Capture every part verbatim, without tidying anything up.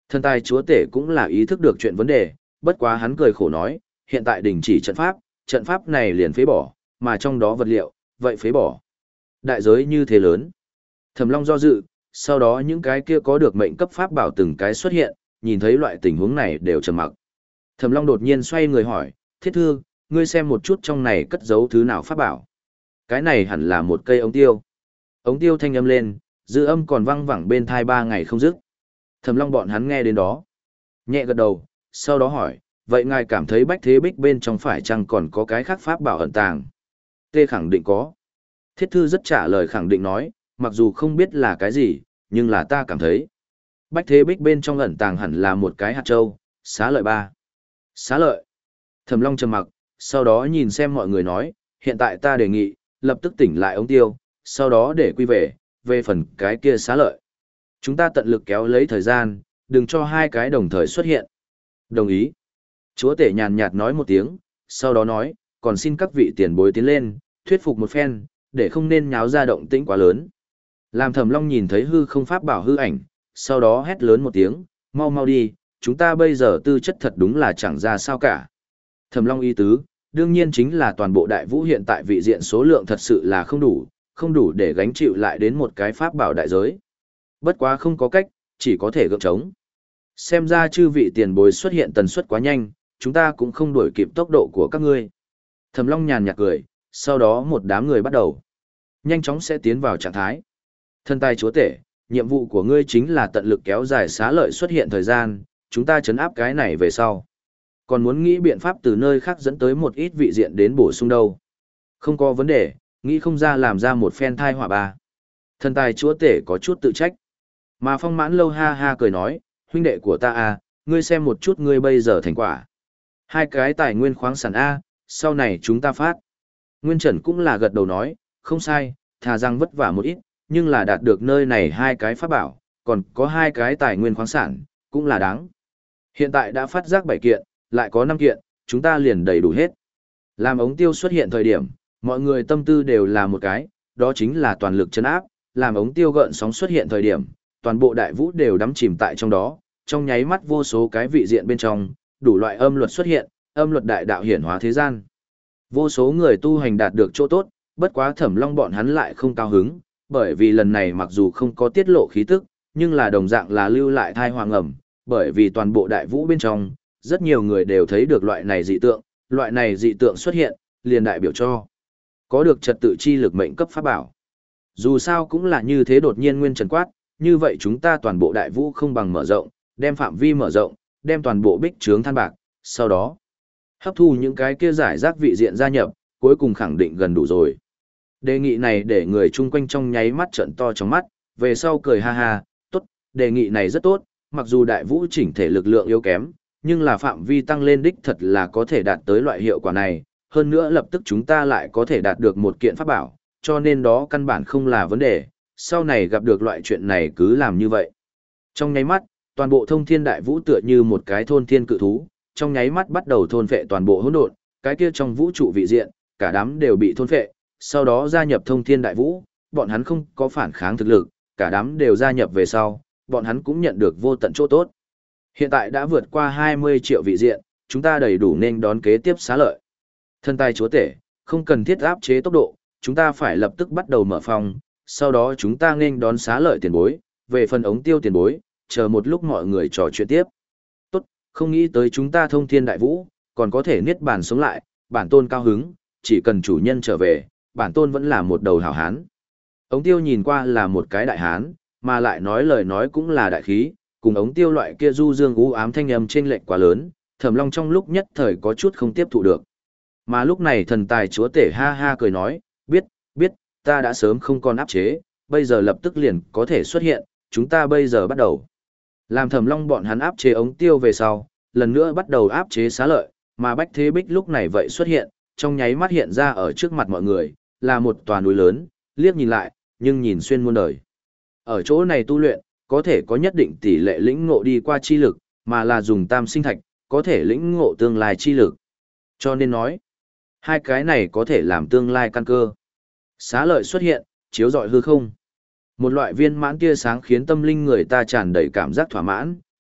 Thần tài chúa tể cũng là ý thức được chuyện vấn đề, bất quá hắn cười khổ nói, hiện tại đình chỉ trận pháp, trận pháp này liền phế bỏ, mà trong đó vật liệu, vậy phế bỏ. Đại giới như thế lớn. Thẩm Long do dự, sau đó những cái kia có được mệnh cấp pháp bảo từng cái xuất hiện, nhìn thấy loại tình huống này đều trầm mặc. Thẩm Long đột nhiên xoay người hỏi, Thiết Thư, ngươi xem một chút trong này cất giấu thứ nào pháp bảo. Cái này hẳn là một cây ống tiêu. Ống tiêu thanh âm lên, dư âm còn vang vẳng bên thai ba ngày không dứt. Thẩm Long bọn hắn nghe đến đó. Nhẹ gật đầu, sau đó hỏi, vậy ngài cảm thấy bách thế bích bên trong phải chăng còn có cái khác pháp bảo ẩn tàng? Tê khẳng định có. Thiết Thư rất trả lời khẳng định nói, mặc dù không biết là cái gì, nhưng là ta cảm thấy. Bách thế bích bên trong ẩn tàng hẳn là một cái hạt châu, xá lợi ba. Xá lợi. Thẩm Long trầm mặc, sau đó nhìn xem mọi người nói, hiện tại ta đề nghị, lập tức tỉnh lại ống tiêu, sau đó để quy về, về phần cái kia xá lợi. Chúng ta tận lực kéo lấy thời gian, đừng cho hai cái đồng thời xuất hiện. Đồng ý. Chúa tể nhàn nhạt nói một tiếng, sau đó nói, còn xin các vị tiền bối tiến lên, thuyết phục một phen, để không nên nháo ra động tĩnh quá lớn. Làm Thẩm Long nhìn thấy hư không pháp bảo hư ảnh, sau đó hét lớn một tiếng, mau mau đi, chúng ta bây giờ tư chất thật đúng là chẳng ra sao cả. Thẩm Long ý tứ, đương nhiên chính là toàn bộ đại vũ hiện tại vị diện số lượng thật sự là không đủ, không đủ để gánh chịu lại đến một cái pháp bảo đại giới. Bất quá không có cách, chỉ có thể gượng chống. Xem ra chư vị tiền bối xuất hiện tần suất quá nhanh, chúng ta cũng không đuổi kịp tốc độ của các ngươi. Thẩm Long nhàn nhạt cười, sau đó một đám người bắt đầu nhanh chóng sẽ tiến vào trạng thái. Thân tài chúa tể, nhiệm vụ của ngươi chính là tận lực kéo dài xá lợi xuất hiện thời gian, chúng ta chấn áp cái này về sau. Còn muốn nghĩ biện pháp từ nơi khác dẫn tới một ít vị diện đến bổ sung đâu. Không có vấn đề, nghĩ không ra làm ra một phen thai họa ba. Thần tài chúa tể có chút tự trách. Mà Phong Mãn Lâu ha ha cười nói, huynh đệ của ta à, ngươi xem một chút ngươi bây giờ thành quả. Hai cái tài nguyên khoáng sản A, sau này chúng ta phát. Nguyên Trần cũng là gật đầu nói, không sai, thà rằng vất vả một ít, nhưng là đạt được nơi này hai cái pháp bảo, còn có hai cái tài nguyên khoáng sản, cũng là đáng. Hiện tại đã phát giác bảy kiện, lại có năm kiện, chúng ta liền đầy đủ hết. Làm ống tiêu xuất hiện thời điểm, mọi người tâm tư đều là một cái, đó chính là toàn lực chấn áp, làm ống tiêu gợn sóng xuất hiện thời điểm, toàn bộ đại vũ đều đắm chìm tại trong đó, trong nháy mắt vô số cái vị diện bên trong, đủ loại âm luật xuất hiện, âm luật đại đạo hiển hóa thế gian. Vô số người tu hành đạt được chỗ tốt, bất quá Thẩm Long bọn hắn lại không cao hứng, bởi vì lần này mặc dù không có tiết lộ khí tức, nhưng là đồng dạng là lưu lại thai hoàng ẩm, bởi vì toàn bộ đại vũ bên trong, rất nhiều người đều thấy được loại này dị tượng, loại này dị tượng xuất hiện, liền đại biểu cho có được trật tự chi lực mệnh cấp pháp bảo. Dù sao cũng là như thế đột nhiên nguyên trần quát, như vậy chúng ta toàn bộ đại vũ không bằng mở rộng, đem phạm vi mở rộng, đem toàn bộ bích trướng than bạc, sau đó hấp thu những cái kia giải rác vị diện gia nhập, cuối cùng khẳng định gần đủ rồi. Đề nghị này để người chung quanh trong nháy mắt trợn to trong mắt, về sau cười ha ha, tốt, đề nghị này rất tốt, mặc dù đại vũ chỉnh thể lực lượng yếu kém, nhưng là phạm vi tăng lên đích thật là có thể đạt tới loại hiệu quả này, hơn nữa lập tức chúng ta lại có thể đạt được một kiện pháp bảo, cho nên đó căn bản không là vấn đề, sau này gặp được loại chuyện này cứ làm như vậy. Trong nháy mắt, toàn bộ thông thiên đại vũ tựa như một cái thôn thiên cự thú, trong nháy mắt bắt đầu thôn phệ toàn bộ hỗn độn, cái kia trong vũ trụ vị diện, cả đám đều bị thôn phệ, sau đó gia nhập thông thiên đại vũ, bọn hắn không có phản kháng thực lực, cả đám đều gia nhập về sau, bọn hắn cũng nhận được vô tận chỗ tốt. Hiện tại đã vượt qua hai mươi triệu vị diện, chúng ta đầy đủ nên đón kế tiếp xá lợi. Thân tài chúa tể, không cần thiết áp chế tốc độ, chúng ta phải lập tức bắt đầu mở phòng, sau đó chúng ta nên đón xá lợi tiền bối, về phần ống tiêu tiền bối, chờ một lúc mọi người trò chuyện tiếp. Tốt, không nghĩ tới chúng ta thông thiên đại vũ, còn có thể niết bàn sống lại, bản tôn cao hứng, chỉ cần chủ nhân trở về, bản tôn vẫn là một đầu hảo hán. Ống tiêu nhìn qua là một cái đại hán, mà lại nói lời nói cũng là đại khí, cùng ống tiêu loại kia du dương u ám thanh âm trên lệch quá lớn, Thẩm Long trong lúc nhất thời có chút không tiếp thụ được. Mà lúc này thần tài chúa tể ha ha cười nói, biết, biết, ta đã sớm không còn áp chế, bây giờ lập tức liền có thể xuất hiện, chúng ta bây giờ bắt đầu. Làm Thẩm Long bọn hắn áp chế ống tiêu về sau, lần nữa bắt đầu áp chế xá lợi, mà Bách Thế Bích lúc này vậy xuất hiện, trong nháy mắt hiện ra ở trước mặt mọi người, là một tòa núi lớn, liếc nhìn lại, nhưng nhìn xuyên muôn đời. Ở chỗ này tu luyện, có thể có nhất định tỷ lệ lĩnh ngộ đi qua chi lực, mà là dùng tam sinh thạch, có thể lĩnh ngộ tương lai chi lực. Cho nên nói, hai cái này có thể làm tương lai căn cơ. Xá lợi xuất hiện, chiếu rọi hư không. Một loại viên mãn tia sáng khiến tâm linh người ta tràn đầy cảm giác thỏa mãn,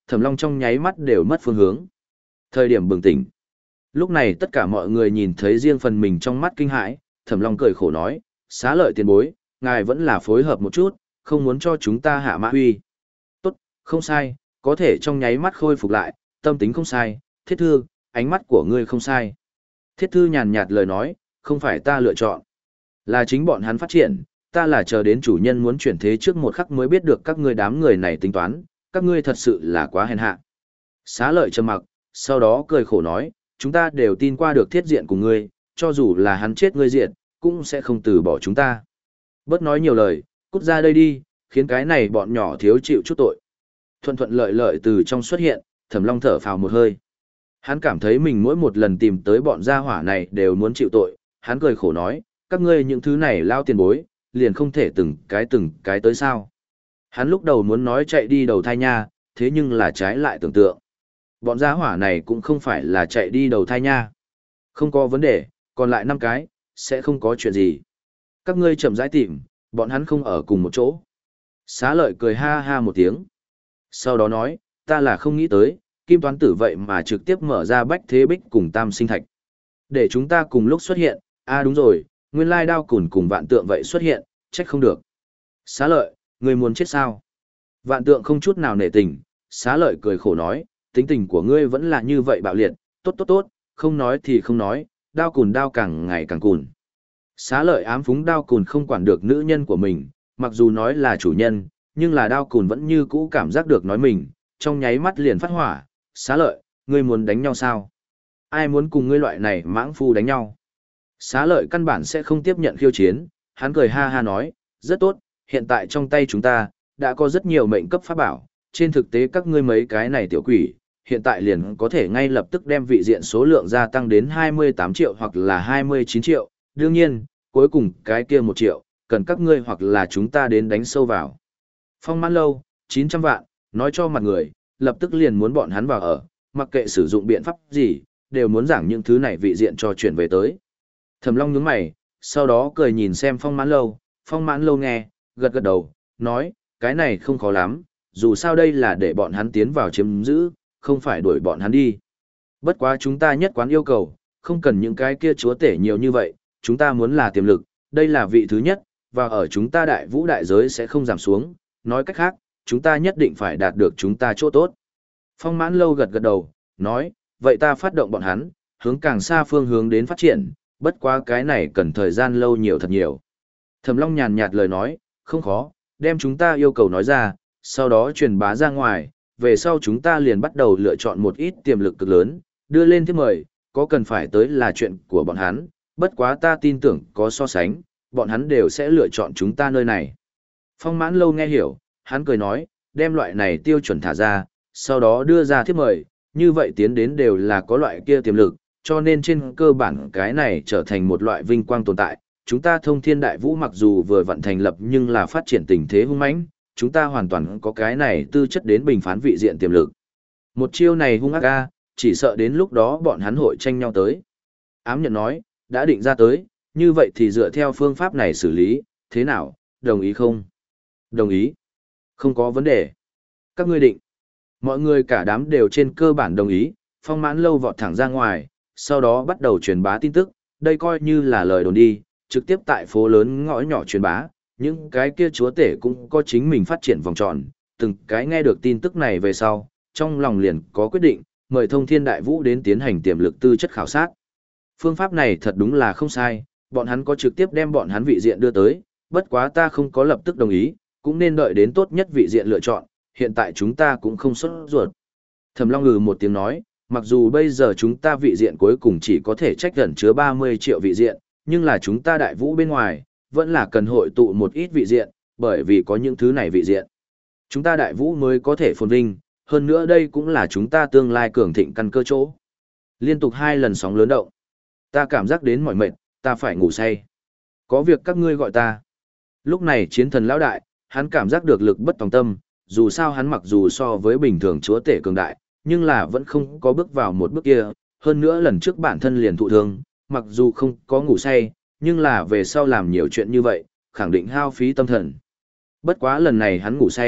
Thẩm Long trong nháy mắt đều mất phương hướng. Thời điểm bừng tỉnh. Lúc này tất cả mọi người nhìn thấy riêng phần mình trong mắt kinh hãi, Thẩm Long cười khổ nói, xá lợi tiền bối, ngài vẫn là phối hợp một chút, không muốn cho chúng ta hạ mã huy. Tốt, không sai, có thể trong nháy mắt khôi phục lại, tâm tính không sai, Thiết Thư, ánh mắt của ngươi không sai. Thiết Thư nhàn nhạt lời nói, không phải ta lựa chọn, là chính bọn hắn phát triển, ta là chờ đến chủ nhân muốn chuyển thế trước một khắc mới biết được các ngươi đám người này tính toán, các ngươi thật sự là quá hèn hạ. Xá lợi trầm mặc, sau đó cười khổ nói, chúng ta đều tin qua được thiết diện của ngươi, cho dù là hắn chết ngươi diện, cũng sẽ không từ bỏ chúng ta. Bớt nói nhiều lời, cút ra đây đi, khiến cái này bọn nhỏ thiếu chịu chút tội. Thuận thuận lợi lợi từ trong xuất hiện, Thẩm Long thở phào một hơi. Hắn cảm thấy mình mỗi một lần tìm tới bọn gia hỏa này đều muốn chịu tội, hắn cười khổ nói, các ngươi những thứ này lao tiền bối, liền không thể từng cái từng cái tới sao. Hắn lúc đầu muốn nói chạy đi đầu thai nha, thế nhưng là trái lại tưởng tượng. Bọn gia hỏa này cũng không phải là chạy đi đầu thai nha. Không có vấn đề, còn lại năm cái, sẽ không có chuyện gì. Các ngươi chậm rãi tìm, bọn hắn không ở cùng một chỗ. Xá lợi cười ha ha một tiếng. Sau đó nói, ta là không nghĩ tới, Kim Toán Tử vậy mà trực tiếp mở ra Bách Thế Bích cùng Tam Sinh Thạch. Để chúng ta cùng lúc xuất hiện, à đúng rồi, nguyên lai đao cùn cùng vạn tượng vậy xuất hiện, trách không được. Xá lợi, ngươi muốn chết sao? Vạn tượng không chút nào nể tình, xá lợi cười khổ nói, tính tình của ngươi vẫn là như vậy bạo liệt, tốt tốt tốt, không nói thì không nói, đao cùn đao càng ngày càng cùn. Xá lợi ám phúng đao cùn không quản được nữ nhân của mình, mặc dù nói là chủ nhân, nhưng là đao cùn vẫn như cũ cảm giác được nói mình, trong nháy mắt liền phát hỏa, xá lợi, ngươi muốn đánh nhau sao? Ai muốn cùng ngươi loại này mãng phu đánh nhau? Xá lợi căn bản sẽ không tiếp nhận khiêu chiến, hắn cười ha ha nói, rất tốt, hiện tại trong tay chúng ta, đã có rất nhiều mệnh cấp pháp bảo, trên thực tế các ngươi mấy cái này tiểu quỷ, hiện tại liền có thể ngay lập tức đem vị diện số lượng gia tăng đến hai mươi tám triệu hoặc là hai mươi chín triệu, đương nhiên, cuối cùng cái kia một triệu, cần các ngươi hoặc là chúng ta đến đánh sâu vào. Phong Mãn Lâu, chín trăm vạn, nói cho mặt người, lập tức liền muốn bọn hắn vào ở, mặc kệ sử dụng biện pháp gì, đều muốn giảng những thứ này vị diện cho chuyển về tới. Thẩm Long nhướng mày, sau đó cười nhìn xem Phong Mãn Lâu, Phong Mãn Lâu nghe, gật gật đầu, nói, cái này không khó lắm, dù sao đây là để bọn hắn tiến vào chiếm giữ, không phải đuổi bọn hắn đi. Bất quá chúng ta nhất quán yêu cầu, không cần những cái kia chúa tể nhiều như vậy, chúng ta muốn là tiềm lực, đây là vị thứ nhất, và ở chúng ta đại vũ đại giới sẽ không giảm xuống, nói cách khác, chúng ta nhất định phải đạt được chúng ta chỗ tốt. Phong Mãn Lâu gật gật đầu, nói, vậy ta phát động bọn hắn, hướng càng xa phương hướng đến phát triển, bất quá cái này cần thời gian lâu nhiều thật nhiều. Thẩm Long nhàn nhạt lời nói, không khó, đem chúng ta yêu cầu nói ra, sau đó truyền bá ra ngoài, về sau chúng ta liền bắt đầu lựa chọn một ít tiềm lực cực lớn, đưa lên thiếp mời, có cần phải tới là chuyện của bọn hắn, bất quá ta tin tưởng có so sánh, bọn hắn đều sẽ lựa chọn chúng ta nơi này. Phong Mãn Lâu nghe hiểu, hắn cười nói, đem loại này tiêu chuẩn thả ra, sau đó đưa ra thiếp mời, như vậy tiến đến đều là có loại kia tiềm lực, cho nên trên cơ bản cái này trở thành một loại vinh quang tồn tại. Chúng ta Thông Thiên Đại Vũ mặc dù vừa vận thành lập nhưng là phát triển tình thế hung mãnh, chúng ta hoàn toàn có cái này tư chất đến bình phán vị diện tiềm lực. Một chiêu này hung ác ga, chỉ sợ đến lúc đó bọn hắn hội tranh nhau tới. Ám nhận nói, đã định ra tới, như vậy thì dựa theo phương pháp này xử lý, thế nào, đồng ý không? Đồng ý. Không có vấn đề. Các ngươi định. Mọi người cả đám đều trên cơ bản đồng ý, Phong Mãn Lâu vọt thẳng ra ngoài, sau đó bắt đầu truyền bá tin tức, đây coi như là lời đồn đi, trực tiếp tại phố lớn ngõ nhỏ truyền bá, những cái kia chúa tể cũng có chính mình phát triển vòng tròn, từng cái nghe được tin tức này về sau, trong lòng liền có quyết định, mời Thông Thiên Đại Vũ đến tiến hành tiềm lực tư chất khảo sát. Phương pháp này thật đúng là không sai, bọn hắn có trực tiếp đem bọn hắn vị diện đưa tới, bất quá ta không có lập tức đồng ý, cũng nên đợi đến tốt nhất vị diện lựa chọn, hiện tại chúng ta cũng không sốt ruột. Thẩm Long ngừ một tiếng nói, mặc dù bây giờ chúng ta vị diện cuối cùng chỉ có thể trách gần chứa ba mươi triệu vị diện, nhưng là chúng ta đại vũ bên ngoài, vẫn là cần hội tụ một ít vị diện, bởi vì có những thứ này vị diện. Chúng ta đại vũ mới có thể phồn vinh, hơn nữa đây cũng là chúng ta tương lai cường thịnh căn cơ chỗ. Liên tục hai lần sóng lớn động. Ta cảm giác đến mỏi mệt, ta phải ngủ say. Có việc các ngươi gọi ta. Lúc này chiến thần lão đại, hắn cảm giác được lực bất tòng tâm, dù sao hắn mặc dù so với bình thường chúa tể cường đại, nhưng là vẫn không có bước vào một bước kia, hơn nữa lần trước bản thân liền thụ thương, mặc dù không có ngủ say, nhưng là về sau làm nhiều chuyện như vậy, khẳng định hao phí tâm thần. Bất quá lần này hắn ngủ say,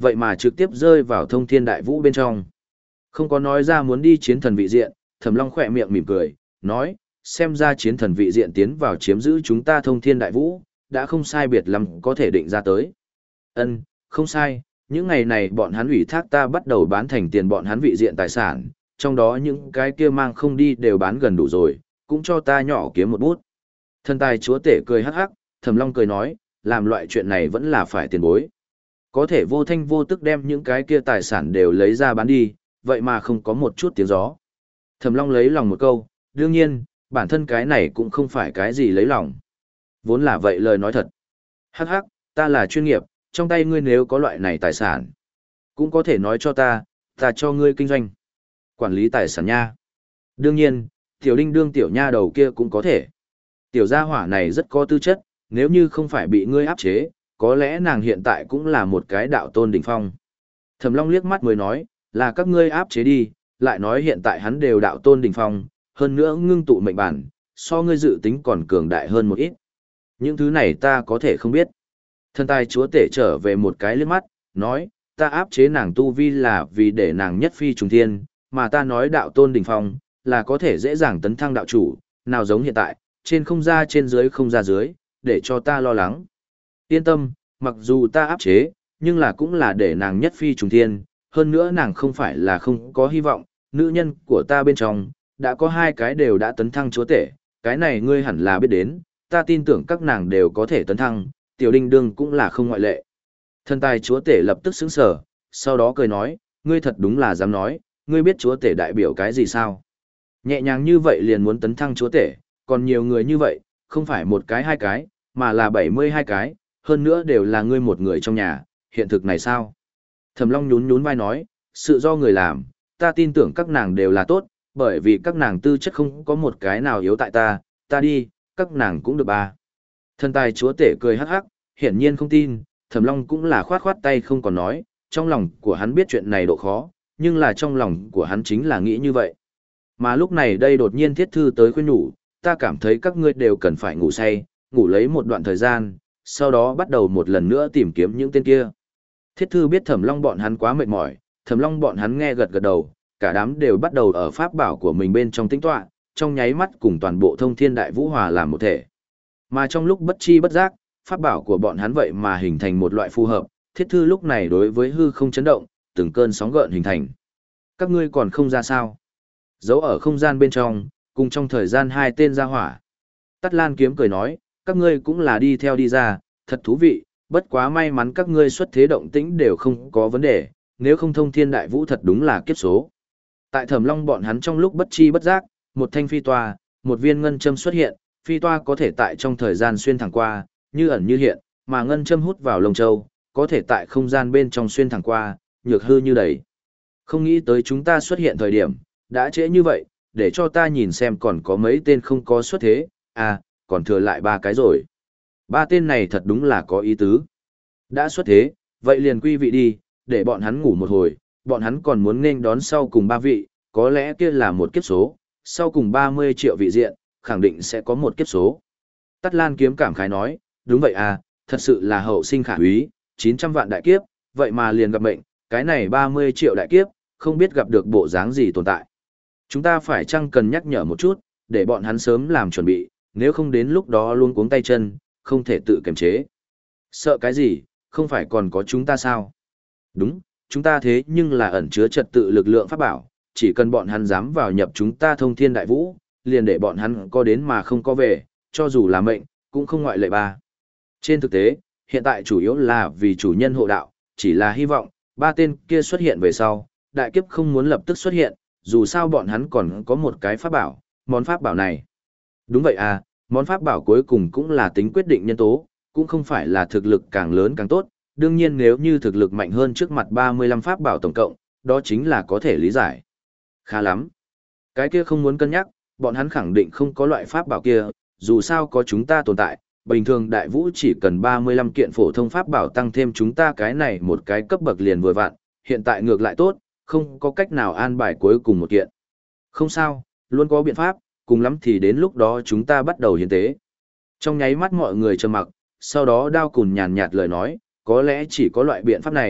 vậy mà trực tiếp rơi vào thông thiên đại vũ bên trong. Không có nói ra muốn đi chiến thần vị diện, Thẩm Long khỏe miệng mỉm cười, nói, xem ra chiến thần vị diện tiến vào chiếm giữ chúng ta thông thiên đại vũ, đã không sai biệt lắm có thể định ra tới. Ân, không sai, những ngày này bọn hắn ủy thác ta bắt đầu bán thành tiền bọn hắn vị diện tài sản, trong đó những cái kia mang không đi đều bán gần đủ rồi, cũng cho ta nhỏ kiếm một bút. Thần tài chúa tể cười hắc hắc, Thẩm Long cười nói, làm loại chuyện này vẫn là phải tiền bối. Có thể vô thanh vô tức đem những cái kia tài sản đều lấy ra bán đi, vậy mà không có một chút tiếng gió. Thẩm Long lấy lòng một câu, đương nhiên, bản thân cái này cũng không phải cái gì lấy lòng. Vốn là vậy lời nói thật. Hắc hắc, ta là chuyên nghiệp, trong tay ngươi nếu có loại này tài sản, cũng có thể nói cho ta, ta cho ngươi kinh doanh. Quản lý tài sản nha. Đương nhiên, tiểu đinh đương tiểu nha đầu kia cũng có thể. Tiểu gia hỏa này rất có tư chất, nếu như không phải bị ngươi áp chế, có lẽ nàng hiện tại cũng là một cái đạo tôn đỉnh phong. Thẩm Long liếc mắt mới nói, là các ngươi áp chế đi, lại nói hiện tại hắn đều đạo tôn đỉnh phong, hơn nữa ngưng tụ mệnh bản, so ngươi dự tính còn cường đại hơn một ít. Những thứ này ta có thể không biết. Thần tài chúa tể trở về một cái liếc mắt, nói, ta áp chế nàng tu vi là vì để nàng nhất phi trùng thiên, mà ta nói đạo tôn đỉnh phong, là có thể dễ dàng tấn thăng đạo chủ, nào giống hiện tại, trên không ra trên dưới không ra dưới, để cho ta lo lắng. Yên tâm, mặc dù ta áp chế, nhưng là cũng là để nàng nhất phi trùng thiên, hơn nữa nàng không phải là không có hy vọng, nữ nhân của ta bên trong, đã có hai cái đều đã tấn thăng chúa tể, cái này ngươi hẳn là biết đến, ta tin tưởng các nàng đều có thể tấn thăng, tiểu đinh đương cũng là không ngoại lệ. Thần tài chúa tể lập tức sững sờ, sau đó cười nói, ngươi thật đúng là dám nói, ngươi biết chúa tể đại biểu cái gì sao? Nhẹ nhàng như vậy liền muốn tấn thăng chúa tể, còn nhiều người như vậy, không phải một cái hai cái, mà là bảy mươi hai cái, hơn nữa đều là ngươi một người trong nhà, hiện thực này sao? Thẩm Long nhún nhún vai nói, sự do người làm, ta tin tưởng các nàng đều là tốt, bởi vì các nàng tư chất không có một cái nào yếu tại ta, ta đi, các nàng cũng được ba. Thần tài chúa tể cười hắc hắc, hiển nhiên không tin, Thẩm Long cũng là khoát khoát tay không còn nói, trong lòng của hắn biết chuyện này độ khó, nhưng là trong lòng của hắn chính là nghĩ như vậy. Mà lúc này đây đột nhiên thiết thư tới khuyên nhủ, ta cảm thấy các ngươi đều cần phải ngủ say, ngủ lấy một đoạn thời gian, sau đó bắt đầu một lần nữa tìm kiếm những tên kia. Thiết thư biết Thẩm Long bọn hắn quá mệt mỏi, Thẩm Long bọn hắn nghe gật gật đầu, cả đám đều bắt đầu ở pháp bảo của mình bên trong tĩnh tọa, trong nháy mắt cùng toàn bộ thông thiên đại vũ hòa làm một thể. Mà trong lúc bất chi bất giác, pháp bảo của bọn hắn vậy mà hình thành một loại phù hợp, thiết thư lúc này đối với hư không chấn động, từng cơn sóng gợn hình thành. Các ngươi còn không ra sao? Giấu ở không gian bên trong, cùng trong thời gian hai tên ra hỏa. Tắt Lan kiếm cười nói, các ngươi cũng là đi theo đi ra, thật thú vị, bất quá may mắn các ngươi xuất thế động tĩnh đều không có vấn đề, nếu không thông thiên đại vũ thật đúng là kiếp số. Tại Thẩm Long bọn hắn trong lúc bất chi bất giác, một thanh phi toa, một viên ngân châm xuất hiện, phi toa có thể tại trong thời gian xuyên thẳng qua, như ẩn như hiện, mà ngân châm hút vào lồng châu, có thể tại không gian bên trong xuyên thẳng qua, nhược hư như đầy. Không nghĩ tới chúng ta xuất hiện thời điểm, đã trễ như vậy, để cho ta nhìn xem còn có mấy tên không có xuất thế, à, còn thừa lại ba cái rồi. Ba tên này thật đúng là có ý tứ. Đã xuất thế, vậy liền quy vị đi, để bọn hắn ngủ một hồi, bọn hắn còn muốn nên đón sau cùng ba vị, có lẽ kia là một kiếp số, sau cùng ba mươi triệu vị diện, khẳng định sẽ có một kiếp số. Tắt Lan kiếm cảm khái nói, đúng vậy à, thật sự là hậu sinh khả úy, chín trăm vạn đại kiếp, vậy mà liền gặp mệnh, cái này ba mươi triệu đại kiếp, không biết gặp được bộ dáng gì tồn tại. Chúng ta phải chăng cần nhắc nhở một chút, để bọn hắn sớm làm chuẩn bị, nếu không đến lúc đó luôn cuống tay chân, không thể tự kiềm chế. Sợ cái gì, không phải còn có chúng ta sao? Đúng, chúng ta thế nhưng là ẩn chứa trật tự lực lượng pháp bảo, chỉ cần bọn hắn dám vào nhập chúng ta thông thiên đại vũ, liền để bọn hắn có đến mà không có về, cho dù là mệnh, cũng không ngoại lệ ba. Trên thực tế, hiện tại chủ yếu là vì chủ nhân hộ đạo, chỉ là hy vọng, ba tên kia xuất hiện về sau, đại kiếp không muốn lập tức xuất hiện, dù sao bọn hắn còn có một cái pháp bảo, món pháp bảo này. Đúng vậy à, món pháp bảo cuối cùng cũng là tính quyết định nhân tố, cũng không phải là thực lực càng lớn càng tốt, đương nhiên nếu như thực lực mạnh hơn trước mặt ba mươi lăm pháp bảo tổng cộng, đó chính là có thể lý giải. Khá lắm. Cái kia không muốn cân nhắc, bọn hắn khẳng định không có loại pháp bảo kia, dù sao có chúng ta tồn tại, bình thường đại vũ chỉ cần ba mươi lăm kiện phổ thông pháp bảo tăng thêm chúng ta cái này một cái cấp bậc liền vừa vặn, hiện tại ngược lại tốt, không có cách nào an bài cuối cùng một kiện. Không sao, luôn có biện pháp, cùng lắm thì đến lúc đó chúng ta bắt đầu hiến tế. Trong nháy mắt mọi người trầm mặc, sau đó Đao Cùn nhàn nhạt lời nói, có lẽ chỉ có loại biện pháp này,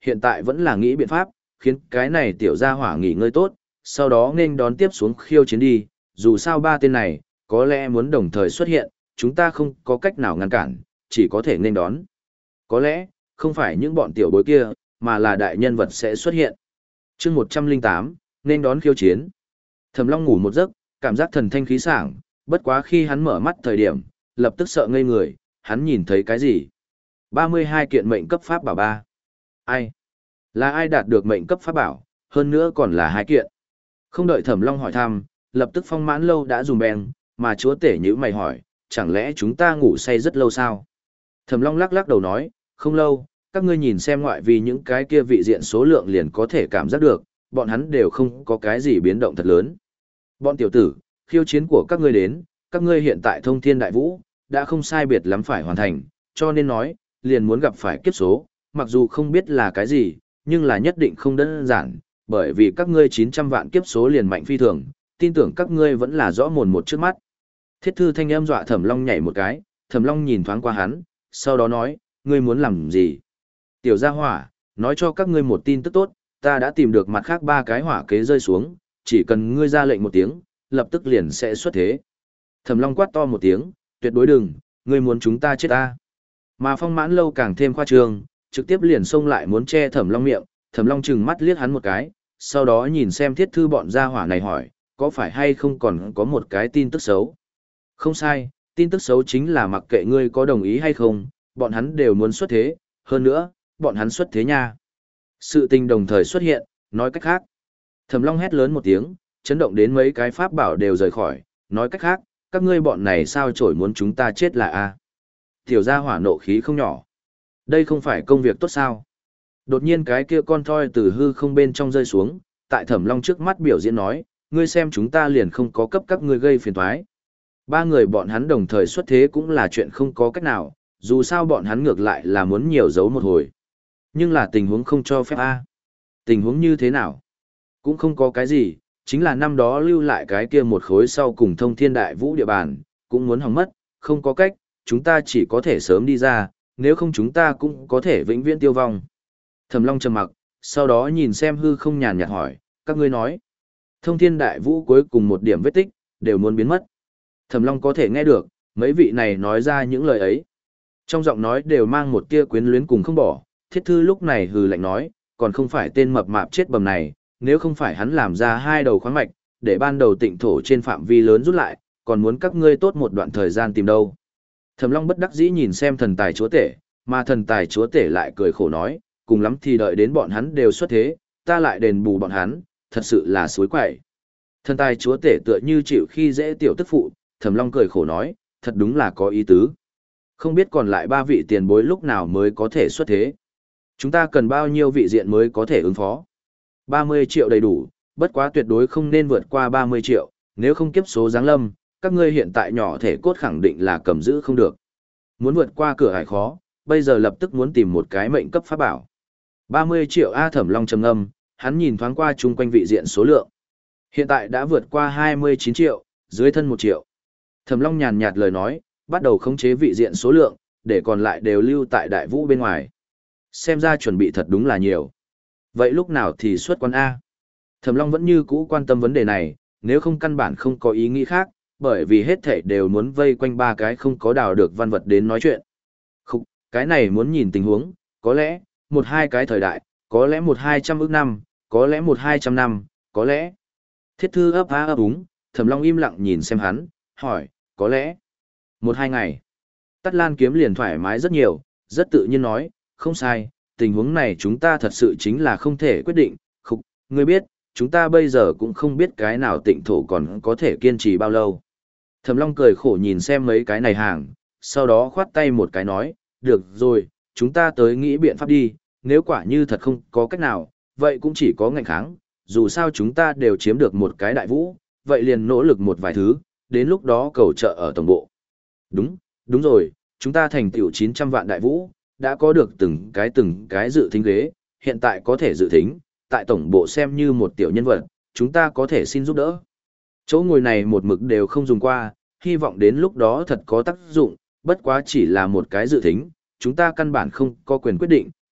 hiện tại vẫn là nghĩ biện pháp, khiến cái này tiểu gia hỏa nghỉ ngơi tốt, sau đó nên đón tiếp xuống khiêu chiến đi, dù sao ba tên này, có lẽ muốn đồng thời xuất hiện, chúng ta không có cách nào ngăn cản, chỉ có thể nên đón. Có lẽ, không phải những bọn tiểu bối kia, mà là đại nhân vật sẽ xuất hiện. chương một trăm lẻ tám, nên đón khiêu chiến. Thẩm Long ngủ một giấc, cảm giác thần thanh khí sảng, bất quá khi hắn mở mắt thời điểm, lập tức sợ ngây người, hắn nhìn thấy cái gì? ba mươi hai kiện mệnh cấp pháp bảo ba. Ai? Là ai đạt được mệnh cấp pháp bảo, hơn nữa còn là hai kiện. Không đợi Thẩm Long hỏi thăm, lập tức Phong Mãn Lâu đã dùng bèn, mà chúa tể nhữ mày hỏi, chẳng lẽ chúng ta ngủ say rất lâu sao? Thẩm Long lắc lắc đầu nói, không lâu, các ngươi nhìn xem ngoại vì những cái kia vị diện số lượng liền có thể cảm giác được, bọn hắn đều không có cái gì biến động thật lớn. Bọn tiểu tử, khiêu chiến của các ngươi đến, các ngươi hiện tại thông thiên đại vũ, đã không sai biệt lắm phải hoàn thành, cho nên nói, liền muốn gặp phải kiếp số, mặc dù không biết là cái gì, nhưng là nhất định không đơn giản, bởi vì các ngươi chín trăm vạn kiếp số liền mạnh phi thường, tin tưởng các ngươi vẫn là rõ mồn một trước mắt. Thiết thư thanh âm dọa Thẩm Long nhảy một cái, Thẩm Long nhìn thoáng qua hắn, sau đó nói, ngươi muốn làm gì? Tiểu gia hỏa, nói cho các ngươi một tin tức tốt, ta đã tìm được mặt khác ba cái hỏa kế rơi xuống, chỉ cần ngươi ra lệnh một tiếng, lập tức liền sẽ xuất thế. Thẩm Long quát to một tiếng, tuyệt đối đừng, ngươi muốn chúng ta chết ta. Mà Phong Mãn Lâu càng thêm khoa trương, trực tiếp liền xông lại muốn che Thẩm Long miệng, Thẩm Long trừng mắt liếc hắn một cái, sau đó nhìn xem thiết thư bọn gia hỏa này hỏi, có phải hay không còn có một cái tin tức xấu? Không sai, tin tức xấu chính là mặc kệ ngươi có đồng ý hay không, bọn hắn đều muốn xuất thế, hơn nữa, bọn hắn xuất thế nha. Sự tình đồng thời xuất hiện, nói cách khác. Thẩm Long hét lớn một tiếng, chấn động đến mấy cái pháp bảo đều rời khỏi, nói cách khác, các ngươi bọn này sao chổi muốn chúng ta chết là a? Tiểu gia hỏa nộ khí không nhỏ. Đây không phải công việc tốt sao? Đột nhiên cái kia con thoi từ hư không bên trong rơi xuống, tại Thẩm Long trước mắt biểu diễn nói, ngươi xem chúng ta liền không có cấp các ngươi gây phiền toái. Ba người bọn hắn đồng thời xuất thế cũng là chuyện không có cách nào, dù sao bọn hắn ngược lại là muốn nhiều giấu một hồi. Nhưng là tình huống không cho phép a. Tình huống như thế nào? Cũng không có cái gì, chính là năm đó lưu lại cái kia một khối sau cùng thông thiên đại vũ địa bàn, cũng muốn hỏng mất, không có cách, chúng ta chỉ có thể sớm đi ra, nếu không chúng ta cũng có thể vĩnh viễn tiêu vong. Thẩm Long trầm mặc, sau đó nhìn xem hư không nhàn nhạt hỏi, các ngươi nói, thông thiên đại vũ cuối cùng một điểm vết tích, đều muốn biến mất. Thẩm Long có thể nghe được, mấy vị này nói ra những lời ấy. Trong giọng nói đều mang một tia quyến luyến cùng không bỏ, thiết thư lúc này hừ lạnh nói, còn không phải tên mập mạp chết bầm này, nếu không phải hắn làm ra hai đầu khoáng mạch, để ban đầu tịnh thổ trên phạm vi lớn rút lại, còn muốn các ngươi tốt một đoạn thời gian tìm đâu. Thẩm Long bất đắc dĩ nhìn xem thần tài chúa tể, mà thần tài chúa tể lại cười khổ nói, cùng lắm thì đợi đến bọn hắn đều xuất thế, ta lại đền bù bọn hắn, thật sự là suối quậy. Thần tài chúa tể tựa như chịu khi dễ tiểu tức phụ, Thẩm Long cười khổ nói, thật đúng là có ý tứ. Không biết còn lại ba vị tiền bối lúc nào mới có thể xuất thế. Chúng ta cần bao nhiêu vị diện mới có thể ứng phó. ba mươi triệu đầy đủ, bất quá tuyệt đối không nên vượt qua ba mươi triệu, nếu không kiếp số giáng lâm, các ngươi hiện tại nhỏ thể cốt khẳng định là cầm giữ không được. Muốn vượt qua cửa hải khó, bây giờ lập tức muốn tìm một cái mệnh cấp pháp bảo. ba mươi triệu A. Thẩm Long trầm ngâm, hắn nhìn thoáng qua chung quanh vị diện số lượng. Hiện tại đã vượt qua hai mươi chín triệu, dưới thân một triệu. Thẩm Long nhàn nhạt lời nói, bắt đầu khống chế vị diện số lượng, để còn lại đều lưu tại đại vũ bên ngoài. Xem ra chuẩn bị thật đúng là nhiều. Vậy lúc nào thì xuất quan A? Thẩm Long vẫn như cũ quan tâm vấn đề này, nếu không căn bản không có ý nghĩ khác, bởi vì hết thảy đều muốn vây quanh ba cái không có đào được văn vật đến nói chuyện. Khúc, cái này muốn nhìn tình huống, có lẽ, một hai cái thời đại, có lẽ một hai trăm ước năm, có lẽ một hai trăm năm, có lẽ. Thiết thư ấp á ấp úng, Thẩm Long im lặng nhìn xem hắn, hỏi, có lẽ, một hai ngày. Tắt Lan kiếm liền thoải mái rất nhiều, rất tự nhiên nói, không sai, tình huống này chúng ta thật sự chính là không thể quyết định, khúc, ngươi biết, chúng ta bây giờ cũng không biết cái nào tịnh thổ còn có thể kiên trì bao lâu. Thẩm Long cười khổ nhìn xem mấy cái này hàng, sau đó khoát tay một cái nói, được rồi, chúng ta tới nghĩ biện pháp đi, nếu quả như thật không có cách nào, vậy cũng chỉ có ngạnh kháng, dù sao chúng ta đều chiếm được một cái đại vũ, vậy liền nỗ lực một vài thứ, đến lúc đó cầu trợ ở tổng bộ. Đúng, đúng rồi, chúng ta thành tựu chín trăm vạn đại vũ, đã có được từng cái từng cái dự thính ghế, hiện tại có thể dự thính, tại tổng bộ xem như một tiểu nhân vật, chúng ta có thể xin giúp đỡ. Chỗ ngồi này một mực đều không dùng qua, hy vọng đến lúc đó thật có tác dụng, bất quá chỉ là một cái dự thính, chúng ta căn bản không có quyền quyết định,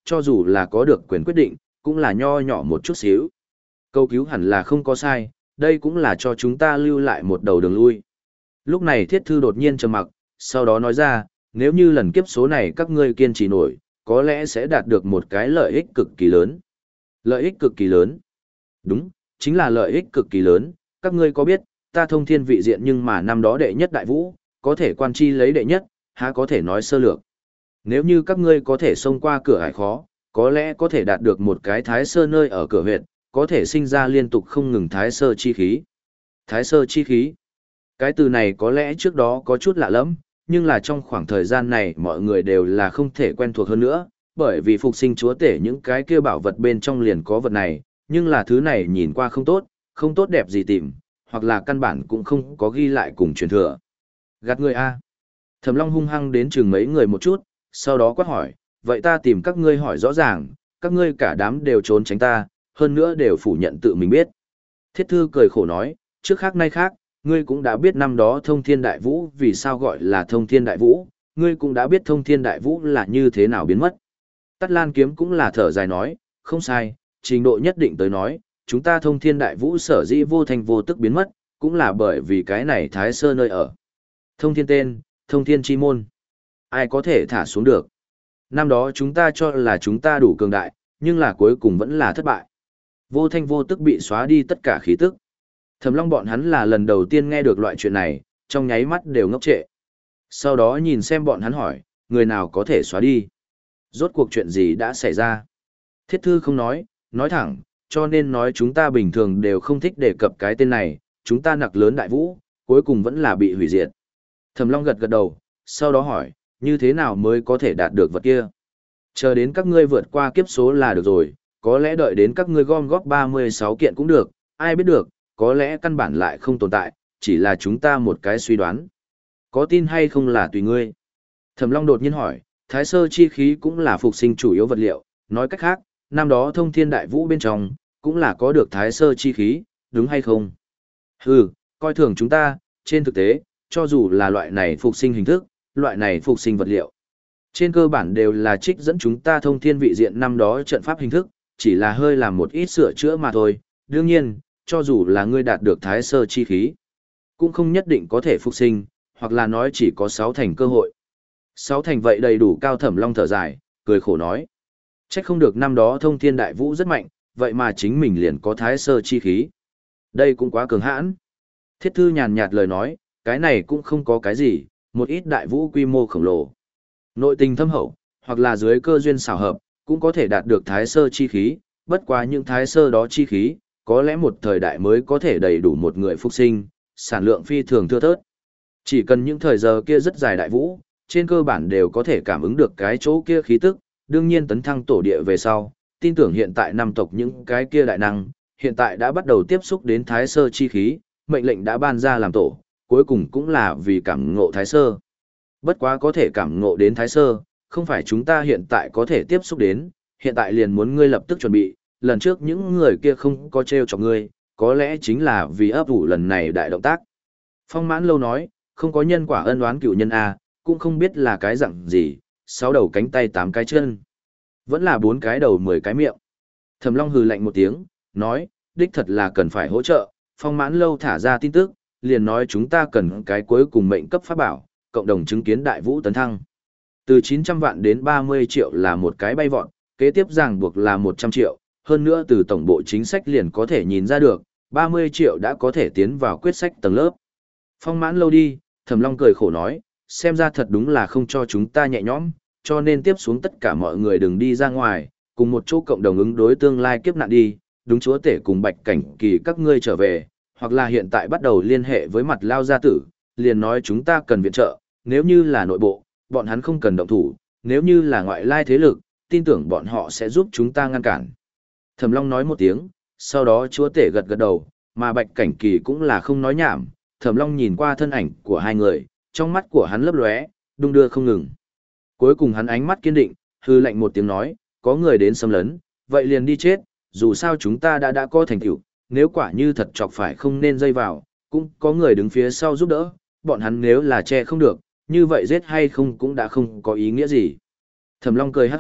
cho dù là có được quyền quyết định, cũng là nho nhỏ một chút xíu. Câu cứu hẳn là không có sai, đây cũng là cho chúng ta lưu lại một đầu đường lui. Lúc này thiết thư đột nhiên trầm mặc, sau đó nói ra, nếu như lần kiếp số này các ngươi kiên trì nổi, có lẽ sẽ đạt được một cái lợi ích cực kỳ lớn. Lợi ích cực kỳ lớn. Đúng, chính là lợi ích cực kỳ lớn, các ngươi có biết, ta thông thiên vị diện nhưng mà năm đó đệ nhất đại vũ, có thể quan chi lấy đệ nhất, há có thể nói sơ lược. Nếu như các ngươi có thể xông qua cửa ải khó, có lẽ có thể đạt được một cái thái sơ nơi ở cửa huyệt, có thể sinh ra liên tục không ngừng thái sơ chi khí. Thái sơ chi khí. Cái từ này có lẽ trước đó có chút lạ lẫm, nhưng là trong khoảng thời gian này mọi người đều là không thể quen thuộc hơn nữa, bởi vì phục sinh chúa tể những cái kia bảo vật bên trong liền có vật này, nhưng là thứ này nhìn qua không tốt, không tốt đẹp gì tìm, hoặc là căn bản cũng không có ghi lại cùng truyền thừa. Gạt người A. Thẩm Long hung hăng đến chừng mấy người một chút, sau đó quát hỏi, vậy ta tìm các ngươi hỏi rõ ràng, các ngươi cả đám đều trốn tránh ta, hơn nữa đều phủ nhận tự mình biết. Thiết thư cười khổ nói, trước khác nay khác, ngươi cũng đã biết năm đó thông thiên đại vũ vì sao gọi là thông thiên đại vũ, ngươi cũng đã biết thông thiên đại vũ là như thế nào biến mất. Tắt Lan Kiếm cũng là thở dài nói, không sai, trình độ nhất định tới nói, chúng ta thông thiên đại vũ sở dĩ vô thành vô tức biến mất, cũng là bởi vì cái này thái sơ nơi ở. Thông thiên tên, thông thiên chi môn. Ai có thể thả xuống được. Năm đó chúng ta cho là chúng ta đủ cường đại, nhưng là cuối cùng vẫn là thất bại. Vô thanh vô tức bị xóa đi tất cả khí tức. Thẩm Long bọn hắn là lần đầu tiên nghe được loại chuyện này, trong nháy mắt đều ngốc trệ. Sau đó nhìn xem bọn hắn hỏi, người nào có thể xóa đi? Rốt cuộc chuyện gì đã xảy ra? Thiết thư không nói, nói thẳng, cho nên nói chúng ta bình thường đều không thích đề cập cái tên này, chúng ta nặc lớn đại vũ, cuối cùng vẫn là bị hủy diệt. Thẩm Long gật gật đầu, sau đó hỏi, như thế nào mới có thể đạt được vật kia? Chờ đến các ngươi vượt qua kiếp số là được rồi, có lẽ đợi đến các ngươi gom góp ba mươi sáu kiện cũng được, ai biết được, có lẽ căn bản lại không tồn tại, chỉ là chúng ta một cái suy đoán. Có tin hay không là tùy ngươi. Thẩm Long đột nhiên hỏi, thái sơ chi khí cũng là phục sinh chủ yếu vật liệu, nói cách khác, năm đó thông thiên đại vũ bên trong, cũng là có được thái sơ chi khí, đúng hay không? Hừ, coi thường chúng ta, trên thực tế, cho dù là loại này phục sinh hình thức, loại này phục sinh vật liệu. Trên cơ bản đều là trích dẫn chúng ta thông thiên vị diện năm đó trận pháp hình thức, chỉ là hơi làm một ít sửa chữa mà thôi. Đương nhiên, cho dù là ngươi đạt được thái sơ chi khí, cũng không nhất định có thể phục sinh, hoặc là nói chỉ có sáu thành cơ hội. Sáu thành vậy đầy đủ. Cao Thẩm Long thở dài, cười khổ nói. Trách không được năm đó thông thiên đại vũ rất mạnh, vậy mà chính mình liền có thái sơ chi khí. Đây cũng quá cường hãn. Thiết thư nhàn nhạt lời nói, cái này cũng không có cái gì, một ít đại vũ quy mô khổng lồ. Nội tình thâm hậu, hoặc là dưới cơ duyên xảo hợp, cũng có thể đạt được thái sơ chi khí, bất quá những thái sơ đó chi khí, có lẽ một thời đại mới có thể đầy đủ một người phục sinh, sản lượng phi thường thưa thớt. Chỉ cần những thời giờ kia rất dài đại vũ, trên cơ bản đều có thể cảm ứng được cái chỗ kia khí tức, đương nhiên tấn thăng tổ địa về sau, tin tưởng hiện tại năm tộc những cái kia đại năng, hiện tại đã bắt đầu tiếp xúc đến thái sơ chi khí, mệnh lệnh đã ban ra làm tổ, cuối cùng cũng là vì cảm ngộ thái sơ. Bất quá có thể cảm ngộ đến thái sơ, không phải chúng ta hiện tại có thể tiếp xúc đến, hiện tại liền muốn ngươi lập tức chuẩn bị, lần trước những người kia không có treo chọc ngươi, có lẽ chính là vì ấp ủ lần này đại động tác. Phong Mãn Lâu nói, không có nhân quả ân oán cựu nhân A, cũng không biết là cái dạng gì, sáu đầu cánh tay tám cái chân, vẫn là bốn cái đầu mười cái miệng. Thẩm Long hừ lạnh một tiếng, nói, đích thật là cần phải hỗ trợ. Phong Mãn Lâu thả ra tin tức, liền nói chúng ta cần cái cuối cùng mệnh cấp pháp bảo, cộng đồng chứng kiến đại vũ tấn thăng. Từ chín trăm vạn đến ba mươi triệu là một cái bay vọt, kế tiếp ràng buộc là một trăm triệu, hơn nữa từ tổng bộ chính sách liền có thể nhìn ra được, ba mươi triệu đã có thể tiến vào quyết sách tầng lớp. Phong Mãn Lâu đi, Thẩm Long cười khổ nói, xem ra thật đúng là không cho chúng ta nhẹ nhõm, cho nên tiếp xuống tất cả mọi người đừng đi ra ngoài, cùng một chỗ cộng đồng ứng đối tương lai kiếp nạn đi, đúng chúa tể cùng Bạch Cảnh Kỳ các ngươi trở về, hoặc là hiện tại bắt đầu liên hệ với mặt Lao gia tử, liền nói chúng ta cần viện trợ, nếu như là nội bộ, bọn hắn không cần động thủ, nếu như là ngoại lai thế lực, tin tưởng bọn họ sẽ giúp chúng ta ngăn cản. Thẩm Long nói một tiếng, sau đó chúa tể gật gật đầu, mà Bạch Cảnh Kỳ cũng là không nói nhảm, Thẩm Long nhìn qua thân ảnh của hai người, trong mắt của hắn lấp lóe, đung đưa không ngừng. Cuối cùng hắn ánh mắt kiên định, hư lạnh một tiếng nói, có người đến xâm lấn, vậy liền đi chết, dù sao chúng ta đã đã có thành tựu, nếu quả như thật chọc phải không nên dây vào, cũng có người đứng phía sau giúp đỡ, bọn hắn nếu là che không được, như vậy giết hay không cũng đã không có ý nghĩa gì. Thẩm Long cười hắc hắc,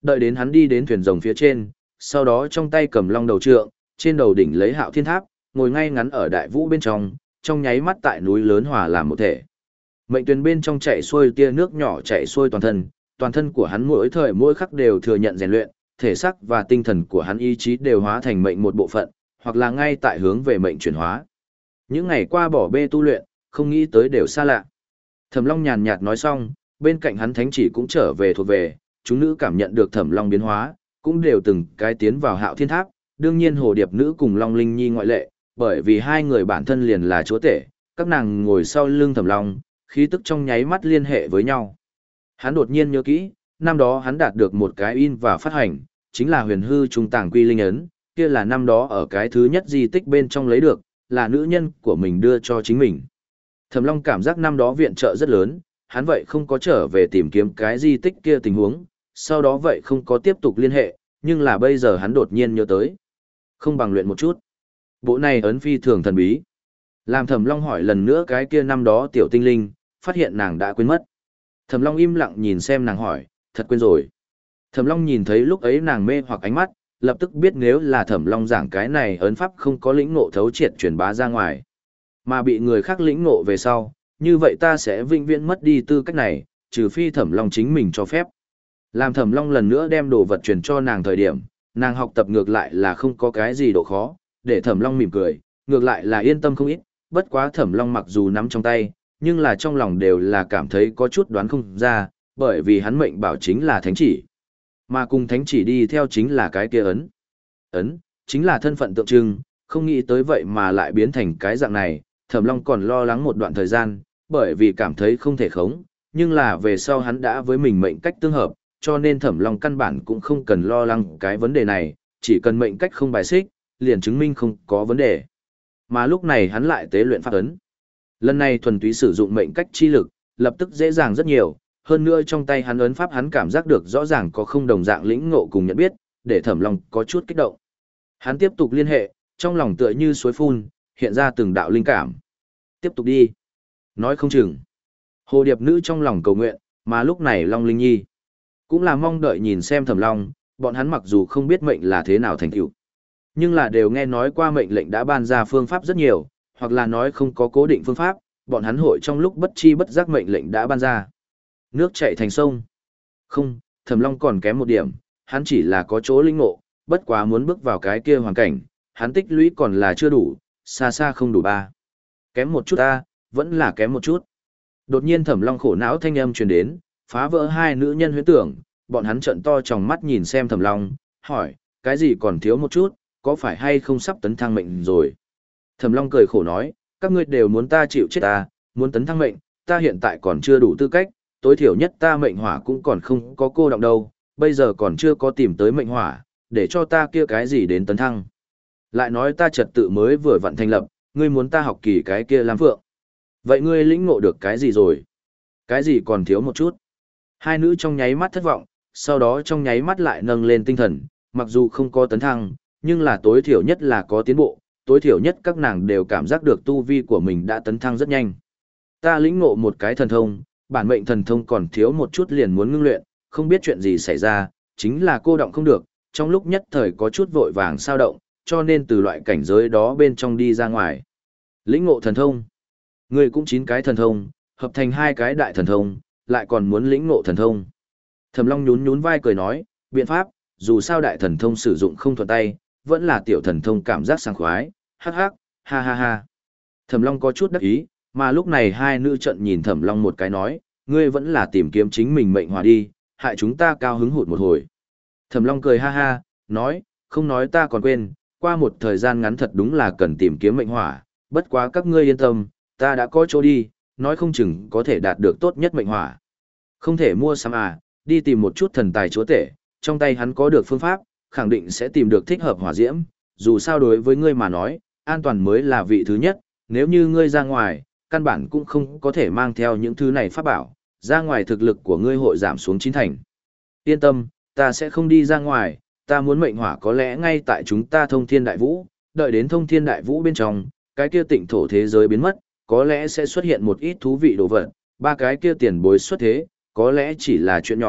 Đợi đến hắn đi đến thuyền rồng phía trên, sau đó trong tay cầm long đầu trượng, trên đầu đỉnh lấy Hạo Thiên Tháp, ngồi ngay ngắn ở đại vũ bên trong, trong nháy mắt tại núi lớn hòa làm một thể. Mệnh tuyển bên trong chạy xuôi tia nước nhỏ chạy xuôi toàn thân, toàn thân của hắn mỗi thời mỗi khắc đều thừa nhận rèn luyện, thể xác và tinh thần của hắn ý chí đều hóa thành mệnh một bộ phận, hoặc là ngay tại hướng về mệnh chuyển hóa. Những ngày qua bỏ bê tu luyện, không nghĩ tới đều xa lạ. Thẩm Long nhàn nhạt nói xong, bên cạnh hắn thánh chỉ cũng trở về thuộc về, chúng nữ cảm nhận được Thẩm Long biến hóa, cũng đều từng cái tiến vào Hạo Thiên Tháp, đương nhiên Hồ Điệp nữ cùng Long Linh Nhi ngoại lệ, bởi vì hai người bản thân liền là chúa tể, các nàng ngồi sau lưng Thẩm Long, khí tức trong nháy mắt liên hệ với nhau. Hắn đột nhiên nhớ kỹ, năm đó hắn đạt được một cái in và phát hành, chính là Huyền Hư Trung Tàng Quy Linh ấn, kia là năm đó ở cái thứ nhất di tích bên trong lấy được, là nữ nhân của mình đưa cho chính mình. Thẩm Long cảm giác năm đó viện trợ rất lớn, hắn vậy không có trở về tìm kiếm cái di tích kia tình huống, sau đó vậy không có tiếp tục liên hệ, nhưng là bây giờ hắn đột nhiên nhớ tới. Không bằng luyện một chút. Bộ này ấn phi thường thần bí. Làm Thẩm Long hỏi lần nữa cái kia năm đó tiểu tinh linh, phát hiện nàng đã quên mất. Thẩm Long im lặng nhìn xem nàng hỏi, thật quên rồi. Thẩm Long nhìn thấy lúc ấy nàng mê hoặc ánh mắt, lập tức biết nếu là Thẩm Long giảng cái này ấn pháp không có lĩnh ngộ thấu triệt truyền bá ra ngoài, mà bị người khác lĩnh ngộ về sau, như vậy ta sẽ vĩnh viễn mất đi tư cách này, trừ phi Thẩm Long chính mình cho phép. Làm Thẩm Long lần nữa đem đồ vật truyền cho nàng thời điểm, nàng học tập ngược lại là không có cái gì độ khó, để Thẩm Long mỉm cười, ngược lại là yên tâm không ít, bất quá Thẩm Long mặc dù nắm trong tay, nhưng là trong lòng đều là cảm thấy có chút đoán không ra, bởi vì hắn mệnh bảo chính là thánh chỉ. Mà cùng thánh chỉ đi theo chính là cái kia ấn. Ấn, chính là thân phận tượng trưng, không nghĩ tới vậy mà lại biến thành cái dạng này, Thẩm Long còn lo lắng một đoạn thời gian, bởi vì cảm thấy không thể khống, nhưng là về sau hắn đã với mình mệnh cách tương hợp, cho nên Thẩm Long căn bản cũng không cần lo lắng cái vấn đề này, chỉ cần mệnh cách không bài xích, liền chứng minh không có vấn đề. Mà lúc này hắn lại tế luyện pháp ấn. Lần này thuần túy sử dụng mệnh cách chi lực, lập tức dễ dàng rất nhiều, hơn nữa trong tay hắn ấn pháp hắn cảm giác được rõ ràng có không đồng dạng lĩnh ngộ cùng nhận biết, để Thẩm Long có chút kích động. Hắn tiếp tục liên hệ, trong lòng tựa như suối phun, hiện ra từng đạo linh cảm. Tiếp tục đi. Nói không chừng. Hồ Điệp nữ trong lòng cầu nguyện, mà lúc này Long Linh Nhi cũng là mong đợi nhìn xem Thẩm Long, bọn hắn mặc dù không biết mệnh là thế nào thành tựu, nhưng là đều nghe nói qua mệnh lệnh đã ban ra phương pháp rất nhiều, hoặc là nói không có cố định phương pháp, bọn hắn hội trong lúc bất chi bất giác mệnh lệnh đã ban ra. Nước chảy thành sông. Không, Thẩm Long còn kém một điểm, hắn chỉ là có chỗ linh ngộ, bất quá muốn bước vào cái kia hoàn cảnh, hắn tích lũy còn là chưa đủ, xa xa không đủ ba. Kém một chút ta, vẫn là kém một chút. Đột nhiên Thẩm Long khổ não thanh âm truyền đến, phá vỡ hai nữ nhân huyễn tưởng, bọn hắn trợn to tròng mắt nhìn xem Thẩm Long, hỏi, cái gì còn thiếu một chút, có phải hay không sắp tấn thăng mệnh rồi? Thẩm Long cười khổ nói, các ngươi đều muốn ta chịu chết ta, muốn tấn thăng mệnh, ta hiện tại còn chưa đủ tư cách, tối thiểu nhất ta mệnh hỏa cũng còn không có cô động đâu, bây giờ còn chưa có tìm tới mệnh hỏa, để cho ta kia cái gì đến tấn thăng. Lại nói ta trật tự mới vừa vặn thành lập, ngươi muốn ta học kỳ cái kia Lam Phượng. Vậy ngươi lĩnh ngộ được cái gì rồi? Cái gì còn thiếu một chút? Hai nữ trong nháy mắt thất vọng, sau đó trong nháy mắt lại nâng lên tinh thần, mặc dù không có tấn thăng, nhưng là tối thiểu nhất là có tiến bộ, tối thiểu nhất các nàng đều cảm giác được tu vi của mình đã tấn thăng rất nhanh. Ta lĩnh ngộ một cái thần thông, bản mệnh thần thông còn thiếu một chút liền muốn ngưng luyện, không biết chuyện gì xảy ra, chính là cô động không được, trong lúc nhất thời có chút vội vàng sao động, cho nên từ loại cảnh giới đó bên trong đi ra ngoài. Lĩnh ngộ thần thông. Ngươi cũng chín cái thần thông, hợp thành hai cái đại thần thông, lại còn muốn lĩnh ngộ thần thông. Thẩm Long nhún nhún vai cười nói, biện pháp, dù sao đại thần thông sử dụng không thuận tay, vẫn là tiểu thần thông cảm giác sảng khoái, hắc hắc, ha ha ha. Thẩm Long có chút đắc ý, mà lúc này hai nữ trận nhìn Thẩm Long một cái nói, ngươi vẫn là tìm kiếm chính mình mệnh hỏa đi, hại chúng ta cao hứng hụt một hồi. Thẩm Long cười ha ha, nói, không nói ta còn quên, qua một thời gian ngắn thật đúng là cần tìm kiếm mệnh hỏa, bất quá các ngươi yên tâm, ta đã có chỗ đi, nói không chừng có thể đạt được tốt nhất mệnh hỏa. Không thể mua sắm à, đi tìm một chút thần tài chúa tể, trong tay hắn có được phương pháp, khẳng định sẽ tìm được thích hợp hỏa diễm, dù sao đối với ngươi mà nói, an toàn mới là vị thứ nhất, nếu như ngươi ra ngoài, căn bản cũng không có thể mang theo những thứ này pháp bảo, ra ngoài thực lực của ngươi hội giảm xuống chín thành. Yên tâm, ta sẽ không đi ra ngoài, ta muốn mệnh hỏa có lẽ ngay tại chúng ta thông thiên đại vũ, đợi đến thông thiên đại vũ bên trong, cái kia tịnh thổ thế giới biến mất, có lẽ sẽ xuất hiện một ít thú vị đồ vật, ba cái kia tiền bối xuất thế, có lẽ chỉ là chuyện nhỏ,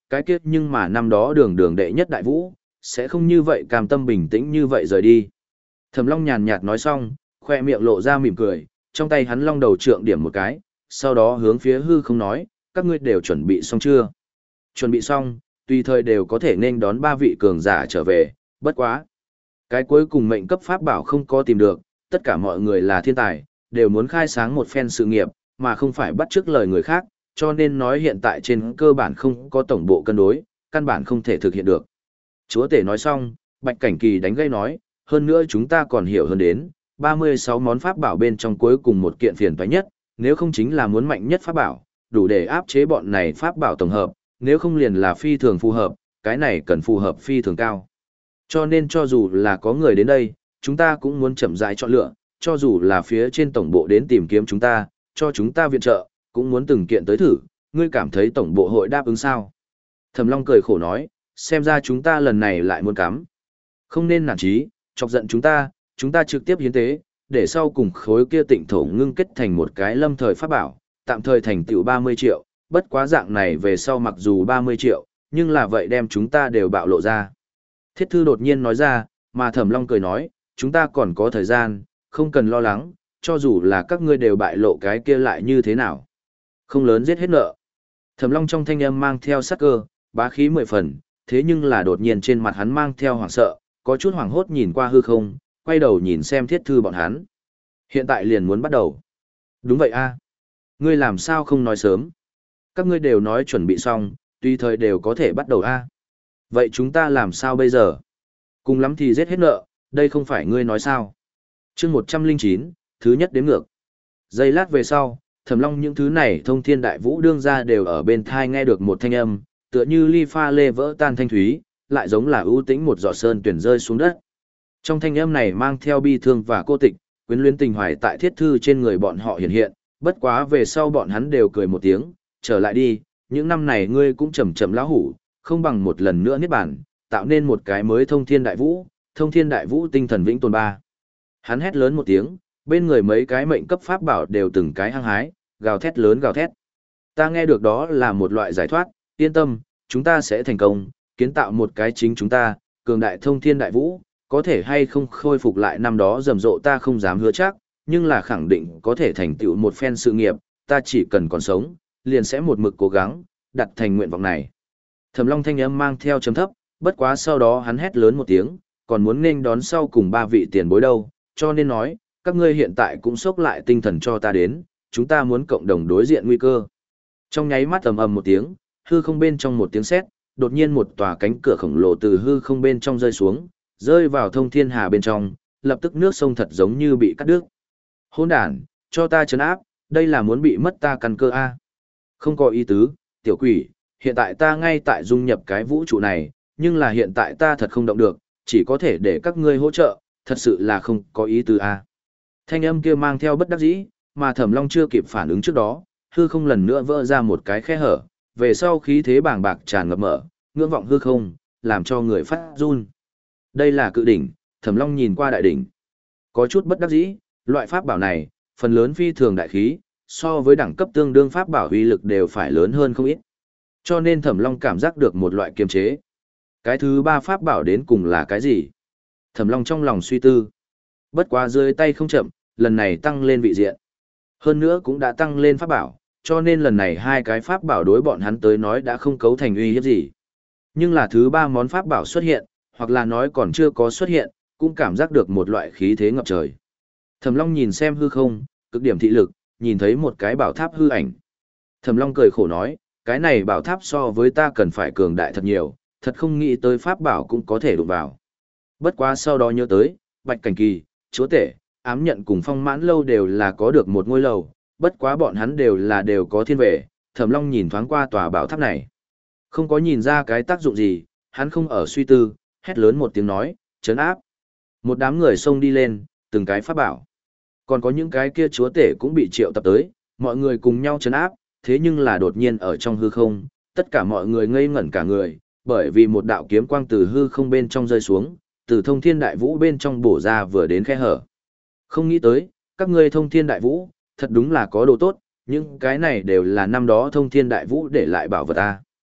cái kiếp nhưng mà năm đó đường đường đệ nhất đại vũ, sẽ không như vậy cam tâm bình tĩnh như vậy rời đi. Thẩm Long nhàn nhạt nói xong, khoe miệng lộ ra mỉm cười, trong tay hắn long đầu trượng điểm một cái, sau đó hướng phía hư không nói, các ngươi đều chuẩn bị xong chưa? Chuẩn bị xong, tùy thời đều có thể nên đón ba vị cường giả trở về, bất quá. Cái cuối cùng mệnh cấp pháp bảo không có tìm được, tất cả mọi người là thiên tài, đều muốn khai sáng một phen sự nghiệp, mà không phải bắt chước lời người khác, cho nên nói hiện tại trên cơ bản không có tổng bộ cân đối, căn bản không thể thực hiện được. Chúa tể nói xong, Bạch Cảnh Kỳ đánh gây nói, hơn nữa chúng ta còn hiểu hơn đến, ba mươi sáu món pháp bảo bên trong cuối cùng một kiện phiền toái nhất, nếu không chính là muốn mạnh nhất pháp bảo, đủ để áp chế bọn này pháp bảo tổng hợp, nếu không liền là phi thường phù hợp, cái này cần phù hợp phi thường cao. Cho nên cho dù là có người đến đây, chúng ta cũng muốn chậm rãi chọn lựa, cho dù là phía trên tổng bộ đến tìm kiếm chúng ta, cho chúng ta viện trợ, cũng muốn từng kiện tới thử, ngươi cảm thấy tổng bộ hội đáp ứng sao? Thẩm Long cười khổ nói, xem ra chúng ta lần này lại muốn cắm. Không nên nản chí, chọc giận chúng ta, chúng ta trực tiếp hiến tế, để sau cùng khối kia tịnh thổ ngưng kết thành một cái lâm thời pháp bảo, tạm thời thành tựu ba mươi triệu, bất quá dạng này về sau mặc dù ba mươi triệu, nhưng là vậy đem chúng ta đều bạo lộ ra. Thiết thư đột nhiên nói ra, mà Thẩm Long cười nói, chúng ta còn có thời gian, không cần lo lắng, cho dù là các ngươi đều bại lộ cái kia lại như thế nào. Không lớn giết hết nợ. Thẩm Long trong thanh âm mang theo sát cơ, bá khí mười phần, thế nhưng là đột nhiên trên mặt hắn mang theo hoảng sợ, có chút hoảng hốt nhìn qua hư không, quay đầu nhìn xem thiết thư bọn hắn. Hiện tại liền muốn bắt đầu. Đúng vậy a, ngươi làm sao không nói sớm? Các ngươi đều nói chuẩn bị xong, tùy thời đều có thể bắt đầu a. Vậy chúng ta làm sao bây giờ? Cùng lắm thì giết hết nợ, đây không phải ngươi nói sao? Chương một trăm linh chín, thứ nhất đếm ngược. Giây lát về sau, Thẩm Long những thứ này thông thiên đại vũ đương ra đều ở bên thai nghe được một thanh âm, tựa như ly pha lê vỡ tan thanh thúy, lại giống là ưu tĩnh một giọt sơn tuyển rơi xuống đất. Trong thanh âm này mang theo bi thương và cô tịch, quyến luyến tình hoài tại thiết thư trên người bọn họ hiện hiện, bất quá về sau bọn hắn đều cười một tiếng, trở lại đi, những năm này ngươi cũng chậm chậm lão hủ, không bằng một lần nữa niết bàn, tạo nên một cái mới thông thiên đại vũ, thông thiên đại vũ tinh thần vĩnh tồn ba. Hắn hét lớn một tiếng, bên người mấy cái mệnh cấp pháp bảo đều từng cái hăng hái, gào thét lớn gào thét. Ta nghe được đó là một loại giải thoát, yên tâm, chúng ta sẽ thành công, kiến tạo một cái chính chúng ta, cường đại thông thiên đại vũ, có thể hay không khôi phục lại năm đó rầm rộ ta không dám hứa chắc, nhưng là khẳng định có thể thành tựu một phen sự nghiệp, ta chỉ cần còn sống, liền sẽ một mực cố gắng, đặt thành nguyện vọng này. Thẩm Long thanh âm mang theo trầm thấp, bất quá sau đó hắn hét lớn một tiếng, còn muốn nên đón sau cùng ba vị tiền bối đâu, cho nên nói, các ngươi hiện tại cũng sốc lại tinh thần cho ta đến, chúng ta muốn cộng đồng đối diện nguy cơ. Trong nháy mắt ầm ầm một tiếng, hư không bên trong một tiếng sét, đột nhiên một tòa cánh cửa khổng lồ từ hư không bên trong rơi xuống, rơi vào thông thiên hà bên trong, lập tức nước sông thật giống như bị cắt đứt. Hỗn đản, cho ta trấn áp, đây là muốn bị mất ta căn cơ a. Không có ý tứ, tiểu quỷ, hiện tại ta ngay tại dung nhập cái vũ trụ này, nhưng là hiện tại ta thật không động được, chỉ có thể để các ngươi hỗ trợ, thật sự là không có ý tứ a. Thanh âm kia mang theo bất đắc dĩ, mà Thẩm Long chưa kịp phản ứng trước đó, hư không lần nữa vỡ ra một cái khe hở, về sau khí thế bàng bạc tràn ngập mở, ngưỡng vọng hư không, làm cho người phát run. Đây là cự đỉnh, Thẩm Long nhìn qua đại đỉnh. Có chút bất đắc dĩ, loại pháp bảo này, phần lớn phi thường đại khí, so với đẳng cấp tương đương pháp bảo uy lực đều phải lớn hơn không ít. Cho nên Thẩm Long cảm giác được một loại kiềm chế. Cái thứ ba pháp bảo đến cùng là cái gì? Thẩm Long trong lòng suy tư. Bất quá dưới tay không chậm, lần này tăng lên vị diện. Hơn nữa cũng đã tăng lên pháp bảo, cho nên lần này hai cái pháp bảo đối bọn hắn tới nói đã không cấu thành uy hiếp gì. Nhưng là thứ ba món pháp bảo xuất hiện, hoặc là nói còn chưa có xuất hiện, cũng cảm giác được một loại khí thế ngập trời. Thẩm Long nhìn xem hư không, cực điểm thị lực, nhìn thấy một cái bảo tháp hư ảnh. Thẩm Long cười khổ nói, cái này bảo tháp so với ta cần phải cường đại thật nhiều, thật không nghĩ tới pháp bảo cũng có thể đụng vào. Bất quá sau đó nhớ tới, Bạch Cảnh Kỳ, Chúa Tể, Ám Nhận cùng Phong Mãn Lâu đều là có được một ngôi lầu, bất quá bọn hắn đều là đều có thiên vệ, Thẩm Long nhìn thoáng qua tòa bảo tháp này. Không có nhìn ra cái tác dụng gì, hắn không ở suy tư, hét lớn một tiếng nói, trấn áp. Một đám người xông đi lên, từng cái pháp bảo. Còn có những cái kia chúa tể cũng bị triệu tập tới, mọi người cùng nhau trấn áp, thế nhưng là đột nhiên ở trong hư không, tất cả mọi người ngây ngẩn cả người, bởi vì một đạo kiếm quang từ hư không bên trong rơi xuống, từ thông thiên đại vũ bên trong bổ ra vừa đến khe hở. Không nghĩ tới, các ngươi thông thiên đại vũ, thật đúng là có đồ tốt, những cái này đều là năm đó thông thiên đại vũ để lại bảo vật ta.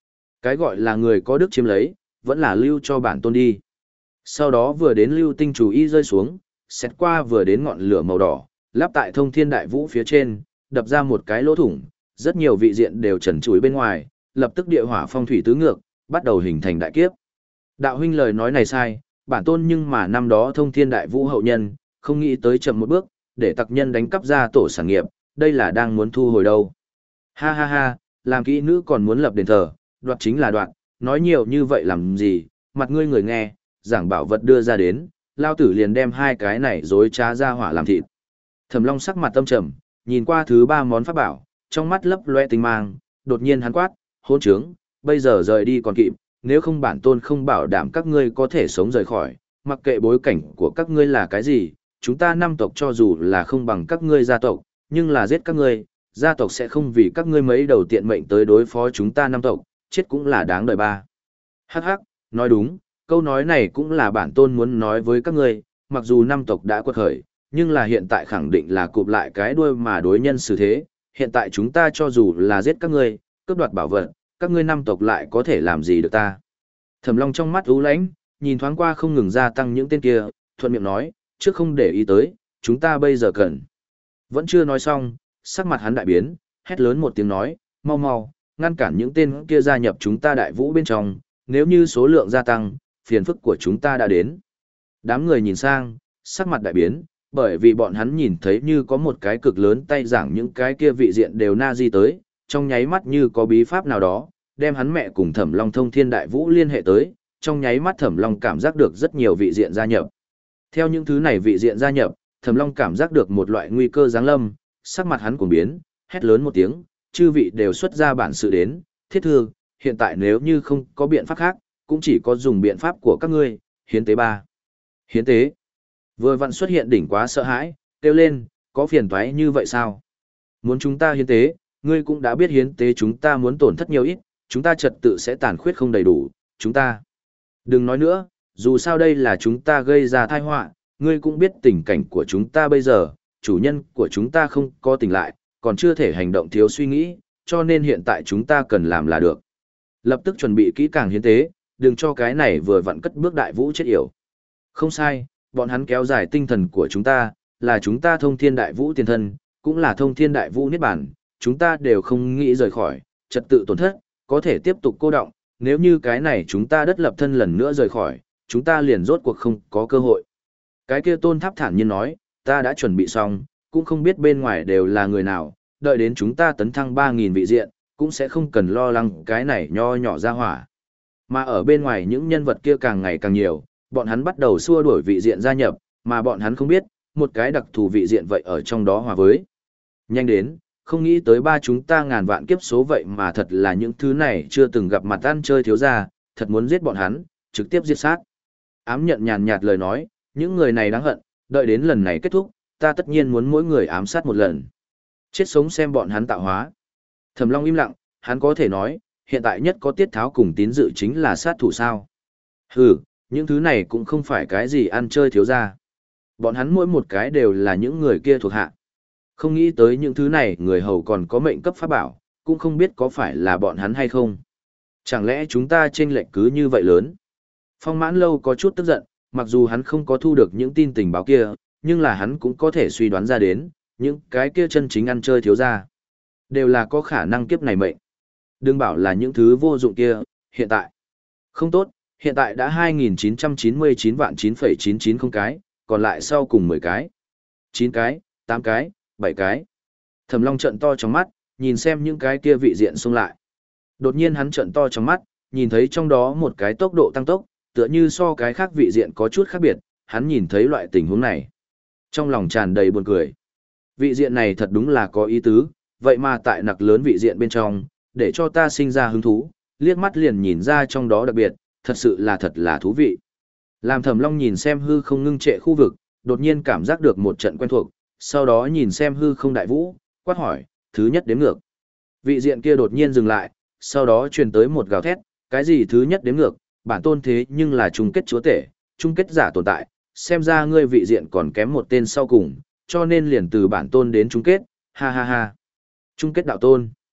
Cái gọi là người có đức chiếm lấy, vẫn là lưu cho bản tôn đi. Sau đó vừa đến lưu tinh chủ y rơi xuống, xét qua vừa đến ngọn lửa màu đỏ, lắp tại thông thiên đại vũ phía trên, đập ra một cái lỗ thủng, rất nhiều vị diện đều trần trụi bên ngoài, lập tức địa hỏa phong thủy tứ ngược, bắt đầu hình thành đại kiếp. Đạo huynh lời nói này sai, bản tôn nhưng mà năm đó thông thiên đại vũ hậu nhân, không nghĩ tới chậm một bước, để tặc nhân đánh cắp ra tổ sản nghiệp, đây là đang muốn thu hồi đâu. Ha ha ha, làm kỹ nữ còn muốn lập đền thờ, đoạt chính là đoạt, nói nhiều như vậy làm gì, mặt ngươi người nghe, giảng bảo vật đưa ra đến, lao tử liền đem hai cái này dối trá ra hỏa làm thịt. Thẩm Long sắc mặt tâm trầm, nhìn qua thứ ba món pháp bảo, trong mắt lấp loe tinh mang, đột nhiên hắn quát, hỗn trướng, bây giờ rời đi còn kịp, nếu không bản tôn không bảo đảm các ngươi có thể sống rời khỏi, mặc kệ bối cảnh của các ngươi là cái gì, chúng ta năm tộc cho dù là không bằng các ngươi gia tộc, nhưng là giết các ngươi, gia tộc sẽ không vì các ngươi mấy đầu tiện mệnh tới đối phó chúng ta năm tộc, chết cũng là đáng đời ba. Hắc hắc, nói đúng, câu nói này cũng là bản tôn muốn nói với các ngươi, mặc dù năm tộc đã quật khởi, nhưng là hiện tại khẳng định là cụp lại cái đuôi mà đối nhân xử thế, hiện tại chúng ta cho dù là giết các ngươi, cướp đoạt bảo vật, các ngươi năm tộc lại có thể làm gì được ta. Thẩm Long trong mắt u lãnh, nhìn thoáng qua không ngừng gia tăng những tên kia, thuận miệng nói, trước không để ý tới, chúng ta bây giờ cần. Vẫn chưa nói xong, sắc mặt hắn đại biến, hét lớn một tiếng nói, mau mau, ngăn cản những tên kia gia nhập chúng ta đại vũ bên trong, nếu như số lượng gia tăng, phiền phức của chúng ta đã đến. Đám người nhìn sang, sắc mặt đại biến, bởi vì bọn hắn nhìn thấy như có một cái cực lớn tay giảng những cái kia vị diện đều na di tới, trong nháy mắt như có bí pháp nào đó, đem hắn mẹ cùng Thẩm Long thông thiên đại vũ liên hệ tới, trong nháy mắt Thẩm Long cảm giác được rất nhiều vị diện gia nhập. Theo những thứ này vị diện gia nhập, Thẩm Long cảm giác được một loại nguy cơ giáng lâm, sắc mặt hắn cuồng biến, hét lớn một tiếng, chư vị đều xuất ra bản sự đến, thiết thư, hiện tại nếu như không có biện pháp khác, cũng chỉ có dùng biện pháp của các ngươi, hiến tế ba. Hiến tế. Vừa vặn xuất hiện đỉnh quá sợ hãi, kêu lên, có phiền toái như vậy sao? Muốn chúng ta hiến tế, ngươi cũng đã biết hiến tế chúng ta muốn tổn thất nhiều ít, chúng ta trật tự sẽ tàn khuyết không đầy đủ, chúng ta. Đừng nói nữa, dù sao đây là chúng ta gây ra tai họa, ngươi cũng biết tình cảnh của chúng ta bây giờ, chủ nhân của chúng ta không có tỉnh lại, còn chưa thể hành động thiếu suy nghĩ, cho nên hiện tại chúng ta cần làm là được. Lập tức chuẩn bị kỹ càng hiến tế, đừng cho cái này vừa vặn cất bước đại vũ chết yểu. Không sai, bọn hắn kéo dài tinh thần của chúng ta, là chúng ta thông thiên đại vũ tiền thân, cũng là thông thiên đại vũ niết bản, chúng ta đều không nghĩ rời khỏi, trật tự tổn thất, có thể tiếp tục cô động, nếu như cái này chúng ta đất lập thân lần nữa rời khỏi, chúng ta liền rốt cuộc không có cơ hội. Cái kia tôn tháp thản nhiên nói, ta đã chuẩn bị xong, cũng không biết bên ngoài đều là người nào, đợi đến chúng ta tấn thăng ba nghìn vị diện, cũng sẽ không cần lo lắng cái này nho nhỏ ra hỏa. Mà ở bên ngoài những nhân vật kia càng ngày càng nhiều, bọn hắn bắt đầu xua đuổi vị diện gia nhập, mà bọn hắn không biết, một cái đặc thù vị diện vậy ở trong đó hòa với. Nhanh đến, không nghĩ tới ba chúng ta ngàn vạn kiếp số vậy mà thật là những thứ này chưa từng gặp mặt ăn chơi thiếu gia, thật muốn giết bọn hắn, trực tiếp giết sát. Ám nhận nhàn nhạt lời nói, những người này đáng hận, đợi đến lần này kết thúc, ta tất nhiên muốn mỗi người ám sát một lần. Chết sống xem bọn hắn tạo hóa. Thẩm Long im lặng, hắn có thể nói, hiện tại nhất có tiết tháo cùng tín dự chính là sát thủ sao. Hừ, những thứ này cũng không phải cái gì ăn chơi thiếu gia. Bọn hắn mỗi một cái đều là những người kia thuộc hạ. Không nghĩ tới những thứ này người hầu còn có mệnh cấp pháp bảo, cũng không biết có phải là bọn hắn hay không. Chẳng lẽ chúng ta chênh lệch cứ như vậy lớn? Phong Mãn Lâu có chút tức giận, mặc dù hắn không có thu được những tin tình báo kia, nhưng là hắn cũng có thể suy đoán ra đến, những cái kia chân chính ăn chơi thiếu gia đều là có khả năng kiếp này mệnh. Đừng bảo là những thứ vô dụng kia, hiện tại. Không tốt, hiện tại đã hai nghìn chín trăm chín mươi chín vạn chín phẩy chín chín không cái, còn lại sau cùng mười cái. chín cái, tám cái, bảy cái. Thẩm Long trợn to trong mắt, nhìn xem những cái kia vị diện xông lại. Đột nhiên hắn trợn to trong mắt, nhìn thấy trong đó một cái tốc độ tăng tốc, tựa như so cái khác vị diện có chút khác biệt, hắn nhìn thấy loại tình huống này. Trong lòng tràn đầy buồn cười. Vị diện này thật đúng là có ý tứ, vậy mà tại nặc lớn vị diện bên trong, để cho ta sinh ra hứng thú, liếc mắt liền nhìn ra trong đó đặc biệt, thật sự là thật là thú vị. Làm Thẩm Long nhìn xem hư không ngưng trệ khu vực, đột nhiên cảm giác được một trận quen thuộc, sau đó nhìn xem hư không đại vũ, quát hỏi, thứ nhất đếm ngược. Vị diện kia đột nhiên dừng lại, sau đó truyền tới một gào thét, cái gì thứ nhất đếm ngược, bản tôn thế nhưng là chung kết chúa tể, chung kết giả tồn tại, xem ra ngươi vị diện còn kém một tên sau cùng, cho nên liền từ bản tôn đến chung kết, ha ha ha. Chung kết đạo tôn.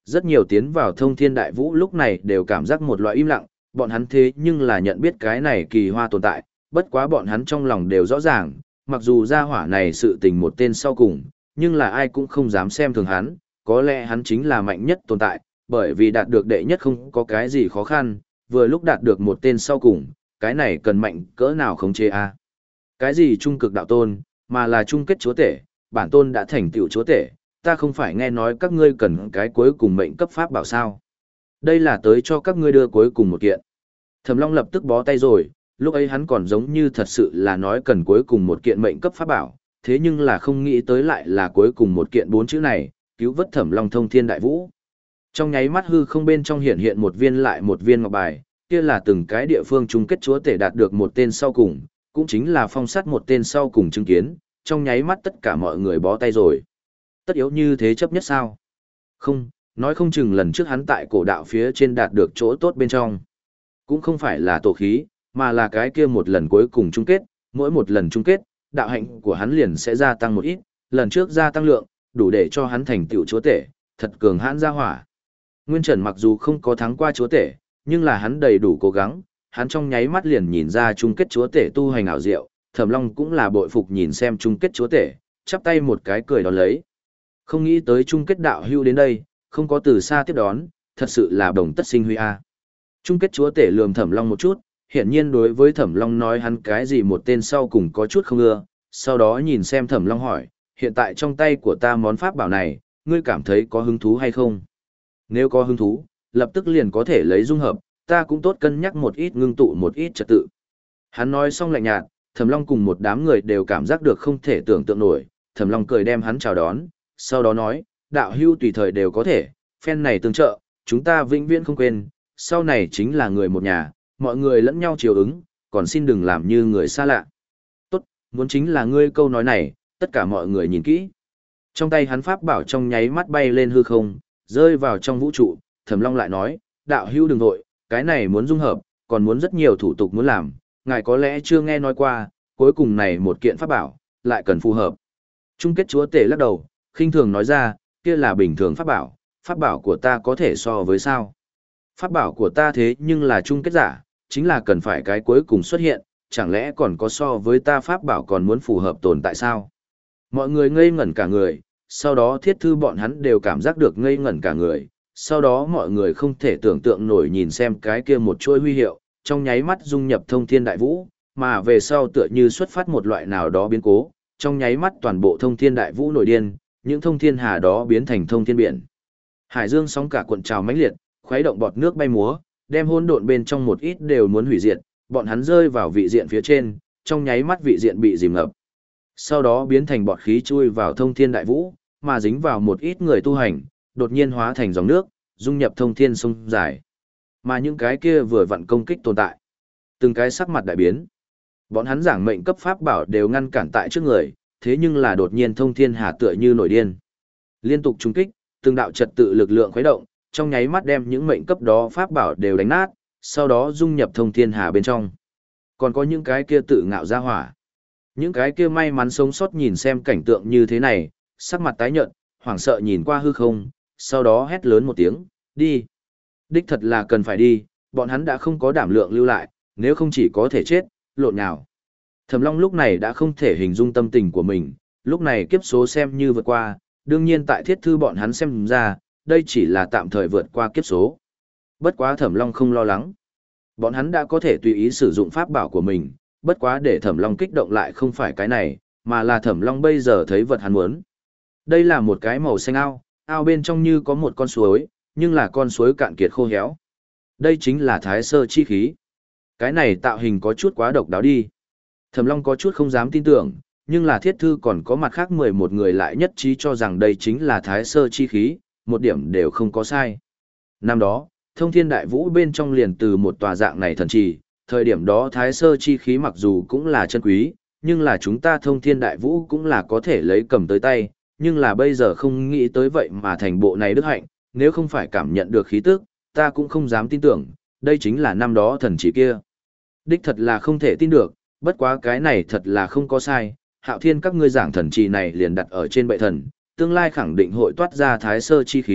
Rất nhiều tiến vào thông thiên đại vũ lúc này đều cảm giác một loại im lặng, bọn hắn thế nhưng là nhận biết cái này kỳ hoa tồn tại, bất quá bọn hắn trong lòng đều rõ ràng, mặc dù gia hỏa này sự tình một tên sau cùng, nhưng là ai cũng không dám xem thường hắn, có lẽ hắn chính là mạnh nhất tồn tại, bởi vì đạt được đệ nhất không có cái gì khó khăn, vừa lúc đạt được một tên sau cùng, cái này cần mạnh cỡ nào khống chế a? Cái gì trung cực đạo tôn, mà là chung kết chúa tể, bản tôn đã thành tựu chúa tể, ta không phải nghe nói các ngươi cần cái cuối cùng mệnh cấp pháp bảo sao? Đây là tới cho các ngươi đưa cuối cùng một kiện. Thẩm Long lập tức bó tay rồi, lúc ấy hắn còn giống như thật sự là nói cần cuối cùng một kiện mệnh cấp pháp bảo, thế nhưng là không nghĩ tới lại là cuối cùng một kiện bốn chữ này, cứu vớt Thẩm Long thông thiên đại vũ. Trong nháy mắt hư không bên trong hiện hiện một viên lại một viên ngọc bài, kia là từng cái địa phương chung kết chúa tể đạt được một tên sau cùng, cũng chính là phong sát một tên sau cùng chứng kiến, trong nháy mắt tất cả mọi người bó tay rồi. Tất yếu như thế chấp nhất sao? Không, nói không chừng lần trước hắn tại cổ đạo phía trên đạt được chỗ tốt bên trong. Cũng không phải là tổ khí, mà là cái kia một lần cuối cùng chung kết, mỗi một lần chung kết, đạo hạnh của hắn liền sẽ gia tăng một ít, lần trước gia tăng lượng, đủ để cho hắn thành tựu chúa tể, thật cường hãn gia hỏa. Nguyên Trần mặc dù không có thắng qua chúa tể, nhưng là hắn đầy đủ cố gắng, hắn trong nháy mắt liền nhìn ra chung kết chúa tể tu hành ảo diệu, Thẩm Long cũng là bội phục nhìn xem chung kết chúa tể, chắp tay một cái cười đón lấy. Không nghĩ tới chung kết đạo hưu đến đây, không có từ xa tiếp đón, thật sự là đồng tất sinh huy a. Chung kết chúa tể lườm Thẩm Long một chút, hiển nhiên đối với Thẩm Long nói hắn cái gì một tên sau cùng có chút không ưa, sau đó nhìn xem Thẩm Long hỏi, hiện tại trong tay của ta món pháp bảo này, ngươi cảm thấy có hứng thú hay không? Nếu có hứng thú, lập tức liền có thể lấy dung hợp, ta cũng tốt cân nhắc một ít ngưng tụ một ít trật tự. Hắn nói xong lạnh nhạt, Thẩm Long cùng một đám người đều cảm giác được không thể tưởng tượng nổi, Thẩm Long cười đem hắn chào đón, sau đó nói, đạo hưu tùy thời đều có thể, phen này tương trợ, chúng ta vĩnh viễn không quên, sau này chính là người một nhà, mọi người lẫn nhau chiều ứng, còn xin đừng làm như người xa lạ. Tốt, muốn chính là ngươi câu nói này, tất cả mọi người nhìn kỹ. Trong tay hắn pháp bảo trong nháy mắt bay lên hư không, rơi vào trong vũ trụ, Thẩm Long lại nói, đạo hưu đừng vội, cái này muốn dung hợp, còn muốn rất nhiều thủ tục muốn làm, ngài có lẽ chưa nghe nói qua, cuối cùng này một kiện pháp bảo, lại cần phù hợp. Chung kết chúa tể lắc đầu, khinh thường nói ra, kia là bình thường pháp bảo, pháp bảo của ta có thể so với sao? Pháp bảo của ta thế nhưng là chung kết giả, chính là cần phải cái cuối cùng xuất hiện, chẳng lẽ còn có so với ta pháp bảo còn muốn phù hợp tồn tại sao? Mọi người ngây ngẩn cả người, sau đó thiết thư bọn hắn đều cảm giác được ngây ngẩn cả người, sau đó mọi người không thể tưởng tượng nổi nhìn xem cái kia một chuỗi huy hiệu, trong nháy mắt dung nhập thông thiên đại vũ, mà về sau tựa như xuất phát một loại nào đó biến cố, trong nháy mắt toàn bộ thông thiên đại vũ nổi điên, những thông thiên hà đó biến thành thông thiên biển. Hải dương sóng cả cuộn trào mãnh liệt, khuấy động bọt nước bay múa, đem hỗn độn bên trong một ít đều muốn hủy diệt, bọn hắn rơi vào vị diện phía trên, trong nháy mắt vị diện bị dìm ngập. Sau đó biến thành bọt khí chui vào thông thiên đại vũ, mà dính vào một ít người tu hành, đột nhiên hóa thành dòng nước, dung nhập thông thiên sông dài. Mà những cái kia vừa vặn công kích tồn tại, từng cái sắc mặt đại biến. Bọn hắn giảng mệnh cấp pháp bảo đều ngăn cản tại trước người, thế nhưng là đột nhiên thông thiên hà tựa như nổi điên. Liên tục trúng kích, từng đạo trật tự lực lượng khuấy động, trong nháy mắt đem những mệnh cấp đó pháp bảo đều đánh nát, sau đó dung nhập thông thiên hà bên trong. Còn có những cái kia tự ngạo ra hỏa. Những cái kia may mắn sống sót nhìn xem cảnh tượng như thế này, sắc mặt tái nhợt, hoảng sợ nhìn qua hư không, sau đó hét lớn một tiếng, đi. Đích thật là cần phải đi, bọn hắn đã không có đảm lượng lưu lại, nếu không chỉ có thể chết, lộn nào. Thẩm Long lúc này đã không thể hình dung tâm tình của mình, lúc này kiếp số xem như vượt qua, đương nhiên tại thiết thư bọn hắn xem ra, đây chỉ là tạm thời vượt qua kiếp số. Bất quá Thẩm Long không lo lắng. Bọn hắn đã có thể tùy ý sử dụng pháp bảo của mình, bất quá để Thẩm Long kích động lại không phải cái này, mà là Thẩm Long bây giờ thấy vật hắn muốn. Đây là một cái màu xanh ao, ao bên trong như có một con suối, nhưng là con suối cạn kiệt khô héo. Đây chính là thái sơ chi khí. Cái này tạo hình có chút quá độc đáo đi. Thẩm Long có chút không dám tin tưởng, nhưng là thiết thư còn có mặt khác mười một người lại nhất trí cho rằng đây chính là thái sơ chi khí, một điểm đều không có sai. Năm đó, thông thiên đại vũ bên trong liền từ một tòa dạng này thần trì, thời điểm đó thái sơ chi khí mặc dù cũng là chân quý, nhưng là chúng ta thông thiên đại vũ cũng là có thể lấy cầm tới tay, nhưng là bây giờ không nghĩ tới vậy mà thành bộ này đức hạnh, nếu không phải cảm nhận được khí tức, ta cũng không dám tin tưởng, đây chính là năm đó thần chỉ kia. Đích thật là không thể tin được, bất quá cái này thật là không có sai, Hạo Thiên các ngươi giảng thần trì này liền đặt ở trên bệ thần, tương lai khẳng định hội toát ra thái sơ chi khí,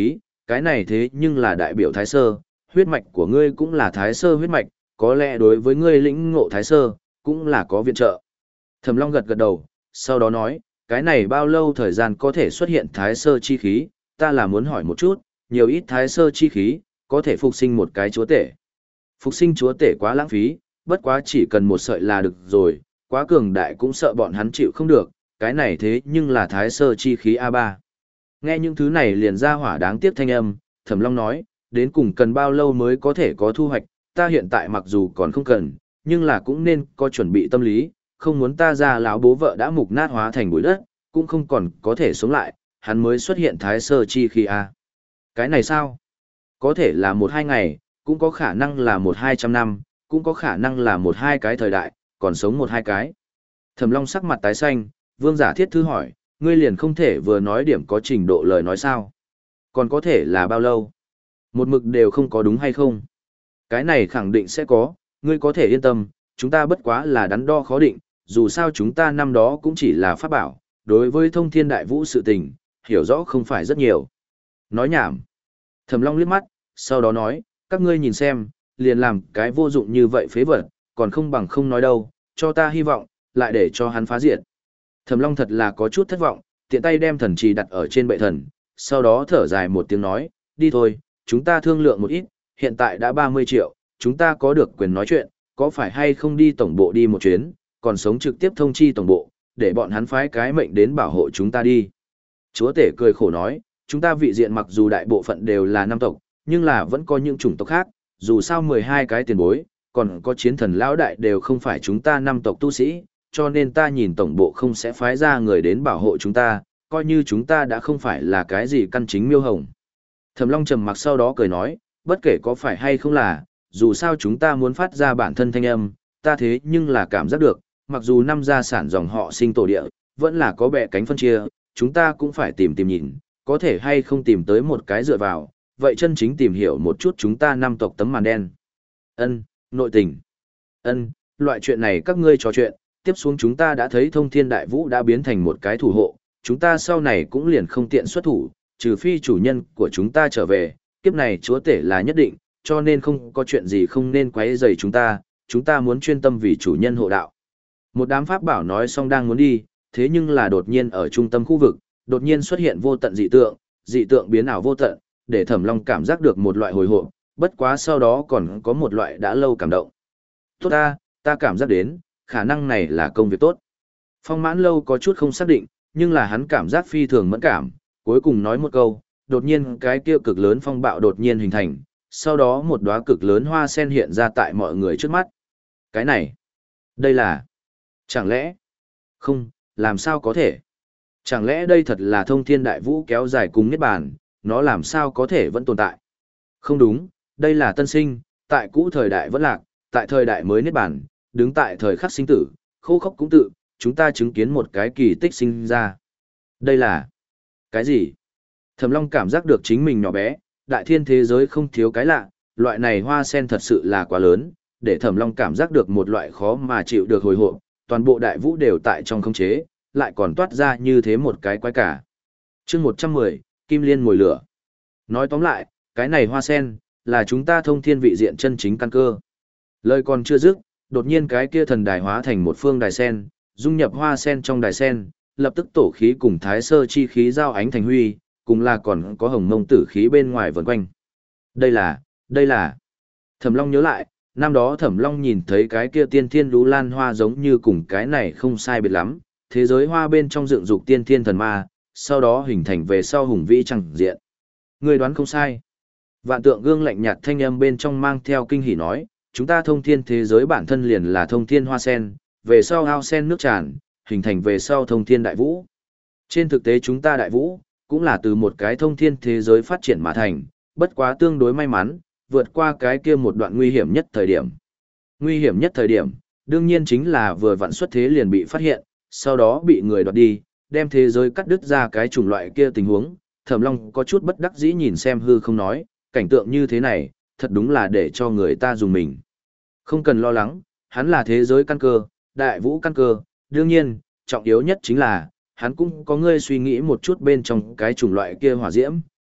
cái này thế nhưng là đại biểu Thái Sơ, huyết mạch của ngươi cũng là Thái Sơ huyết mạch, có lẽ đối với ngươi lĩnh ngộ Thái Sơ, cũng là có viện trợ. Thẩm Long gật gật đầu, sau đó nói, cái này bao lâu thời gian có thể xuất hiện Thái Sơ chi khí, ta là muốn hỏi một chút, nhiều ít Thái Sơ chi khí, có thể phục sinh một cái chúa tể. Phục sinh chúa tể quá lãng phí, bất quá chỉ cần một sợi là được rồi, quá cường đại cũng sợ bọn hắn chịu không được, cái này thế nhưng là Thái Sơ chi khí a ba. Nghe những thứ này liền ra hỏa đáng tiếc thanh âm, Thẩm Long nói, đến cùng cần bao lâu mới có thể có thu hoạch, ta hiện tại mặc dù còn không cần, nhưng là cũng nên có chuẩn bị tâm lý, không muốn ta ra lão bố vợ đã mục nát hóa thành bụi đất, cũng không còn có thể sống lại, hắn mới xuất hiện Thái Sơ chi khí a. Cái này sao? Có thể là một hai ngày, cũng có khả năng là một hai trăm năm, cũng có khả năng là một hai cái thời đại, còn sống một hai cái. Thẩm Long sắc mặt tái xanh, Vương Giả Thiết Thư hỏi, ngươi liền không thể vừa nói điểm có trình độ lời nói sao? Còn có thể là bao lâu? Một mực đều không có đúng hay không? Cái này khẳng định sẽ có, ngươi có thể yên tâm, chúng ta bất quá là đắn đo khó định, dù sao chúng ta năm đó cũng chỉ là pháp bảo, đối với thông thiên đại vũ sự tình, hiểu rõ không phải rất nhiều. Nói nhảm. Thẩm Long liếc mắt, sau đó nói, các ngươi nhìn xem, liền làm cái vô dụng như vậy phế vật, còn không bằng không nói đâu, cho ta hy vọng, lại để cho hắn phá diệt. Thẩm Long thật là có chút thất vọng, tiện tay đem thần trì đặt ở trên bệ thần, sau đó thở dài một tiếng nói, đi thôi, chúng ta thương lượng một ít, hiện tại đã ba mươi triệu, chúng ta có được quyền nói chuyện, có phải hay không đi tổng bộ đi một chuyến, còn sống trực tiếp thông chi tổng bộ, để bọn hắn phái cái mệnh đến bảo hộ chúng ta đi. Chúa tể cười khổ nói, chúng ta vị diện mặc dù đại bộ phận đều là nam tộc, nhưng là vẫn có những chủng tộc khác, dù sao mười hai cái tiền bối, còn có chiến thần lão đại đều không phải chúng ta nam tộc tu sĩ, cho nên ta nhìn tổng bộ không sẽ phái ra người đến bảo hộ chúng ta, coi như chúng ta đã không phải là cái gì căn chính miêu hồng. Thẩm Long trầm mặc sau đó cười nói, bất kể có phải hay không là, dù sao chúng ta muốn phát ra bản thân thanh âm, ta thế nhưng là cảm giác được, mặc dù năm gia sản dòng họ sinh tổ địa, vẫn là có bẻ cánh phân chia, chúng ta cũng phải tìm tìm nhìn, có thể hay không tìm tới một cái dựa vào, vậy chân chính tìm hiểu một chút chúng ta năm tộc tấm màn đen. Ân, nội tình. Ân, loại chuyện này các ngươi trò chuyện, tiếp xuống chúng ta đã thấy thông thiên đại vũ đã biến thành một cái thủ hộ, chúng ta sau này cũng liền không tiện xuất thủ, trừ phi chủ nhân của chúng ta trở về, kiếp này chúa tể là nhất định, cho nên không có chuyện gì không nên quấy rầy chúng ta, chúng ta muốn chuyên tâm vì chủ nhân hộ đạo. Một đám pháp bảo nói xong đang muốn đi, thế nhưng là đột nhiên ở trung tâm khu vực, đột nhiên xuất hiện vô tận dị tượng, dị tượng biến ảo vô tận, để Thẩm Long cảm giác được một loại hồi hộp, bất quá sau đó còn có một loại đã lâu cảm động. Tốt ta, ta cảm giác đến, khả năng này là công việc tốt. Phong Mãn Lâu có chút không xác định, nhưng là hắn cảm giác phi thường mẫn cảm, cuối cùng nói một câu, đột nhiên cái kia cực lớn phong bạo đột nhiên hình thành, sau đó một đóa cực lớn hoa sen hiện ra tại mọi người trước mắt. Cái này, đây là, chẳng lẽ, không, làm sao có thể? Chẳng lẽ đây thật là thông thiên đại vũ kéo dài cùng niết bàn, nó làm sao có thể vẫn tồn tại? Không đúng, đây là tân sinh, tại cũ thời đại vẫn lạc, tại thời đại mới niết bàn, đứng tại thời khắc sinh tử, khô khốc cũng tự, chúng ta chứng kiến một cái kỳ tích sinh ra. Đây là cái gì? Thẩm Long cảm giác được chính mình nhỏ bé, đại thiên thế giới không thiếu cái lạ, loại này hoa sen thật sự là quá lớn, để Thẩm Long cảm giác được một loại khó mà chịu được hồi hộp, toàn bộ đại vũ đều tại trong khống chế, lại còn toát ra như thế một cái quái cả. Chương một trăm mười, Kim Liên mồi lửa. Nói tóm lại, cái này hoa sen là chúng ta thông thiên vị diện chân chính căn cơ. Lời còn chưa dứt, đột nhiên cái kia thần đài hóa thành một phương đài sen, dung nhập hoa sen trong đài sen, lập tức tổ khí cùng thái sơ chi khí giao ánh thành huy, cùng là còn có hồng mông tử khí bên ngoài vần quanh. Đây là, đây là. Thẩm Long nhớ lại, năm đó Thẩm Long nhìn thấy cái kia tiên thiên lũ lan hoa giống như cùng cái này không sai biệt lắm, thế giới hoa bên trong dựng dục tiên thiên thần ma, sau đó hình thành về sau hùng vĩ chẳng diện. Người đoán không sai. Vạn tượng gương lạnh nhạt thanh âm bên trong mang theo kinh hỉ nói, chúng ta thông thiên thế giới bản thân liền là thông thiên hoa sen, về sau ao sen nước tràn, hình thành về sau thông thiên đại vũ. Trên thực tế chúng ta đại vũ, cũng là từ một cái thông thiên thế giới phát triển mà thành, bất quá tương đối may mắn, vượt qua cái kia một đoạn nguy hiểm nhất thời điểm. Nguy hiểm nhất thời điểm, đương nhiên chính là vừa vặn xuất thế liền bị phát hiện, sau đó bị người đoạt đi, đem thế giới cắt đứt ra cái chủng loại kia tình huống. Thẩm Long có chút bất đắc dĩ nhìn xem hư không nói, cảnh tượng như thế này, thật đúng là để cho người ta dùng mình. Không cần lo lắng, hắn là thế giới căn cơ, đại vũ căn cơ, đương nhiên, trọng yếu nhất chính là, hắn cũng có ngươi suy nghĩ một chút bên trong cái chủng loại kia hỏa diễm,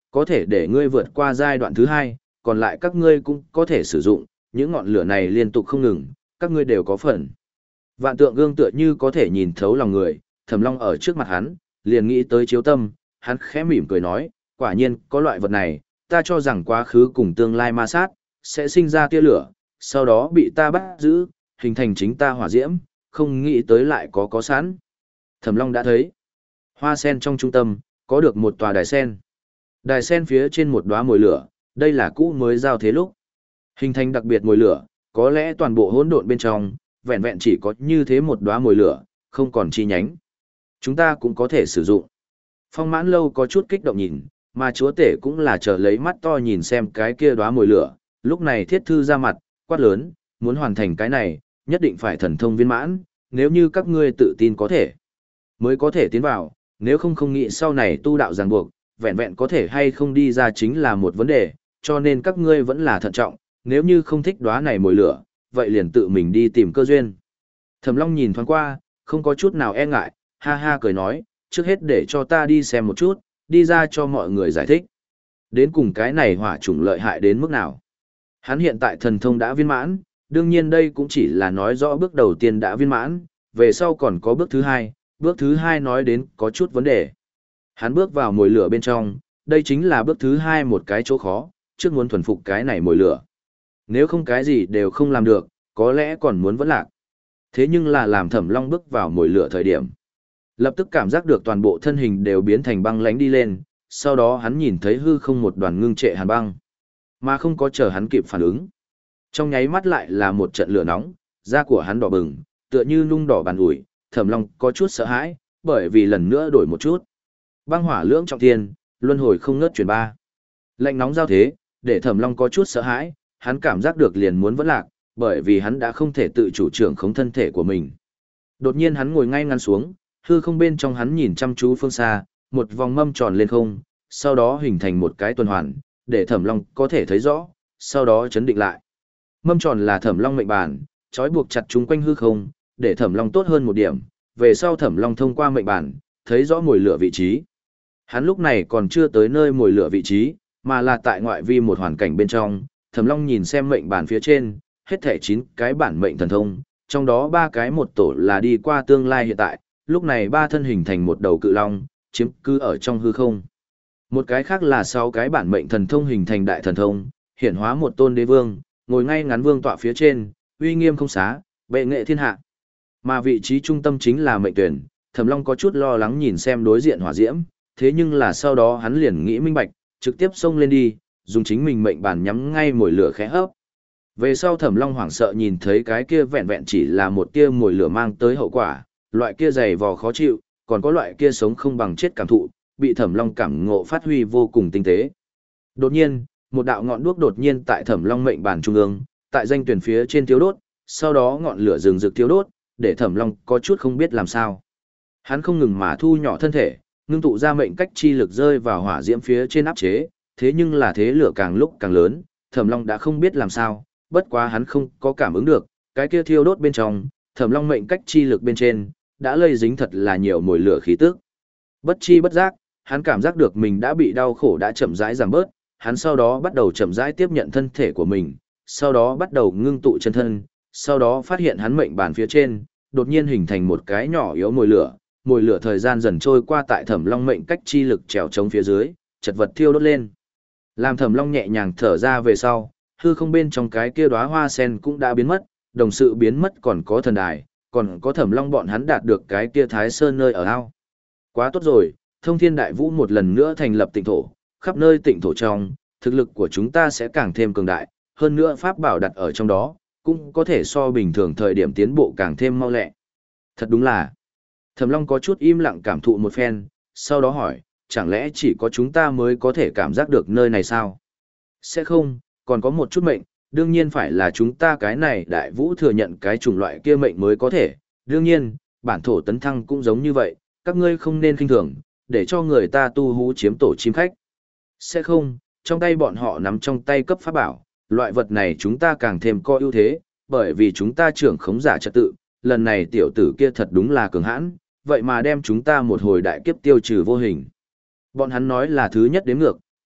có thể để ngươi vượt qua giai đoạn thứ hai, còn lại các ngươi cũng có thể sử dụng, những ngọn lửa này liên tục không ngừng, các ngươi đều có phần. Vạn tượng gương tựa như có thể nhìn thấu lòng người, Thẩm Long ở trước mặt hắn, liền nghĩ tới chiếu tâm, hắn khẽ mỉm cười nói, quả nhiên, có loại vật này, ta cho rằng quá khứ cùng tương lai ma sát, sẽ sinh ra tia lửa, sau đó bị ta bắt giữ, hình thành chính ta hỏa diễm, không nghĩ tới lại có có sẵn. Thẩm Long đã thấy, hoa sen trong trung tâm, có được một tòa đài sen. Đài sen phía trên một đóa mồi lửa, đây là cũ mới giao thế lúc. Hình thành đặc biệt mồi lửa, có lẽ toàn bộ hỗn độn bên trong, vẹn vẹn chỉ có như thế một đóa mồi lửa, không còn chi nhánh. Chúng ta cũng có thể sử dụng. Phong Mãn Lâu có chút kích động nhìn, mà chúa tể cũng là chờ lấy mắt to nhìn xem cái kia đóa mồi lửa, lúc này thiết thư ra mặt, quát lớn, muốn hoàn thành cái này, nhất định phải thần thông viên mãn, nếu như các ngươi tự tin có thể, mới có thể tiến vào, nếu không không nghĩ sau này tu đạo ràng buộc, vẹn vẹn có thể hay không đi ra chính là một vấn đề, cho nên các ngươi vẫn là thận trọng, nếu như không thích đóa này mồi lửa, vậy liền tự mình đi tìm cơ duyên. Thẩm Long nhìn thoáng qua, không có chút nào e ngại, ha ha cười nói, trước hết để cho ta đi xem một chút, đi ra cho mọi người giải thích. Đến cùng cái này hỏa chủng lợi hại đến mức nào. Hắn hiện tại thần thông đã viên mãn, đương nhiên đây cũng chỉ là nói rõ bước đầu tiên đã viên mãn, về sau còn có bước thứ hai, bước thứ hai nói đến có chút vấn đề. Hắn bước vào mồi lửa bên trong, đây chính là bước thứ hai một cái chỗ khó, trước muốn thuần phục cái này mồi lửa. Nếu không cái gì đều không làm được, có lẽ còn muốn vẫn lạc. Thế nhưng là làm Thẩm Long bước vào mồi lửa thời điểm. Lập tức cảm giác được toàn bộ thân hình đều biến thành băng lánh đi lên, sau đó hắn nhìn thấy hư không một đoàn ngưng trệ hàn băng. Mà không có chờ hắn kịp phản ứng. Trong nháy mắt lại là một trận lửa nóng, da của hắn đỏ bừng, tựa như nung đỏ bàn ủi, Thẩm Long có chút sợ hãi, bởi vì lần nữa đổi một chút. Băng hỏa lưỡng trọng thiên, luân hồi không ngớt chuyển ba. Lạnh nóng giao thế, để Thẩm Long có chút sợ hãi, hắn cảm giác được liền muốn vẫn lạc, bởi vì hắn đã không thể tự chủ trưởng khống thân thể của mình. Đột nhiên hắn ngồi ngay ngắn xuống, hư không bên trong hắn nhìn chăm chú phương xa, một vòng mâm tròn lên không, sau đó hình thành một cái tuần hoàn, để Thẩm Long có thể thấy rõ, sau đó chấn định lại. Mâm tròn là Thẩm Long mệnh bản, trói buộc chặt chúng quanh hư không, để Thẩm Long tốt hơn một điểm, về sau Thẩm Long thông qua mệnh bản, thấy rõ mồi lửa vị trí. Hắn lúc này còn chưa tới nơi mồi lửa vị trí, mà là tại ngoại vi một hoàn cảnh bên trong, Thẩm Long nhìn xem mệnh bản phía trên, hết thảy chín cái bản mệnh thần thông, trong đó ba cái một tổ là đi qua tương lai hiện tại, lúc này ba thân hình thành một đầu cự long, chiếm cứ ở trong hư không. Một cái khác là sáu cái bản mệnh thần thông hình thành đại thần thông, hiển hóa một tôn đế vương, ngồi ngay ngắn vương tọa phía trên, uy nghiêm không xá, bệ nghệ thiên hạ. Mà vị trí trung tâm chính là mệnh tuyển, Thẩm Long có chút lo lắng nhìn xem đối diện hỏa diễm, thế nhưng là sau đó hắn liền nghĩ minh bạch, trực tiếp xông lên đi, dùng chính mình mệnh bản nhắm ngay mồi lửa khẽ hấp. Về sau Thẩm Long hoảng sợ nhìn thấy cái kia vẹn vẹn chỉ là một tia mồi lửa mang tới hậu quả, loại kia dày vò khó chịu, còn có loại kia sống không bằng chết cảm thụ, bị Thẩm Long cảm ngộ phát huy vô cùng tinh tế. Đột nhiên, một đạo ngọn đuốc đột nhiên tại Thẩm Long mệnh bản trung ương, tại danh tuyển phía trên thiêu đốt, sau đó ngọn lửa rừng rực thiêu đốt, để Thẩm Long có chút không biết làm sao. Hắn không ngừng mà thu nhỏ thân thể, ngưng tụ ra mệnh cách chi lực rơi vào hỏa diễm phía trên áp chế, thế nhưng là thế lửa càng lúc càng lớn, Thẩm Long đã không biết làm sao, bất quá hắn không có cảm ứng được, cái kia thiêu đốt bên trong, Thẩm Long mệnh cách chi lực bên trên, đã lây dính thật là nhiều mùi lửa khí tức. Bất chi bất giác, hắn cảm giác được mình đã bị đau khổ đã chậm rãi giảm bớt, hắn sau đó bắt đầu chậm rãi tiếp nhận thân thể của mình, sau đó bắt đầu ngưng tụ chân thân, sau đó phát hiện hắn mệnh bàn phía trên, đột nhiên hình thành một cái nhỏ yếu mùi lửa, mùi lửa thời gian dần trôi qua tại Thẩm Long mệnh cách chi lực trèo chống phía dưới, chật vật thiêu đốt lên. Làm Thẩm Long nhẹ nhàng thở ra về sau, hư không bên trong cái kia đóa hoa sen cũng đã biến mất, đồng sự biến mất còn có thần đài, còn có Thẩm Long bọn hắn đạt được cái kia Thái Sơn nơi ở ao. Quá tốt rồi, Thông Thiên Đại Vũ một lần nữa thành lập tịnh thổ, khắp nơi tịnh thổ trong, thực lực của chúng ta sẽ càng thêm cường đại, hơn nữa pháp bảo đặt ở trong đó, cũng có thể so bình thường thời điểm tiến bộ càng thêm mau lẹ. Thật đúng là. Thẩm Long có chút im lặng cảm thụ một phen, sau đó hỏi, chẳng lẽ chỉ có chúng ta mới có thể cảm giác được nơi này sao? Sẽ không, còn có một chút mệnh, đương nhiên phải là chúng ta cái này Đại Vũ thừa nhận cái chủng loại kia mệnh mới có thể. Đương nhiên, bản thổ tấn thăng cũng giống như vậy, các ngươi không nên khinh thường, để cho người ta tu hú chiếm tổ chim khách. Sẽ không, trong tay bọn họ nắm trong tay cấp pháp bảo, loại vật này chúng ta càng thêm có ưu thế, bởi vì chúng ta trưởng khống giả trật tự, lần này tiểu tử kia thật đúng là cường hãn, vậy mà đem chúng ta một hồi đại kiếp tiêu trừ vô hình. Bọn hắn nói là thứ nhất đếm ngược,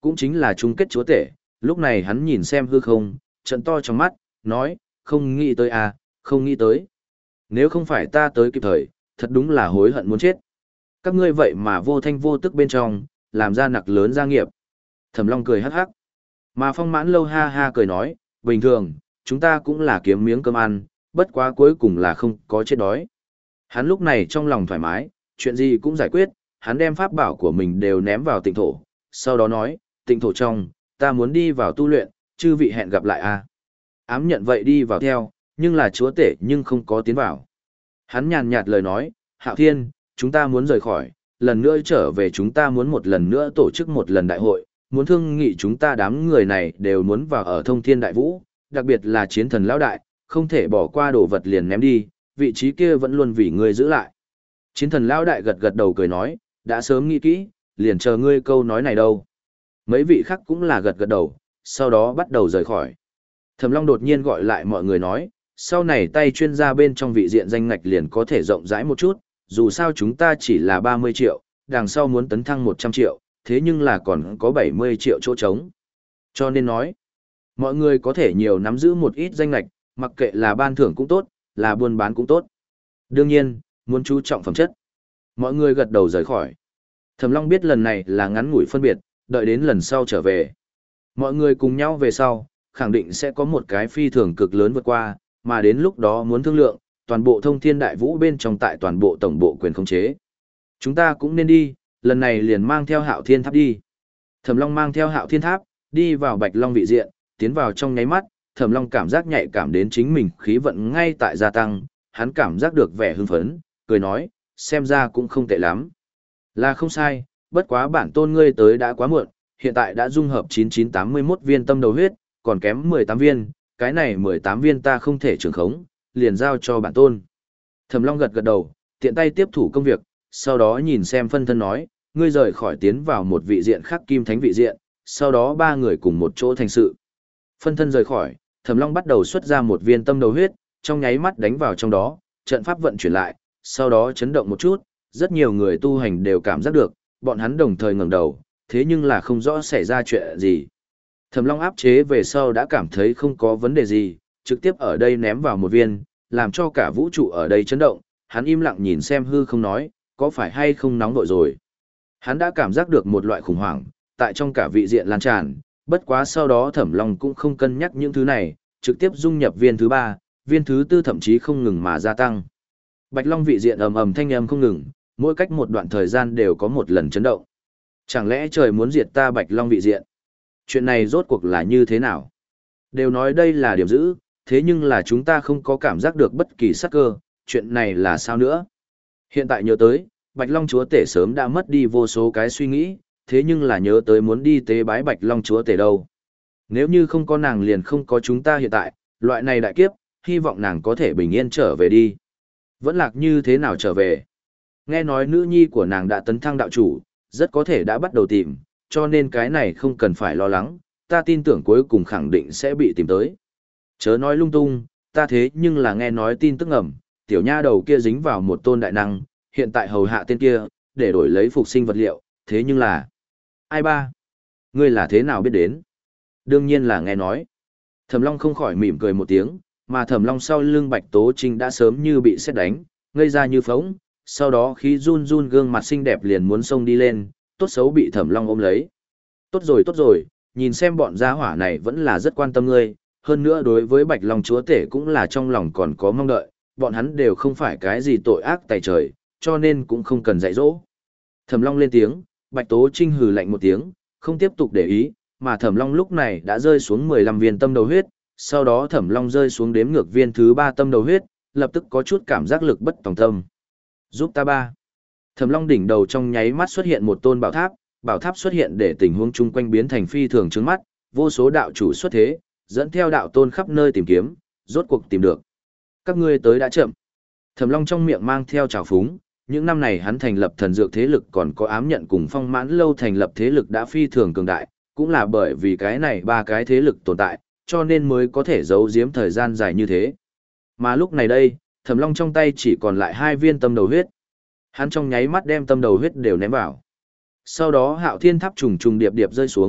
cũng chính là chung kết chúa tể, lúc này hắn nhìn xem hư không, trận to trong mắt, nói, không nghĩ tới à, không nghĩ tới. Nếu không phải ta tới kịp thời, thật đúng là hối hận muốn chết. Các ngươi vậy mà vô thanh vô tức bên trong, làm ra nặc lớn gia nghiệp. Thẩm Long cười hắc hắc. Mà Phong Mãn Lâu ha ha cười nói, bình thường, chúng ta cũng là kiếm miếng cơm ăn, bất quá cuối cùng là không có chết đói. Hắn lúc này trong lòng thoải mái, chuyện gì cũng giải quyết, hắn đem pháp bảo của mình đều ném vào tịnh thổ, sau đó nói, tịnh thổ trong, ta muốn đi vào tu luyện, chư vị hẹn gặp lại a. Ám nhận vậy đi vào theo, nhưng là chúa tể nhưng không có tiến vào. Hắn nhàn nhạt lời nói, Hạo Thiên, chúng ta muốn rời khỏi, lần nữa trở về chúng ta muốn một lần nữa tổ chức một lần đại hội, muốn thương nghị chúng ta đám người này đều muốn vào ở thông thiên đại vũ, đặc biệt là chiến thần lão đại, không thể bỏ qua đồ vật liền ném đi, vị trí kia vẫn luôn vì ngươi giữ lại. Chiến thần lão đại gật gật đầu cười nói, đã sớm nghĩ kỹ, liền chờ ngươi câu nói này đâu. Mấy vị khác cũng là gật gật đầu, sau đó bắt đầu rời khỏi. Thẩm Long đột nhiên gọi lại mọi người nói, sau này tay chuyên gia bên trong vị diện danh ngạch liền có thể rộng rãi một chút, dù sao chúng ta chỉ là ba mươi triệu, đằng sau muốn tấn thăng một trăm triệu, thế nhưng là còn có bảy mươi triệu chỗ trống. Cho nên nói, mọi người có thể nhiều nắm giữ một ít danh ngạch, mặc kệ là ban thưởng cũng tốt, là buôn bán cũng tốt. Đương nhiên, muốn chú trọng phẩm chất. Mọi người gật đầu rời khỏi. Thẩm Long biết lần này là ngắn ngủi phân biệt, đợi đến lần sau trở về. Mọi người cùng nhau về sau, khẳng định sẽ có một cái phi thường cực lớn vượt qua, mà đến lúc đó muốn thương lượng, toàn bộ thông thiên đại vũ bên trong tại toàn bộ tổng bộ quyền khống chế. Chúng ta cũng nên đi, lần này liền mang theo Hạo Thiên Tháp đi. Thẩm Long mang theo Hạo Thiên Tháp, đi vào Bạch Long vị diện, tiến vào trong nháy mắt, Thẩm Long cảm giác nhạy cảm đến chính mình khí vận ngay tại gia tăng, hắn cảm giác được vẻ hưng phấn, cười nói, xem ra cũng không tệ lắm. Là không sai, bất quá bản tôn ngươi tới đã quá muộn, hiện tại đã dung hợp chín chín tám mươi mốt viên tâm đầu huyết, còn kém mười tám viên, cái này mười tám viên ta không thể trường khống, liền giao cho bản tôn. Thẩm Long gật gật đầu, tiện tay tiếp thủ công việc, sau đó nhìn xem phân thân nói, ngươi rời khỏi tiến vào một vị diện khác kim thánh vị diện, sau đó ba người cùng một chỗ thành sự. Phân thân rời khỏi, Thẩm Long bắt đầu xuất ra một viên tâm đầu huyết, trong nháy mắt đánh vào trong đó, trận pháp vận chuyển lại, sau đó chấn động một chút, rất nhiều người tu hành đều cảm giác được, bọn hắn đồng thời ngẩng đầu, thế nhưng là không rõ xảy ra chuyện gì. Thẩm Long áp chế về sau đã cảm thấy không có vấn đề gì, trực tiếp ở đây ném vào một viên, làm cho cả vũ trụ ở đây chấn động, hắn im lặng nhìn xem hư không nói, có phải hay không nóng vội rồi. Hắn đã cảm giác được một loại khủng hoảng, tại trong cả vị diện lan tràn, bất quá sau đó Thẩm Long cũng không cân nhắc những thứ này, trực tiếp dung nhập viên thứ ba, viên thứ tư thậm chí không ngừng mà gia tăng. Bạch Long vị diện ầm ầm thanh âm không ngừng, mỗi cách một đoạn thời gian đều có một lần chấn động. Chẳng lẽ trời muốn diệt ta Bạch Long vị diện? Chuyện này rốt cuộc là như thế nào? Đều nói đây là điểm dữ, thế nhưng là chúng ta không có cảm giác được bất kỳ sát cơ, chuyện này là sao nữa? Hiện tại nhớ tới, Bạch Long chúa tể sớm đã mất đi vô số cái suy nghĩ, thế nhưng là nhớ tới muốn đi tế bái Bạch Long chúa tể đâu. Nếu như không có nàng liền không có chúng ta hiện tại, loại này đại kiếp, hy vọng nàng có thể bình yên trở về đi. Vẫn lạc như thế nào trở về? Nghe nói nữ nhi của nàng đã tấn thăng đạo chủ, rất có thể đã bắt đầu tìm, cho nên cái này không cần phải lo lắng, ta tin tưởng cuối cùng khẳng định sẽ bị tìm tới. Chớ nói lung tung, ta thế nhưng là nghe nói tin tức ngầm, tiểu nha đầu kia dính vào một tôn đại năng, hiện tại hầu hạ tên kia, để đổi lấy phục sinh vật liệu, thế nhưng là... Ai ba? Ngươi là thế nào biết đến? Đương nhiên là nghe nói. Thẩm Long không khỏi mỉm cười một tiếng, mà Thẩm Long sau lưng Bạch Tố Trinh đã sớm như bị sét đánh, ngây ra như phóng, sau đó khí run run gương mặt xinh đẹp liền muốn xông đi lên, tốt xấu bị Thẩm Long ôm lấy. Tốt rồi tốt rồi, nhìn xem bọn gia hỏa này vẫn là rất quan tâm ngươi, hơn nữa đối với Bạch Long chúa tể cũng là trong lòng còn có mong đợi, bọn hắn đều không phải cái gì tội ác tày trời, cho nên cũng không cần dạy dỗ. Thẩm Long lên tiếng, Bạch Tố Trinh hừ lạnh một tiếng, không tiếp tục để ý, mà Thẩm Long lúc này đã rơi xuống mười lăm viên tâm đầu huyết, sau đó Thẩm Long rơi xuống đếm ngược viên thứ ba tâm đầu huyết, lập tức có chút cảm giác lực bất tòng tâm. Giúp ta ba. Thẩm Long đỉnh đầu trong nháy mắt xuất hiện một tôn bảo tháp, bảo tháp xuất hiện để tình huống chung quanh biến thành phi thường trước mắt, vô số đạo chủ xuất thế, dẫn theo đạo tôn khắp nơi tìm kiếm, rốt cuộc tìm được. Các ngươi tới đã chậm. Thẩm Long trong miệng mang theo trào phúng, những năm này hắn thành lập thần dược thế lực còn có ám nhận cùng Phong Mãn Lâu thành lập thế lực đã phi thường cường đại, cũng là bởi vì cái này ba cái thế lực tồn tại, cho nên mới có thể giấu giếm thời gian dài như thế. Mà lúc này đây, Thẩm Long trong tay chỉ còn lại hai viên tâm đầu huyết. Hắn trong nháy mắt đem tâm đầu huyết đều ném vào. Sau đó Hạo Thiên Tháp trùng trùng điệp điệp rơi xuống,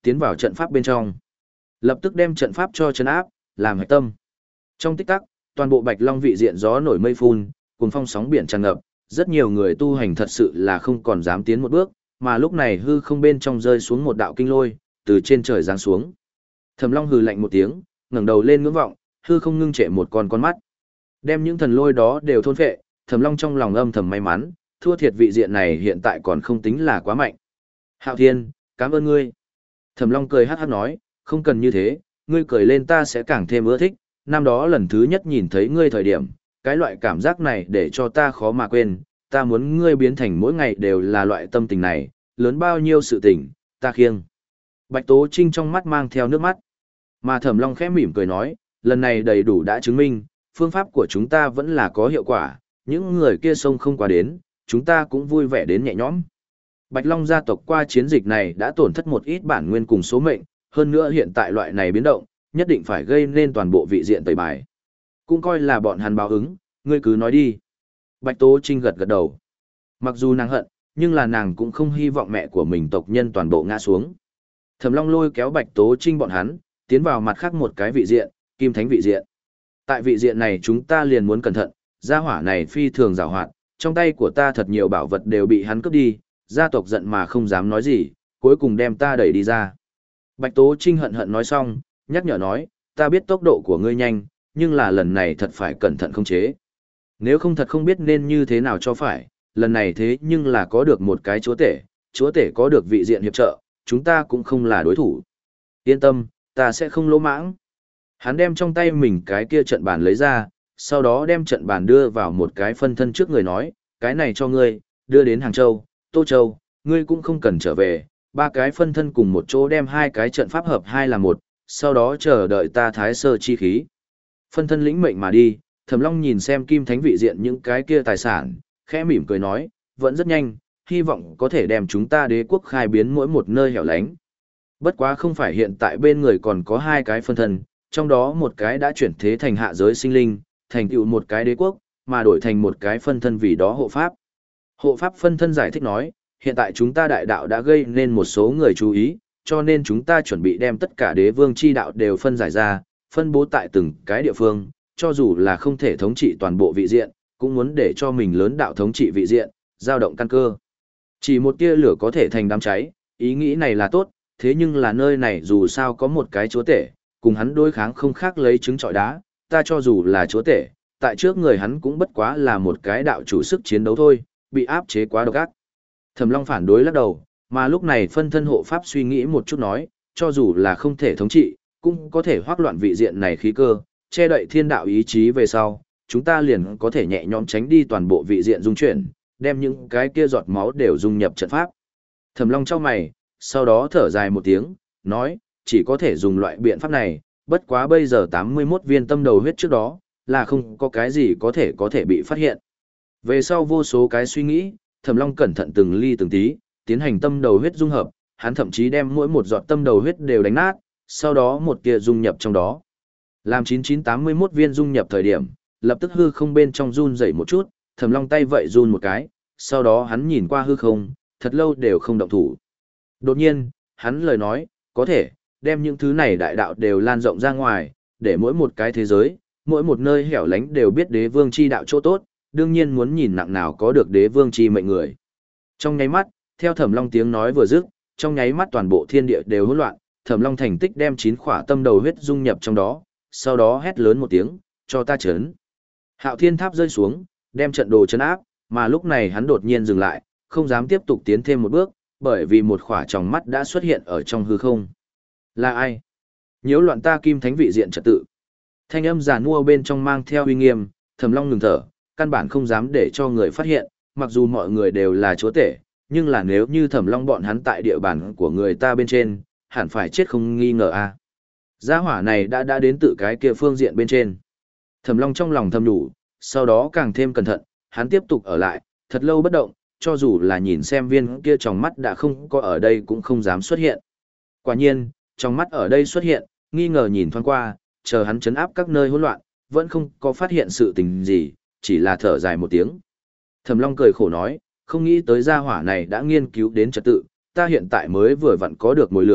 tiến vào trận pháp bên trong. Lập tức đem trận pháp cho trấn áp, làm hạch tâm. Trong tích tắc, toàn bộ Bạch Long vị diện gió nổi mây phun, cuồng phong sóng biển tràn ngập, rất nhiều người tu hành thật sự là không còn dám tiến một bước, mà lúc này hư không bên trong rơi xuống một đạo kinh lôi, từ trên trời giáng xuống. Thẩm Long hừ lạnh một tiếng, ngẩng đầu lên ngưỡng vọng, hư không ngưng trệ một con con mắt. Đem những thần lôi đó đều thôn phệ, Thẩm Long trong lòng âm thầm may mắn, thua thiệt vị diện này hiện tại còn không tính là quá mạnh. Hạo Thiên, cảm ơn ngươi. Thẩm Long cười hát hát nói, không cần như thế, ngươi cười lên ta sẽ càng thêm ưa thích, năm đó lần thứ nhất nhìn thấy ngươi thời điểm, cái loại cảm giác này để cho ta khó mà quên, ta muốn ngươi biến thành mỗi ngày đều là loại tâm tình này, lớn bao nhiêu sự tình, ta khiêng. Bạch Tố Trinh trong mắt mang theo nước mắt, mà Thẩm Long khẽ mỉm cười nói, lần này đầy đủ đã chứng minh, phương pháp của chúng ta vẫn là có hiệu quả, những người kia sông không qua đến, chúng ta cũng vui vẻ đến nhẹ nhõm. Bạch Long gia tộc qua chiến dịch này đã tổn thất một ít bản nguyên cùng số mệnh, hơn nữa hiện tại loại này biến động, nhất định phải gây nên toàn bộ vị diện tẩy bài. Cũng coi là bọn hắn báo ứng, ngươi cứ nói đi. Bạch Tố Trinh gật gật đầu. Mặc dù nàng hận, nhưng là nàng cũng không hy vọng mẹ của mình tộc nhân toàn bộ ngã xuống. Thẩm Long lôi kéo Bạch Tố Trinh bọn hắn, tiến vào mặt khác một cái vị diện, Kim Thánh vị diện. Tại vị diện này chúng ta liền muốn cẩn thận, gia hỏa này phi thường giàu hoạt, trong tay của ta thật nhiều bảo vật đều bị hắn cướp đi, gia tộc giận mà không dám nói gì, cuối cùng đem ta đẩy đi ra. Bạch Tố Trinh hận hận nói xong, nhắc nhở nói, ta biết tốc độ của ngươi nhanh, nhưng là lần này thật phải cẩn thận khống chế. Nếu không thật không biết nên như thế nào cho phải, lần này thế nhưng là có được một cái chúa tể, chúa tể có được vị diện hiệp trợ, chúng ta cũng không là đối thủ. Yên tâm, ta sẽ không lỗ mãng. Hắn đem trong tay mình cái kia trận bàn lấy ra, sau đó đem trận bàn đưa vào một cái phân thân trước người nói, cái này cho ngươi, đưa đến Hàng Châu, Tô Châu, ngươi cũng không cần trở về, ba cái phân thân cùng một chỗ đem hai cái trận pháp hợp hai là một, sau đó chờ đợi ta thái sơ chi khí. Phân thân lĩnh mệnh mà đi, Thẩm Long nhìn xem Kim Thánh vị diện những cái kia tài sản, khẽ mỉm cười nói, vẫn rất nhanh, hy vọng có thể đem chúng ta đế quốc khai biến mỗi một nơi hẻo lánh. Bất quá không phải hiện tại bên người còn có hai cái phân thân, trong đó một cái đã chuyển thế thành hạ giới sinh linh, thành tựu một cái đế quốc, mà đổi thành một cái phân thân vì đó hộ pháp. Hộ pháp phân thân giải thích nói, hiện tại chúng ta đại đạo đã gây nên một số người chú ý, cho nên chúng ta chuẩn bị đem tất cả đế vương chi đạo đều phân giải ra, phân bố tại từng cái địa phương, cho dù là không thể thống trị toàn bộ vị diện, cũng muốn để cho mình lớn đạo thống trị vị diện, dao động căn cơ. Chỉ một tia lửa có thể thành đám cháy, ý nghĩ này là tốt, thế nhưng là nơi này dù sao có một cái chúa tể, cùng hắn đối kháng không khác lấy trứng trọi đá, ta cho dù là chúa tể, tại trước người hắn cũng bất quá là một cái đạo chủ sức chiến đấu thôi, bị áp chế quá độc ác. Thẩm Long phản đối lắc đầu, mà lúc này phân thân hộ pháp suy nghĩ một chút nói, cho dù là không thể thống trị, cũng có thể hoác loạn vị diện này khí cơ, che đậy thiên đạo ý chí về sau, chúng ta liền có thể nhẹ nhõm tránh đi toàn bộ vị diện dung chuyển, đem những cái kia giọt máu đều dung nhập trận pháp. Thẩm Long chau mày, sau đó thở dài một tiếng, nói, chỉ có thể dùng loại biện pháp này, bất quá bây giờ tám mươi mốt viên tâm đầu huyết trước đó, là không có cái gì có thể có thể bị phát hiện. Về sau vô số cái suy nghĩ, Thẩm Long cẩn thận từng ly từng tí, tiến hành tâm đầu huyết dung hợp, hắn thậm chí đem mỗi một giọt tâm đầu huyết đều đánh nát, sau đó một tia dung nhập trong đó. Làm chín chín tám mươi mốt viên dung nhập thời điểm, lập tức hư không bên trong run rẩy một chút, Thẩm Long tay vậy run một cái, sau đó hắn nhìn qua hư không, thật lâu đều không động thủ. Đột nhiên, hắn lời nói, có thể, đem những thứ này đại đạo đều lan rộng ra ngoài, để mỗi một cái thế giới, mỗi một nơi hẻo lánh đều biết đế vương chi đạo chỗ tốt, đương nhiên muốn nhìn nặng nào có được đế vương chi mệnh người. Trong nháy mắt, theo Thẩm Long tiếng nói vừa dứt, trong nháy mắt toàn bộ thiên địa đều hỗn loạn, Thẩm Long thành tích đem chín khỏa tâm đầu huyết dung nhập trong đó, sau đó hét lớn một tiếng, cho ta chấn. Hạo Thiên Tháp rơi xuống, đem trận đồ chấn áp, mà lúc này hắn đột nhiên dừng lại, không dám tiếp tục tiến thêm một bước, bởi vì một khỏa tròng mắt đã xuất hiện ở trong hư không. Là ai? Nhiễu loạn ta Kim Thánh vị diện trật tự. Thanh âm giàn mua bên trong mang theo uy nghiêm, Thẩm Long ngừng thở, căn bản không dám để cho người phát hiện, mặc dù mọi người đều là chúa tể, nhưng là nếu như Thẩm Long bọn hắn tại địa bàn của người ta bên trên, hẳn phải chết không nghi ngờ a. Gia hỏa này đã đã đến tự cái kia phương diện bên trên. Thẩm Long trong lòng thầm đủ, sau đó càng thêm cẩn thận, hắn tiếp tục ở lại, thật lâu bất động, cho dù là nhìn xem viên kia trong mắt đã không có ở đây cũng không dám xuất hiện. Quả nhiên, trong mắt ở đây xuất hiện, nghi ngờ nhìn thoáng qua, chờ hắn chấn áp các nơi hỗn loạn, vẫn không có phát hiện sự tình gì, chỉ là thở dài một tiếng. Thẩm Long cười khổ nói, không nghĩ tới gia hỏa này đã nghiên cứu đến trật tự, ta hiện tại mới vừa vặn có được mồi lửa,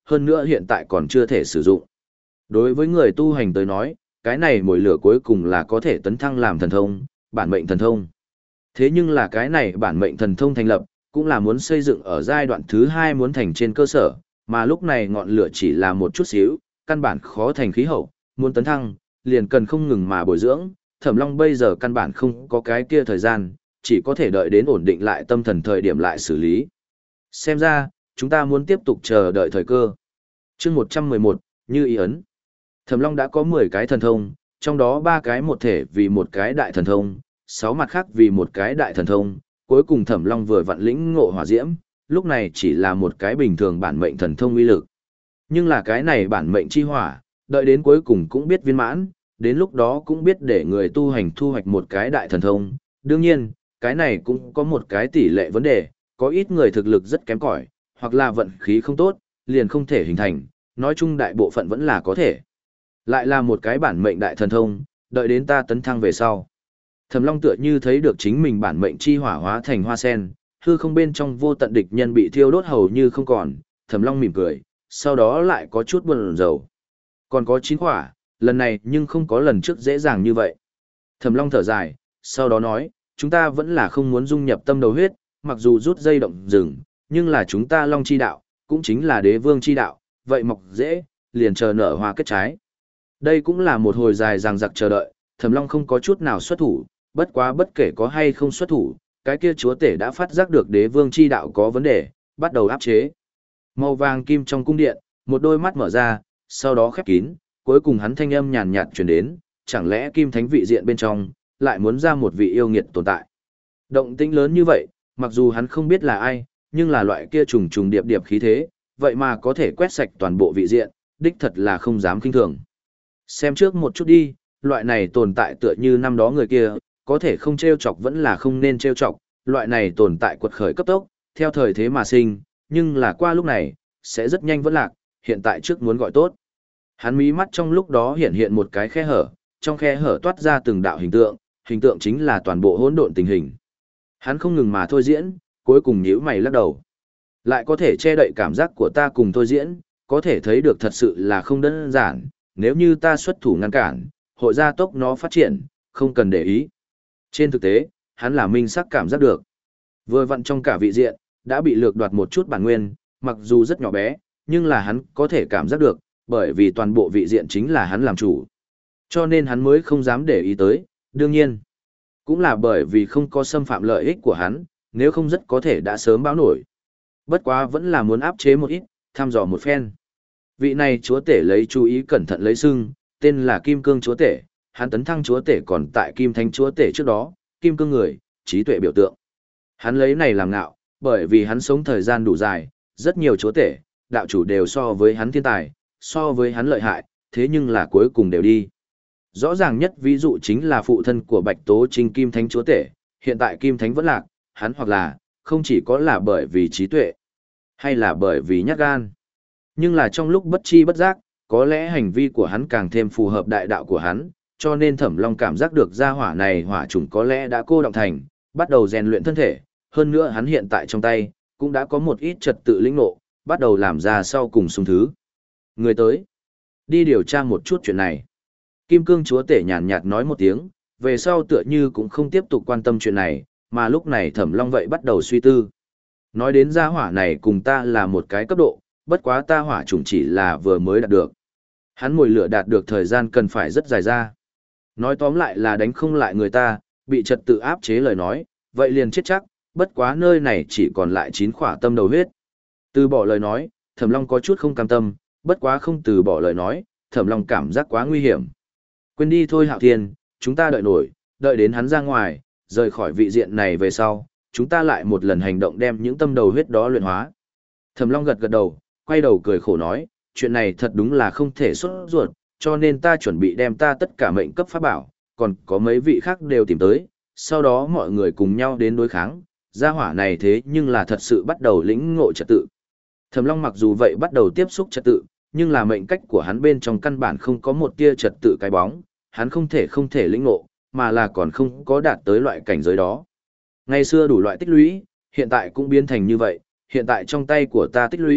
hơn nữa hiện tại còn chưa thể sử dụng. Đối với người tu hành tới nói, cái này mồi lửa cuối cùng là có thể tấn thăng làm thần thông, bản mệnh thần thông. Thế nhưng là cái này bản mệnh thần thông thành lập, cũng là muốn xây dựng ở giai đoạn thứ hai muốn thành trên cơ sở, mà lúc này ngọn lửa chỉ là một chút xíu, căn bản khó thành khí hậu, muốn tấn thăng, liền cần không ngừng mà bồi dưỡng, Thẩm Long bây giờ căn bản không có cái kia thời gian, chỉ có thể đợi đến ổn định lại tâm thần thời điểm lại xử lý. Xem ra, chúng ta muốn tiếp tục chờ đợi thời cơ. Chương một trăm mười một, Như ý ấn. Thẩm Long đã có mười cái thần thông, trong đó ba cái một thể vì một cái đại thần thông, sáu mặt khác vì một cái đại thần thông, cuối cùng Thẩm Long vừa vặn lĩnh ngộ hỏa diễm, lúc này chỉ là một cái bình thường bản mệnh thần thông uy lực. Nhưng là cái này bản mệnh chi hỏa, đợi đến cuối cùng cũng biết viên mãn, đến lúc đó cũng biết để người tu hành thu hoạch một cái đại thần thông. Đương nhiên, cái này cũng có một cái tỷ lệ vấn đề, có ít người thực lực rất kém cỏi, hoặc là vận khí không tốt, liền không thể hình thành, nói chung đại bộ phận vẫn là có thể. Lại là một cái bản mệnh đại thần thông, đợi đến ta tấn thăng về sau. Thẩm Long tựa như thấy được chính mình bản mệnh chi hỏa hóa thành hoa sen, hư không bên trong vô tận địch nhân bị thiêu đốt hầu như không còn, Thẩm Long mỉm cười, sau đó lại có chút buồn rầu. Còn có chín quả, lần này nhưng không có lần trước dễ dàng như vậy. Thẩm Long thở dài, sau đó nói, chúng ta vẫn là không muốn dung nhập tâm đầu huyết, mặc dù rút dây động rừng, nhưng là chúng ta Long chi đạo, cũng chính là đế vương chi đạo, vậy mọc dễ, liền chờ nở hoa kết trái. Đây cũng là một hồi dài dằng dặc chờ đợi, Thẩm Long không có chút nào xuất thủ, bất quá bất kể có hay không xuất thủ, cái kia chúa tể đã phát giác được đế vương chi đạo có vấn đề, bắt đầu áp chế. Màu vàng kim trong cung điện, một đôi mắt mở ra, sau đó khép kín, cuối cùng hắn thanh âm nhàn nhạt truyền đến, chẳng lẽ kim thánh vị diện bên trong, lại muốn ra một vị yêu nghiệt tồn tại. Động tĩnh lớn như vậy, mặc dù hắn không biết là ai, nhưng là loại kia trùng trùng điệp điệp khí thế, vậy mà có thể quét sạch toàn bộ vị diện, đích thật là không dám kinh thường. Xem trước một chút đi, loại này tồn tại tựa như năm đó người kia, có thể không trêu chọc vẫn là không nên trêu chọc, loại này tồn tại quật khởi cấp tốc, theo thời thế mà sinh, nhưng là qua lúc này, sẽ rất nhanh vẫn lạc, hiện tại trước muốn gọi tốt. Hắn mí mắt trong lúc đó hiện hiện một cái khe hở, trong khe hở toát ra từng đạo hình tượng, hình tượng chính là toàn bộ hỗn độn tình hình. Hắn không ngừng mà thôi diễn, cuối cùng nhíu mày lắc đầu. Lại có thể che đậy cảm giác của ta cùng thôi diễn, có thể thấy được thật sự là không đơn giản, nếu như ta xuất thủ ngăn cản, hội gia tốc nó phát triển, không cần để ý. Trên thực tế, hắn là minh sắc cảm giác được. Vừa vặn trong cả vị diện, đã bị lược đoạt một chút bản nguyên, mặc dù rất nhỏ bé, nhưng là hắn có thể cảm giác được, bởi vì toàn bộ vị diện chính là hắn làm chủ. Cho nên hắn mới không dám để ý tới, đương nhiên. Cũng là bởi vì không có xâm phạm lợi ích của hắn, nếu không rất có thể đã sớm báo nổi. Bất quá vẫn là muốn áp chế một ít, thăm dò một phen. Vị này chúa tể lấy chú ý cẩn thận lấy xưng, tên là Kim Cương chúa tể, hắn tấn thăng chúa tể còn tại Kim Thánh chúa tể trước đó, Kim Cương người, trí tuệ biểu tượng. Hắn lấy này làm ngạo, bởi vì hắn sống thời gian đủ dài, rất nhiều chúa tể, đạo chủ đều so với hắn thiên tài, so với hắn lợi hại, thế nhưng là cuối cùng đều đi. Rõ ràng nhất ví dụ chính là phụ thân của Bạch Tố Trinh Kim Thánh chúa tể, hiện tại Kim Thánh vẫn lạc, hắn hoặc là, không chỉ có là bởi vì trí tuệ, hay là bởi vì nhát gan. Nhưng là trong lúc bất chi bất giác, có lẽ hành vi của hắn càng thêm phù hợp đại đạo của hắn, cho nên Thẩm Long cảm giác được gia hỏa này hỏa chủng có lẽ đã cô động thành, bắt đầu rèn luyện thân thể, hơn nữa hắn hiện tại trong tay, cũng đã có một ít trật tự lĩnh ngộ, bắt đầu làm ra sau cùng xung thứ. Người tới, đi điều tra một chút chuyện này. Kim Cương chúa tể nhàn nhạt nói một tiếng, về sau tựa như cũng không tiếp tục quan tâm chuyện này, mà lúc này Thẩm Long vậy bắt đầu suy tư. Nói đến gia hỏa này cùng ta là một cái cấp độ, bất quá ta hỏa chủng chỉ là vừa mới đạt được. Hắn mồi lửa đạt được thời gian cần phải rất dài ra. Nói tóm lại là đánh không lại người ta, bị trật tự áp chế lời nói, vậy liền chết chắc, bất quá nơi này chỉ còn lại chín khỏa tâm đầu huyết. Từ bỏ lời nói, Thẩm Long có chút không cam tâm, bất quá không từ bỏ lời nói, Thẩm Long cảm giác quá nguy hiểm. Quên đi thôi Hạo Thiên, chúng ta đợi nổi, đợi đến hắn ra ngoài, rời khỏi vị diện này về sau, chúng ta lại một lần hành động đem những tâm đầu huyết đó luyện hóa. Thẩm Long gật gật đầu, quay đầu cười khổ nói, chuyện này thật đúng là không thể xuất ruột, cho nên ta chuẩn bị đem ta tất cả mệnh cấp pháp bảo, còn có mấy vị khác đều tìm tới, sau đó mọi người cùng nhau đến đối kháng, gia hỏa này thế nhưng là thật sự bắt đầu lĩnh ngộ trật tự. Thẩm Long mặc dù vậy bắt đầu tiếp xúc trật tự, nhưng là mệnh cách của hắn bên trong căn bản không có một tia trật tự cái bóng, hắn không thể không thể lĩnh ngộ, mà là còn không có đạt tới loại cảnh giới đó. Ngày xưa đủ loại tích lũy, hiện tại cũng biến thành như vậy, hiện tại trong tay của ta tích lũy,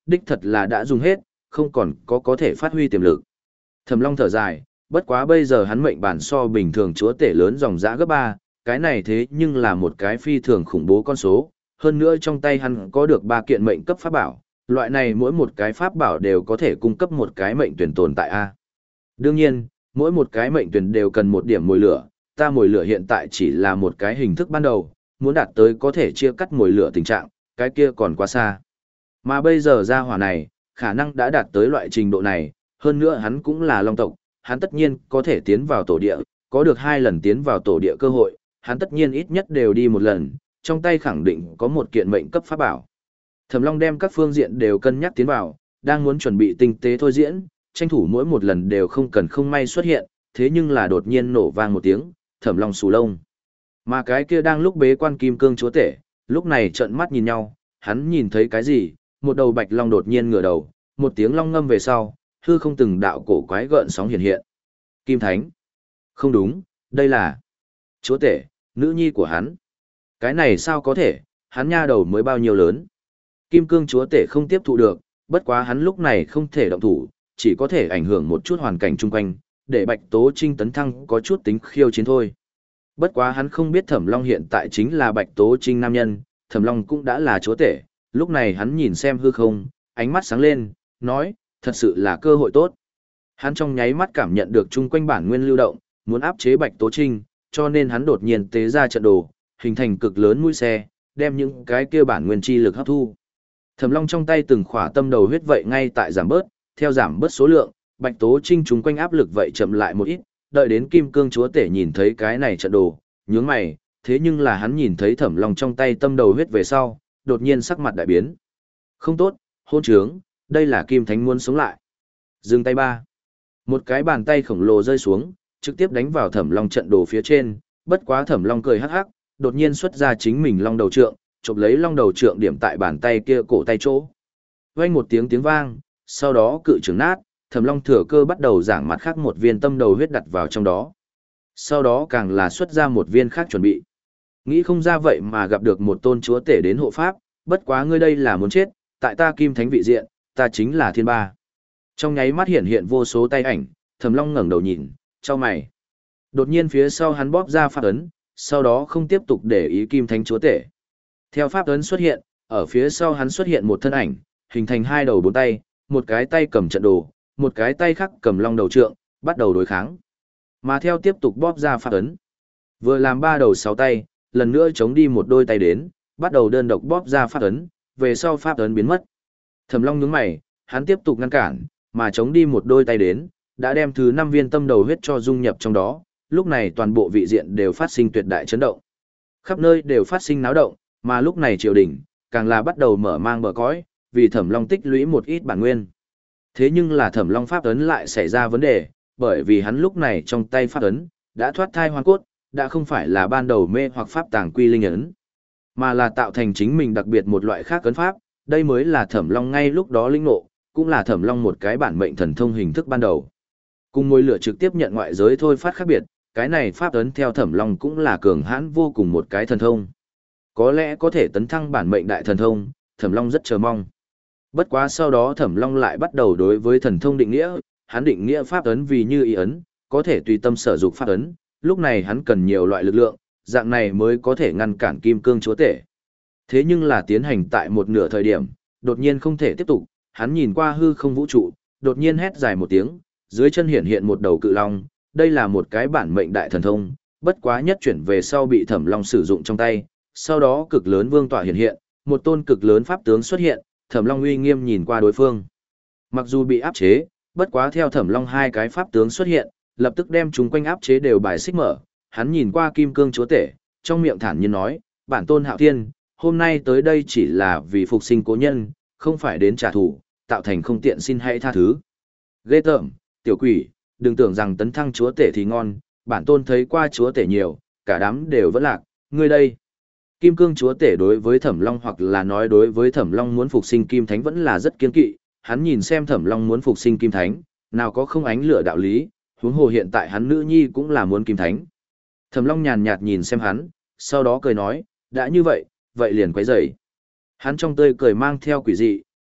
đích thật là đã dùng hết, không còn có có thể phát huy tiềm lực. Thẩm Long thở dài, bất quá bây giờ hắn mệnh bản so bình thường chúa tể lớn dòng dã gấp ba, cái này thế nhưng là một cái phi thường khủng bố con số, hơn nữa trong tay hắn có được ba kiện mệnh cấp pháp bảo, loại này mỗi một cái pháp bảo đều có thể cung cấp một cái mệnh tuyển tồn tại a. Đương nhiên, mỗi một cái mệnh tuyển đều cần một điểm mồi lửa, ta mồi lửa hiện tại chỉ là một cái hình thức ban đầu, muốn đạt tới có thể chia cắt mồi lửa tình trạng, cái kia còn quá xa. Mà bây giờ gia hỏa này, khả năng đã đạt tới loại trình độ này, hơn nữa hắn cũng là long tộc, hắn tất nhiên có thể tiến vào tổ địa, có được hai lần tiến vào tổ địa cơ hội, hắn tất nhiên ít nhất đều đi một lần, trong tay khẳng định có một kiện mệnh cấp pháp bảo. Thẩm Long đem các phương diện đều cân nhắc tiến vào, đang muốn chuẩn bị tinh tế thôi diễn, tranh thủ mỗi một lần đều không cần không may xuất hiện, thế nhưng là đột nhiên nổ vang một tiếng, Thẩm Long xù lông. Mà cái kia đang lúc bế quan kim cương chúa tể, lúc này trợn mắt nhìn nhau, hắn nhìn thấy cái gì, một đầu bạch long đột nhiên ngửa đầu, một tiếng long ngâm về sau, hư không từng đạo cổ quái gợn sóng hiện hiện. Kim Thánh. Không đúng, đây là chúa tể, nữ nhi của hắn. Cái này sao có thể, hắn nha đầu mới bao nhiêu lớn. Kim cương chúa tể không tiếp thụ được, bất quá hắn lúc này không thể động thủ, chỉ có thể ảnh hưởng một chút hoàn cảnh chung quanh, để Bạch Tố Trinh tấn thăng có chút tính khiêu chiến thôi. Bất quá hắn không biết Thẩm Long hiện tại chính là Bạch Tố Trinh nam nhân, Thẩm Long cũng đã là chúa tể, lúc này hắn nhìn xem hư không, ánh mắt sáng lên, nói, thật sự là cơ hội tốt. Hắn trong nháy mắt cảm nhận được chung quanh bản nguyên lưu động, muốn áp chế Bạch Tố Trinh, cho nên hắn đột nhiên tế ra trận đồ, hình thành cực lớn mũi xe, đem những cái kia bản nguyên chi lực hấp thu. Thẩm Long trong tay từng khỏa tâm đầu huyết vậy ngay tại giảm bớt, theo giảm bớt số lượng, Bạch Tố Trinh chung quanh áp lực vậy chậm lại một ít, đợi đến Kim Cương Chúa Tể nhìn thấy cái này trận đồ, nhướng mày, thế nhưng là hắn nhìn thấy Thẩm Long trong tay tâm đầu huyết về sau, đột nhiên sắc mặt đại biến. Không tốt, hôn trướng, đây là Kim Thánh muốn sống lại. Dừng tay ba. Một cái bàn tay khổng lồ rơi xuống, trực tiếp đánh vào Thẩm Long trận đồ phía trên, bất quá Thẩm Long cười hắc hắc, đột nhiên xuất ra chính mình long đầu trượng, chụp lấy long đầu trượng điểm tại bàn tay kia cổ tay chỗ. Vang một tiếng tiếng vang, sau đó cự trường nát, Thẩm Long thừa cơ bắt đầu giảng mặt khác một viên tâm đầu huyết đặt vào trong đó. Sau đó càng là xuất ra một viên khác chuẩn bị. Nghĩ không ra vậy mà gặp được một tôn chúa tể đến hộ pháp, bất quá ngươi đây là muốn chết, tại ta Kim Thánh vị diện, ta chính là thiên ba. Trong nháy mắt hiện hiện vô số tay ảnh, Thẩm Long ngẩng đầu nhìn, chau mày. Đột nhiên phía sau hắn bóp ra pháp ấn, sau đó không tiếp tục để ý Kim Thánh chúa tể. Theo pháp ấn xuất hiện, ở phía sau hắn xuất hiện một thân ảnh, hình thành hai đầu bốn tay, một cái tay cầm trận đồ, một cái tay khác cầm long đầu trượng, bắt đầu đối kháng. Mà theo tiếp tục bóp ra pháp ấn. Vừa làm ba đầu sáu tay, lần nữa chống đi một đôi tay đến, bắt đầu đơn độc bóp ra pháp ấn, về sau pháp ấn biến mất. Thẩm Long nhướng mày, hắn tiếp tục ngăn cản, mà chống đi một đôi tay đến, đã đem thứ năm viên tâm đầu huyết cho dung nhập trong đó, lúc này toàn bộ vị diện đều phát sinh tuyệt đại chấn động. Khắp nơi đều phát sinh náo động, mà lúc này triều đình càng là bắt đầu mở mang bờ cõi, vì Thẩm Long tích lũy một ít bản nguyên. Thế nhưng là Thẩm Long pháp ấn lại xảy ra vấn đề, bởi vì hắn lúc này trong tay pháp ấn đã thoát thai hoàn cốt, đã không phải là ban đầu mê hoặc pháp tàng quy linh ấn, mà là tạo thành chính mình đặc biệt một loại khác ấn pháp, đây mới là Thẩm Long ngay lúc đó linh ngộ, cũng là Thẩm Long một cái bản mệnh thần thông hình thức ban đầu. Cùng môi lửa trực tiếp nhận ngoại giới thôi phát khác biệt, cái này pháp ấn theo Thẩm Long cũng là cường hãn vô cùng một cái thần thông. Có lẽ có thể tấn thăng bản mệnh đại thần thông, Thẩm Long rất chờ mong. Bất quá sau đó Thẩm Long lại bắt đầu đối với thần thông định nghĩa, hắn định nghĩa pháp ấn vì như ý ấn, có thể tùy tâm sở dụng pháp ấn, lúc này hắn cần nhiều loại lực lượng, dạng này mới có thể ngăn cản Kim Cương chúa tể. Thế nhưng là tiến hành tại một nửa thời điểm, đột nhiên không thể tiếp tục, hắn nhìn qua hư không vũ trụ, đột nhiên hét dài một tiếng, dưới chân hiện hiện một đầu cự long, đây là một cái bản mệnh đại thần thông, bất quá nhất chuyển về sau bị Thẩm Long sử dụng trong tay, sau đó cực lớn vương tọa hiện hiện, một tôn cực lớn pháp tướng xuất hiện, Thẩm Long uy nghiêm nhìn qua đối phương. Mặc dù bị áp chế, bất quá theo Thẩm Long hai cái pháp tướng xuất hiện, lập tức đem chúng quanh áp chế đều bài xích mở, hắn nhìn qua Kim Cương chúa tể, trong miệng thản nhiên nói, bản tôn Hạo Thiên, hôm nay tới đây chỉ là vì phục sinh cố nhân, không phải đến trả thù, tạo thành không tiện xin hãy tha thứ. Ghê tởm, tiểu quỷ, đừng tưởng rằng tấn thăng chúa tể thì ngon, bản tôn thấy qua chúa tể nhiều, cả đám đều vẫn lạc, ngươi đây. Kim Cương chúa tể đối với Thẩm Long hoặc là nói đối với Thẩm Long muốn phục sinh Kim Thánh vẫn là rất kiên kỵ, hắn nhìn xem Thẩm Long muốn phục sinh Kim Thánh, nào có không ánh lửa đạo lý, huống hồ hiện tại hắn nữ nhi cũng là muốn Kim Thánh. Thẩm Long nhàn nhạt nhìn xem hắn, sau đó cười nói, đã như vậy, vậy liền quấy rầy. Hắn trong tươi cười mang theo quỷ dị,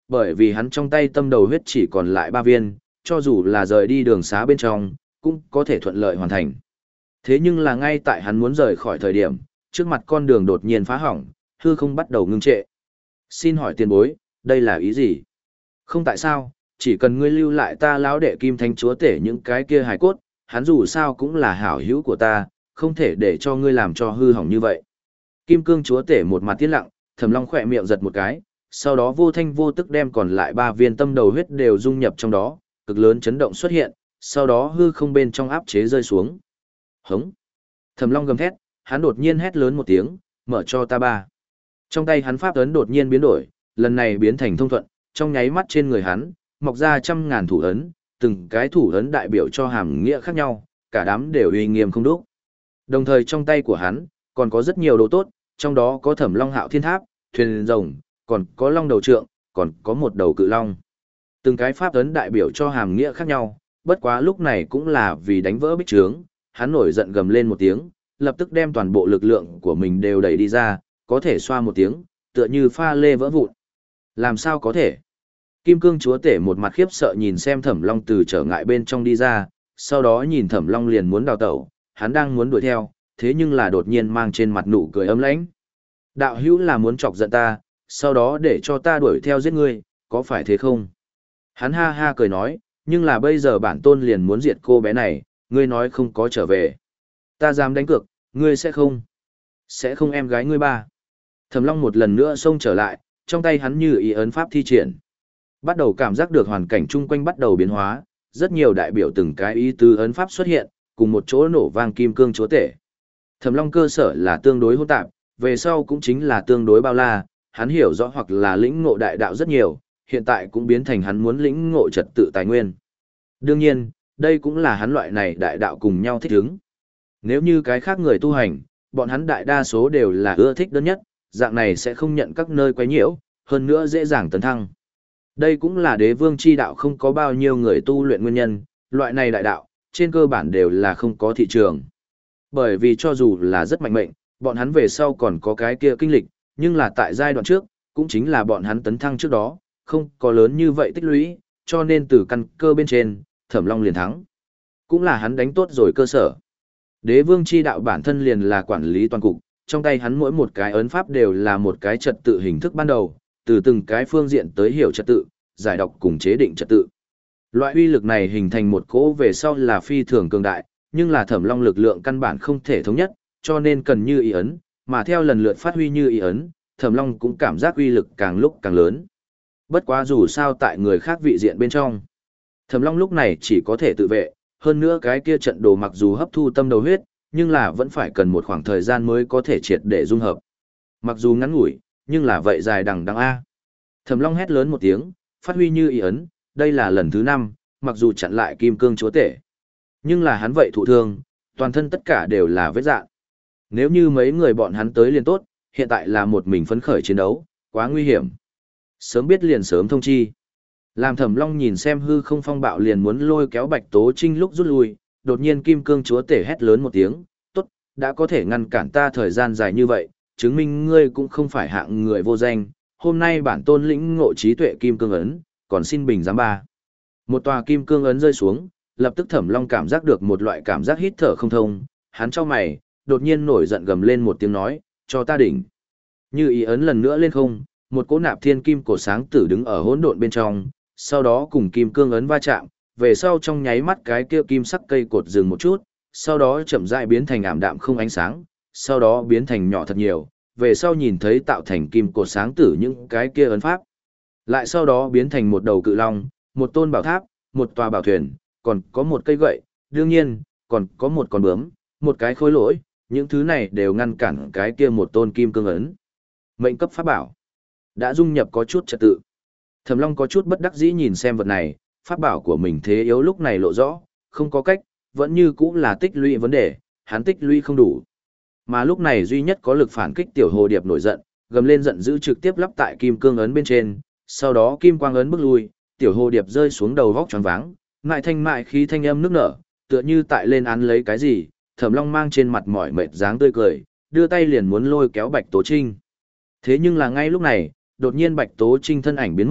Bởi vì hắn trong tay tâm đầu huyết chỉ còn lại ba viên, cho dù là rời đi đường xá bên trong, cũng có thể thuận lợi hoàn thành. Thế nhưng là ngay tại hắn muốn rời khỏi thời điểm, trước mặt con đường đột nhiên phá hỏng, hư không bắt đầu ngưng trệ. Xin hỏi tiền bối, đây là ý gì? Không tại sao, chỉ cần ngươi lưu lại ta lão đệ Kim Thánh Chúa tể những cái kia hài cốt, hắn dù sao cũng là hảo hữu của ta, không thể để cho ngươi làm cho hư hỏng như vậy. Kim Cương Chúa tể một mặt tiến lặng, Thẩm Long khỏe miệng giật một cái, sau đó vô thanh vô tức đem còn lại ba viên tâm đầu huyết đều dung nhập trong đó, cực lớn chấn động xuất hiện, sau đó hư không bên trong áp chế rơi xuống. Hống! Thẩm Long gầm thét, hắn đột nhiên hét lớn một tiếng, mở cho ta ba. Trong tay hắn pháp ấn đột nhiên biến đổi, lần này biến thành thông thuận, trong nháy mắt trên người hắn, mọc ra trăm ngàn thủ ấn, từng cái thủ ấn đại biểu cho hàm nghĩa khác nhau, cả đám đều uy nghiêm không đúc. Đồng thời trong tay của hắn, còn có rất nhiều đồ tốt, trong đó có Thẩm Long Hạo Thiên Tháp, thuyền rồng, còn có long đầu trượng, còn có một đầu cự long. Từng cái pháp ấn đại biểu cho hàm nghĩa khác nhau, bất quá lúc này cũng là vì đánh vỡ bích trướng, hắn nổi giận gầm lên một tiếng, lập tức đem toàn bộ lực lượng của mình đều đẩy đi ra, có thể xoa một tiếng, tựa như pha lê vỡ vụn. Làm sao có thể? Kim Cương Chúa tể một mặt khiếp sợ nhìn xem Thẩm Long từ trở ngại bên trong đi ra, sau đó nhìn Thẩm Long liền muốn đào tẩu, hắn đang muốn đuổi theo, thế nhưng là đột nhiên mang trên mặt nụ cười ấm lãnh. Đạo hữu là muốn chọc giận ta, sau đó để cho ta đuổi theo giết ngươi, có phải thế không? Hắn ha ha cười nói, nhưng là bây giờ bản tôn liền muốn diệt cô bé này, ngươi nói không có trở về. Ta dám đánh cược, ngươi sẽ không. Sẽ không em gái ngươi ba. Thẩm Long một lần nữa xông trở lại, trong tay hắn như ý ấn pháp thi triển. Bắt đầu cảm giác được hoàn cảnh chung quanh bắt đầu biến hóa, rất nhiều đại biểu từng cái ý tứ ấn pháp xuất hiện, cùng một chỗ nổ vang Kim Cương Chúa tể. Thẩm Long cơ sở là tương đối hỗn tạp, về sau cũng chính là tương đối bao la, hắn hiểu rõ hoặc là lĩnh ngộ đại đạo rất nhiều, hiện tại cũng biến thành hắn muốn lĩnh ngộ trật tự tài nguyên. Đương nhiên, đây cũng là hắn loại này đại đạo cùng nhau thích ứng. Nếu như cái khác người tu hành, bọn hắn đại đa số đều là ưa thích đơn nhất, dạng này sẽ không nhận các nơi quấy nhiễu, hơn nữa dễ dàng tấn thăng. Đây cũng là đế vương chi đạo không có bao nhiêu người tu luyện nguyên nhân, loại này đại đạo, trên cơ bản đều là không có thị trường. Bởi vì cho dù là rất mạnh mệnh, bọn hắn về sau còn có cái kia kinh lịch, nhưng là tại giai đoạn trước, cũng chính là bọn hắn tấn thăng trước đó, không có lớn như vậy tích lũy, cho nên từ căn cơ bên trên, Thẩm Long liền thắng. Cũng là hắn đánh tốt rồi cơ sở. Đế vương chi đạo bản thân liền là quản lý toàn cục, trong tay hắn mỗi một cái ấn pháp đều là một cái trật tự hình thức ban đầu, từ từng cái phương diện tới hiểu trật tự, giải đọc cùng chế định trật tự. Loại uy lực này hình thành một cỗ về sau là phi thường cường đại, nhưng là Thẩm Long lực lượng căn bản không thể thống nhất, cho nên cần như ý ấn, mà theo lần lượt phát huy như ý ấn, Thẩm Long cũng cảm giác uy lực càng lúc càng lớn. Bất quá dù sao tại người khác vị diện bên trong, Thẩm Long lúc này chỉ có thể tự vệ, hơn nữa cái kia trận đồ mặc dù hấp thu tâm đầu huyết, nhưng là vẫn phải cần một khoảng thời gian mới có thể triệt để dung hợp. Mặc dù ngắn ngủi, nhưng là vậy dài đằng đằng a. Thẩm Long hét lớn một tiếng, phát huy như ý ấn, đây là lần thứ năm, mặc dù chặn lại Kim Cương Chúa tể, nhưng là hắn vậy thụ thương, toàn thân tất cả đều là vết rạn. Nếu như mấy người bọn hắn tới liền tốt, hiện tại là một mình phấn khởi chiến đấu, quá nguy hiểm. Sớm biết liền sớm thông chi. Làm Thẩm Long nhìn xem hư không phong bạo liền muốn lôi kéo Bạch Tố Trinh lúc rút lui, đột nhiên Kim Cương Chúa tể hét lớn một tiếng, tốt, đã có thể ngăn cản ta thời gian dài như vậy, chứng minh ngươi cũng không phải hạng người vô danh, hôm nay bản tôn lĩnh ngộ trí tuệ Kim Cương ấn, còn xin bình giám ba. Một tòa Kim Cương ấn rơi xuống, lập tức Thẩm Long cảm giác được một loại cảm giác hít thở không thông, hắn chau mày, đột nhiên nổi giận gầm lên một tiếng nói, cho ta đỉnh. Như ý ấn lần nữa lên không, một cỗ nạp thiên kim cổ sáng tử đứng ở hỗn độn bên trong, sau đó cùng kim cương ấn va chạm, về sau trong nháy mắt cái kia kim sắc cây cột dừng một chút, sau đó chậm rãi biến thành ảm đạm không ánh sáng, sau đó biến thành nhỏ thật nhiều, về sau nhìn thấy tạo thành kim cột sáng tử những cái kia ấn pháp. Lại sau đó biến thành một đầu cự long, một tôn bảo tháp, một tòa bảo thuyền, còn có một cây gậy, đương nhiên, còn có một con bướm, một cái khối lỗi, những thứ này đều ngăn cản cái kia một tôn kim cương ấn. Mệnh cấp pháp bảo đã dung nhập có chút trật tự. Thẩm Long có chút bất đắc dĩ nhìn xem vật này, pháp bảo của mình thế yếu lúc này lộ rõ, không có cách, vẫn như cũng là tích lũy vấn đề, hắn tích lũy không đủ. Mà lúc này duy nhất có lực phản kích tiểu hồ điệp nổi giận, gầm lên giận dữ trực tiếp lắp tại kim cương ấn bên trên, sau đó kim quang ấn bước lui, tiểu hồ điệp rơi xuống đầu vóc choáng váng, mại thanh mại khí thanh âm nức nở, tựa như tại lên án lấy cái gì. Thẩm Long mang trên mặt mỏi mệt dáng tươi cười, đưa tay liền muốn lôi kéo Bạch Tố Trinh. Thế nhưng là ngay lúc này, đột nhiên Bạch Tố Trinh thân ảnh biến mất,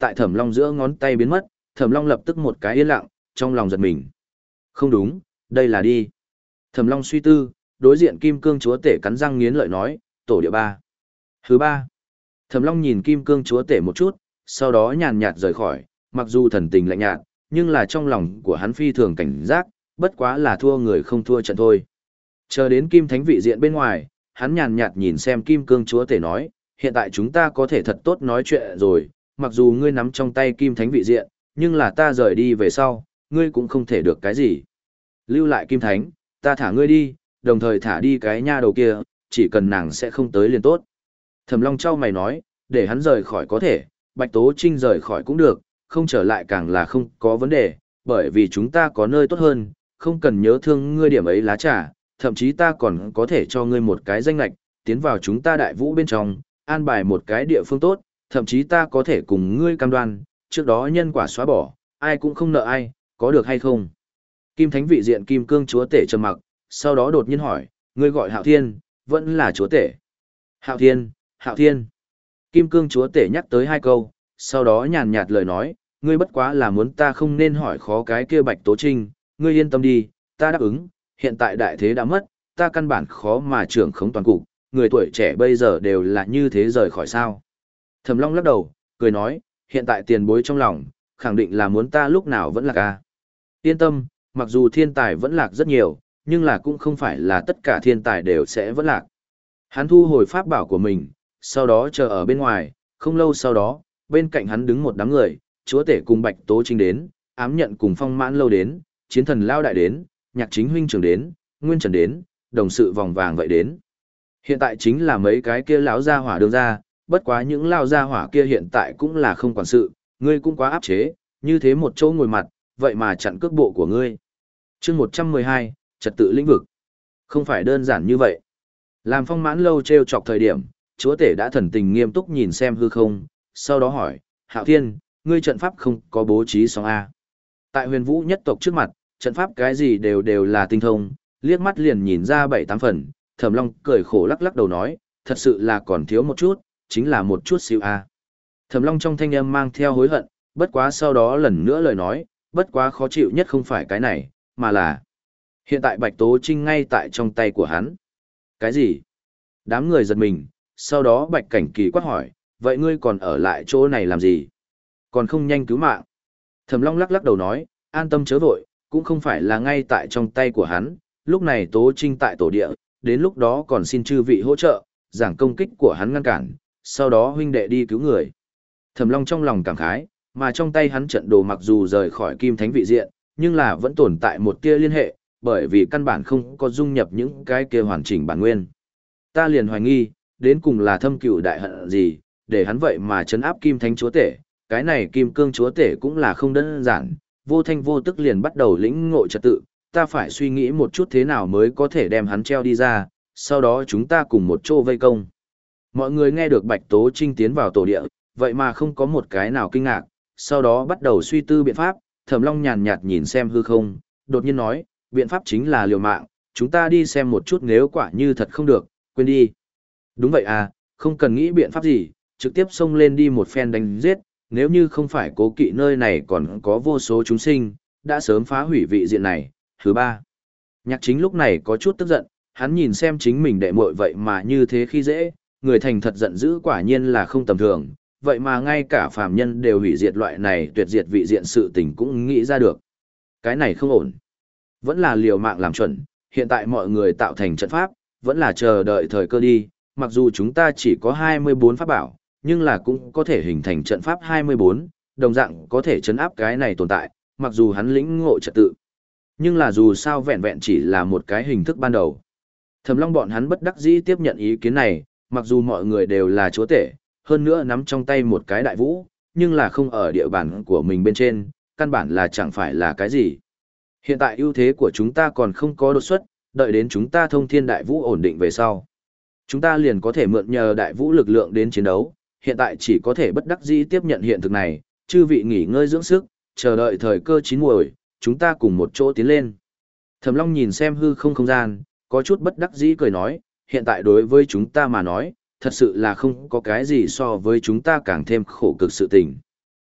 tại Thẩm Long giữa ngón tay biến mất, Thẩm Long lập tức một cái yên lặng, trong lòng giật mình. Không đúng, đây là đi. Thẩm Long suy tư, đối diện Kim Cương Chúa Tể cắn răng nghiến lợi nói, tổ địa ba. Thứ ba. Thẩm Long nhìn Kim Cương Chúa Tể một chút, sau đó nhàn nhạt rời khỏi, mặc dù thần tình lạnh nhạt, nhưng là trong lòng của hắn phi thường cảnh giác, bất quá là thua người không thua trận thôi. Chờ đến Kim Thánh vị diện bên ngoài, hắn nhàn nhạt nhìn xem Kim Cương Chúa Tể nói, hiện tại chúng ta có thể thật tốt nói chuyện rồi, mặc dù ngươi nắm trong tay Kim Thánh vị diện, nhưng là ta rời đi về sau, ngươi cũng không thể được cái gì. Lưu lại Kim Thánh, ta thả ngươi đi, đồng thời thả đi cái nha đầu kia, chỉ cần nàng sẽ không tới liền tốt. Thẩm Long trao mày nói, để hắn rời khỏi có thể, Bạch Tố Trinh rời khỏi cũng được, không trở lại càng là không có vấn đề, bởi vì chúng ta có nơi tốt hơn, không cần nhớ thương ngươi điểm ấy lá trà, thậm chí ta còn có thể cho ngươi một cái danh lạch, tiến vào chúng ta đại vũ bên trong, an bài một cái địa phương tốt, thậm chí ta có thể cùng ngươi cam đoan, trước đó nhân quả xóa bỏ, ai cũng không nợ ai, có được hay không? Kim Thánh vị diện Kim Cương Chúa Tể trầm mặc, sau đó đột nhiên hỏi, ngươi gọi Hạo Thiên, vẫn là Chúa Tể. Hạo Thiên, Hạo Thiên. Kim Cương Chúa Tể nhắc tới hai câu, sau đó nhàn nhạt lời nói, ngươi bất quá là muốn ta không nên hỏi khó cái kia Bạch Tố Trinh, ngươi yên tâm đi, ta đáp ứng, hiện tại đại thế đã mất, ta căn bản khó mà trưởng khống toàn cục, người tuổi trẻ bây giờ đều là như thế rời khỏi sao. Thẩm Long lắc đầu, cười nói, hiện tại tiền bối trong lòng, khẳng định là muốn ta lúc nào vẫn là ca. Yên tâm, mặc dù thiên tài vẫn lạc rất nhiều, nhưng là cũng không phải là tất cả thiên tài đều sẽ vẫn lạc. Hắn thu hồi pháp bảo của mình, sau đó chờ ở bên ngoài, không lâu sau đó, bên cạnh hắn đứng một đám người, chúa tể cùng Bạch Tố Trinh đến, ám nhận cùng Phong Mãn Lâu đến, chiến thần Lao Đại đến, nhạc chính huynh trưởng đến, Nguyên Trần đến, đồng sự vòng vàng vậy đến. Hiện tại chính là mấy cái kia lão gia hỏa đường ra, bất quá những lão gia hỏa kia hiện tại cũng là không quản sự, ngươi cũng quá áp chế, như thế một chỗ ngồi mặt, vậy mà chặn cước bộ của ngươi. Chương một trăm mười hai, trật tự lĩnh vực. Không phải đơn giản như vậy. Làm Phong Mãn Lâu trêu chọc thời điểm, chúa tể đã thần tình nghiêm túc nhìn xem hư không, sau đó hỏi, Hạo Thiên, ngươi trận pháp không có bố trí xong A. Tại huyền vũ nhất tộc trước mặt, trận pháp cái gì đều đều là tinh thông, liếc mắt liền nhìn ra bảy tám phần, Thẩm Long cười khổ lắc lắc đầu nói, thật sự là còn thiếu một chút, chính là một chút xíu A. Thẩm Long trong thanh âm mang theo hối hận, bất quá sau đó lần nữa lời nói, bất quá khó chịu nhất không phải cái này, mà là hiện tại Bạch Tố Trinh ngay tại trong tay của hắn. Cái gì? Đám người giật mình, sau đó Bạch Cảnh Kỳ quát hỏi, vậy ngươi còn ở lại chỗ này làm gì? Còn không nhanh cứu mạng. Thẩm Long lắc lắc đầu nói, an tâm chớ vội, cũng không phải là ngay tại trong tay của hắn, lúc này Tố Trinh tại tổ địa, đến lúc đó còn xin chư vị hỗ trợ, giảng công kích của hắn ngăn cản, sau đó huynh đệ đi cứu người. Thẩm Long trong lòng cảm khái, mà trong tay hắn trận đồ mặc dù rời khỏi Kim Thánh vị diện, nhưng là vẫn tồn tại một tia liên hệ, bởi vì căn bản không có dung nhập những cái kia hoàn chỉnh bản nguyên. Ta liền hoài nghi, đến cùng là thâm cừu đại hận gì, để hắn vậy mà trấn áp Kim Thánh chúa tể, cái này Kim Cương chúa tể cũng là không đơn giản, vô thanh vô tức liền bắt đầu lĩnh ngộ trật tự, ta phải suy nghĩ một chút thế nào mới có thể đem hắn treo đi ra, sau đó chúng ta cùng một chỗ vây công. Mọi người nghe được Bạch Tố Trinh tiến vào tổ địa, vậy mà không có một cái nào kinh ngạc, sau đó bắt đầu suy tư biện pháp, Thẩm Long nhàn nhạt nhìn xem hư không, đột nhiên nói, biện pháp chính là liều mạng, chúng ta đi xem một chút nếu quả như thật không được, quên đi. Đúng vậy à, không cần nghĩ biện pháp gì, trực tiếp xông lên đi một phen đánh giết, nếu như không phải cố kỵ nơi này còn có vô số chúng sinh, đã sớm phá hủy vị diện này. Thứ ba, Nhạc Chính lúc này có chút tức giận, hắn nhìn xem chính mình đệ muội vậy mà như thế khi dễ, người thành thật giận dữ quả nhiên là không tầm thường, vậy mà ngay cả phàm nhân đều hủy diệt loại này tuyệt diệt vị diện sự tình cũng nghĩ ra được. Cái này không ổn. Vẫn là liều mạng làm chuẩn, hiện tại mọi người tạo thành trận pháp, vẫn là chờ đợi thời cơ đi, mặc dù chúng ta chỉ có hai mươi bốn pháp bảo, nhưng là cũng có thể hình thành trận pháp hai mươi bốn, đồng dạng có thể chấn áp cái này tồn tại, mặc dù hắn lĩnh ngộ trật tự. Nhưng là dù sao vẹn vẹn chỉ là một cái hình thức ban đầu. Thẩm Long bọn hắn bất đắc dĩ tiếp nhận ý kiến này, mặc dù mọi người đều là chúa tể, hơn nữa nắm trong tay một cái đại vũ, nhưng là không ở địa bàn của mình bên trên, căn bản là chẳng phải là cái gì. Hiện tại ưu thế của chúng ta còn không có đột xuất, đợi đến chúng ta thông thiên đại vũ ổn định về sau. Chúng ta liền có thể mượn nhờ đại vũ lực lượng đến chiến đấu, hiện tại chỉ có thể bất đắc dĩ tiếp nhận hiện thực này, chư vị nghỉ ngơi dưỡng sức, chờ đợi thời cơ chín muồi, chúng ta cùng một chỗ tiến lên. Thẩm Long nhìn xem hư không không gian, có chút bất đắc dĩ cười nói, hiện tại đối với chúng ta mà nói, thật sự là không có cái gì so với chúng ta càng thêm khổ cực sự tình.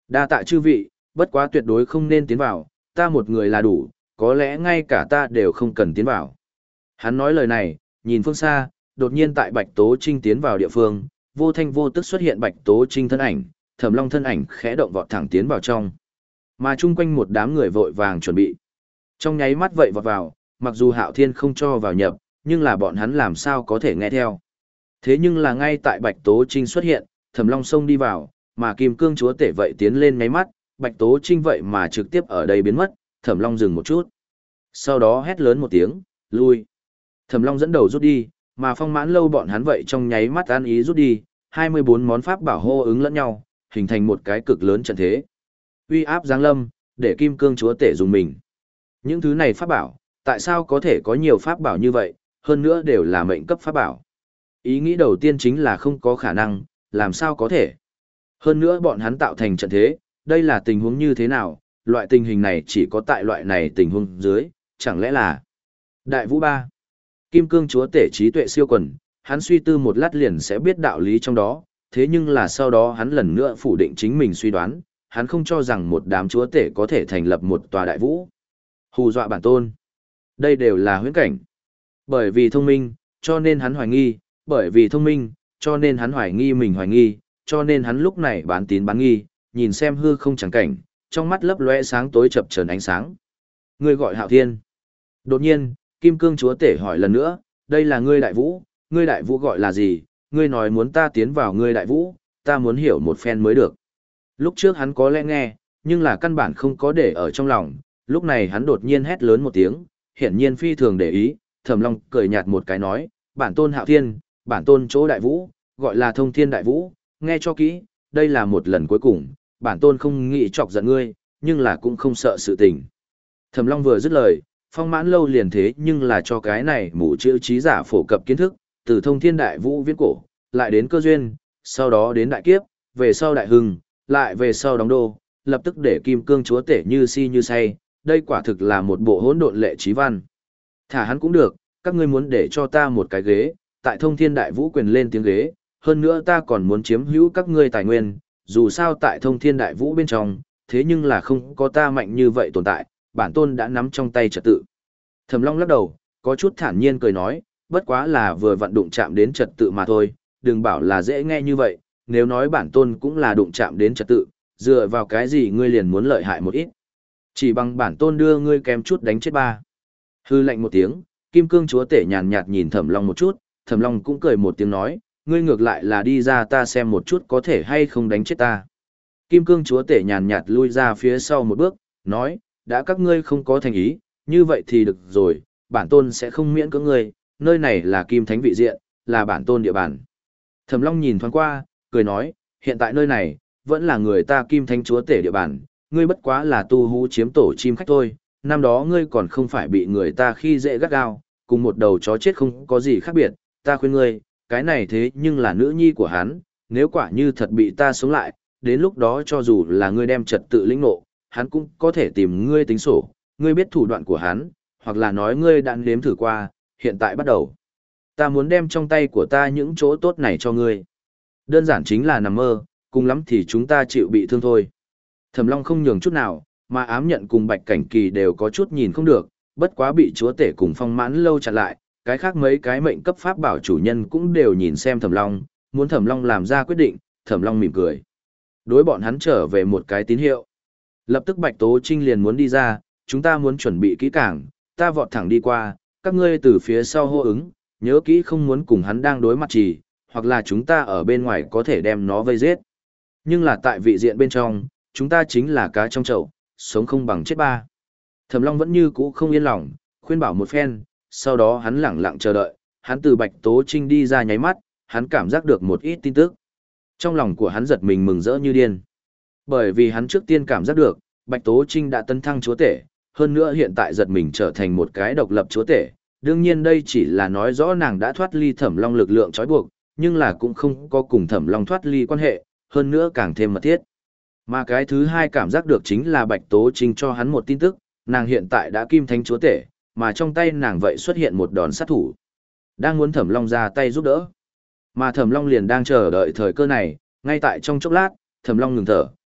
Đa tạ chư vị, bất quá tuyệt đối không nên tiến vào, ta một người là đủ, có lẽ ngay cả ta đều không cần tiến vào. Hắn nói lời này, nhìn phương xa, đột nhiên tại Bạch Tố Trinh tiến vào địa phương, vô thanh vô tức xuất hiện Bạch Tố Trinh thân ảnh, Thẩm Long thân ảnh khẽ động vọt thẳng tiến vào trong. Mà chung quanh một đám người vội vàng chuẩn bị. Trong nháy mắt vậy vọt vào, mặc dù Hạo Thiên không cho vào nhập, nhưng là bọn hắn làm sao có thể nghe theo. Thế nhưng là ngay tại Bạch Tố Trinh xuất hiện, Thẩm Long xông đi vào, mà Kim Cương chúa tể vậy tiến lên nháy mắt, Bạch Tố Trinh vậy mà trực tiếp ở đây biến mất, Thẩm Long dừng một chút. Sau đó hét lớn một tiếng, lui. Thẩm Long dẫn đầu rút đi, mà Phong Mãn Lâu bọn hắn vậy trong nháy mắt an ý rút đi, hai mươi bốn món pháp bảo hô ứng lẫn nhau, hình thành một cái cực lớn trận thế. Uy áp giáng lâm, để Kim Cương chúa tể dùng mình. Những thứ này pháp bảo, tại sao có thể có nhiều pháp bảo như vậy, hơn nữa đều là mệnh cấp pháp bảo. Ý nghĩ đầu tiên chính là không có khả năng, làm sao có thể. Hơn nữa bọn hắn tạo thành trận thế, đây là tình huống như thế nào, loại tình hình này chỉ có tại loại này tình huống dưới, chẳng lẽ là Đại Vũ Ba. Kim Cương chúa tể trí tuệ siêu quần, hắn suy tư một lát liền sẽ biết đạo lý trong đó, thế nhưng là sau đó hắn lần nữa phủ định chính mình suy đoán, hắn không cho rằng một đám chúa tể có thể thành lập một tòa đại vũ. Hù dọa bản tôn. Đây đều là huyễn cảnh. Bởi vì thông minh, cho nên hắn hoài nghi, bởi vì thông minh, cho nên hắn hoài nghi mình hoài nghi, cho nên hắn lúc này bán tín bán nghi, nhìn xem hư không chẳng cảnh, trong mắt lấp lóe sáng tối chập chờn ánh sáng. Ngươi gọi Hạo Thiên. Đột nhiên, Kim Cương chúa tể hỏi lần nữa, đây là ngươi đại vũ, ngươi đại vũ gọi là gì? Ngươi nói muốn ta tiến vào ngươi đại vũ, ta muốn hiểu một phen mới được. Lúc trước hắn có lẽ nghe, nhưng là căn bản không có để ở trong lòng, lúc này hắn đột nhiên hét lớn một tiếng, hiển nhiên phi thường để ý, Thẩm Long cười nhạt một cái nói, bản tôn Hạo Thiên, bản tôn chỗ đại vũ, gọi là thông thiên đại vũ, nghe cho kỹ, đây là một lần cuối cùng, bản tôn không nghĩ chọc giận ngươi, nhưng là cũng không sợ sự tình. Thẩm Long vừa dứt lời, Phong Mãn Lâu liền thế nhưng là cho cái này mù chữ trí giả phổ cập kiến thức, từ thông thiên đại vũ viễn cổ, lại đến cơ duyên, sau đó đến đại kiếp, về sau đại hưng, lại về sau đóng đô, lập tức để Kim Cương chúa tể như si như say, đây quả thực là một bộ hỗn độn lệ trí văn. Thả hắn cũng được, các ngươi muốn để cho ta một cái ghế, tại thông thiên đại vũ quyền lên tiếng ghế, hơn nữa ta còn muốn chiếm hữu các ngươi tài nguyên, dù sao tại thông thiên đại vũ bên trong, thế nhưng là không có ta mạnh như vậy tồn tại, bản tôn đã nắm trong tay trật tự. Thẩm Long lắc đầu, có chút thản nhiên cười nói, bất quá là vừa vận đụng chạm đến trật tự mà thôi, đừng bảo là dễ nghe như vậy, nếu nói bản tôn cũng là đụng chạm đến trật tự, dựa vào cái gì ngươi liền muốn lợi hại một ít. Chỉ bằng bản tôn đưa ngươi kém chút đánh chết ba. Hư lạnh một tiếng, Kim Cương chúa tể nhàn nhạt nhìn Thẩm Long một chút, Thẩm Long cũng cười một tiếng nói, ngươi ngược lại là đi ra ta xem một chút có thể hay không đánh chết ta. Kim Cương chúa tể nhàn nhạt lui ra phía sau một bước, nói, đã các ngươi không có thành ý, như vậy thì được rồi, bản tôn sẽ không miễn cưỡng ngươi, nơi này là Kim Thánh vị diện, là bản tôn địa bàn. Thẩm Long nhìn thoáng qua, cười nói, hiện tại nơi này, vẫn là người ta Kim Thánh chúa tể địa bàn, ngươi bất quá là tu hú chiếm tổ chim khách thôi, năm đó ngươi còn không phải bị người ta khi dễ gắt gao, cùng một đầu chó chết không có gì khác biệt, ta khuyên ngươi, cái này thế nhưng là nữ nhi của hắn, nếu quả như thật bị ta sống lại, đến lúc đó cho dù là ngươi đem trật tự lĩnh nộ, hắn cũng có thể tìm ngươi tính sổ, ngươi biết thủ đoạn của hắn, hoặc là nói ngươi đã nếm thử qua, hiện tại bắt đầu. Ta muốn đem trong tay của ta những chỗ tốt này cho ngươi. Đơn giản chính là nằm mơ, cùng lắm thì chúng ta chịu bị thương thôi. Thẩm Long không nhường chút nào, mà ám nhận cùng Bạch Cảnh Kỳ đều có chút nhìn không được, bất quá bị chúa tể cùng Phong Mãn Lâu chặn lại, cái khác mấy cái mệnh cấp pháp bảo chủ nhân cũng đều nhìn xem Thẩm Long, muốn Thẩm Long làm ra quyết định, Thẩm Long mỉm cười. Đối bọn hắn trở về một cái tín hiệu. Lập tức Bạch Tố Trinh liền muốn đi ra, chúng ta muốn chuẩn bị kỹ càng, ta vọt thẳng đi qua, các ngươi từ phía sau hô ứng, nhớ kỹ không muốn cùng hắn đang đối mặt chỉ, hoặc là chúng ta ở bên ngoài có thể đem nó vây giết. Nhưng là tại vị diện bên trong, chúng ta chính là cá trong chậu, sống không bằng chết ba. Thẩm Long vẫn như cũ không yên lòng, khuyên bảo một phen, sau đó hắn lẳng lặng chờ đợi, hắn từ Bạch Tố Trinh đi ra nháy mắt, hắn cảm giác được một ít tin tức. Trong lòng của hắn giật mình mừng rỡ như điên. Bởi vì hắn trước tiên cảm giác được, Bạch Tố Trinh đã tấn thăng chúa tể, hơn nữa hiện tại giật mình trở thành một cái độc lập chúa tể. Đương nhiên đây chỉ là nói rõ nàng đã thoát ly Thẩm Long lực lượng trói buộc, nhưng là cũng không có cùng Thẩm Long thoát ly quan hệ, hơn nữa càng thêm mật thiết. Mà cái thứ hai cảm giác được chính là Bạch Tố Trinh cho hắn một tin tức, nàng hiện tại đã Kim Thánh chúa tể, mà trong tay nàng vậy xuất hiện một đòn sát thủ. Đang muốn Thẩm Long ra tay giúp đỡ. Mà Thẩm Long liền đang chờ đợi thời cơ này, ngay tại trong chốc lát, Thẩm Long ngừng thở,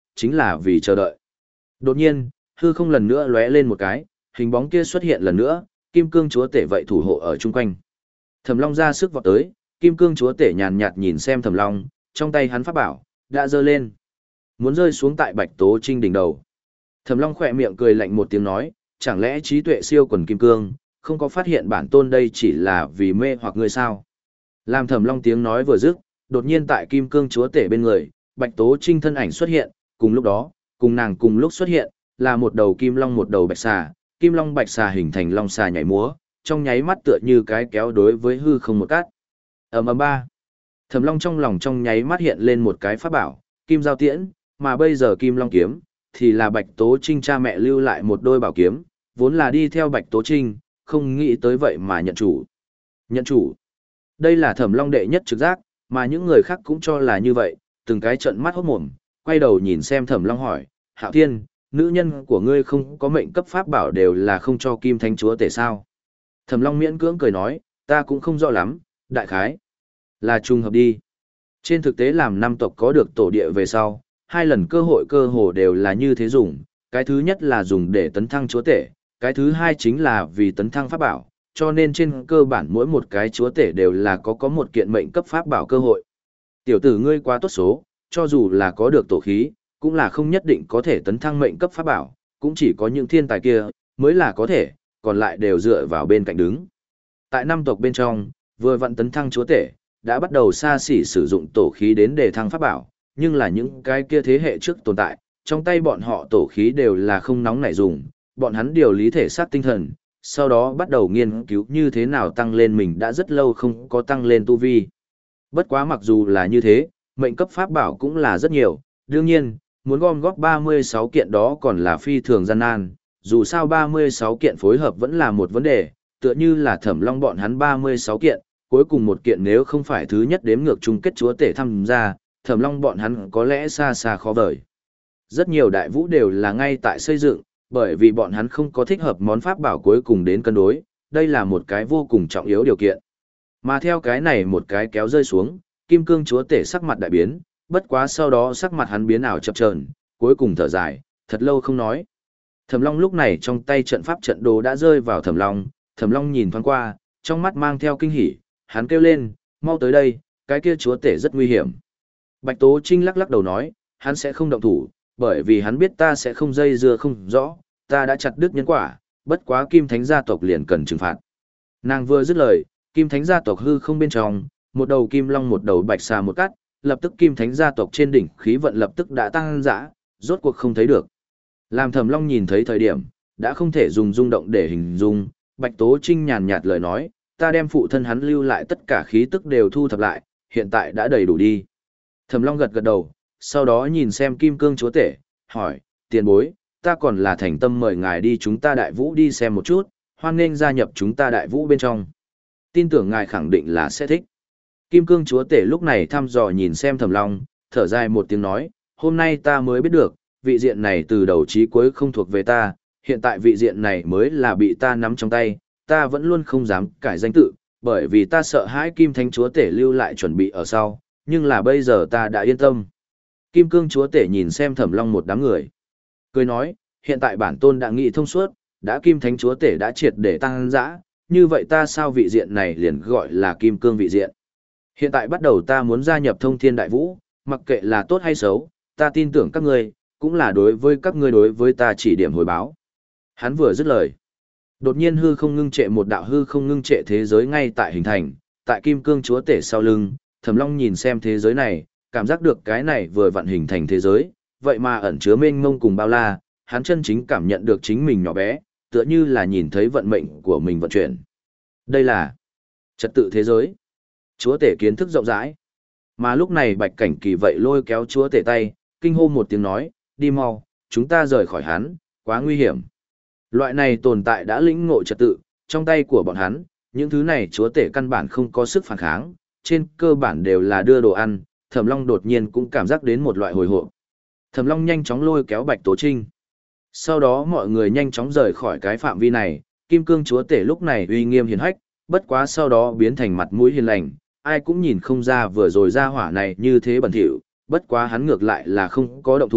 chính là vì chờ đợi. Đột nhiên, hư không lần nữa lóe lên một cái, hình bóng kia xuất hiện lần nữa, kim cương chúa tể vậy thủ hộ ở chung quanh. Thẩm Long ra sức vọt tới, kim cương chúa tể nhàn nhạt nhìn xem Thẩm Long, trong tay hắn pháp bảo đã giơ lên, muốn rơi xuống tại Bạch Tố Trinh đỉnh đầu. Thẩm Long khỏe miệng cười lạnh một tiếng nói, chẳng lẽ trí tuệ siêu quần kim cương, không có phát hiện bản tôn đây chỉ là vì mê hoặc ngươi sao? Làm Thẩm Long tiếng nói vừa dứt, đột nhiên tại kim cương chúa tể bên người, Bạch Tố Trinh thân ảnh xuất hiện, cùng lúc đó, cùng nàng cùng lúc xuất hiện, là một đầu kim long một đầu bạch xà, kim long bạch xà hình thành long xà nhảy múa, trong nháy mắt tựa như cái kéo đối với hư không một cát. Ầm ầm ba. Thẩm Long trong lòng trong nháy mắt hiện lên một cái pháp bảo, kim giao tiễn, mà bây giờ kim long kiếm thì là Bạch Tố Trinh cha mẹ lưu lại một đôi bảo kiếm, vốn là đi theo Bạch Tố Trinh, không nghĩ tới vậy mà nhận chủ. Nhận chủ. Đây là Thẩm Long đệ nhất trực giác, mà những người khác cũng cho là như vậy, từng cái trợn mắt hốt mồm, quay đầu nhìn xem Thẩm Long hỏi, Hạo Thiên, nữ nhân của ngươi không có mệnh cấp pháp bảo đều là không cho kim thánh chúa tể sao? Thẩm Long miễn cưỡng cười nói, ta cũng không rõ lắm, đại khái là trùng hợp đi. Trên thực tế làm năm tộc có được tổ địa về sau, hai lần cơ hội cơ hồ đều là như thế dùng, cái thứ nhất là dùng để tấn thăng chúa tể, cái thứ hai chính là vì tấn thăng pháp bảo, cho nên trên cơ bản mỗi một cái chúa tể đều là có có một kiện mệnh cấp pháp bảo cơ hội. Tiểu tử ngươi quá tốt số, cho dù là có được tổ khí, cũng là không nhất định có thể tấn thăng mệnh cấp pháp bảo, cũng chỉ có những thiên tài kia mới là có thể, còn lại đều dựa vào bên cạnh đứng. Tại năm tộc bên trong, vừa vận tấn thăng chúa tể, đã bắt đầu xa xỉ sử dụng tổ khí đến để thăng pháp bảo, nhưng là những cái kia thế hệ trước tồn tại, trong tay bọn họ tổ khí đều là không nóng nảy dùng, bọn hắn điều lý thể xác tinh thần, sau đó bắt đầu nghiên cứu như thế nào tăng lên mình đã rất lâu không có tăng lên tu vi. Bất quá mặc dù là như thế, mệnh cấp pháp bảo cũng là rất nhiều, đương nhiên, muốn gom góp ba mươi sáu kiện đó còn là phi thường gian nan, dù sao ba mươi sáu kiện phối hợp vẫn là một vấn đề, tựa như là Thẩm Long bọn hắn ba mươi sáu kiện, cuối cùng một kiện nếu không phải thứ nhất đếm ngược chung kết chúa tể tham gia, Thẩm Long bọn hắn có lẽ xa xa khó vời. Rất nhiều đại vũ đều là ngay tại xây dựng, bởi vì bọn hắn không có thích hợp món pháp bảo cuối cùng đến cân đối, đây là một cái vô cùng trọng yếu điều kiện. Mà theo cái này một cái kéo rơi xuống, kim cương chúa tể sắc mặt đại biến, bất quá sau đó sắc mặt hắn biến ảo chập chờn, cuối cùng thở dài, thật lâu không nói. Thẩm Long lúc này trong tay trận pháp trận đồ đã rơi vào Thẩm Long, Thẩm Long nhìn thoáng qua, trong mắt mang theo kinh hỉ, hắn kêu lên, mau tới đây, cái kia chúa tể rất nguy hiểm. Bạch Tố Trinh lắc lắc đầu nói, hắn sẽ không động thủ, bởi vì hắn biết ta sẽ không dây dưa không rõ, ta đã chặt đứt nhân quả, bất quá Kim Thánh gia tộc liền cần trừng phạt. Nàng vừa dứt lời, Kim Thánh gia tộc hư không bên trong, một đầu kim long một đầu bạch xà một cắt, lập tức Kim Thánh gia tộc trên đỉnh khí vận lập tức đã tăng dã, rốt cuộc không thấy được. Làm Thẩm Long nhìn thấy thời điểm, đã không thể dùng rung động để hình dung, Bạch Tố Trinh nhàn nhạt lời nói, ta đem phụ thân hắn lưu lại tất cả khí tức đều thu thập lại, hiện tại đã đầy đủ đi. Thẩm Long gật gật đầu, sau đó nhìn xem Kim Cương chúa tể, hỏi, tiền bối, ta còn là thành tâm mời ngài đi chúng ta đại vũ đi xem một chút, hoan nghênh gia nhập chúng ta đại vũ bên trong. Tin tưởng ngài khẳng định là sẽ thích. Kim Cương chúa tể lúc này thăm dò nhìn xem Thẩm Long, thở dài một tiếng nói, hôm nay ta mới biết được, vị diện này từ đầu chí cuối không thuộc về ta, hiện tại vị diện này mới là bị ta nắm trong tay, ta vẫn luôn không dám cải danh tự, bởi vì ta sợ hãi Kim Thánh chúa tể lưu lại chuẩn bị ở sau, nhưng là bây giờ ta đã yên tâm. Kim Cương chúa tể nhìn xem Thẩm Long một đám người, cười nói, hiện tại bản tôn đã nghĩ thông suốt, đã Kim Thánh chúa tể đã triệt để tăng dã, như vậy ta sao vị diện này liền gọi là Kim Cương vị diện. Hiện tại bắt đầu ta muốn gia nhập Thông Thiên Đại Vũ, mặc kệ là tốt hay xấu, ta tin tưởng các ngươi, cũng là đối với các ngươi đối với ta chỉ điểm hồi báo. Hắn vừa dứt lời, đột nhiên hư không ngưng trệ một đạo hư không ngưng trệ thế giới ngay tại hình thành, tại Kim Cương chúa tể sau lưng, Thẩm Long nhìn xem thế giới này, cảm giác được cái này vừa vặn hình thành thế giới, vậy mà ẩn chứa mênh mông cùng bao la, hắn chân chính cảm nhận được chính mình nhỏ bé, tựa như là nhìn thấy vận mệnh của mình vận chuyển. Đây là trật tự thế giới. Chúa tể kiến thức rộng rãi. Mà lúc này Bạch Cảnh Kỳ vậy lôi kéo chúa tể tay, kinh hô một tiếng nói, đi mau, chúng ta rời khỏi hắn, quá nguy hiểm. Loại này tồn tại đã lĩnh ngộ trật tự, trong tay của bọn hắn, những thứ này chúa tể căn bản không có sức phản kháng, trên cơ bản đều là đưa đồ ăn, Thẩm Long đột nhiên cũng cảm giác đến một loại hồi hộp. Thẩm Long nhanh chóng lôi kéo Bạch Tố Trinh. Sau đó mọi người nhanh chóng rời khỏi cái phạm vi này, Kim Cương chúa tể lúc này uy nghiêm hiền hách, bất quá sau đó biến thành mặt mũi hiền lành, ai cũng nhìn không ra vừa rồi ra hỏa này như thế bẩn thỉu, bất quá hắn ngược lại là không có động thủ,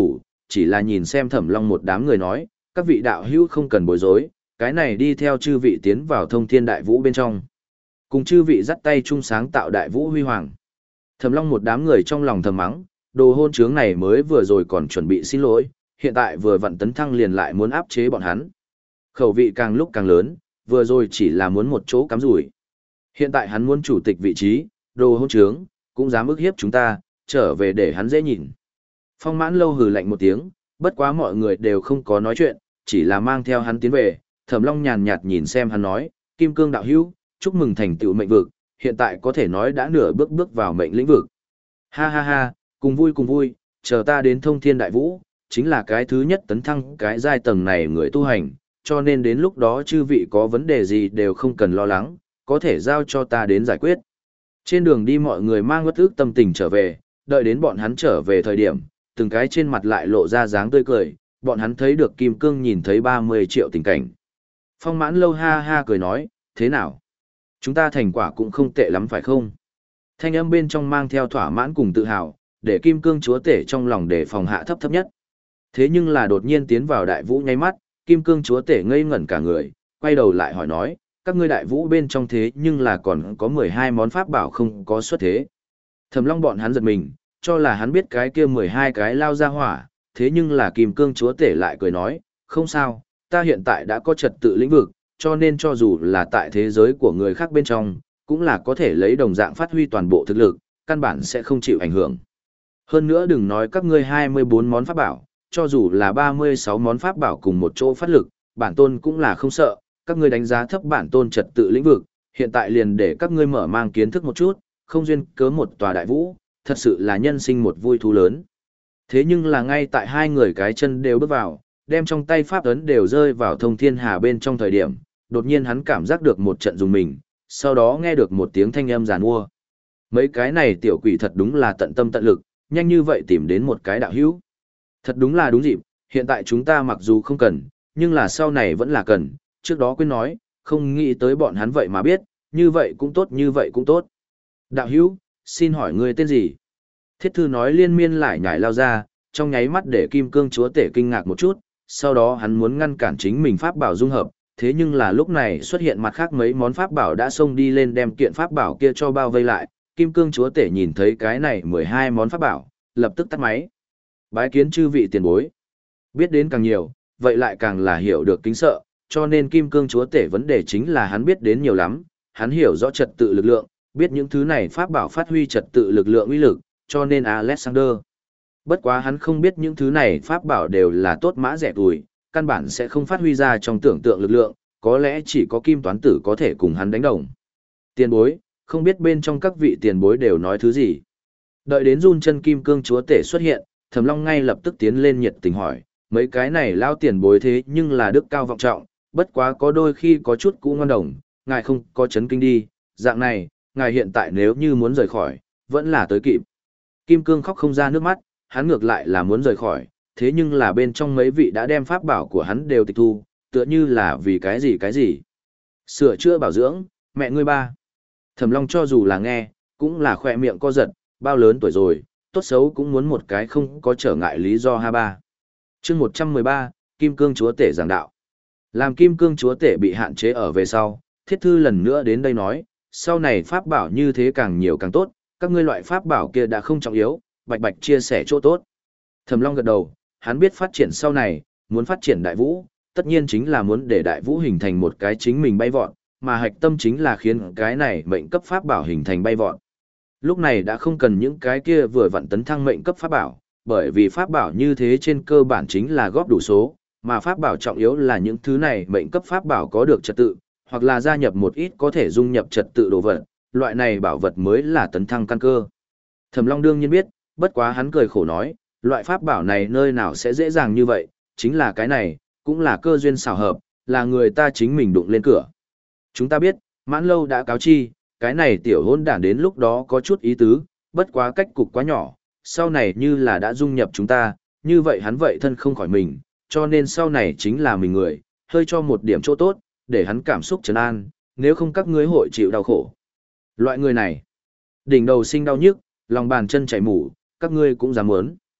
chỉ là nhìn xem Thẩm Long một đám người nói, các vị đạo hữu không cần bối rối, cái này đi theo chư vị tiến vào thông thiên đại vũ bên trong. Cùng chư vị dắt tay chung sáng tạo đại vũ huy hoàng. Thẩm Long một đám người trong lòng thầm mắng, đồ hôn trướng này mới vừa rồi còn chuẩn bị xin lỗi, hiện tại vừa vặn tấn thăng liền lại muốn áp chế bọn hắn. Khẩu vị càng lúc càng lớn, vừa rồi chỉ là muốn một chỗ cắm rủi. Hiện tại hắn muốn chủ tịch vị trí, đồ hôn trướng, cũng dám ức hiếp chúng ta, trở về để hắn dễ nhìn. Phong Mãn Lâu hừ lạnh một tiếng, bất quá mọi người đều không có nói chuyện, chỉ là mang theo hắn tiến về. Thẩm Long nhàn nhạt nhìn xem hắn nói, Kim Cương đạo hữu, chúc mừng thành tựu mệnh vực, hiện tại có thể nói đã nửa bước bước vào mệnh lĩnh vực. Ha ha ha, cùng vui cùng vui, chờ ta đến thông thiên đại vũ, chính là cái thứ nhất tấn thăng cái giai tầng này người tu hành, cho nên đến lúc đó chư vị có vấn đề gì đều không cần lo lắng, có thể giao cho ta đến giải quyết. Trên đường đi mọi người mang uất ức tâm tình trở về, đợi đến bọn hắn trở về thời điểm, từng cái trên mặt lại lộ ra dáng tươi cười, bọn hắn thấy được Kim Cương nhìn thấy ba mươi triệu tình cảnh. Phong Mãn Lâu ha ha cười nói, thế nào? Chúng ta thành quả cũng không tệ lắm phải không? Thanh âm bên trong mang theo thỏa mãn cùng tự hào, để Kim Cương chúa tể trong lòng để phòng hạ thấp thấp nhất. Thế nhưng là đột nhiên tiến vào đại vũ nháy mắt, Kim Cương chúa tể ngây ngẩn cả người, quay đầu lại hỏi nói, các ngươi đại vũ bên trong thế nhưng là còn có mười hai món pháp bảo không có xuất thế. Thẩm Long bọn hắn giật mình, cho là hắn biết cái kia mười hai cái lao ra hỏa, thế nhưng là Kim Cương chúa tể lại cười nói, không sao, ta hiện tại đã có trật tự lĩnh vực, cho nên cho dù là tại thế giới của người khác bên trong, cũng là có thể lấy đồng dạng phát huy toàn bộ thực lực, căn bản sẽ không chịu ảnh hưởng. Hơn nữa đừng nói các ngươi hai mươi bốn món pháp bảo, cho dù là ba mươi sáu món pháp bảo cùng một chỗ phát lực, bản tôn cũng là không sợ, các ngươi đánh giá thấp bản tôn trật tự lĩnh vực, hiện tại liền để các ngươi mở mang kiến thức một chút, không duyên cớ một tòa đại vũ, thật sự là nhân sinh một vui thú lớn. Thế nhưng là ngay tại hai người cái chân đều bước vào, đem trong tay pháp ấn đều rơi vào thông thiên hà bên trong thời điểm, đột nhiên hắn cảm giác được một trận dùng mình, sau đó nghe được một tiếng thanh âm giàn mua. Mấy cái này tiểu quỷ thật đúng là tận tâm tận lực, nhanh như vậy tìm đến một cái đạo hữu. Thật đúng là đúng dịp, hiện tại chúng ta mặc dù không cần, nhưng là sau này vẫn là cần, trước đó quên nói, không nghĩ tới bọn hắn vậy mà biết, như vậy cũng tốt như vậy cũng tốt. Đạo hữu, xin hỏi ngươi tên gì? Thiết thư nói liên miên lại nhảy lao ra, trong nháy mắt để Kim Cương chúa tể kinh ngạc một chút, sau đó hắn muốn ngăn cản chính mình pháp bảo dung hợp, thế nhưng là lúc này xuất hiện mặt khác mấy món pháp bảo đã xông đi lên đem kiện pháp bảo kia cho bao vây lại, Kim Cương chúa tể nhìn thấy cái này mười hai món pháp bảo, lập tức tắt máy. Bái kiến chư vị tiền bối. Biết đến càng nhiều, vậy lại càng là hiểu được kính sợ, cho nên Kim Cương chúa tể vấn đề chính là hắn biết đến nhiều lắm, hắn hiểu rõ trật tự lực lượng, biết những thứ này pháp bảo phát huy trật tự lực lượng uy lực, cho nên Alexander. Bất quá hắn không biết những thứ này pháp bảo đều là tốt mã rẻ tuổi, căn bản sẽ không phát huy ra trong tưởng tượng lực lượng, có lẽ chỉ có Kim Toán Tử có thể cùng hắn đánh đồng. Tiền bối, không biết bên trong các vị tiền bối đều nói thứ gì. Đợi đến run chân Kim Cương chúa tể xuất hiện, Thẩm Long ngay lập tức tiến lên nhiệt tình hỏi, mấy cái này lao tiền bối thế nhưng là đức cao vọng trọng, bất quá có đôi khi có chút cũ ngon đồng, ngài không có chấn kinh đi, dạng này, ngài hiện tại nếu như muốn rời khỏi, vẫn là tới kịp. Kim Cương khóc không ra nước mắt, hắn ngược lại là muốn rời khỏi, thế nhưng là bên trong mấy vị đã đem pháp bảo của hắn đều tịch thu, tựa như là vì cái gì cái gì. Sửa chữa bảo dưỡng, mẹ ngươi ba. Thẩm Long cho dù là nghe, cũng là khỏe miệng co giật, bao lớn tuổi rồi, tốt xấu cũng muốn một cái không có trở ngại lý do ha ba. Chương một trăm mười ba, Kim Cương chúa tể giảng đạo. Làm Kim Cương chúa tể bị hạn chế ở về sau, Thiết thư lần nữa đến đây nói, sau này pháp bảo như thế càng nhiều càng tốt, các ngươi loại pháp bảo kia đã không trọng yếu, bạch bạch chia sẻ chỗ tốt. Thẩm Long gật đầu, hắn biết phát triển sau này, muốn phát triển đại vũ, tất nhiên chính là muốn để đại vũ hình thành một cái chính mình bay vọt, mà hạch tâm chính là khiến cái này mệnh cấp pháp bảo hình thành bay vọt. Lúc này đã không cần những cái kia vừa vặn tấn thăng mệnh cấp pháp bảo, bởi vì pháp bảo như thế trên cơ bản chính là góp đủ số, mà pháp bảo trọng yếu là những thứ này mệnh cấp pháp bảo có được trật tự, hoặc là gia nhập một ít có thể dung nhập trật tự đồ vật, loại này bảo vật mới là tấn thăng căn cơ. Thẩm Long đương nhiên biết, bất quá hắn cười khổ nói, loại pháp bảo này nơi nào sẽ dễ dàng như vậy, chính là cái này, cũng là cơ duyên xảo hợp, là người ta chính mình đụng lên cửa. Chúng ta biết, Mãn Lâu đã cáo chi, cái này tiểu hôn đản đến lúc đó có chút ý tứ, bất quá cách cục quá nhỏ, sau này như là đã dung nhập chúng ta, như vậy hắn vậy thân không khỏi mình, cho nên sau này chính là mình người, hơi cho một điểm chỗ tốt, để hắn cảm xúc trấn an, nếu không các ngươi hội chịu đau khổ. Loại người này, đỉnh đầu sinh đau nhức, lòng bàn chân chảy mủ, các ngươi cũng dám muốn.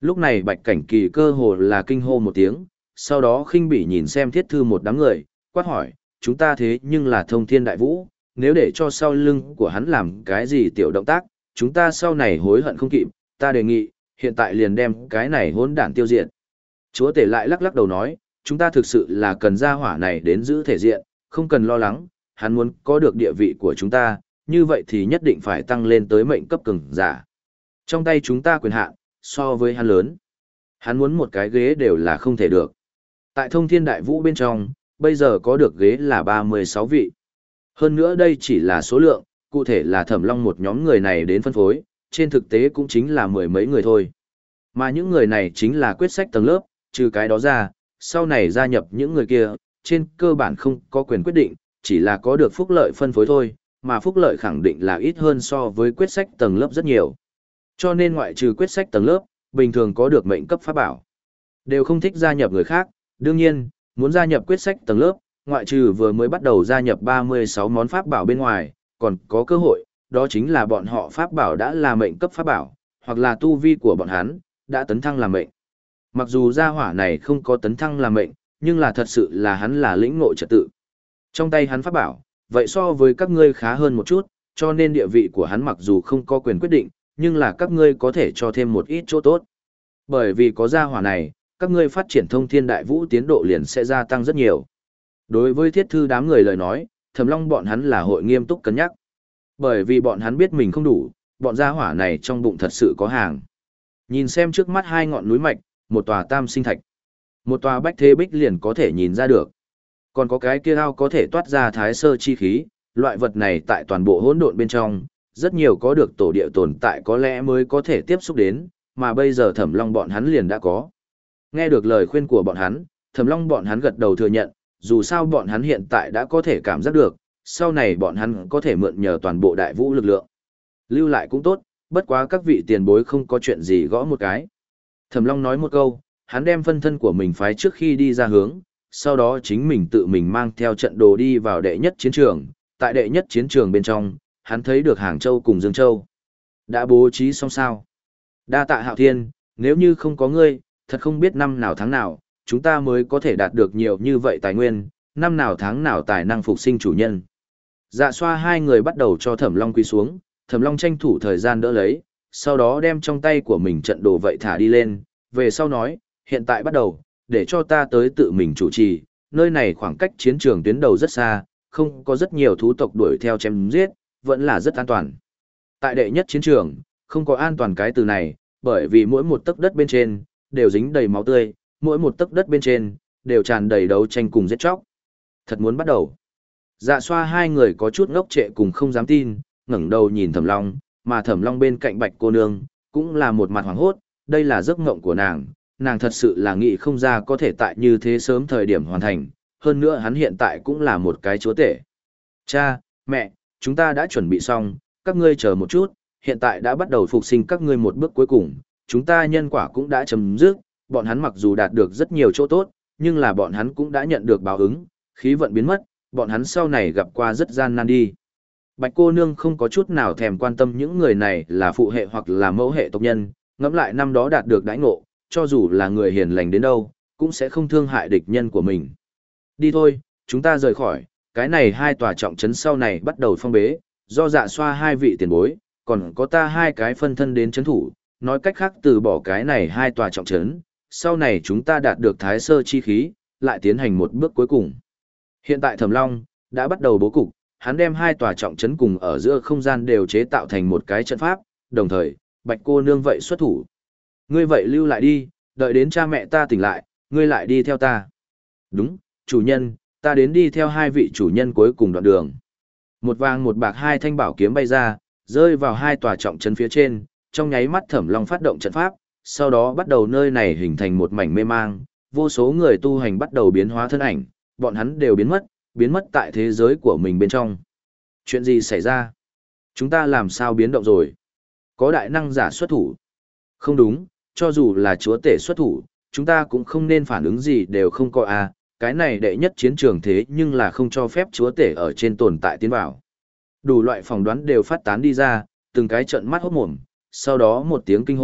Lúc này Bạch Cảnh Kỳ cơ hồ là kinh hô một tiếng, sau đó khinh bỉ nhìn xem thiết thư một đám người, quát hỏi, chúng ta thế nhưng là thông thiên đại vũ, nếu để cho sau lưng của hắn làm cái gì tiểu động tác, chúng ta sau này hối hận không kịp, ta đề nghị, hiện tại liền đem cái này hỗn đản tiêu diệt. Chúa tể lại lắc lắc đầu nói, chúng ta thực sự là cần gia hỏa này đến giữ thể diện, không cần lo lắng, hắn muốn có được địa vị của chúng ta, như vậy thì nhất định phải tăng lên tới mệnh cấp cường giả. Trong tay chúng ta quyền hạn, so với hắn lớn. Hắn muốn một cái ghế đều là không thể được. Tại thông thiên đại vũ bên trong, bây giờ có được ghế là ba mươi sáu vị. Hơn nữa đây chỉ là số lượng, cụ thể là Thẩm Long một nhóm người này đến phân phối, trên thực tế cũng chính là mười mấy người thôi. Mà những người này chính là quyết sách tầng lớp, trừ cái đó ra, sau này gia nhập những người kia, trên cơ bản không có quyền quyết định, chỉ là có được phúc lợi phân phối thôi, mà phúc lợi khẳng định là ít hơn so với quyết sách tầng lớp rất nhiều. Cho nên ngoại trừ quyết sách tầng lớp, bình thường có được mệnh cấp pháp bảo, đều không thích gia nhập người khác, đương nhiên, muốn gia nhập quyết sách tầng lớp, ngoại trừ vừa mới bắt đầu gia nhập ba mươi sáu món pháp bảo bên ngoài, còn có cơ hội, đó chính là bọn họ pháp bảo đã là mệnh cấp pháp bảo, hoặc là tu vi của bọn hắn, đã tấn thăng làm mệnh. Mặc dù gia hỏa này không có tấn thăng làm mệnh, nhưng là thật sự là hắn là lĩnh ngộ trật tự. Trong tay hắn pháp bảo, vậy so với các ngươi khá hơn một chút, cho nên địa vị của hắn mặc dù không có quyền quyết định, nhưng là các ngươi có thể cho thêm một ít chỗ tốt. Bởi vì có gia hỏa này, các ngươi phát triển thông thiên đại vũ tiến độ liền sẽ gia tăng rất nhiều. Đối với thiết thư đám người lời nói, Thẩm Long bọn hắn là hội nghiêm túc cân nhắc. Bởi vì bọn hắn biết mình không đủ, bọn gia hỏa này trong bụng thật sự có hàng. Nhìn xem trước mắt hai ngọn núi mạch, một tòa tam sinh thạch, một tòa bách thế bích liền có thể nhìn ra được. Còn có cái kia ao có thể toát ra thái sơ chi khí, loại vật này tại toàn bộ hỗn độn bên trong, rất nhiều có được tổ địa tồn tại có lẽ mới có thể tiếp xúc đến, mà bây giờ Thẩm Long bọn hắn liền đã có. Nghe được lời khuyên của bọn hắn, Thẩm Long bọn hắn gật đầu thừa nhận, dù sao bọn hắn hiện tại đã có thể cảm giác được, sau này bọn hắn có thể mượn nhờ toàn bộ đại vũ lực lượng. Lưu lại cũng tốt, bất quá các vị tiền bối không có chuyện gì gõ một cái. Thẩm Long nói một câu, hắn đem phân thân của mình phái trước khi đi ra hướng, sau đó chính mình tự mình mang theo trận đồ đi vào đệ nhất chiến trường. Tại đệ nhất chiến trường bên trong, hắn thấy được Hàng Châu cùng Dương Châu. Đã bố trí xong sao? Đa tạ Hạo Thiên, nếu như không có ngươi, thật không biết năm nào tháng nào, chúng ta mới có thể đạt được nhiều như vậy tài nguyên, năm nào tháng nào tài năng phục sinh chủ nhân. Dạ xoa hai người bắt đầu cho Thẩm Long quỳ xuống, Thẩm Long tranh thủ thời gian đỡ lấy, sau đó đem trong tay của mình trận đồ vậy thả đi lên, về sau nói, hiện tại bắt đầu, để cho ta tới tự mình chủ trì, nơi này khoảng cách chiến trường tuyến đầu rất xa, không có rất nhiều thú tộc đuổi theo chém giết, vẫn là rất an toàn. Tại đệ nhất chiến trường, không có an toàn cái từ này, bởi vì mỗi một tấc đất bên trên, đều dính đầy máu tươi, mỗi một tấc đất bên trên, đều tràn đầy đấu tranh cùng giết chóc. Thật muốn bắt đầu. Dạ xoa hai người có chút ngốc trệ cùng không dám tin, ngẩng đầu nhìn Thẩm Long, mà Thẩm Long bên cạnh Bạch cô nương, cũng là một mặt hoảng hốt, đây là giấc mộng của nàng, nàng thật sự là nghĩ không ra có thể tại như thế sớm thời điểm hoàn thành, hơn nữa hắn hiện tại cũng là một cái chúa tể. Cha, mẹ, chúng ta đã chuẩn bị xong, các ngươi chờ một chút, hiện tại đã bắt đầu phục sinh các ngươi một bước cuối cùng, chúng ta nhân quả cũng đã chấm dứt, bọn hắn mặc dù đạt được rất nhiều chỗ tốt, nhưng là bọn hắn cũng đã nhận được báo ứng, khí vận biến mất, bọn hắn sau này gặp qua rất gian nan đi. Bạch cô nương không có chút nào thèm quan tâm những người này là phụ hệ hoặc là mẫu hệ tộc nhân, ngẫm lại năm đó đạt được đãi ngộ, cho dù là người hiền lành đến đâu, cũng sẽ không thương hại địch nhân của mình. Đi thôi, chúng ta rời khỏi, cái này hai tòa trọng trấn sau này bắt đầu phong bế, do dạ xoa hai vị tiền bối, còn có ta hai cái phân thân đến trấn thủ, nói cách khác từ bỏ cái này hai tòa trọng trấn, sau này chúng ta đạt được thái sơ chi khí, lại tiến hành một bước cuối cùng. Hiện tại Thẩm Long đã bắt đầu bố cục, hắn đem hai tòa trọng trấn cùng ở giữa không gian đều chế tạo thành một cái trận pháp, đồng thời, Bạch cô nương vậy xuất thủ. Ngươi vậy lưu lại đi, đợi đến cha mẹ ta tỉnh lại, ngươi lại đi theo ta. Đúng, chủ nhân, ta đến đi theo hai vị chủ nhân cuối cùng đoạn đường. Một vàng một bạc hai thanh bảo kiếm bay ra, rơi vào hai tòa trọng trấn phía trên, trong nháy mắt Thẩm Long phát động trận pháp, sau đó bắt đầu nơi này hình thành một mảnh mê mang, vô số người tu hành bắt đầu biến hóa thân ảnh, bọn hắn đều biến mất, biến mất tại thế giới của mình bên trong. Chuyện gì xảy ra? Chúng ta làm sao biến động rồi? Có đại năng giả xuất thủ. Không đúng, cho dù là chúa tể xuất thủ, chúng ta cũng không nên phản ứng gì đều không có à, cái này đệ nhất chiến trường thế nhưng là không cho phép chúa tể ở trên tồn tại tiến vào. Đủ loại phỏng đoán đều phát tán đi ra, từng cái trận mắt hốt mồm, sau đó một tiếng kinh hô,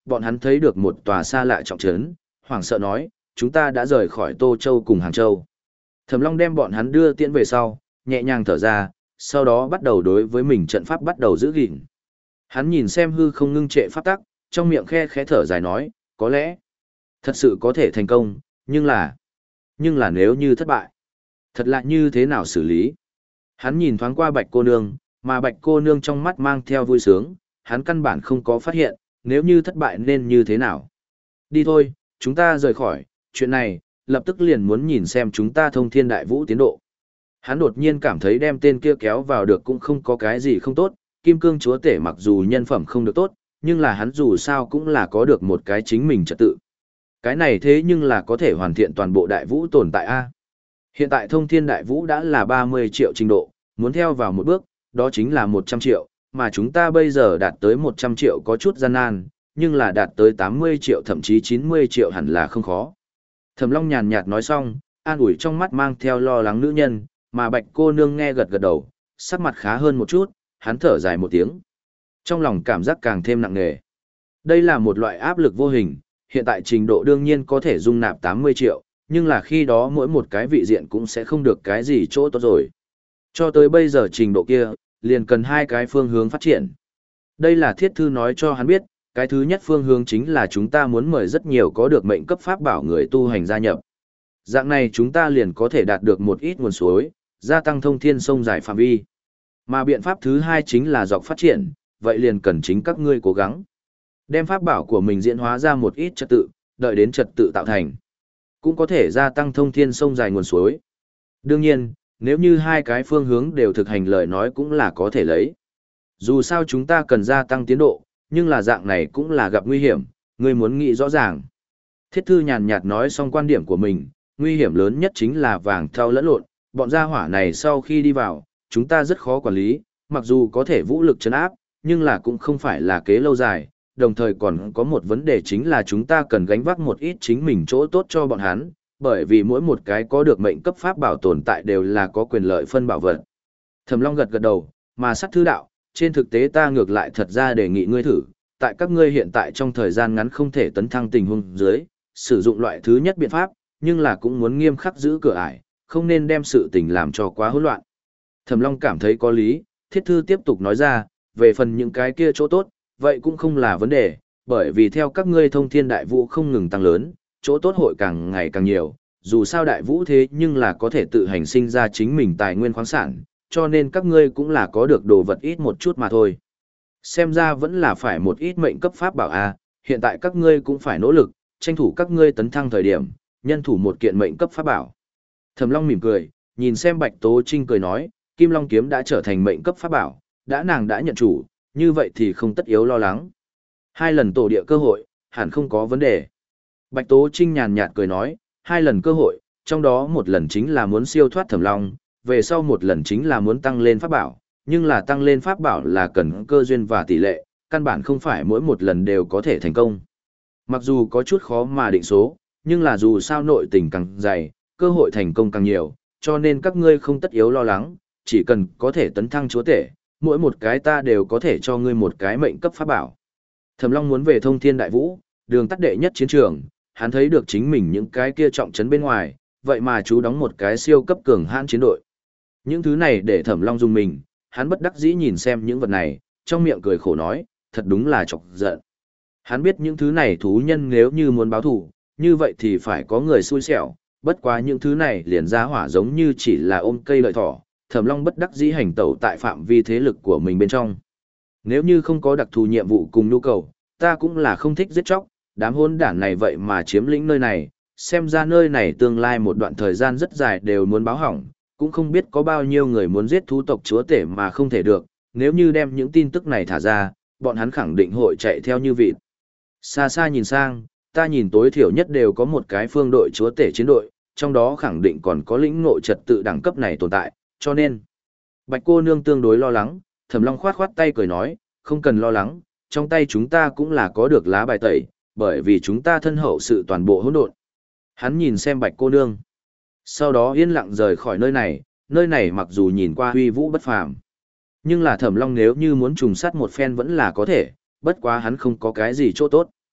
bọn hắn thấy được một tòa xa lạ trọng trấn, hoảng sợ nói, chúng ta đã rời khỏi Tô Châu cùng Hàng Châu. Thẩm Long đem bọn hắn đưa tiễn về sau, nhẹ nhàng thở ra, sau đó bắt đầu đối với mình trận pháp bắt đầu giữ gìn. Hắn nhìn xem hư không ngưng trệ pháp tắc, trong miệng khe khẽ thở dài nói, có lẽ, thật sự có thể thành công, nhưng là, nhưng là nếu như thất bại, thật lạ như thế nào xử lý. Hắn nhìn thoáng qua Bạch cô nương, mà Bạch cô nương trong mắt mang theo vui sướng, hắn căn bản không có phát hiện, nếu như thất bại nên như thế nào. Đi thôi, chúng ta rời khỏi, chuyện này, lập tức liền muốn nhìn xem chúng ta thông thiên đại vũ tiến độ. Hắn đột nhiên cảm thấy đem tên kia kéo vào được cũng không có cái gì không tốt, Kim Cương Chúa Tể mặc dù nhân phẩm không được tốt, nhưng là hắn dù sao cũng là có được một cái chính mình trật tự. Cái này thế nhưng là có thể hoàn thiện toàn bộ đại vũ tồn tại A. Hiện tại thông thiên đại vũ đã là ba mươi triệu trình độ, muốn theo vào một bước, đó chính là một trăm triệu, mà chúng ta bây giờ đạt tới một trăm triệu có chút gian nan, nhưng là đạt tới tám mươi triệu thậm chí chín mươi triệu hẳn là không khó. Thẩm Long nhàn nhạt nói xong, an ủi trong mắt mang theo lo lắng nữ nhân, mà Bạch cô nương nghe gật gật đầu, sắc mặt khá hơn một chút, hắn thở dài một tiếng. Trong lòng cảm giác càng thêm nặng nề. Đây là một loại áp lực vô hình, hiện tại trình độ đương nhiên có thể dung nạp tám mươi triệu, nhưng là khi đó mỗi một cái vị diện cũng sẽ không được cái gì chỗ tốt rồi. Cho tới bây giờ trình độ kia, liền cần hai cái phương hướng phát triển. Đây là thiết thư nói cho hắn biết, cái thứ nhất phương hướng chính là chúng ta muốn mời rất nhiều có được mệnh cấp pháp bảo người tu hành gia nhập. Dạng này chúng ta liền có thể đạt được một ít nguồn suối, gia tăng thông thiên sông dài phạm vi. Mà biện pháp thứ hai chính là dọc phát triển, vậy liền cần chính các ngươi cố gắng. Đem pháp bảo của mình diễn hóa ra một ít trật tự, đợi đến trật tự tạo thành. Cũng có thể gia tăng thông thiên sông dài nguồn suối. Đương nhiên, nếu như hai cái phương hướng đều thực hành lời nói cũng là có thể lấy. Dù sao chúng ta cần gia tăng tiến độ, nhưng là dạng này cũng là gặp nguy hiểm, ngươi muốn nghĩ rõ ràng. Thiết thư nhàn nhạt nói xong quan điểm của mình, nguy hiểm lớn nhất chính là vàng thau lẫn lộn, bọn gia hỏa này sau khi đi vào, chúng ta rất khó quản lý, mặc dù có thể vũ lực trấn áp, nhưng là cũng không phải là kế lâu dài, đồng thời còn có một vấn đề chính là chúng ta cần gánh vác một ít chính mình chỗ tốt cho bọn hắn, bởi vì mỗi một cái có được mệnh cấp pháp bảo tồn tại đều là có quyền lợi phân bảo vật. Thẩm Long gật gật đầu, mà sát thư đạo, trên thực tế ta ngược lại thật ra đề nghị ngươi thử, tại các ngươi hiện tại trong thời gian ngắn không thể tấn thăng tình huống dưới, sử dụng loại thứ nhất biện pháp, nhưng là cũng muốn nghiêm khắc giữ cửa ải, không nên đem sự tình làm cho quá hỗn loạn. Thẩm Long cảm thấy có lý, thiết thư tiếp tục nói ra, về phần những cái kia chỗ tốt, vậy cũng không là vấn đề, bởi vì theo các ngươi thông thiên đại vũ không ngừng tăng lớn, chỗ tốt hội càng ngày càng nhiều, dù sao đại vũ thế nhưng là có thể tự hành sinh ra chính mình tài nguyên khoáng sản, cho nên các ngươi cũng là có được đồ vật ít một chút mà thôi. Xem ra vẫn là phải một ít mệnh cấp pháp bảo a, hiện tại các ngươi cũng phải nỗ lực, tranh thủ các ngươi tấn thăng thời điểm, nhân thủ một kiện mệnh cấp pháp bảo. Thẩm Long mỉm cười, nhìn xem Bạch Tố Trinh cười nói, Kim Long kiếm đã trở thành mệnh cấp pháp bảo, đã nàng đã nhận chủ, như vậy thì không tất yếu lo lắng. Hai lần tổ địa cơ hội, hẳn không có vấn đề. Bạch Tố Trinh nhàn nhạt cười nói, hai lần cơ hội, trong đó một lần chính là muốn siêu thoát Thẩm Long, về sau một lần chính là muốn tăng lên pháp bảo, nhưng là tăng lên pháp bảo là cần cơ duyên và tỷ lệ, căn bản không phải mỗi một lần đều có thể thành công. Mặc dù có chút khó mà định số, nhưng là dù sao nội tình càng dày, cơ hội thành công càng nhiều, cho nên các ngươi không tất yếu lo lắng, chỉ cần có thể tấn thăng chúa tể, mỗi một cái ta đều có thể cho ngươi một cái mệnh cấp pháp bảo. Thẩm Long muốn về thông thiên đại vũ, đường tắt đệ nhất chiến trường, hắn thấy được chính mình những cái kia trọng trấn bên ngoài, vậy mà chú đóng một cái siêu cấp cường hãn chiến đội. Những thứ này để Thẩm Long dùng mình, hắn bất đắc dĩ nhìn xem những vật này, trong miệng cười khổ nói, thật đúng là chọc giận. Hắn biết những thứ này thú nhân nếu như muốn báo thù, như vậy thì phải có người xui xẻo, bất quá những thứ này liền ra hỏa giống như chỉ là ôm cây lợi thỏ, Thẩm Long bất đắc dĩ hành tẩu tại phạm vi thế lực của mình bên trong. Nếu như không có đặc thù nhiệm vụ cùng nhu cầu, ta cũng là không thích giết chóc, đám hôn đản này vậy mà chiếm lĩnh nơi này, xem ra nơi này tương lai một đoạn thời gian rất dài đều muốn báo hỏng, cũng không biết có bao nhiêu người muốn giết thú tộc chúa tể mà không thể được, nếu như đem những tin tức này thả ra, bọn hắn khẳng định hội chạy theo như vịt. Xa xa nhìn sang, ta nhìn tối thiểu nhất đều có một cái phương đội chúa tể chiến đội, trong đó khẳng định còn có lĩnh ngộ trật tự đẳng cấp này tồn tại, cho nên Bạch cô nương tương đối lo lắng, Thẩm Long khoát khoát tay cười nói, không cần lo lắng, trong tay chúng ta cũng là có được lá bài tẩy, bởi vì chúng ta thân hậu sự toàn bộ hỗn độn. Hắn nhìn xem Bạch cô nương, sau đó yên lặng rời khỏi nơi này, nơi này mặc dù nhìn qua huy vũ bất phàm, nhưng là Thẩm Long nếu như muốn trùng sát một phen vẫn là có thể, bất quá hắn không có cái gì chỗ tốt.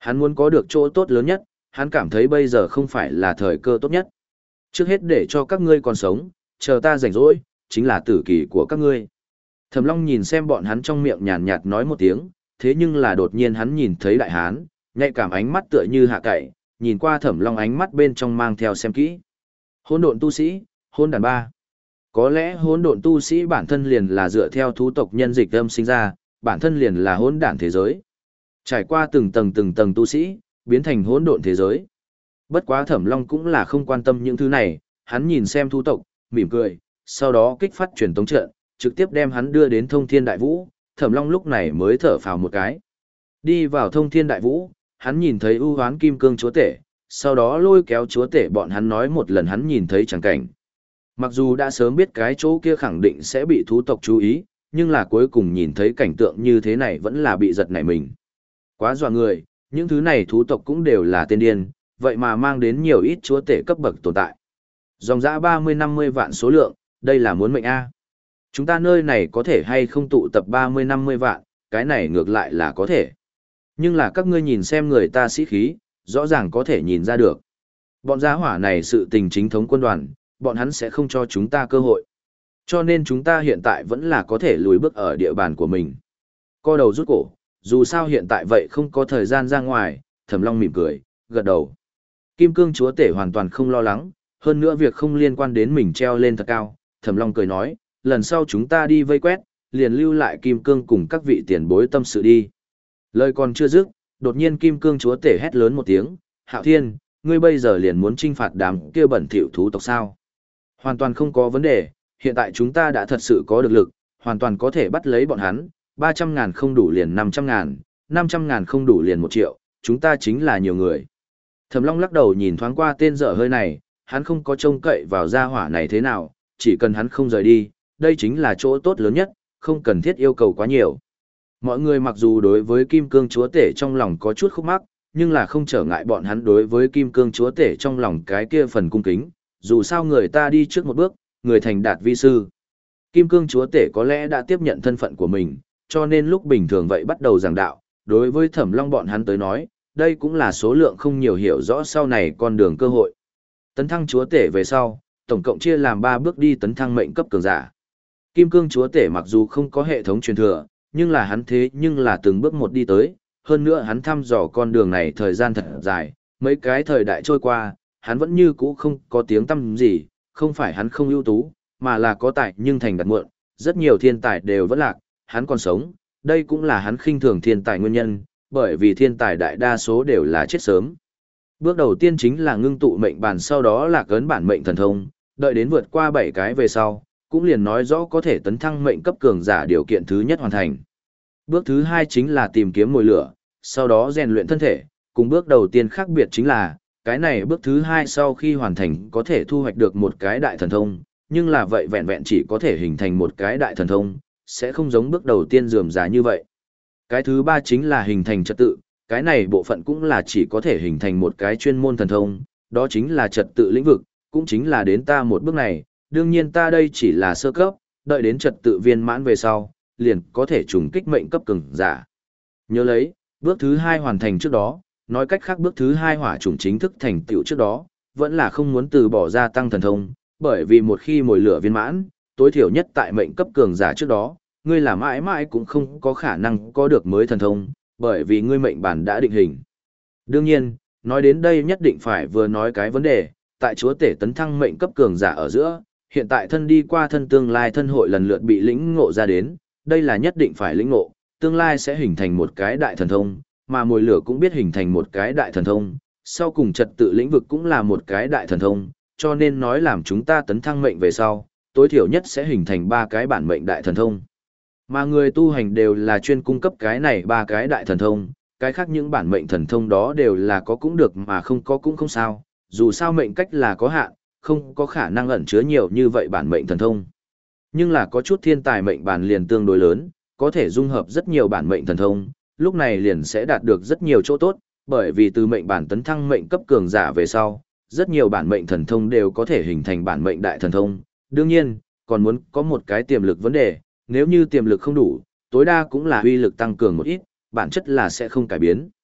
Hắn muốn có được chỗ tốt lớn nhất, hắn cảm thấy bây giờ không phải là thời cơ tốt nhất. Trước hết để cho các ngươi còn sống, chờ ta rảnh rỗi, chính là tử kỳ của các ngươi. Thẩm Long nhìn xem bọn hắn trong miệng nhàn nhạt nói một tiếng, thế nhưng là đột nhiên hắn nhìn thấy đại hán, nhạy cảm ánh mắt tựa như hạ cậy, nhìn qua Thẩm Long ánh mắt bên trong mang theo xem kỹ. Hỗn độn tu sĩ, hỗn đàn ba. Có lẽ hỗn độn tu sĩ bản thân liền là dựa theo thú tộc nhân dịch âm sinh ra, bản thân liền là hỗn đản thế giới. Trải qua từng tầng từng tầng tu sĩ, biến thành hỗn độn thế giới. Bất quá Thẩm Long cũng là không quan tâm những thứ này, hắn nhìn xem thú tộc, mỉm cười, sau đó kích phát truyền tống trận, trực tiếp đem hắn đưa đến Thông Thiên Đại Vũ, Thẩm Long lúc này mới thở phào một cái. Đi vào Thông Thiên Đại Vũ, hắn nhìn thấy ưu hoán kim cương chúa tể, sau đó lôi kéo chúa tể bọn hắn nói một lần hắn nhìn thấy chẳng cảnh. Mặc dù đã sớm biết cái chỗ kia khẳng định sẽ bị thú tộc chú ý, nhưng là cuối cùng nhìn thấy cảnh tượng như thế này vẫn là bị giật nảy mình. Quá dọa người, những thứ này thú tộc cũng đều là tên điên, vậy mà mang đến nhiều ít chúa tể cấp bậc tồn tại. Dòng dã ba mươi năm mươi vạn số lượng, đây là muốn mệnh A. Chúng ta nơi này có thể hay không tụ tập ba mươi năm mươi vạn, cái này ngược lại là có thể. Nhưng là các ngươi nhìn xem người ta sĩ khí, rõ ràng có thể nhìn ra được. Bọn gia hỏa này sự tình chính thống quân đoàn, bọn hắn sẽ không cho chúng ta cơ hội. Cho nên chúng ta hiện tại vẫn là có thể lùi bước ở địa bàn của mình. Co đầu rút cổ, dù sao hiện tại vậy không có thời gian ra ngoài, Thẩm Long mỉm cười, gật đầu. Kim Cương chúa tể hoàn toàn không lo lắng, hơn nữa việc không liên quan đến mình treo lên thật cao, Thẩm Long cười nói, lần sau chúng ta đi vây quét, liền lưu lại Kim Cương cùng các vị tiền bối tâm sự đi. Lời còn chưa dứt, đột nhiên Kim Cương chúa tể hét lớn một tiếng, Hạo Thiên, ngươi bây giờ liền muốn trinh phạt đám kia bẩn thỉu thú tộc sao? Hoàn toàn không có vấn đề, hiện tại chúng ta đã thật sự có được lực, hoàn toàn có thể bắt lấy bọn hắn, ba trăm ngàn không đủ liền năm trăm ngàn, năm trăm ngàn không đủ liền một triệu, chúng ta chính là nhiều người. Thẩm Long lắc đầu nhìn thoáng qua tên dở hơi này, hắn không có trông cậy vào gia hỏa này thế nào, chỉ cần hắn không rời đi, đây chính là chỗ tốt lớn nhất, không cần thiết yêu cầu quá nhiều. Mọi người mặc dù đối với Kim Cương chúa tể trong lòng có chút khúc mắc, nhưng là không trở ngại bọn hắn đối với Kim Cương chúa tể trong lòng cái kia phần cung kính, dù sao người ta đi trước một bước, người thành đạt vi sư. Kim Cương chúa tể có lẽ đã tiếp nhận thân phận của mình, cho nên lúc bình thường vậy bắt đầu giảng đạo, đối với Thẩm Long bọn hắn tới nói, đây cũng là số lượng không nhiều hiểu rõ sau này con đường cơ hội. Tấn thăng chúa tể về sau, tổng cộng chia làm ba bước đi tấn thăng mệnh cấp cường giả. Kim Cương chúa tể mặc dù không có hệ thống truyền thừa, nhưng là hắn thế nhưng là từng bước một đi tới, hơn nữa hắn thăm dò con đường này thời gian thật dài, mấy cái thời đại trôi qua, hắn vẫn như cũ không có tiếng tăm gì, không phải hắn không ưu tú, mà là có tài nhưng thành đặt muộn, rất nhiều thiên tài đều vẫn lạc, hắn còn sống, đây cũng là hắn khinh thường thiên tài nguyên nhân, bởi vì thiên tài đại đa số đều là chết sớm. Bước đầu tiên chính là ngưng tụ mệnh bản, sau đó là cấn bản mệnh thần thông, đợi đến vượt qua bảy cái về sau, cũng liền nói rõ có thể tấn thăng mệnh cấp cường giả điều kiện thứ nhất hoàn thành. Bước thứ hai chính là tìm kiếm mồi lửa, sau đó rèn luyện thân thể, cùng bước đầu tiên khác biệt chính là, cái này bước thứ hai sau khi hoàn thành có thể thu hoạch được một cái đại thần thông, nhưng là vậy vẹn vẹn chỉ có thể hình thành một cái đại thần thông, sẽ không giống bước đầu tiên rườm rà như vậy. Cái thứ ba chính là hình thành trật tự, cái này bộ phận cũng là chỉ có thể hình thành một cái chuyên môn thần thông, đó chính là trật tự lĩnh vực, cũng chính là đến ta một bước này, đương nhiên ta đây chỉ là sơ cấp, đợi đến trật tự viên mãn về sau, liền có thể trùng kích mệnh cấp cường giả. Nhớ lấy, bước thứ hai hoàn thành trước đó, nói cách khác bước thứ hai hỏa chủng chính thức thành tựu trước đó, vẫn là không muốn từ bỏ ra tăng thần thông, bởi vì một khi mồi lửa viên mãn, tối thiểu nhất tại mệnh cấp cường giả trước đó, ngươi là mãi mãi cũng không có khả năng có được mới thần thông, bởi vì ngươi mệnh bản đã định hình. Đương nhiên, nói đến đây nhất định phải vừa nói cái vấn đề, tại chúa tể tấn thăng mệnh cấp cường giả ở giữa, hiện tại thân đi qua thân tương lai thân hội lần lượt bị lĩnh ngộ ra đến, đây là nhất định phải lĩnh ngộ, tương lai sẽ hình thành một cái đại thần thông, mà mồi lửa cũng biết hình thành một cái đại thần thông, sau cùng trật tự lĩnh vực cũng là một cái đại thần thông, cho nên nói làm chúng ta tấn thăng mệnh về sau, tối thiểu nhất sẽ hình thành ba cái bản mệnh đại thần thông. Mà người tu hành đều là chuyên cung cấp cái này ba cái đại thần thông, cái khác những bản mệnh thần thông đó đều là có cũng được mà không có cũng không sao, dù sao mệnh cách là có hạn, không có khả năng ẩn chứa nhiều như vậy bản mệnh thần thông. Nhưng là có chút thiên tài mệnh bản liền tương đối lớn, có thể dung hợp rất nhiều bản mệnh thần thông, lúc này liền sẽ đạt được rất nhiều chỗ tốt, bởi vì từ mệnh bản tấn thăng mệnh cấp cường giả về sau, rất nhiều bản mệnh thần thông đều có thể hình thành bản mệnh đại thần thông. Đương nhiên, còn muốn có một cái tiềm lực vấn đề, nếu như tiềm lực không đủ, tối đa cũng là uy lực tăng cường một ít, bản chất là sẽ không cải biến.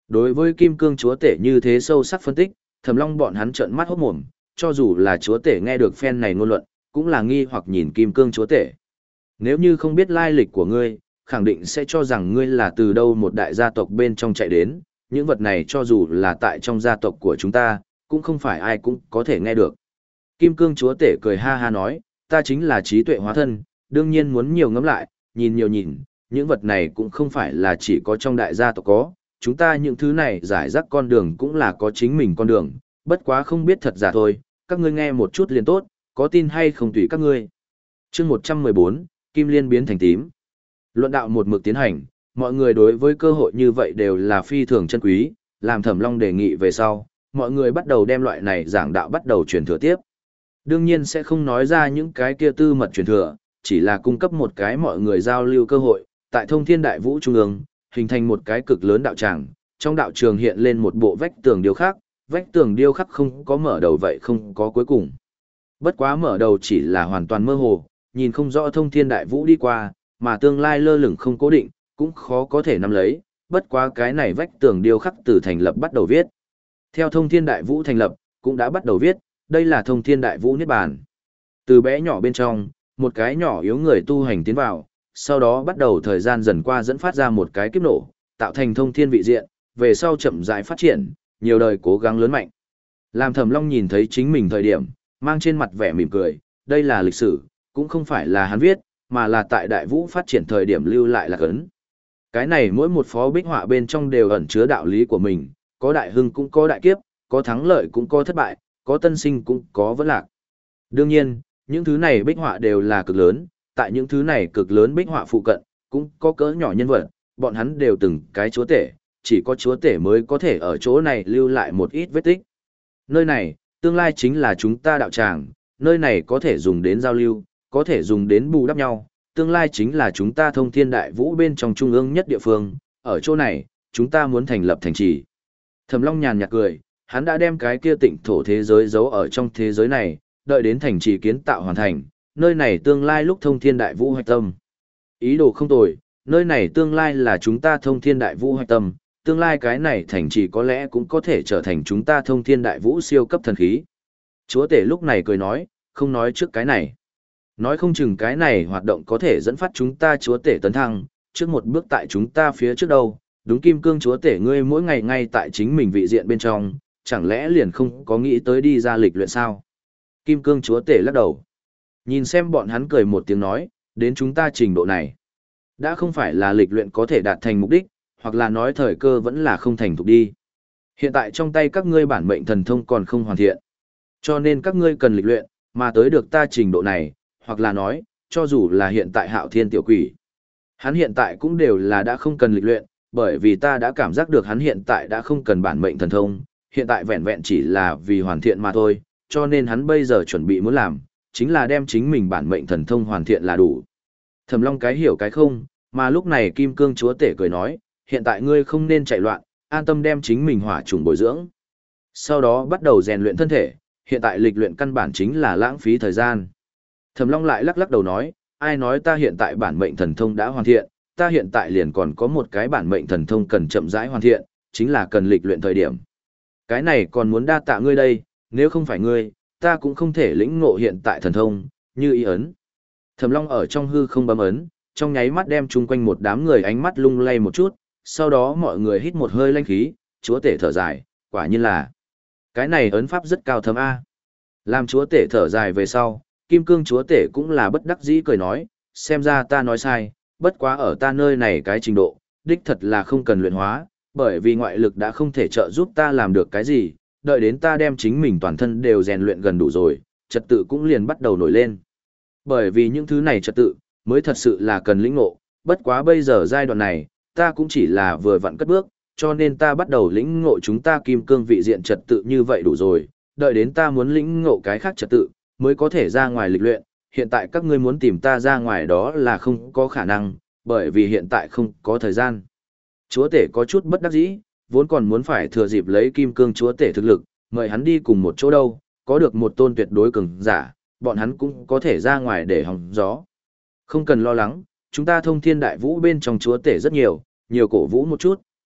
Đối với kim cương chúa tể như thế sâu sắc phân tích, Thẩm Long bọn hắn trợn mắt hốt mồm, cho dù là chúa tể nghe được phen này ngôn luận, cũng là nghi hoặc nhìn kim cương chúa tể. Nếu như không biết lai lịch của ngươi, khẳng định sẽ cho rằng ngươi là từ đâu một đại gia tộc bên trong chạy đến, những vật này cho dù là tại trong gia tộc của chúng ta, cũng không phải ai cũng có thể nghe được. Kim cương chúa tể cười ha ha nói, ta chính là trí tuệ hóa thân, đương nhiên muốn nhiều ngẫm lại, nhìn nhiều nhìn, những vật này cũng không phải là chỉ có trong đại gia tộc có, chúng ta những thứ này giải rác con đường cũng là có chính mình con đường, bất quá không biết thật giả thôi, các ngươi nghe một chút liền tốt, có tin hay không tùy các ngươi. Chương một trăm mười bốn, Kim Liên biến thành tím. Luận đạo một mực tiến hành, mọi người đối với cơ hội như vậy đều là phi thường chân quý, làm Thẩm Long đề nghị về sau, mọi người bắt đầu đem loại này giảng đạo bắt đầu truyền thừa tiếp. Đương nhiên sẽ không nói ra những cái kia tư mật truyền thừa, chỉ là cung cấp một cái mọi người giao lưu cơ hội, tại Thông Thiên Đại Vũ Trung ương, hình thành một cái cực lớn đạo tràng, trong đạo trường hiện lên một bộ vách tường điêu khắc, vách tường điêu khắc không có mở đầu vậy không có cuối cùng. Bất quá mở đầu chỉ là hoàn toàn mơ hồ, nhìn không rõ Thông Thiên Đại Vũ đi qua, mà tương lai lơ lửng không cố định, cũng khó có thể nắm lấy, bất quá cái này vách tường điêu khắc từ thành lập bắt đầu viết. Theo Thông Thiên Đại Vũ thành lập, cũng đã bắt đầu viết, đây là Thông Thiên Đại Vũ Niết Bàn. Từ bé nhỏ bên trong, một cái nhỏ yếu người tu hành tiến vào, sau đó bắt đầu thời gian dần qua dẫn phát ra một cái kiếp nổ, tạo thành thông thiên vị diện, về sau chậm rãi phát triển, nhiều đời cố gắng lớn mạnh. Làm Thẩm Long nhìn thấy chính mình thời điểm, mang trên mặt vẻ mỉm cười, đây là lịch sử, cũng không phải là hắn viết, mà là tại Đại Vũ phát triển thời điểm lưu lại lạc ấn. Cái này mỗi một phó bích họa bên trong đều ẩn chứa đạo lý của mình, có đại hưng cũng có đại kiếp, có thắng lợi cũng có thất bại, có tân sinh cũng có vỡ lạc. Đương nhiên, những thứ này bích họa đều là cực lớn, tại những thứ này cực lớn bích họa phụ cận, cũng có cỡ nhỏ nhân vật, bọn hắn đều từng cái chúa tể, chỉ có chúa tể mới có thể ở chỗ này lưu lại một ít vết tích. Nơi này, tương lai chính là chúng ta đạo tràng, nơi này có thể dùng đến giao lưu, có thể dùng đến bù đắp nhau, tương lai chính là chúng ta Thông Thiên Đại Vũ bên trong trung ương nhất địa phương, ở chỗ này, chúng ta muốn thành lập thành trì. Thẩm Long nhàn nhạt cười, hắn đã đem cái kia tịnh thổ thế giới giấu ở trong thế giới này, đợi đến thành trì kiến tạo hoàn thành, nơi này tương lai lúc Thông Thiên Đại Vũ hoạch tâm. Ý đồ không tồi, nơi này tương lai là chúng ta Thông Thiên Đại Vũ hoạch tâm, tương lai cái này thành trì có lẽ cũng có thể trở thành chúng ta Thông Thiên Đại Vũ siêu cấp thần khí. Chúa tể lúc này cười nói, không nói trước cái này. Nói không chừng cái này hoạt động có thể dẫn phát chúng ta chúa tể tấn thăng, trước một bước tại chúng ta phía trước đâu, đúng kim cương chúa tể ngươi mỗi ngày ngay tại chính mình vị diện bên trong, chẳng lẽ liền không có nghĩ tới đi ra lịch luyện sao? Kim cương chúa tể lắc đầu. Nhìn xem bọn hắn cười một tiếng nói, đến chúng ta trình độ này. Đã không phải là lịch luyện có thể đạt thành mục đích, hoặc là nói thời cơ vẫn là không thành thục đi. Hiện tại trong tay các ngươi bản mệnh thần thông còn không hoàn thiện. Cho nên các ngươi cần lịch luyện, mà tới được ta trình độ này, hoặc là nói, cho dù là hiện tại Hạo Thiên tiểu quỷ. Hắn hiện tại cũng đều là đã không cần lịch luyện, bởi vì ta đã cảm giác được hắn hiện tại đã không cần bản mệnh thần thông, hiện tại vẹn vẹn chỉ là vì hoàn thiện mà thôi, cho nên hắn bây giờ chuẩn bị muốn làm, chính là đem chính mình bản mệnh thần thông hoàn thiện là đủ. Thẩm Long cái hiểu cái không, mà lúc này Kim Cương chúa tể cười nói, hiện tại ngươi không nên chạy loạn, an tâm đem chính mình hỏa trùng bồi dưỡng. Sau đó bắt đầu rèn luyện thân thể, hiện tại lịch luyện căn bản chính là lãng phí thời gian. Thẩm Long lại lắc lắc đầu nói, ai nói ta hiện tại bản mệnh thần thông đã hoàn thiện, ta hiện tại liền còn có một cái bản mệnh thần thông cần chậm rãi hoàn thiện, chính là cần lịch luyện thời điểm. Cái này còn muốn đa tạ ngươi đây, nếu không phải ngươi, ta cũng không thể lĩnh ngộ hiện tại thần thông, như ý ấn. Thẩm Long ở trong hư không bấm ấn, trong nháy mắt đem chung quanh một đám người ánh mắt lung lay một chút, sau đó mọi người hít một hơi lanh khí, chúa tể thở dài, quả nhiên là cái này ấn pháp rất cao thâm a. Làm chúa tể thở dài về sau, Kim Cương chúa tể cũng là bất đắc dĩ cười nói, xem ra ta nói sai, bất quá ở ta nơi này cái trình độ, đích thật là không cần luyện hóa, bởi vì ngoại lực đã không thể trợ giúp ta làm được cái gì, đợi đến ta đem chính mình toàn thân đều rèn luyện gần đủ rồi, trật tự cũng liền bắt đầu nổi lên. Bởi vì những thứ này trật tự, mới thật sự là cần lĩnh ngộ, bất quá bây giờ giai đoạn này, ta cũng chỉ là vừa vặn cất bước, cho nên ta bắt đầu lĩnh ngộ chúng ta kim cương vị diện trật tự như vậy đủ rồi, đợi đến ta muốn lĩnh ngộ cái khác trật tự, mới có thể ra ngoài lịch luyện, hiện tại các ngươi muốn tìm ta ra ngoài đó là không có khả năng, bởi vì hiện tại không có thời gian. Chúa tể có chút bất đắc dĩ, vốn còn muốn phải thừa dịp lấy kim cương chúa tể thực lực, mời hắn đi cùng một chỗ đâu, có được một tôn tuyệt đối cường giả, bọn hắn cũng có thể ra ngoài để hòng gió. Không cần lo lắng, chúng ta Thông Thiên Đại Vũ bên trong chúa tể rất nhiều, nhiều cổ vũ một chút,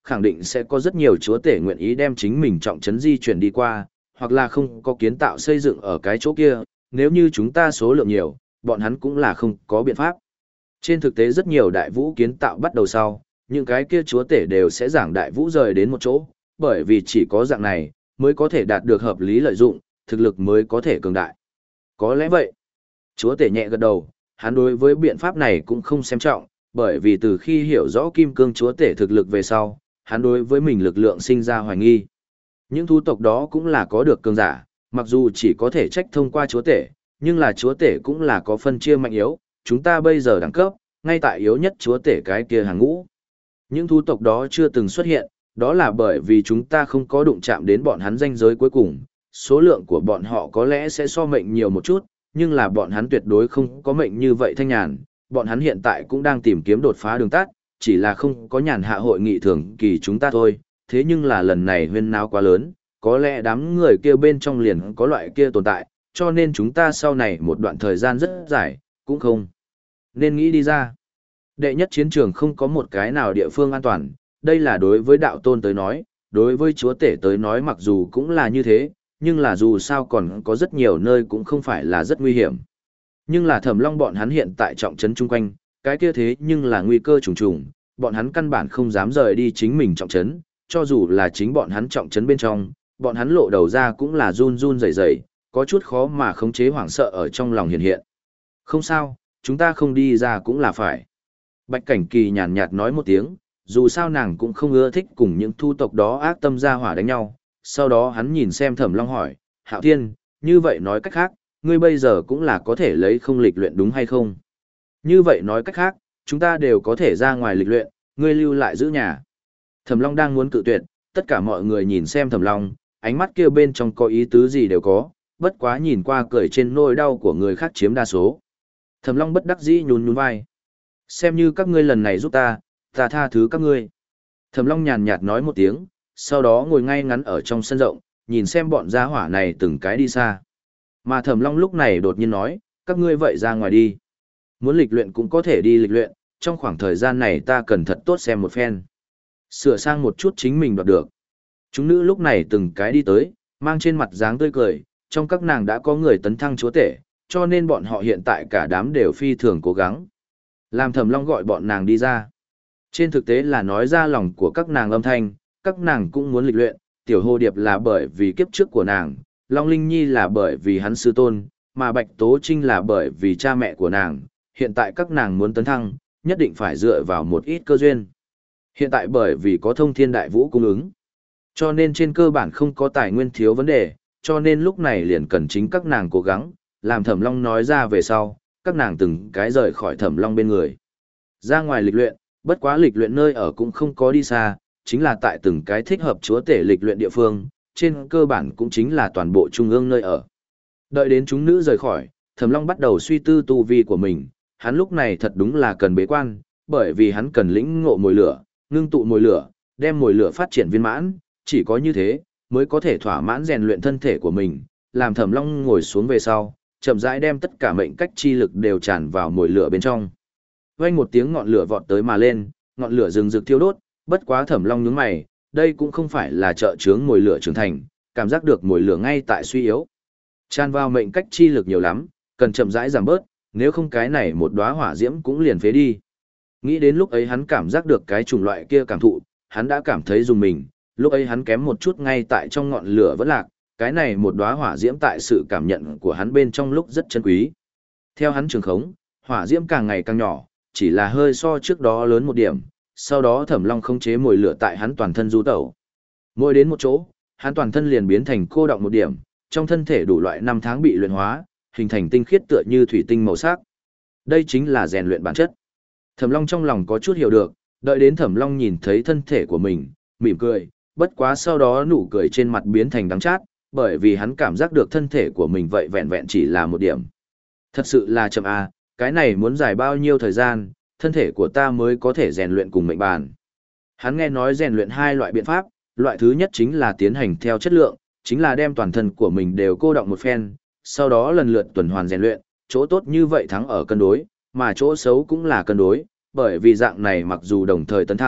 khẳng định sẽ có rất nhiều chúa tể nguyện ý đem chính mình trọng trấn di chuyển đi qua, hoặc là không có kiến tạo xây dựng ở cái chỗ kia, nếu như chúng ta số lượng nhiều, bọn hắn cũng là không có biện pháp. Trên thực tế rất nhiều đại vũ kiến tạo bắt đầu sau, những cái kia chúa tể đều sẽ giảng đại vũ rời đến một chỗ, bởi vì chỉ có dạng này, mới có thể đạt được hợp lý lợi dụng, thực lực mới có thể cường đại. Có lẽ vậy. Chúa tể nhẹ gật đầu, hắn đối với biện pháp này cũng không xem trọng, bởi vì từ khi hiểu rõ kim cương chúa tể thực lực về sau, hắn đối với mình lực lượng sinh ra hoài nghi. Những thú tộc đó cũng là có được cường giả, mặc dù chỉ có thể trách thông qua chúa tể, nhưng là chúa tể cũng là có phân chia mạnh yếu, chúng ta bây giờ đẳng cấp, ngay tại yếu nhất chúa tể cái kia hàng ngũ. Những thú tộc đó chưa từng xuất hiện, đó là bởi vì chúng ta không có đụng chạm đến bọn hắn ranh giới cuối cùng, số lượng của bọn họ có lẽ sẽ so mệnh nhiều một chút, nhưng là bọn hắn tuyệt đối không có mệnh như vậy thanh nhàn, bọn hắn hiện tại cũng đang tìm kiếm đột phá đường tắt, chỉ là không có nhàn hạ hội nghị thường kỳ chúng ta thôi, thế nhưng là lần này huyên náo quá lớn, có lẽ đám người kia bên trong liền có loại kia tồn tại, cho nên chúng ta sau này một đoạn thời gian rất dài, cũng không nên nghĩ đi ra. Đệ nhất chiến trường không có một cái nào địa phương an toàn, đây là đối với đạo tôn tới nói, đối với chúa tể tới nói mặc dù cũng là như thế, nhưng là dù sao còn có rất nhiều nơi cũng không phải là rất nguy hiểm. Nhưng là Thẩm Long bọn hắn hiện tại trọng trấn chung quanh, cái kia thế nhưng là nguy cơ trùng trùng, bọn hắn căn bản không dám rời đi chính mình trọng trấn, cho dù là chính bọn hắn trọng trấn bên trong, bọn hắn lộ đầu ra cũng là run run rẩy rẩy, có chút khó mà khống chế hoảng sợ ở trong lòng hiện hiện. Không sao, chúng ta không đi ra cũng là phải. Bạch Cảnh Kỳ nhàn nhạt nói một tiếng, dù sao nàng cũng không ưa thích cùng những thu tộc đó ác tâm ra hỏa đánh nhau. Sau đó hắn nhìn xem Thẩm Long hỏi, Hạo Thiên, như vậy nói cách khác, ngươi bây giờ cũng là có thể lấy không lịch luyện đúng hay không? Như vậy nói cách khác, chúng ta đều có thể ra ngoài lịch luyện, ngươi lưu lại giữ nhà. Thẩm Long đang muốn cự tuyệt, tất cả mọi người nhìn xem Thẩm Long, ánh mắt kia bên trong có ý tứ gì đều có, bất quá nhìn qua cười trên nỗi đau của người khác chiếm đa số. Thẩm Long bất đắc dĩ nhún nhún vai. Xem như các ngươi lần này giúp ta, ta tha thứ các ngươi. Thẩm Long nhàn nhạt nói một tiếng, sau đó ngồi ngay ngắn ở trong sân rộng, nhìn xem bọn gia hỏa này từng cái đi xa. Mà Thẩm Long lúc này đột nhiên nói, các ngươi vậy ra ngoài đi. Muốn lịch luyện cũng có thể đi lịch luyện, trong khoảng thời gian này ta cần thật tốt xem một phen. Sửa sang một chút chính mình đoạt được. Chúng nữ lúc này từng cái đi tới, mang trên mặt dáng tươi cười, trong các nàng đã có người tấn thăng chúa tể, cho nên bọn họ hiện tại cả đám đều phi thường cố gắng. Làm Thẩm Long gọi bọn nàng đi ra. Trên thực tế là nói ra lòng của các nàng âm thanh, các nàng cũng muốn lịch luyện, Tiểu Hồ Điệp là bởi vì kiếp trước của nàng, Long Linh Nhi là bởi vì hắn sư tôn, mà Bạch Tố Trinh là bởi vì cha mẹ của nàng, hiện tại các nàng muốn tấn thăng, nhất định phải dựa vào một ít cơ duyên. Hiện tại bởi vì có thông thiên đại vũ cung ứng, cho nên trên cơ bản không có tài nguyên thiếu vấn đề, cho nên lúc này liền cần chính các nàng cố gắng, làm Thẩm Long nói ra về sau, các nàng từng cái rời khỏi Thẩm Long bên người. Ra ngoài lịch luyện, bất quá lịch luyện nơi ở cũng không có đi xa, chính là tại từng cái thích hợp chúa tể lịch luyện địa phương, trên cơ bản cũng chính là toàn bộ trung ương nơi ở. Đợi đến chúng nữ rời khỏi, Thẩm Long bắt đầu suy tư tu vi của mình, hắn lúc này thật đúng là cần bế quan, bởi vì hắn cần lĩnh ngộ mồi lửa, ngưng tụ mồi lửa, đem mồi lửa phát triển viên mãn, chỉ có như thế mới có thể thỏa mãn rèn luyện thân thể của mình. Làm Thẩm Long ngồi xuống về sau, chậm rãi đem tất cả mệnh cách chi lực đều tràn vào mồi lửa bên trong. Vang một tiếng ngọn lửa vọt tới mà lên, ngọn lửa rừng rực thiêu đốt, bất quá Thẩm Long nhướng mày, đây cũng không phải là trợ chướng mồi lửa trưởng thành, cảm giác được mồi lửa ngay tại suy yếu. Tràn vào mệnh cách chi lực nhiều lắm, cần chậm rãi giảm bớt, nếu không cái này một đóa hỏa diễm cũng liền phế đi. Nghĩ đến lúc ấy hắn cảm giác được cái chủng loại kia cảm thụ, hắn đã cảm thấy dùng mình, lúc ấy hắn kém một chút ngay tại trong ngọn lửa vẫn lạc, cái này một đóa hỏa diễm tại sự cảm nhận của hắn bên trong lúc rất chân quý. Theo hắn trường khống, hỏa diễm càng ngày càng nhỏ, chỉ là hơi so trước đó lớn một điểm, sau đó Thẩm Long khống chế mồi lửa tại hắn toàn thân du tẩu. Mỗi đến một chỗ, hắn toàn thân liền biến thành cô đọng một điểm, trong thân thể đủ loại năm tháng bị luyện hóa, hình thành tinh khiết tựa như thủy tinh màu sắc. Đây chính là rèn luyện bản chất. Thẩm Long trong lòng có chút hiểu được, đợi đến Thẩm Long nhìn thấy thân thể của mình, mỉm cười, bất quá sau đó nụ cười trên mặt biến thành đắng chát, bởi vì hắn cảm giác được thân thể của mình vậy vẹn vẹn chỉ là một điểm. Thật sự là chậm à, cái này muốn dài bao nhiêu thời gian, thân thể của ta mới có thể rèn luyện cùng mệnh bàn. Hắn nghe nói rèn luyện hai loại biện pháp, loại thứ nhất chính là tiến hành theo chất lượng, chính là đem toàn thân của mình đều cô đọng một phen, sau đó lần lượt tuần hoàn rèn luyện, chỗ tốt như vậy thắng ở cân đối, mà chỗ xấu cũng là cân đối, bởi vì dạng này mặc dù đồng thời tấn thăng,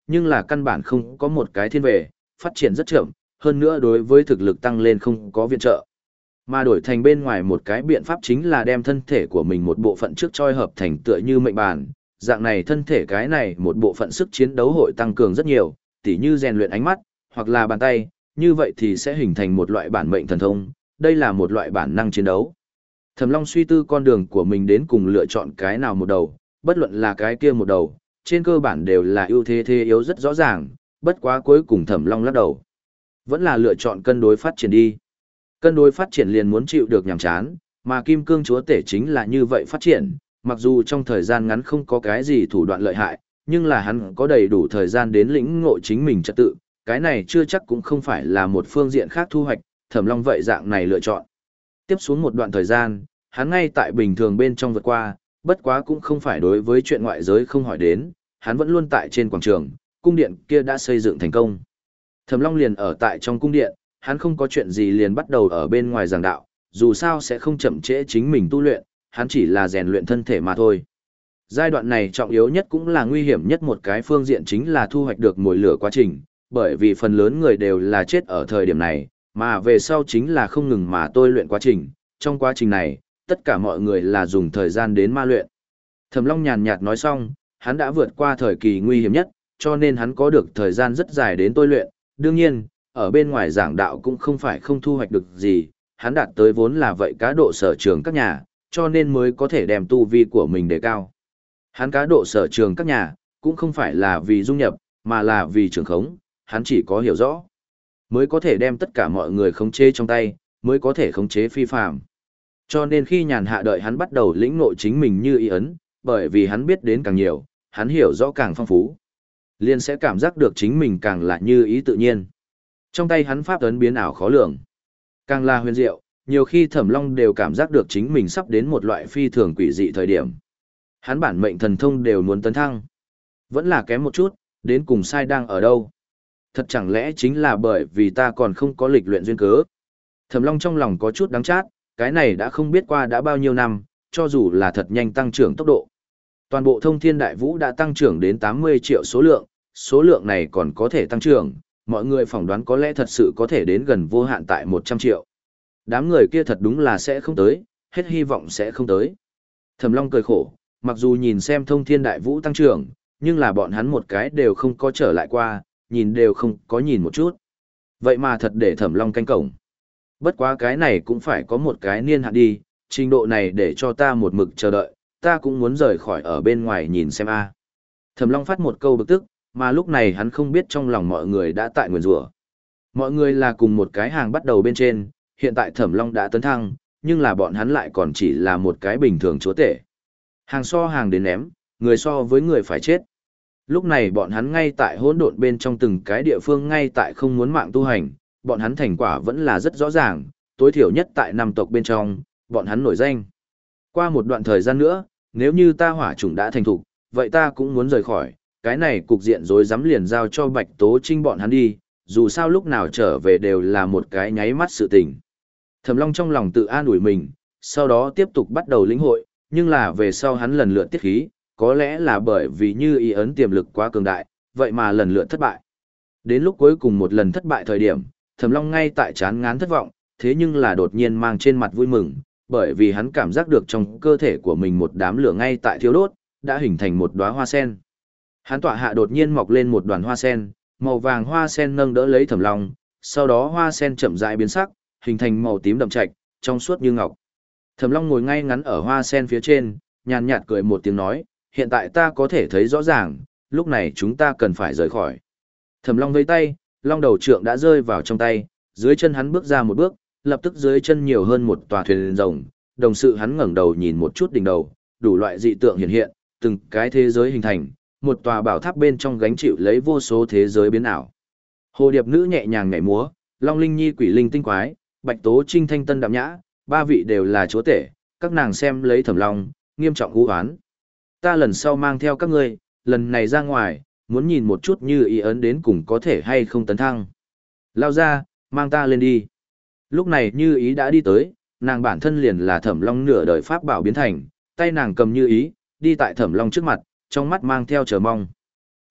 nhưng là căn bản không có một cái thiên về, phát triển rất chậm, hơn nữa đối với thực lực tăng lên không có viện trợ. Mà đổi thành bên ngoài một cái biện pháp chính là đem thân thể của mình một bộ phận trước choi hợp thành tựa như mệnh bản, dạng này thân thể cái này một bộ phận sức chiến đấu hội tăng cường rất nhiều, tỉ như rèn luyện ánh mắt, hoặc là bàn tay, như vậy thì sẽ hình thành một loại bản mệnh thần thông, đây là một loại bản năng chiến đấu. Thẩm Long suy tư con đường của mình đến cùng lựa chọn cái nào một đầu, bất luận là cái kia một đầu, trên cơ bản đều là ưu thế thế yếu rất rõ ràng, bất quá cuối cùng Thẩm Long lắc đầu. Vẫn là lựa chọn cân đối phát triển đi. Cân đối phát triển liền muốn chịu được nhàm chán, mà Kim Cương Chúa Tể chính là như vậy phát triển, mặc dù trong thời gian ngắn không có cái gì thủ đoạn lợi hại, nhưng là hắn có đầy đủ thời gian đến lĩnh ngộ chính mình trật tự, cái này chưa chắc cũng không phải là một phương diện khác thu hoạch, Thẩm Long vậy dạng này lựa chọn. Tiếp xuống một đoạn thời gian, hắn ngay tại bình thường bên trong vượt qua, bất quá cũng không phải đối với chuyện ngoại giới không hỏi đến, hắn vẫn luôn tại trên quảng trường, cung điện kia đã xây dựng thành công. Thẩm Long liền ở tại trong cung điện, hắn không có chuyện gì liền bắt đầu ở bên ngoài giảng đạo, dù sao sẽ không chậm trễ chính mình tu luyện, hắn chỉ là rèn luyện thân thể mà thôi. Giai đoạn này trọng yếu nhất cũng là nguy hiểm nhất một cái phương diện chính là thu hoạch được mồi lửa quá trình, bởi vì phần lớn người đều là chết ở thời điểm này, mà về sau chính là không ngừng mà tôi luyện quá trình, trong quá trình này, tất cả mọi người là dùng thời gian đến ma luyện. Thẩm Long nhàn nhạt nói xong, hắn đã vượt qua thời kỳ nguy hiểm nhất, cho nên hắn có được thời gian rất dài đến tôi luyện, đương nhiên, ở bên ngoài giảng đạo cũng không phải không thu hoạch được gì, hắn đạt tới vốn là vậy cá độ sở trường các nhà, cho nên mới có thể đem tu vi của mình đề cao. Hắn cá độ sở trường các nhà, cũng không phải là vì dung nhập, mà là vì trường khống, hắn chỉ có hiểu rõ, mới có thể đem tất cả mọi người khống chế trong tay, mới có thể khống chế phi phàm. Cho nên khi nhàn hạ đợi hắn bắt đầu lĩnh ngộ chính mình như ý ấn, bởi vì hắn biết đến càng nhiều, hắn hiểu rõ càng phong phú, liền sẽ cảm giác được chính mình càng là như ý tự nhiên. Trong tay hắn pháp ấn biến ảo khó lường, càng là huyền diệu, nhiều khi Thẩm Long đều cảm giác được chính mình sắp đến một loại phi thường quỷ dị thời điểm. Hắn bản mệnh thần thông đều muốn tấn thăng, vẫn là kém một chút, đến cùng sai đang ở đâu? Thật chẳng lẽ chính là bởi vì ta còn không có lịch luyện duyên cớ? Thẩm Long trong lòng có chút đắng chát, cái này đã không biết qua đã bao nhiêu năm, cho dù là thật nhanh tăng trưởng tốc độ. Toàn bộ Thông Thiên Đại Vũ đã tăng trưởng đến tám mươi triệu số lượng, số lượng này còn có thể tăng trưởng, mọi người phỏng đoán có lẽ thật sự có thể đến gần vô hạn tại một trăm triệu. Đám người kia thật đúng là sẽ không tới, hết hy vọng sẽ không tới. Thẩm Long cười khổ, mặc dù nhìn xem Thông Thiên Đại Vũ tăng trưởng, nhưng là bọn hắn một cái đều không có trở lại qua, nhìn đều không có nhìn một chút. Vậy mà thật để Thẩm Long canh cổng. Bất quá cái này cũng phải có một cái niên hạn đi, trình độ này để cho ta một mực chờ đợi, ta cũng muốn rời khỏi ở bên ngoài nhìn xem a. Thẩm Long phát một câu bực tức, mà lúc này hắn không biết trong lòng mọi người đã tại nguyền rủa. Mọi người là cùng một cái hàng bắt đầu bên trên, hiện tại Thẩm Long đã tấn thăng, nhưng là bọn hắn lại còn chỉ là một cái bình thường chúa tể. Hàng so hàng đến ném, người so với người phải chết. Lúc này bọn hắn ngay tại hỗn độn bên trong từng cái địa phương ngay tại không muốn mạng tu hành, bọn hắn thành quả vẫn là rất rõ ràng, tối thiểu nhất tại năm tộc bên trong, bọn hắn nổi danh. Qua một đoạn thời gian nữa, nếu như ta hỏa chủng đã thành thục, vậy ta cũng muốn rời khỏi, cái này cục diện rối rắm liền giao cho Bạch Tố Trinh bọn hắn đi, dù sao lúc nào trở về đều là một cái nháy mắt sự tình. Thẩm Long trong lòng tự an ủi mình, sau đó tiếp tục bắt đầu lĩnh hội, nhưng là về sau hắn lần lượt tiết khí, có lẽ là bởi vì như ý ấn tiềm lực quá cường đại, vậy mà lần lượt thất bại. Đến lúc cuối cùng một lần thất bại thời điểm, Thẩm Long ngay tại chán ngán thất vọng, thế nhưng là đột nhiên mang trên mặt vui mừng, bởi vì hắn cảm giác được trong cơ thể của mình một đám lửa ngay tại thiêu đốt, đã hình thành một đóa hoa sen. Hắn tọa hạ đột nhiên mọc lên một đoàn hoa sen, màu vàng hoa sen nâng đỡ lấy Thẩm Long, sau đó hoa sen chậm rãi biến sắc, hình thành màu tím đậm trạch, trong suốt như ngọc. Thẩm Long ngồi ngay ngắn ở hoa sen phía trên, nhàn nhạt cười một tiếng nói, hiện tại ta có thể thấy rõ ràng, lúc này chúng ta cần phải rời khỏi. Thẩm Long vẫy tay, long đầu trượng đã rơi vào trong tay, dưới chân hắn bước ra một bước, lập tức dưới chân nhiều hơn một tòa thuyền rồng, đồng sự hắn ngẩng đầu nhìn một chút đỉnh đầu, đủ loại dị tượng hiện hiện, từng cái thế giới hình thành, một tòa bảo tháp bên trong gánh chịu lấy vô số thế giới biến ảo. Hồ điệp nữ nhẹ nhàng nhảy múa, Long Linh Nhi quỷ linh tinh quái, Bạch Tố Trinh thanh tân đạm nhã, ba vị đều là chúa tể, các nàng xem lấy Thẩm Long, nghiêm trọng u oán. Ta lần sau mang theo các ngươi, lần này ra ngoài, muốn nhìn một chút như ý ấn đến cùng có thể hay không tấn thăng. Lao ra, mang ta lên đi. Lúc này như ý đã đi tới, nàng bản thân liền là Thẩm Long nửa đời pháp bảo biến thành, tay nàng cầm như ý, đi tại Thẩm Long trước mặt, trong mắt mang theo chờ mong.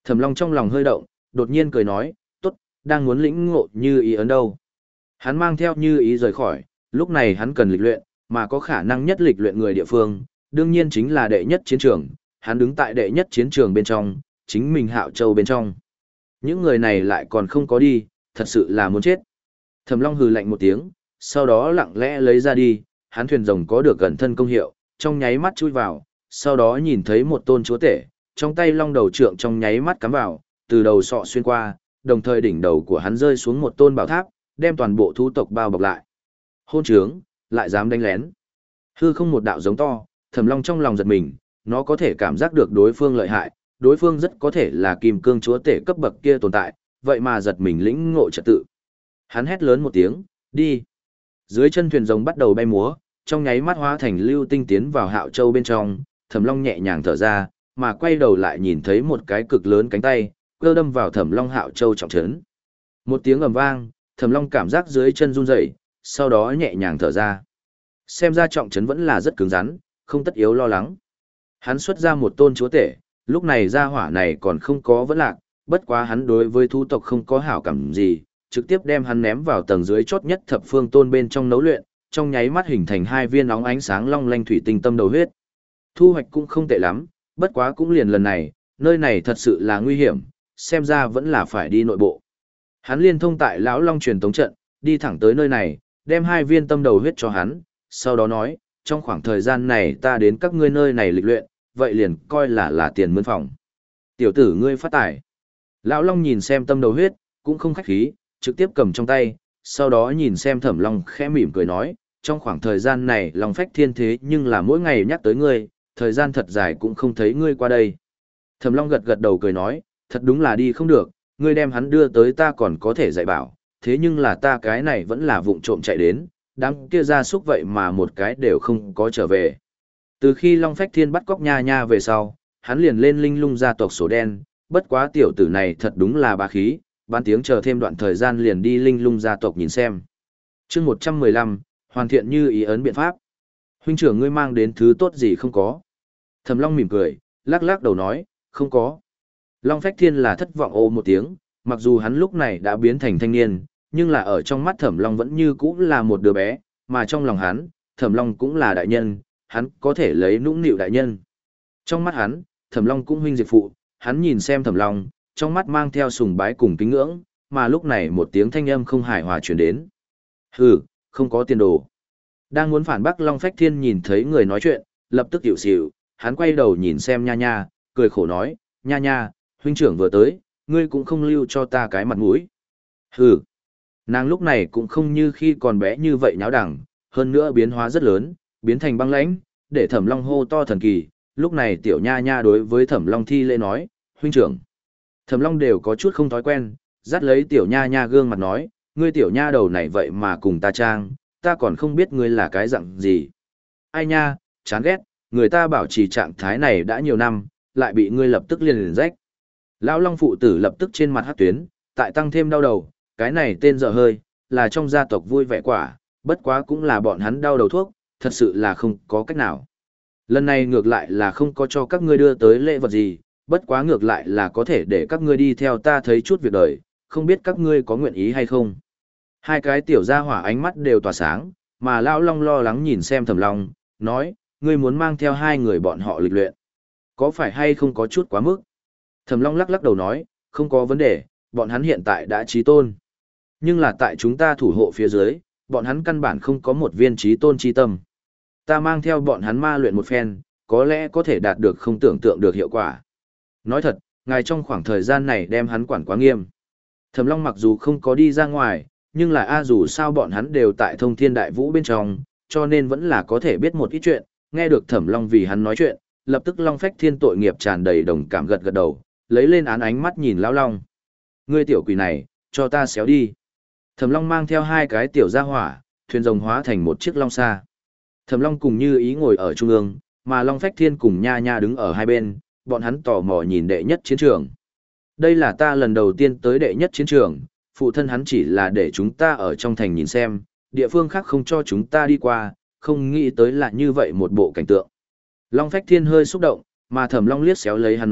Thẩm Long trong lòng hơi động, đột nhiên cười nói, tốt, đang muốn lĩnh ngộ Như Ý ấn đâu. Hắn mang theo Như Ý rời khỏi, lúc này hắn cần lịch luyện, mà có khả năng nhất lịch luyện người địa phương, đương nhiên chính là đệ nhất chiến trường, hắn đứng tại đệ nhất chiến trường bên trong, chính mình Hạo Châu bên trong. Những người này lại còn không có đi, thật sự là muốn chết. Thẩm Long hừ lạnh một tiếng, sau đó lặng lẽ lấy ra đi, hắn thuyền rồng có được gần thân công hiệu, trong nháy mắt chui vào, sau đó nhìn thấy một tôn chúa tể, trong tay long đầu trượng trong nháy mắt cắm vào, từ đầu sọ xuyên qua, đồng thời đỉnh đầu của hắn rơi xuống một tôn bảo tháp, đem toàn bộ thú tộc bao bọc lại. Hôn trướng, lại dám đánh lén. Hư không một đạo giống to, Thẩm Long trong lòng giật mình, nó có thể cảm giác được đối phương lợi hại, đối phương rất có thể là kim cương chúa tể cấp bậc kia tồn tại, vậy mà giật mình lĩnh ngộ trật tự. Hắn hét lớn một tiếng, đi. Dưới chân thuyền rồng bắt đầu bay múa, trong nháy mắt hóa thành lưu tinh tiến vào Hạo Châu bên trong, Thẩm Long nhẹ nhàng thở ra, mà quay đầu lại nhìn thấy một cái cực lớn cánh tay, cơ đâm vào Thẩm Long Hạo Châu trọng trấn. Một tiếng ầm vang, Thẩm Long cảm giác dưới chân run rẩy, sau đó nhẹ nhàng thở ra. Xem ra trọng trấn vẫn là rất cứng rắn, không tất yếu lo lắng. Hắn xuất ra một tôn chúa tể, lúc này gia hỏa này còn không có vẫn lạc, bất quá hắn đối với thú tộc không có hảo cảm gì, trực tiếp đem hắn ném vào tầng dưới chót nhất thập phương tôn bên trong nấu luyện, trong nháy mắt hình thành hai viên óng ánh sáng long lanh thủy tinh tâm đầu huyết. Thu hoạch cũng không tệ lắm, bất quá cũng liền lần này, nơi này thật sự là nguy hiểm, xem ra vẫn là phải đi nội bộ. Hắn liên thông tại lão long truyền tống trận, đi thẳng tới nơi này, đem hai viên tâm đầu huyết cho hắn, sau đó nói, trong khoảng thời gian này ta đến các ngươi nơi này lịch luyện, vậy liền coi là là tiền mướn phòng. Tiểu tử ngươi phát tài. Lão long nhìn xem tâm đầu huyết, cũng không khách khí, trực tiếp cầm trong tay, sau đó nhìn xem Thẩm Long khẽ mỉm cười nói, trong khoảng thời gian này Long Phách Thiên thế nhưng là mỗi ngày nhắc tới ngươi, thời gian thật dài cũng không thấy ngươi qua đây. Thẩm Long gật gật đầu cười nói, thật đúng là đi không được, ngươi đem hắn đưa tới ta còn có thể dạy bảo, thế nhưng là ta cái này vẫn là vụng trộm chạy đến, đám kia ra súc vậy mà một cái đều không có trở về. Từ khi Long Phách Thiên bắt cóc nha nha về sau, hắn liền lên linh lung gia tộc sổ đen, bất quá tiểu tử này thật đúng là bá khí, bán tiếng chờ thêm đoạn thời gian liền đi linh lung gia tộc nhìn xem. Chương một trăm mười lăm, hoàn thiện Như Ý ấn biện pháp. Huynh trưởng ngươi mang đến thứ tốt gì không có? Thẩm Long mỉm cười, lắc lắc đầu nói, không có. Long Phách Thiên là thất vọng ô một tiếng, mặc dù hắn lúc này đã biến thành thanh niên, nhưng là ở trong mắt Thẩm Long vẫn như cũ là một đứa bé, mà trong lòng hắn, Thẩm Long cũng là đại nhân, hắn có thể lấy nũng nịu đại nhân. Trong mắt hắn, Thẩm Long cũng huynh diệt phụ, hắn nhìn xem Thẩm Long, trong mắt mang theo sùng bái cùng kính ngưỡng, mà lúc này một tiếng thanh âm không hài hòa truyền đến. Hừ, không có tiền đồ. Đang muốn phản bác Long Phách Thiên nhìn thấy người nói chuyện, lập tức hiểu xỉu, hắn quay đầu nhìn xem Nha Nha, cười khổ nói, Nha Nha, huynh trưởng vừa tới, ngươi cũng không lưu cho ta cái mặt mũi. Hừ. Nàng lúc này cũng không như khi còn bé như vậy nháo đẳng, hơn nữa biến hóa rất lớn, biến thành băng lãnh, để Thẩm Long hô to thần kỳ, lúc này tiểu Nha Nha đối với Thẩm Long thi lễ nói, huynh trưởng. Thẩm Long đều có chút không thói quen, dắt lấy tiểu Nha Nha gương mặt nói, ngươi tiểu nha đầu này vậy mà cùng ta trang, ta còn không biết ngươi là cái dạng gì. Ai nha, chán ghét, người ta bảo trì trạng thái này đã nhiều năm, lại bị ngươi lập tức liền liền rách. Lão Long phụ tử lập tức trên mặt hắc tuyến, tại tăng thêm đau đầu, cái này tên dở hơi, là trong gia tộc vui vẻ quả, bất quá cũng là bọn hắn đau đầu thuốc, thật sự là không có cách nào. Lần này ngược lại là không có cho các ngươi đưa tới lễ vật gì, bất quá ngược lại là có thể để các ngươi đi theo ta thấy chút việc đời, không biết các ngươi có nguyện ý hay không. Hai cái tiểu gia hỏa ánh mắt đều tỏa sáng, mà Lão Long lo lắng nhìn xem Thẩm Long, nói, ngươi muốn mang theo hai người bọn họ lịch luyện. Có phải hay không có chút quá mức? Thẩm Long lắc lắc đầu nói, không có vấn đề, bọn hắn hiện tại đã chí tôn. Nhưng là tại chúng ta thủ hộ phía dưới, bọn hắn căn bản không có một viên chí tôn chi tâm. Ta mang theo bọn hắn ma luyện một phen, có lẽ có thể đạt được không tưởng tượng được hiệu quả. Nói thật, ngài trong khoảng thời gian này đem hắn quản quá nghiêm. Thẩm Long mặc dù không có đi ra ngoài, nhưng là a dù sao bọn hắn đều tại thông thiên đại vũ bên trong, cho nên vẫn là có thể biết một ít chuyện, nghe được Thẩm Long vì hắn nói chuyện, lập tức Long Phách Thiên tội nghiệp tràn đầy đồng cảm gật gật đầu, lấy lên án ánh mắt nhìn Lão Long. Ngươi tiểu quỷ này, cho ta xéo đi. Thẩm Long mang theo hai cái tiểu gia hỏa, thuyền rồng hóa thành một chiếc long xa. Thẩm Long cùng Như Ý ngồi ở trung ương, mà Long Phách Thiên cùng Nha Nha đứng ở hai bên, bọn hắn tò mò nhìn đệ nhất chiến trường. Đây là ta lần đầu tiên tới đệ nhất chiến trường, phụ thân hắn chỉ là để chúng ta ở trong thành nhìn xem, địa phương khác không cho chúng ta đi qua, không nghĩ tới là như vậy một bộ cảnh tượng. Long Phách Thiên hơi xúc động, mà Thẩm Long liếc xéo lấy hắn nói,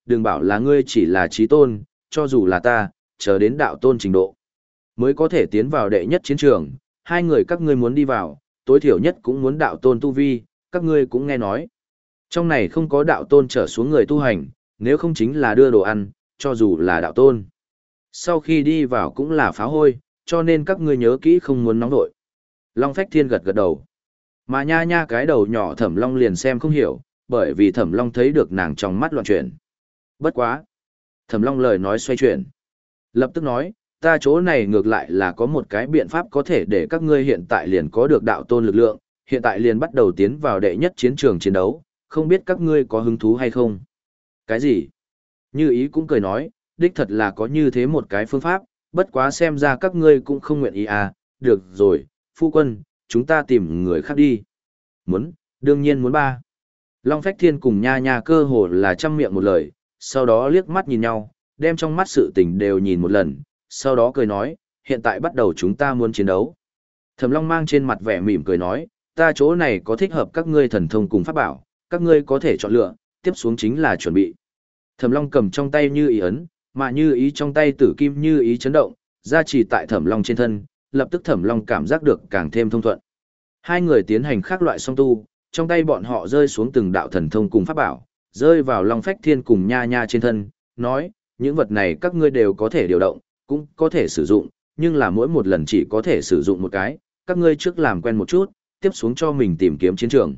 đừng bảo là ngươi chỉ là trí tôn, cho dù là ta, chờ đến đạo tôn trình độ, mới có thể tiến vào đệ nhất chiến trường, hai người các ngươi muốn đi vào, tối thiểu nhất cũng muốn đạo tôn tu vi, các ngươi cũng nghe nói. Trong này không có đạo tôn trở xuống người tu hành, nếu không chính là đưa đồ ăn, cho dù là đạo tôn. Sau khi đi vào cũng là phá hôi, cho nên các ngươi nhớ kỹ không muốn nóng vội. Long Phách Thiên gật gật đầu. Mà nha nha cái đầu nhỏ Thẩm Long liền xem không hiểu, bởi vì Thẩm Long thấy được nàng trong mắt loạn chuyển. Bất quá. Thẩm Long lời nói xoay chuyển. Lập tức nói, ta chỗ này ngược lại là có một cái biện pháp có thể để các ngươi hiện tại liền có được đạo tôn lực lượng, hiện tại liền bắt đầu tiến vào đệ nhất chiến trường chiến đấu, không biết các ngươi có hứng thú hay không? Cái gì? Như ý cũng cười nói, đích thật là có như thế một cái phương pháp, bất quá xem ra các ngươi cũng không nguyện ý à, được rồi, phu quân, chúng ta tìm người khác đi. Muốn, đương nhiên muốn ba. Long Phách Thiên cùng nha nha cơ hồ là trăm miệng một lời, sau đó liếc mắt nhìn nhau, đem trong mắt sự tình đều nhìn một lần, sau đó cười nói, hiện tại bắt đầu chúng ta muốn chiến đấu. Thẩm Long mang trên mặt vẻ mỉm cười nói, ta chỗ này có thích hợp các ngươi thần thông cùng pháp bảo, các ngươi có thể chọn lựa, tiếp xuống chính là chuẩn bị. Thẩm Long cầm trong tay như ý ấn, mà như ý trong tay tử kim như ý chấn động, gia trì tại Thẩm Long trên thân, lập tức Thẩm Long cảm giác được càng thêm thông thuận. Hai người tiến hành khác loại song tu, trong tay bọn họ rơi xuống từng đạo thần thông cùng pháp bảo, rơi vào Long Phách Thiên cùng nha nha trên thân, nói, những vật này các ngươi đều có thể điều động, cũng có thể sử dụng, nhưng là mỗi một lần chỉ có thể sử dụng một cái, các ngươi trước làm quen một chút, tiếp xuống cho mình tìm kiếm chiến trường.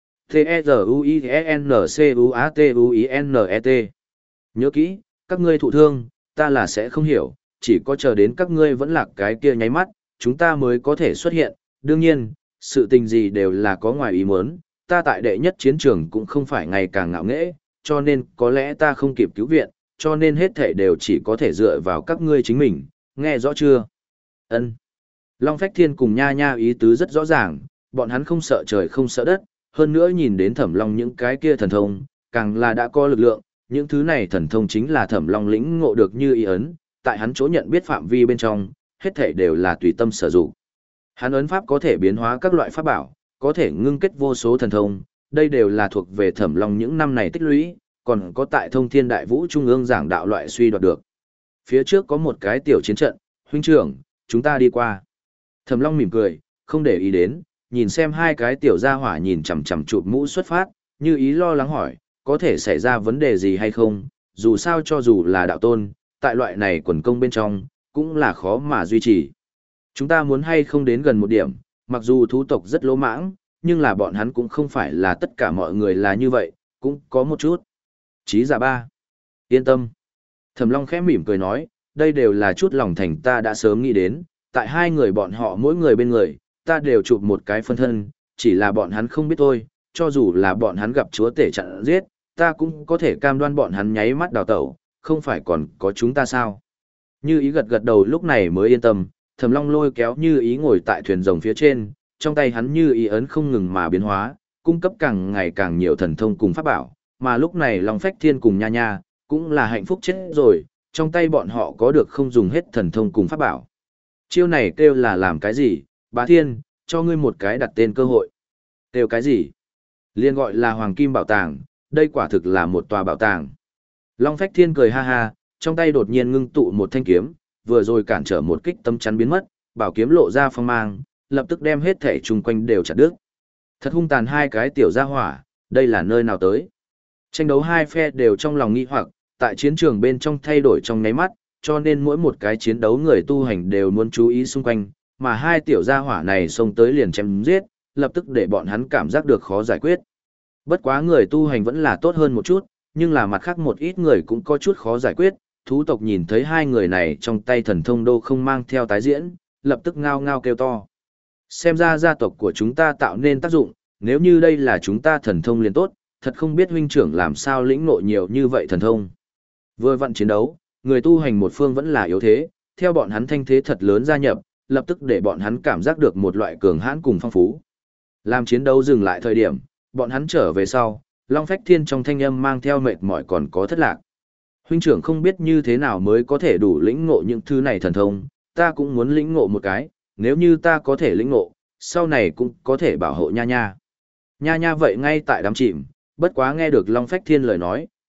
T-E-Z-U-I-N-C-U-A-T-U-I-N-E-T Nhớ kỹ, các ngươi thụ thương, ta là sẽ không hiểu, chỉ có chờ đến các ngươi vẫn lạc cái kia nháy mắt, chúng ta mới có thể xuất hiện. Đương nhiên, sự tình gì đều là có ngoài ý muốn, ta tại đệ nhất chiến trường cũng không phải ngày càng ngạo nghễ, cho nên có lẽ ta không kịp cứu viện, cho nên hết thể đều chỉ có thể dựa vào các ngươi chính mình, nghe rõ chưa? Ân. Long Phách Thiên cùng nha nha ý tứ rất rõ ràng, bọn hắn không sợ trời không sợ đất, hơn nữa nhìn đến Thẩm Long những cái kia thần thông, càng là đã có lực lượng, những thứ này thần thông chính là Thẩm Long lĩnh ngộ được như ý ấn, tại hắn chỗ nhận biết phạm vi bên trong, hết thảy đều là tùy tâm sử dụng. Hắn ấn pháp có thể biến hóa các loại pháp bảo, có thể ngưng kết vô số thần thông, đây đều là thuộc về Thẩm Long những năm này tích lũy, còn có tại Thông Thiên Đại Vũ Trung ương giảng đạo loại suy đoạt được. Phía trước có một cái tiểu chiến trận, huynh trưởng, chúng ta đi qua. Thẩm Long mỉm cười, không để ý đến, nhìn xem hai cái tiểu gia hỏa nhìn chằm chằm chụp mũ xuất phát, như ý lo lắng hỏi, có thể xảy ra vấn đề gì hay không, dù sao cho dù là đạo tôn, tại loại này quần công bên trong, cũng là khó mà duy trì. Chúng ta muốn hay không đến gần một điểm, mặc dù thú tộc rất lỗ mãng, nhưng là bọn hắn cũng không phải là tất cả mọi người là như vậy, cũng có một chút. Chí giả ba. Yên tâm. Thẩm Long khẽ mỉm cười nói, đây đều là chút lòng thành ta đã sớm nghĩ đến, tại hai người bọn họ mỗi người bên người, ta đều chụp một cái phân thân, chỉ là bọn hắn không biết thôi, cho dù là bọn hắn gặp chúa tể chặn giết, ta cũng có thể cam đoan bọn hắn nháy mắt đào tẩu, không phải còn có chúng ta sao. Như ý gật gật đầu lúc này mới yên tâm, Thẩm Long lôi kéo như ý ngồi tại thuyền rồng phía trên, trong tay hắn như ý ấn không ngừng mà biến hóa, cung cấp càng ngày càng nhiều thần thông cùng pháp bảo, mà lúc này Long Phách Thiên cùng nha nha, cũng là hạnh phúc chết rồi, trong tay bọn họ có được không dùng hết thần thông cùng pháp bảo. Chiêu này kêu là làm cái gì, bá thiên, cho ngươi một cái đặt tên cơ hội. Kêu cái gì? Liên gọi là Hoàng Kim Bảo Tàng, đây quả thực là một tòa bảo tàng. Long Phách Thiên cười ha ha, trong tay đột nhiên ngưng tụ một thanh kiếm, vừa rồi cản trở một kích tâm chắn biến mất, bảo kiếm lộ ra phong mang, lập tức đem hết thể chung quanh đều chặt đứt. Thật hung tàn hai cái tiểu gia hỏa, đây là nơi nào tới? Tranh đấu hai phe đều trong lòng nghi hoặc, tại chiến trường bên trong thay đổi trong nháy mắt, cho nên mỗi một cái chiến đấu người tu hành đều muốn chú ý xung quanh, mà hai tiểu gia hỏa này xông tới liền chém giết, lập tức để bọn hắn cảm giác được khó giải quyết. Bất quá người tu hành vẫn là tốt hơn một chút, nhưng là mặt khác một ít người cũng có chút khó giải quyết, thú tộc nhìn thấy hai người này trong tay thần thông đô không mang theo tái diễn, lập tức ngao ngao kêu to. Xem ra gia tộc của chúng ta tạo nên tác dụng, nếu như đây là chúng ta thần thông liền tốt, thật không biết huynh trưởng làm sao lĩnh ngộ nhiều như vậy thần thông. Vừa vặn chiến đấu, người tu hành một phương vẫn là yếu thế, theo bọn hắn thanh thế thật lớn gia nhập, lập tức để bọn hắn cảm giác được một loại cường hãn cùng phong phú. Làm chiến đấu dừng lại thời điểm, bọn hắn trở về sau, Long Phách Thiên trong thanh âm mang theo mệt mỏi còn có thất lạc. Huynh trưởng không biết như thế nào mới có thể đủ lĩnh ngộ những thứ này thần thông, ta cũng muốn lĩnh ngộ một cái, nếu như ta có thể lĩnh ngộ, sau này cũng có thể bảo hộ nha nha. Nha nha vậy ngay tại đám chìm, bất quá nghe được Long Phách Thiên lời nói,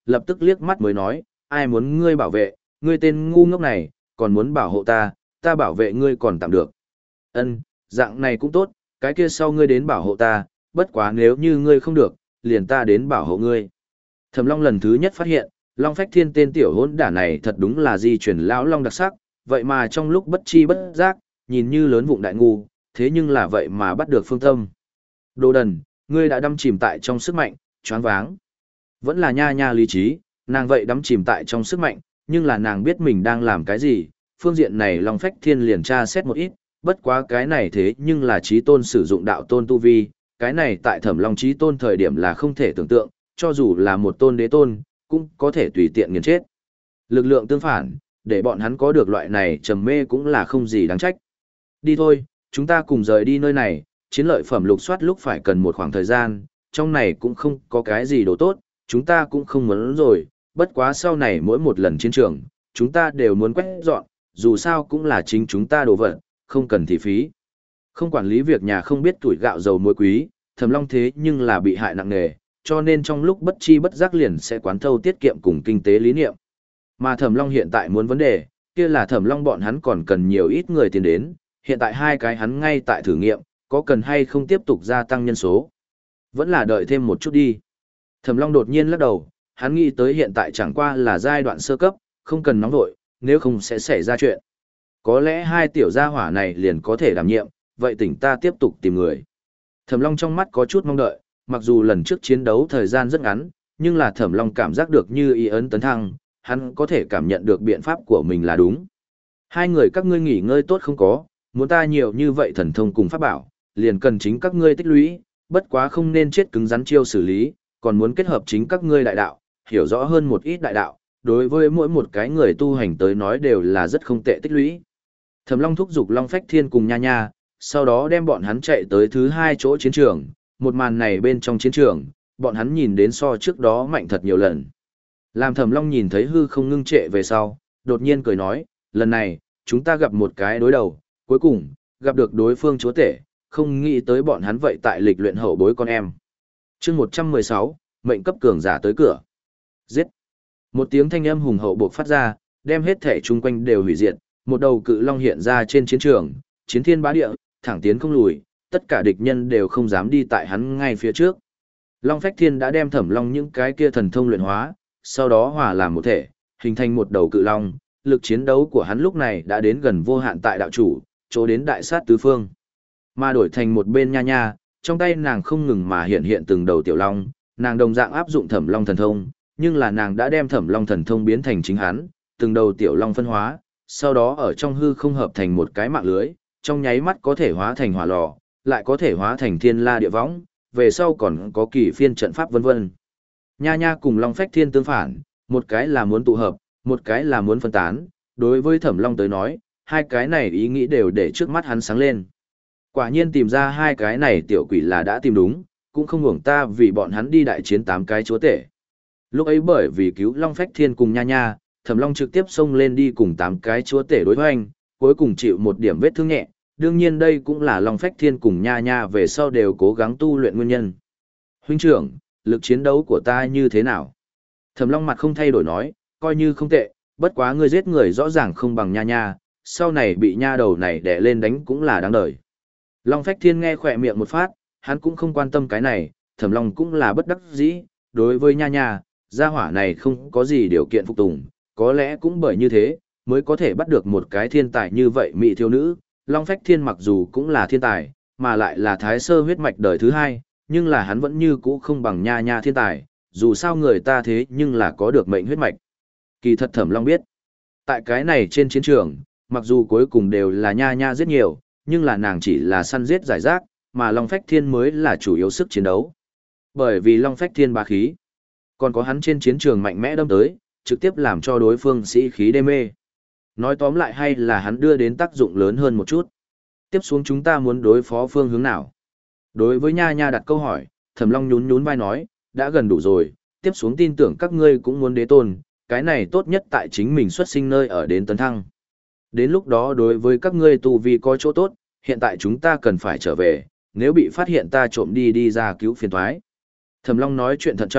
lập tức liếc mắt mới nói, ai muốn ngươi bảo vệ, ngươi tên ngu ngốc này, còn muốn bảo hộ ta, ta bảo vệ ngươi còn tạm được. Ân, dạng này cũng tốt, cái kia sau ngươi đến bảo hộ ta, bất quá nếu như ngươi không được, liền ta đến bảo hộ ngươi. Thẩm Long lần thứ nhất phát hiện, Long Phách Thiên tên tiểu hỗn đản này thật đúng là di chuyển lão long đặc sắc, vậy mà trong lúc bất chi bất giác, nhìn như lớn vụng đại ngu, thế nhưng là vậy mà bắt được phương tâm. Đồ đần, ngươi đã đắm chìm tại trong sức mạnh, choáng váng. Vẫn là nha nha lý trí, nàng vậy đắm chìm tại trong sức mạnh, nhưng là nàng biết mình đang làm cái gì, phương diện này Long Phách Thiên liền tra xét một ít, bất quá cái này thế nhưng là trí tôn sử dụng đạo tôn tu vi, cái này tại Thẩm Long trí tôn thời điểm là không thể tưởng tượng, cho dù là một tôn đế tôn, cũng có thể tùy tiện nghiền chết. Lực lượng tương phản, để bọn hắn có được loại này trầm mê cũng là không gì đáng trách. Đi thôi, chúng ta cùng rời đi nơi này, chiến lợi phẩm lục soát lúc phải cần một khoảng thời gian, trong này cũng không có cái gì đồ tốt, chúng ta cũng không muốn rồi, bất quá sau này mỗi một lần chiến trường, chúng ta đều muốn quét dọn, dù sao cũng là chính chúng ta đồ vật, không cần thị phí. Không quản lý việc nhà không biết tuổi gạo dầu muối quý, Thẩm Long thế nhưng là bị hại nặng nề, cho nên trong lúc bất chi bất giác liền sẽ quán thâu tiết kiệm cùng kinh tế lý niệm. Mà Thẩm Long hiện tại muốn vấn đề, kia là Thẩm Long bọn hắn còn cần nhiều ít người tiền đến, hiện tại hai cái hắn ngay tại thử nghiệm, có cần hay không tiếp tục gia tăng nhân số. Vẫn là đợi thêm một chút đi. Thẩm Long đột nhiên lắc đầu, hắn nghĩ tới hiện tại chẳng qua là giai đoạn sơ cấp, không cần nóng vội, nếu không sẽ xảy ra chuyện. Có lẽ hai tiểu gia hỏa này liền có thể đảm nhiệm, vậy tỉnh ta tiếp tục tìm người. Thẩm Long trong mắt có chút mong đợi, mặc dù lần trước chiến đấu thời gian rất ngắn, nhưng là Thẩm Long cảm giác được như y ấn tấn thăng, hắn có thể cảm nhận được biện pháp của mình là đúng. Hai người các ngươi nghỉ ngơi tốt không có, muốn ta nhiều như vậy thần thông cùng pháp bảo, liền cần chính các ngươi tích lũy, bất quá không nên chết cứng rắn chiêu xử lý, còn muốn kết hợp chính các ngươi đại đạo, hiểu rõ hơn một ít đại đạo, đối với mỗi một cái người tu hành tới nói đều là rất không tệ tích lũy. Thẩm Long thúc giục Long Phách Thiên cùng Nha Nha, sau đó đem bọn hắn chạy tới thứ hai chỗ chiến trường, một màn này bên trong chiến trường, bọn hắn nhìn đến so trước đó mạnh thật nhiều lần. Làm Thẩm Long nhìn thấy hư không ngưng trệ về sau, đột nhiên cười nói, lần này, chúng ta gặp một cái đối đầu, cuối cùng, gặp được đối phương chúa tể, không nghĩ tới bọn hắn vậy tại lịch luyện hậu bối con em. chương một trăm mười sáu, mệnh cấp cường giả tới cửa. Giết! Một tiếng thanh âm hùng hậu buộc phát ra, đem hết thể chung quanh đều hủy diệt, một đầu cự long hiện ra trên chiến trường, chiến thiên bá địa, thẳng tiến không lùi, tất cả địch nhân đều không dám đi tại hắn ngay phía trước. Long Phách Thiên đã đem Thẩm Long những cái kia thần thông luyện hóa, sau đó hòa làm một thể, hình thành một đầu cự long, lực chiến đấu của hắn lúc này đã đến gần vô hạn tại đạo chủ, chỗ đến đại sát tứ phương. Mà đổi thành một bên Nha Nha, trong tay nàng không ngừng mà hiện hiện từng đầu tiểu long, nàng đồng dạng áp dụng Thẩm Long thần thông, nhưng là nàng đã đem Thẩm Long thần thông biến thành chính hắn, từng đầu tiểu long phân hóa, sau đó ở trong hư không hợp thành một cái mạng lưới, trong nháy mắt có thể hóa thành hỏa lò, lại có thể hóa thành thiên la địa võng, về sau còn có kỳ phiên trận pháp vân vân. Nha Nha cùng Long Phách Thiên tương phản, một cái là muốn tụ hợp, một cái là muốn phân tán, đối với Thẩm Long tới nói, hai cái này ý nghĩ đều để trước mắt hắn sáng lên. Quả nhiên tìm ra hai cái này tiểu quỷ là đã tìm đúng, cũng không hưởng ta vì bọn hắn đi đại chiến tám cái chúa tể. Lúc ấy bởi vì cứu Long Phách Thiên cùng Nha Nha, Thẩm Long trực tiếp xông lên đi cùng tám cái chúa tể đối hoành, cuối cùng chịu một điểm vết thương nhẹ, đương nhiên đây cũng là Long Phách Thiên cùng Nha Nha về sau đều cố gắng tu luyện nguyên nhân. Huynh trưởng, lực chiến đấu của ta như thế nào? Thẩm Long mặt không thay đổi nói, coi như không tệ, bất quá ngươi giết người rõ ràng không bằng Nha Nha, sau này bị nha đầu này đè lên đánh cũng là đáng đời. Long Phách Thiên nghe khỏe miệng một phát, hắn cũng không quan tâm cái này, Thẩm Long cũng là bất đắc dĩ, đối với Nha Nha, gia hỏa này không có gì điều kiện phục tùng, có lẽ cũng bởi như thế, mới có thể bắt được một cái thiên tài như vậy mỹ thiếu nữ. Long Phách Thiên mặc dù cũng là thiên tài, mà lại là thái sơ huyết mạch đời thứ hai, nhưng là hắn vẫn như cũ không bằng Nha Nha thiên tài, dù sao người ta thế nhưng là có được mệnh huyết mạch. Kỳ thật Thẩm Long biết, tại cái này trên chiến trường, mặc dù cuối cùng đều là Nha Nha giết nhiều, nhưng là nàng chỉ là săn giết giải rác, mà Long Phách Thiên mới là chủ yếu sức chiến đấu. Bởi vì Long Phách Thiên bá khí, còn có hắn trên chiến trường mạnh mẽ đâm tới, trực tiếp làm cho đối phương sĩ khí đê mê. Nói tóm lại hay là hắn đưa đến tác dụng lớn hơn một chút. Tiếp xuống chúng ta muốn đối phó phương hướng nào? Đối với Nha Nha đặt câu hỏi, Thẩm Long nhún nhún vai nói, đã gần đủ rồi, tiếp xuống tin tưởng các ngươi cũng muốn đế tôn, cái này tốt nhất tại chính mình xuất sinh nơi ở đến tấn thăng. Đến lúc đó đối với các ngươi tu vi có chỗ tốt, hiện tại chúng ta cần phải trở về, nếu bị phát hiện ta trộm đi đi ra cứu phiền toái. Thẩm Long nói chuyện thận trọng,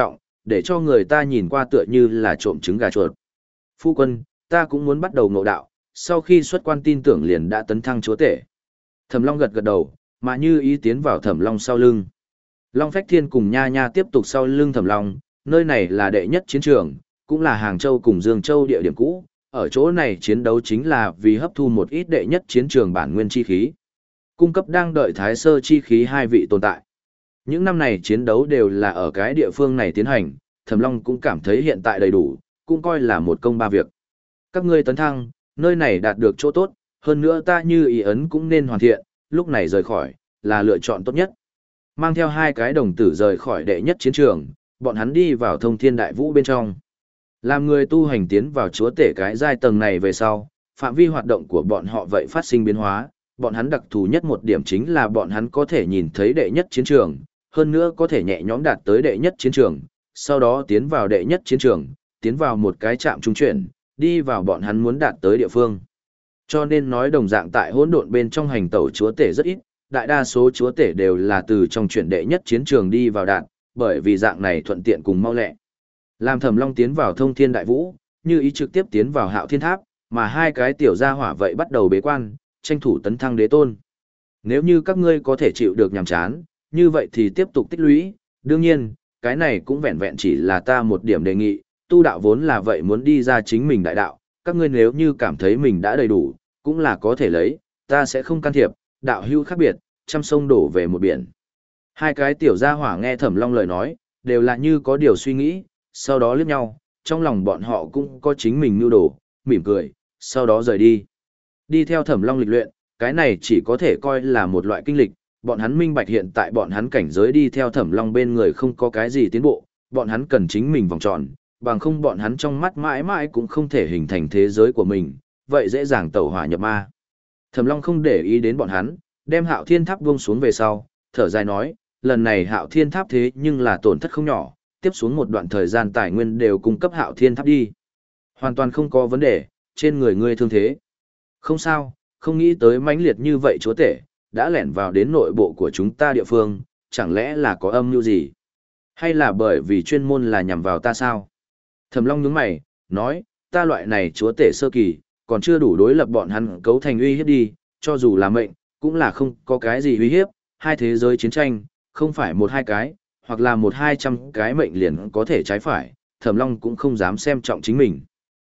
để cho người ta nhìn qua tựa như là trộm trứng gà chuột. Phu quân, ta cũng muốn bắt đầu ngộ đạo, sau khi xuất quan tin tưởng liền đã tấn thăng chúa tể. Thẩm Long gật gật đầu, mà Như Ý tiến vào Thẩm Long sau lưng. Long Phách Thiên cùng Nha Nha tiếp tục sau lưng Thẩm Long, nơi này là đệ nhất chiến trường, cũng là Hàng Châu cùng Dương Châu địa điểm cũ, ở chỗ này chiến đấu chính là vì hấp thu một ít đệ nhất chiến trường bản nguyên chi khí. Cung cấp đang đợi Thái Sơ chi khí hai vị tồn tại. Những năm này chiến đấu đều là ở cái địa phương này tiến hành, Thẩm Long cũng cảm thấy hiện tại đầy đủ, cũng coi là một công ba việc. Các ngươi tấn thăng, nơi này đạt được chỗ tốt, hơn nữa ta Như Ý ấn cũng nên hoàn thiện, lúc này rời khỏi, là lựa chọn tốt nhất. Mang theo hai cái đồng tử rời khỏi đệ nhất chiến trường, bọn hắn đi vào Thông Thiên Đại Vũ bên trong. Làm người tu hành tiến vào chúa tể cái giai tầng này về sau, phạm vi hoạt động của bọn họ vậy phát sinh biến hóa, bọn hắn đặc thù nhất một điểm chính là bọn hắn có thể nhìn thấy đệ nhất chiến trường, hơn nữa có thể nhẹ nhõm đạt tới đệ nhất chiến trường, sau đó tiến vào đệ nhất chiến trường, tiến vào một cái trạm trung chuyển, đi vào bọn hắn muốn đạt tới địa phương. Cho nên nói đồng dạng tại hỗn độn bên trong hành tẩu chúa tể rất ít, đại đa số chúa tể đều là từ trong chuyển đệ nhất chiến trường đi vào đạt, bởi vì dạng này thuận tiện cùng mau lẹ. Làm Thẩm Long tiến vào Thông Thiên Đại Vũ, Như Ý trực tiếp tiến vào Hạo Thiên Tháp, mà hai cái tiểu gia hỏa vậy bắt đầu bế quan, tranh thủ tấn thăng đế tôn. Nếu như các ngươi có thể chịu được nhàm chán, như vậy thì tiếp tục tích lũy, đương nhiên, cái này cũng vẹn vẹn chỉ là ta một điểm đề nghị, tu đạo vốn là vậy muốn đi ra chính mình đại đạo, các ngươi nếu như cảm thấy mình đã đầy đủ, cũng là có thể lấy, ta sẽ không can thiệp, đạo hữu khác biệt, trăm sông đổ về một biển. Hai cái tiểu gia hỏa nghe Thẩm Long lời nói, đều là như có điều suy nghĩ, sau đó liếc nhau, trong lòng bọn họ cũng có chính mình mưu đồ, mỉm cười, sau đó rời đi. Đi theo Thẩm Long lịch luyện, cái này chỉ có thể coi là một loại kinh lịch, bọn hắn minh bạch hiện tại bọn hắn cảnh giới đi theo Thẩm Long bên người không có cái gì tiến bộ, bọn hắn cần chính mình vòng tròn, bằng không bọn hắn trong mắt mãi mãi cũng không thể hình thành thế giới của mình, vậy dễ dàng tẩu hỏa nhập ma. Thẩm Long không để ý đến bọn hắn, đem Hạo Thiên Tháp buông xuống về sau, thở dài nói, lần này Hạo Thiên Tháp thế nhưng là tổn thất không nhỏ, tiếp xuống một đoạn thời gian tài nguyên đều cung cấp Hạo Thiên Tháp đi. Hoàn toàn không có vấn đề, trên người ngươi thương thế. Không sao, không nghĩ tới mãnh liệt như vậy chúa tể, đã lẻn vào đến nội bộ của chúng ta địa phương, chẳng lẽ là có âm mưu gì? Hay là bởi vì chuyên môn là nhằm vào ta sao? Thẩm Long nhướng mày, nói, ta loại này chúa tể sơ kỳ, còn chưa đủ đối lập bọn hắn cấu thành uy hiếp đi, cho dù là mệnh, cũng là không có cái gì uy hiếp, hai thế giới chiến tranh, không phải một hai cái, hoặc là một hai trăm cái mệnh liền có thể trái phải, Thẩm Long cũng không dám xem trọng chính mình.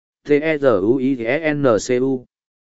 T-E-Z-U-I-E-N-C-U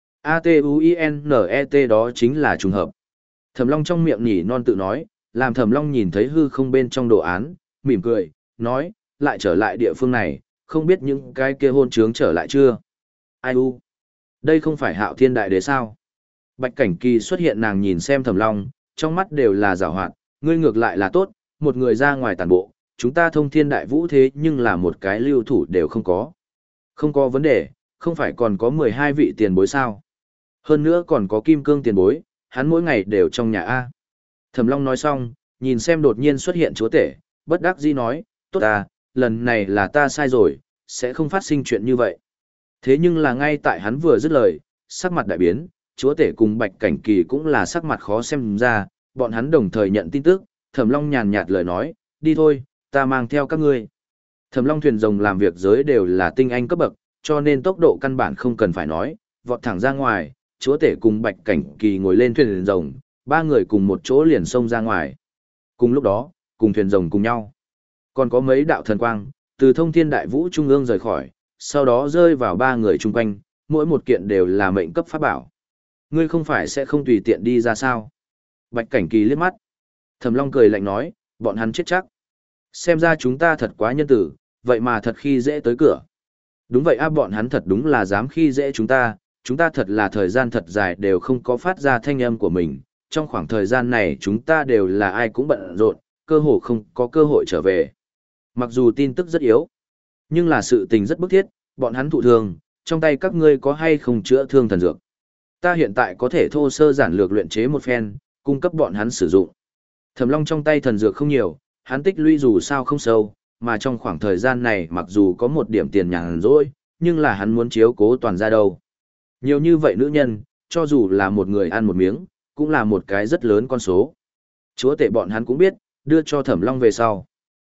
A-T-U-I-N-E-T đó chính là trùng hợp. Thẩm Long trong miệng nhỉ non tự nói, làm Thẩm Long nhìn thấy hư không bên trong đồ án, mỉm cười, nói, lại trở lại địa phương này, không biết những cái kia hôn trướng trở lại chưa? Ai u? Đây không phải Hạo Thiên Đại Đế sao? Bạch Cảnh Kỳ xuất hiện, nàng nhìn xem Thẩm Long, trong mắt đều là giảo hoạt, ngươi ngược lại là tốt, một người ra ngoài tàn bộ, chúng ta Thông Thiên Đại Vũ thế nhưng là một cái lưu thủ đều không có. Không có vấn đề, không phải còn có mười hai vị tiền bối sao? Hơn nữa còn có Kim Cương tiền bối, hắn mỗi ngày đều trong nhà A. Thẩm Long nói xong, nhìn xem đột nhiên xuất hiện chúa tể, bất đắc dĩ nói, tốt à, lần này là ta sai rồi, sẽ không phát sinh chuyện như vậy. Thế nhưng là ngay tại hắn vừa dứt lời, sắc mặt đại biến, chúa tể cùng Bạch Cảnh Kỳ cũng là sắc mặt khó xem ra, bọn hắn đồng thời nhận tin tức, Thẩm Long nhàn nhạt lời nói, đi thôi, ta mang theo các ngươi. Thẩm Long thuyền rồng làm việc giới đều là tinh anh cấp bậc, cho nên tốc độ căn bản không cần phải nói, vọt thẳng ra ngoài, chúa tể cùng Bạch Cảnh Kỳ ngồi lên thuyền rồng, ba người cùng một chỗ liền xông ra ngoài. Cùng lúc đó, cùng thuyền rồng cùng nhau. Còn có mấy đạo thần quang, từ Thông Thiên Đại Vũ trung ương rời khỏi, sau đó rơi vào ba người chung quanh, mỗi một kiện đều là mệnh cấp pháp bảo. Ngươi không phải sẽ không tùy tiện đi ra sao? Bạch Cảnh Kỳ liếc mắt. Thẩm Long cười lạnh nói, bọn hắn chết chắc. Xem ra chúng ta thật quá nhân tử, vậy mà thật khi dễ tới cửa. Đúng vậy a, bọn hắn thật đúng là dám khi dễ chúng ta, chúng ta thật là thời gian thật dài đều không có phát ra thanh âm của mình. Trong khoảng thời gian này chúng ta đều là ai cũng bận rộn, cơ hồ không có cơ hội trở về. Mặc dù tin tức rất yếu, nhưng là sự tình rất bức thiết, bọn hắn thụ thương, trong tay các ngươi có hay không chữa thương thần dược. Ta hiện tại có thể thô sơ giản lược luyện chế một phen, cung cấp bọn hắn sử dụng. Thẩm Long trong tay thần dược không nhiều, hắn tích lũy dù sao không sâu, mà trong khoảng thời gian này mặc dù có một điểm tiền nhàn rỗi, nhưng là hắn muốn chiếu cố toàn gia đâu. Nhiều như vậy nữ nhân, cho dù là một người ăn một miếng, cũng là một cái rất lớn con số. Chúa tể bọn hắn cũng biết, đưa cho Thẩm Long về sau.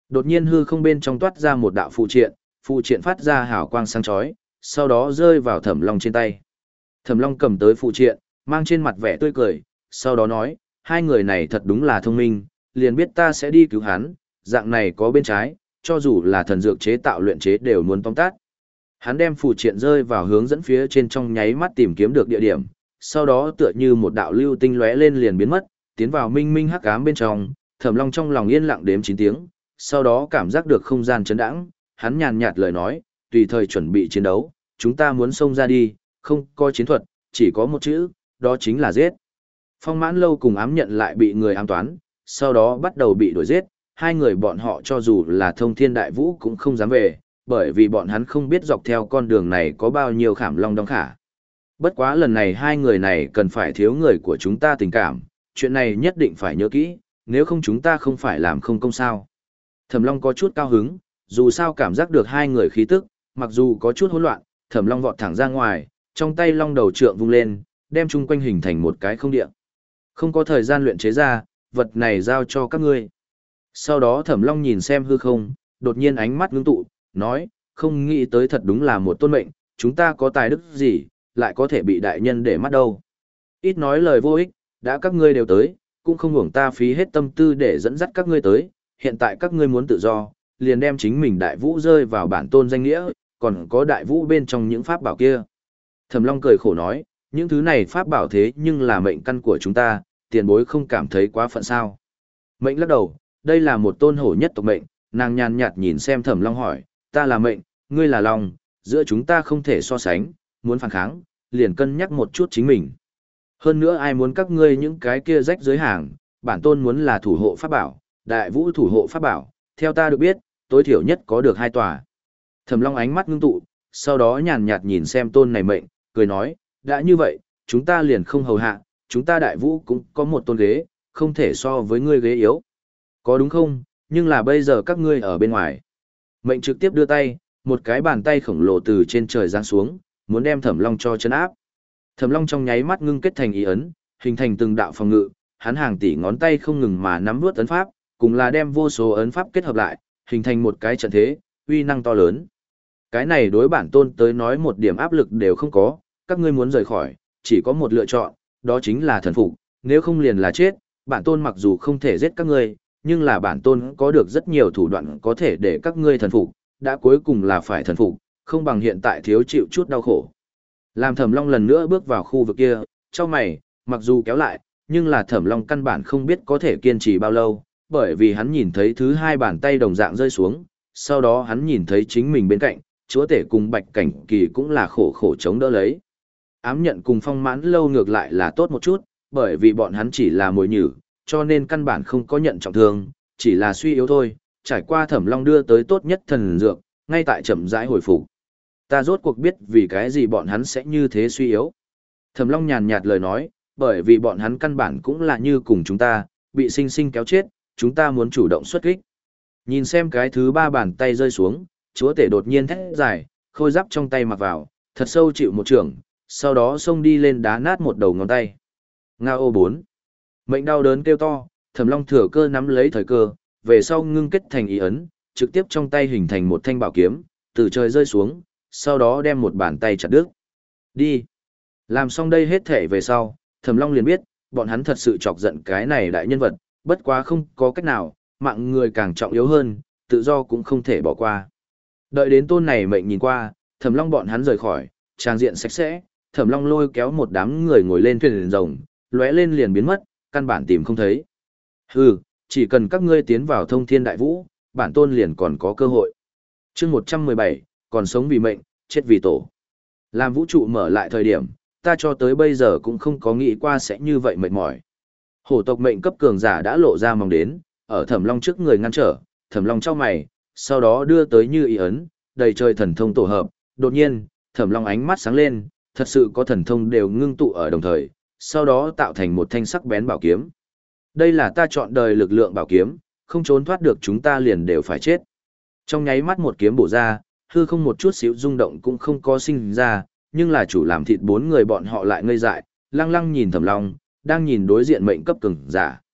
Đột nhiên hư không bên trong toát ra một đạo phụ triện, phụ triện phát ra hào quang sáng chói, sau đó rơi vào Thẩm Long trên tay. Thẩm Long cầm tới phụ triện, mang trên mặt vẻ tươi cười, sau đó nói, hai người này thật đúng là thông minh, liền biết ta sẽ đi cứu hắn, dạng này có bên trái, cho dù là thần dược chế tạo luyện chế đều muốn tóm tát. Hắn đem phụ triện rơi vào hướng dẫn phía trên trong nháy mắt tìm kiếm được địa điểm, sau đó tựa như một đạo lưu tinh lóe lên liền biến mất, tiến vào minh minh hắc ám bên trong, Thẩm Long trong lòng yên lặng đếm chín tiếng, sau đó cảm giác được không gian chấn đãng, hắn nhàn nhạt lời nói, tùy thời chuẩn bị chiến đấu, chúng ta muốn xông ra đi, không có chiến thuật, chỉ có một chữ, đó chính là giết. Phong Mãn Lâu cùng ám nhận lại bị người ám toán, sau đó bắt đầu bị đuổi giết, hai người bọn họ cho dù là thông thiên đại vũ cũng không dám về, bởi vì bọn hắn không biết dọc theo con đường này có bao nhiêu khảm long đong khả. Bất quá lần này hai người này cần phải thiếu người của chúng ta tình cảm, chuyện này nhất định phải nhớ kỹ, nếu không chúng ta không phải làm không công sao. Thẩm Long có chút cao hứng, dù sao cảm giác được hai người khí tức, mặc dù có chút hỗn loạn, Thẩm Long vọt thẳng ra ngoài, trong tay long đầu trượng vung lên, đem chung quanh hình thành một cái không địa. Không có thời gian luyện chế ra, vật này giao cho các ngươi. Sau đó Thẩm Long nhìn xem hư không, đột nhiên ánh mắt ngưng tụ, nói, không nghĩ tới thật đúng là một tôn mệnh, chúng ta có tài đức gì, lại có thể bị đại nhân để mắt đâu. Ít nói lời vô ích, đã các ngươi đều tới, cũng không hưởng ta phí hết tâm tư để dẫn dắt các ngươi tới, hiện tại các ngươi muốn tự do, liền đem chính mình đại vũ rơi vào bản tôn danh nghĩa, còn có đại vũ bên trong những pháp bảo kia. Thẩm Long cười khổ nói, những thứ này pháp bảo thế nhưng là mệnh căn của chúng ta, tiền bối không cảm thấy quá phận sao. Mệnh lắc đầu, đây là một tôn hổ nhất tộc mệnh, nàng nhàn nhạt nhìn xem Thẩm Long hỏi, ta là mệnh, ngươi là long, giữa chúng ta không thể so sánh, muốn phản kháng, liền cân nhắc một chút chính mình. Hơn nữa ai muốn các ngươi những cái kia rách dưới hàng, bản tôn muốn là thủ hộ pháp bảo, đại vũ thủ hộ pháp bảo, theo ta được biết, tối thiểu nhất có được hai tòa. Thẩm Long ánh mắt ngưng tụ, sau đó nhàn nhạt nhìn xem tôn này mệnh, cười nói, đã như vậy, chúng ta liền không hầu hạ, chúng ta đại vũ cũng có một tôn ghế, không thể so với ngươi ghế yếu. Có đúng không, nhưng là bây giờ các ngươi ở bên ngoài. Mệnh trực tiếp đưa tay, một cái bàn tay khổng lồ từ trên trời giáng xuống, muốn đem Thẩm Long cho chân áp. Thẩm Long trong nháy mắt ngưng kết thành ý ấn, hình thành từng đạo phòng ngự, hắn hàng tỷ ngón tay không ngừng mà nắm nuốt ấn pháp, cùng là đem vô số ấn pháp kết hợp lại, hình thành một cái trận thế, uy năng to lớn. Cái này đối bản tôn tới nói một điểm áp lực đều không có, các ngươi muốn rời khỏi, chỉ có một lựa chọn, đó chính là thần phục, nếu không liền là chết, bản tôn mặc dù không thể giết các ngươi, nhưng là bản tôn có được rất nhiều thủ đoạn có thể để các ngươi thần phục, đã cuối cùng là phải thần phục, không bằng hiện tại thiếu chịu chút đau khổ. Làm Thẩm Long lần nữa bước vào khu vực kia, trong mày, mặc dù kéo lại, nhưng là Thẩm Long căn bản không biết có thể kiên trì bao lâu, bởi vì hắn nhìn thấy thứ hai bàn tay đồng dạng rơi xuống, sau đó hắn nhìn thấy chính mình bên cạnh, chúa tể cùng Bạch Cảnh Kỳ cũng là khổ khổ chống đỡ lấy. Ám nhận cùng Phong Mãn Lâu ngược lại là tốt một chút, bởi vì bọn hắn chỉ là mồi nhử, cho nên căn bản không có nhận trọng thương, chỉ là suy yếu thôi, trải qua Thẩm Long đưa tới tốt nhất thần dược, ngay tại chậm rãi hồi phục. Ta rốt cuộc biết vì cái gì bọn hắn sẽ như thế suy yếu. Thẩm Long nhàn nhạt lời nói, bởi vì bọn hắn căn bản cũng là như cùng chúng ta, bị sinh sinh kéo chết, chúng ta muốn chủ động xuất kích. Nhìn xem cái thứ ba bàn tay rơi xuống, chúa tể đột nhiên thét dài, khôi giáp trong tay mặc vào, thật sâu chịu một trường, sau đó xông đi lên đá nát một đầu ngón tay. Ngao bốn. Mệnh đau đớn kêu to, Thẩm Long thừa cơ nắm lấy thời cơ, về sau ngưng kết thành ý ấn, trực tiếp trong tay hình thành một thanh bảo kiếm, từ trời rơi xuống, sau đó đem một bàn tay chặt đứt. Đi. Làm xong đây hết thể về sau, Thẩm Long liền biết, bọn hắn thật sự chọc giận cái này đại nhân vật, bất quá không có cách nào, mạng người càng trọng yếu hơn, tự do cũng không thể bỏ qua. Đợi đến tôn này mệnh nhìn qua, Thẩm Long bọn hắn rời khỏi, trang diện sạch sẽ, Thẩm Long lôi kéo một đám người ngồi lên thuyền rồng, lóe lên liền biến mất, căn bản tìm không thấy. Hừ, chỉ cần các ngươi tiến vào thông thiên đại vũ, bản tôn liền còn có cơ hội. Chương một trăm mười bảy, còn sống vì mệnh, chết vì tổ. Làm vũ trụ mở lại thời điểm, ta cho tới bây giờ cũng không có nghĩ qua sẽ như vậy mệt mỏi. Hổ tộc mệnh cấp cường giả đã lộ ra mong đến, ở Thẩm Long trước người ngăn trở, Thẩm Long chau mày, sau đó đưa tới như ý ấn, đầy trời thần thông tổ hợp, đột nhiên, Thẩm Long ánh mắt sáng lên, thật sự có thần thông đều ngưng tụ ở đồng thời, sau đó tạo thành một thanh sắc bén bảo kiếm. Đây là ta chọn đời lực lượng bảo kiếm, không trốn thoát được chúng ta liền đều phải chết. Trong nháy mắt một kiếm bổ ra, hư không một chút xíu rung động cũng không có sinh ra, nhưng là chủ làm thịt bốn người bọn họ lại ngây dại, lăng lăng nhìn Thẩm Long, đang nhìn đối diện mệnh cấp cường giả.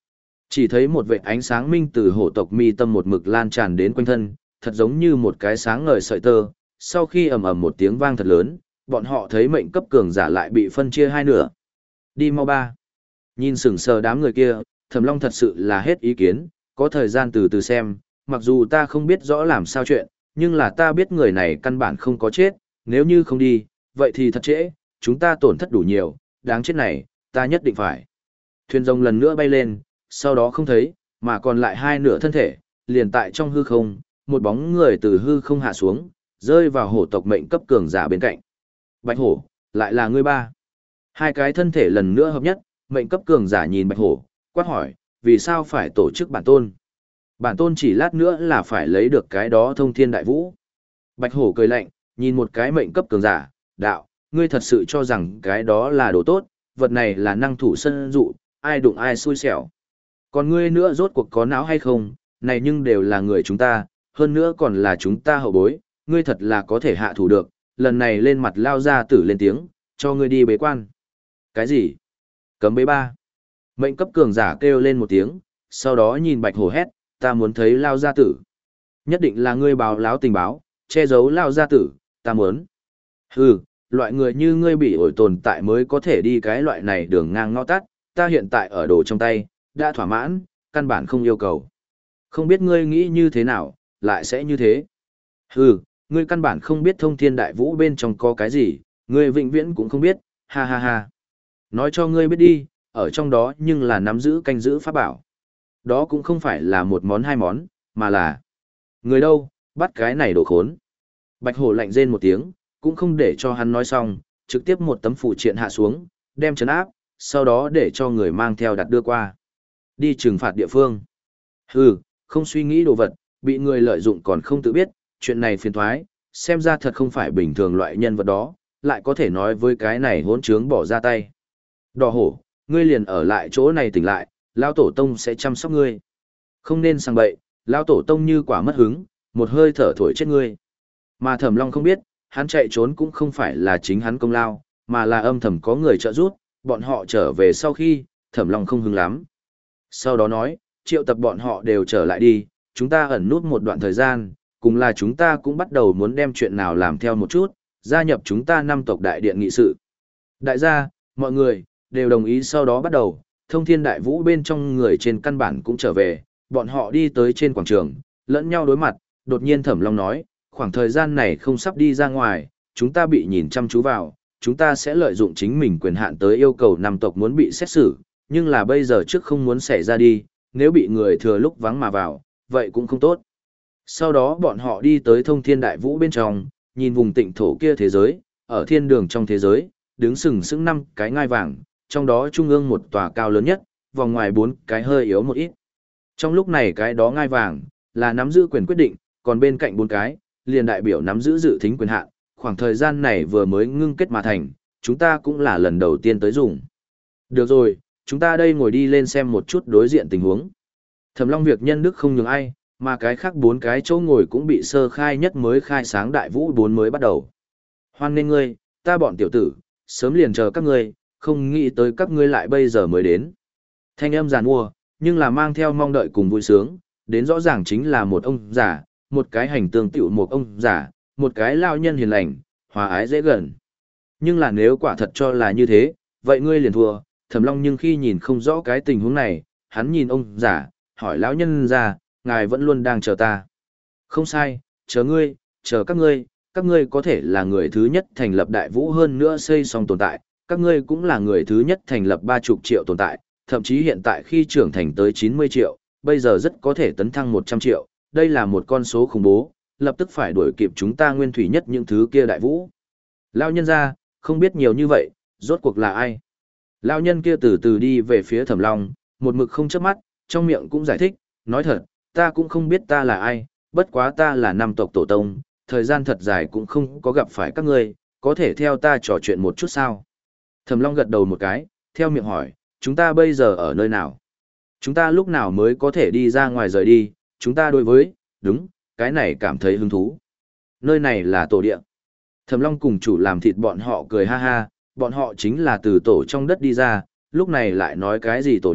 Chỉ thấy một vệt ánh sáng minh từ hổ tộc mi tâm một mực lan tràn đến quanh thân, thật giống như một cái sáng ngời sợi tơ. Sau khi ầm ầm một tiếng vang thật lớn, bọn họ thấy mệnh cấp cường giả lại bị phân chia hai nửa. Đi mau ba. Nhìn sững sờ đám người kia, Thẩm Long thật sự là hết ý kiến, có thời gian từ từ xem, mặc dù ta không biết rõ làm sao chuyện, nhưng là ta biết người này căn bản không có chết, nếu như không đi, vậy thì thật trễ, chúng ta tổn thất đủ nhiều, đáng chết này, ta nhất định phải. Thuyền rồng lần nữa bay lên, sau đó không thấy, mà còn lại hai nửa thân thể, liền tại trong hư không, một bóng người từ hư không hạ xuống, rơi vào hổ tộc mệnh cấp cường giả bên cạnh. Bạch hổ, lại là ngươi ba. Hai cái thân thể lần nữa hợp nhất, mệnh cấp cường giả nhìn bạch hổ, quát hỏi, vì sao phải tổ chức bản tôn? Bản tôn chỉ lát nữa là phải lấy được cái đó thông thiên đại vũ. Bạch hổ cười lạnh, nhìn một cái mệnh cấp cường giả, đạo, ngươi thật sự cho rằng cái đó là đồ tốt, vật này là năng thủ sân dụ, ai đụng ai xui xẻo. Còn ngươi nữa rốt cuộc có não hay không, này nhưng đều là người chúng ta, hơn nữa còn là chúng ta hậu bối, ngươi thật là có thể hạ thủ được, lần này lên mặt lao ra tử lên tiếng, cho ngươi đi bế quan. Cái gì? Cấm bế ba. Mệnh cấp cường giả kêu lên một tiếng, sau đó nhìn bạch hổ hét, ta muốn thấy lao gia tử. Nhất định là ngươi báo láo tình báo, che giấu lao gia tử, ta muốn. Hừ, loại người như ngươi bị ổi tồn tại mới có thể đi cái loại này đường ngang ngõ tắt, ta hiện tại ở đồ trong tay, đã thỏa mãn, căn bản không yêu cầu. Không biết ngươi nghĩ như thế nào, lại sẽ như thế. Hừ, ngươi căn bản không biết thông thiên đại vũ bên trong có cái gì, ngươi vĩnh viễn cũng không biết, ha ha ha. Nói cho ngươi biết đi, ở trong đó nhưng là nắm giữ canh giữ pháp bảo. Đó cũng không phải là một món hai món, mà là người đâu, bắt cái này đồ khốn. Bạch hổ lạnh rên một tiếng, cũng không để cho hắn nói xong, trực tiếp một tấm phủ triện hạ xuống, đem trấn áp, sau đó để cho người mang theo đặt đưa qua. Đi trừng phạt địa phương. Hừ, không suy nghĩ đồ vật, bị người lợi dụng còn không tự biết, chuyện này phiền thoái, xem ra thật không phải bình thường loại nhân vật đó, lại có thể nói với cái này hỗn trướng bỏ ra tay. Đỏ hổ, ngươi liền ở lại chỗ này tỉnh lại, lão tổ tông sẽ chăm sóc ngươi. Không nên sang bậy, lão tổ tông như quả mất hứng, một hơi thở thổi chết ngươi. Mà Thẩm Long không biết, hắn chạy trốn cũng không phải là chính hắn công lao, mà là âm thầm có người trợ giúp, bọn họ trở về sau khi, Thẩm Long không hứng lắm. Sau đó nói, triệu tập bọn họ đều trở lại đi, chúng ta ẩn nút một đoạn thời gian, cùng là chúng ta cũng bắt đầu muốn đem chuyện nào làm theo một chút, gia nhập chúng ta năm tộc đại điện nghị sự. Đại gia, mọi người, đều đồng ý sau đó bắt đầu, thông thiên đại vũ bên trong người trên căn bản cũng trở về, bọn họ đi tới trên quảng trường, lẫn nhau đối mặt, đột nhiên Thẩm Long nói, khoảng thời gian này không sắp đi ra ngoài, chúng ta bị nhìn chăm chú vào, chúng ta sẽ lợi dụng chính mình quyền hạn tới yêu cầu năm tộc muốn bị xét xử, nhưng là bây giờ trước không muốn xảy ra đi, nếu bị người thừa lúc vắng mà vào, vậy cũng không tốt. Sau đó bọn họ đi tới thông thiên đại vũ bên trong, nhìn vùng tịnh thổ kia thế giới, ở thiên đường trong thế giới, đứng sừng sững năm cái ngai vàng, trong đó trung ương một tòa cao lớn nhất, vòng ngoài bốn cái hơi yếu một ít. Trong lúc này cái đó ngai vàng, là nắm giữ quyền quyết định, còn bên cạnh bốn cái, liền đại biểu nắm giữ dự thính quyền hạn. Khoảng thời gian này vừa mới ngưng kết mà thành, chúng ta cũng là lần đầu tiên tới dùng. Được rồi, chúng ta đây ngồi đi lên xem một chút đối diện tình huống. Thẩm Long việc nhân đức không nhường ai, mà cái khác bốn cái chỗ ngồi cũng bị sơ khai nhất mới khai sáng đại vũ bốn mới bắt đầu. Hoan nghênh ngươi, ta bọn tiểu tử, sớm liền chờ các ngươi, không nghĩ tới các ngươi lại bây giờ mới đến. Thanh âm giàn mua, nhưng là mang theo mong đợi cùng vui sướng, đến rõ ràng chính là một ông già, một cái hành tương tiểu một ông già, một cái lao nhân hiền lành, hòa ái dễ gần. Nhưng là nếu quả thật cho là như thế, vậy ngươi liền thua. Thẩm Long nhưng khi nhìn không rõ cái tình huống này, hắn nhìn ông già, hỏi lão nhân ra, ngài vẫn luôn đang chờ ta. Không sai, chờ ngươi, chờ các ngươi, các ngươi có thể là người thứ nhất thành lập đại vũ hơn nữa xây xong tồn tại, các ngươi cũng là người thứ nhất thành lập ba chục triệu tồn tại, thậm chí hiện tại khi trưởng thành tới chín mươi triệu, bây giờ rất có thể tấn thăng một trăm triệu, đây là một con số khủng bố, lập tức phải đuổi kịp chúng ta nguyên thủy nhất những thứ kia đại vũ. Lão nhân ra, không biết nhiều như vậy, rốt cuộc là ai? Lão nhân kia từ từ đi về phía Thẩm Long, một mực không chớp mắt, trong miệng cũng giải thích, nói thật, ta cũng không biết ta là ai, bất quá ta là năm tộc tổ tông, thời gian thật dài cũng không có gặp phải các ngươi, có thể theo ta trò chuyện một chút sao? Thẩm Long gật đầu một cái, theo miệng hỏi, chúng ta bây giờ ở nơi nào? Chúng ta lúc nào mới có thể đi ra ngoài rời đi, chúng ta đối với, đúng, cái này cảm thấy hứng thú. Nơi này là tổ địa. Thẩm Long cùng chủ làm thịt bọn họ cười ha ha, bọn họ chính là từ tổ trong đất đi ra, lúc này lại nói cái gì tổ địa,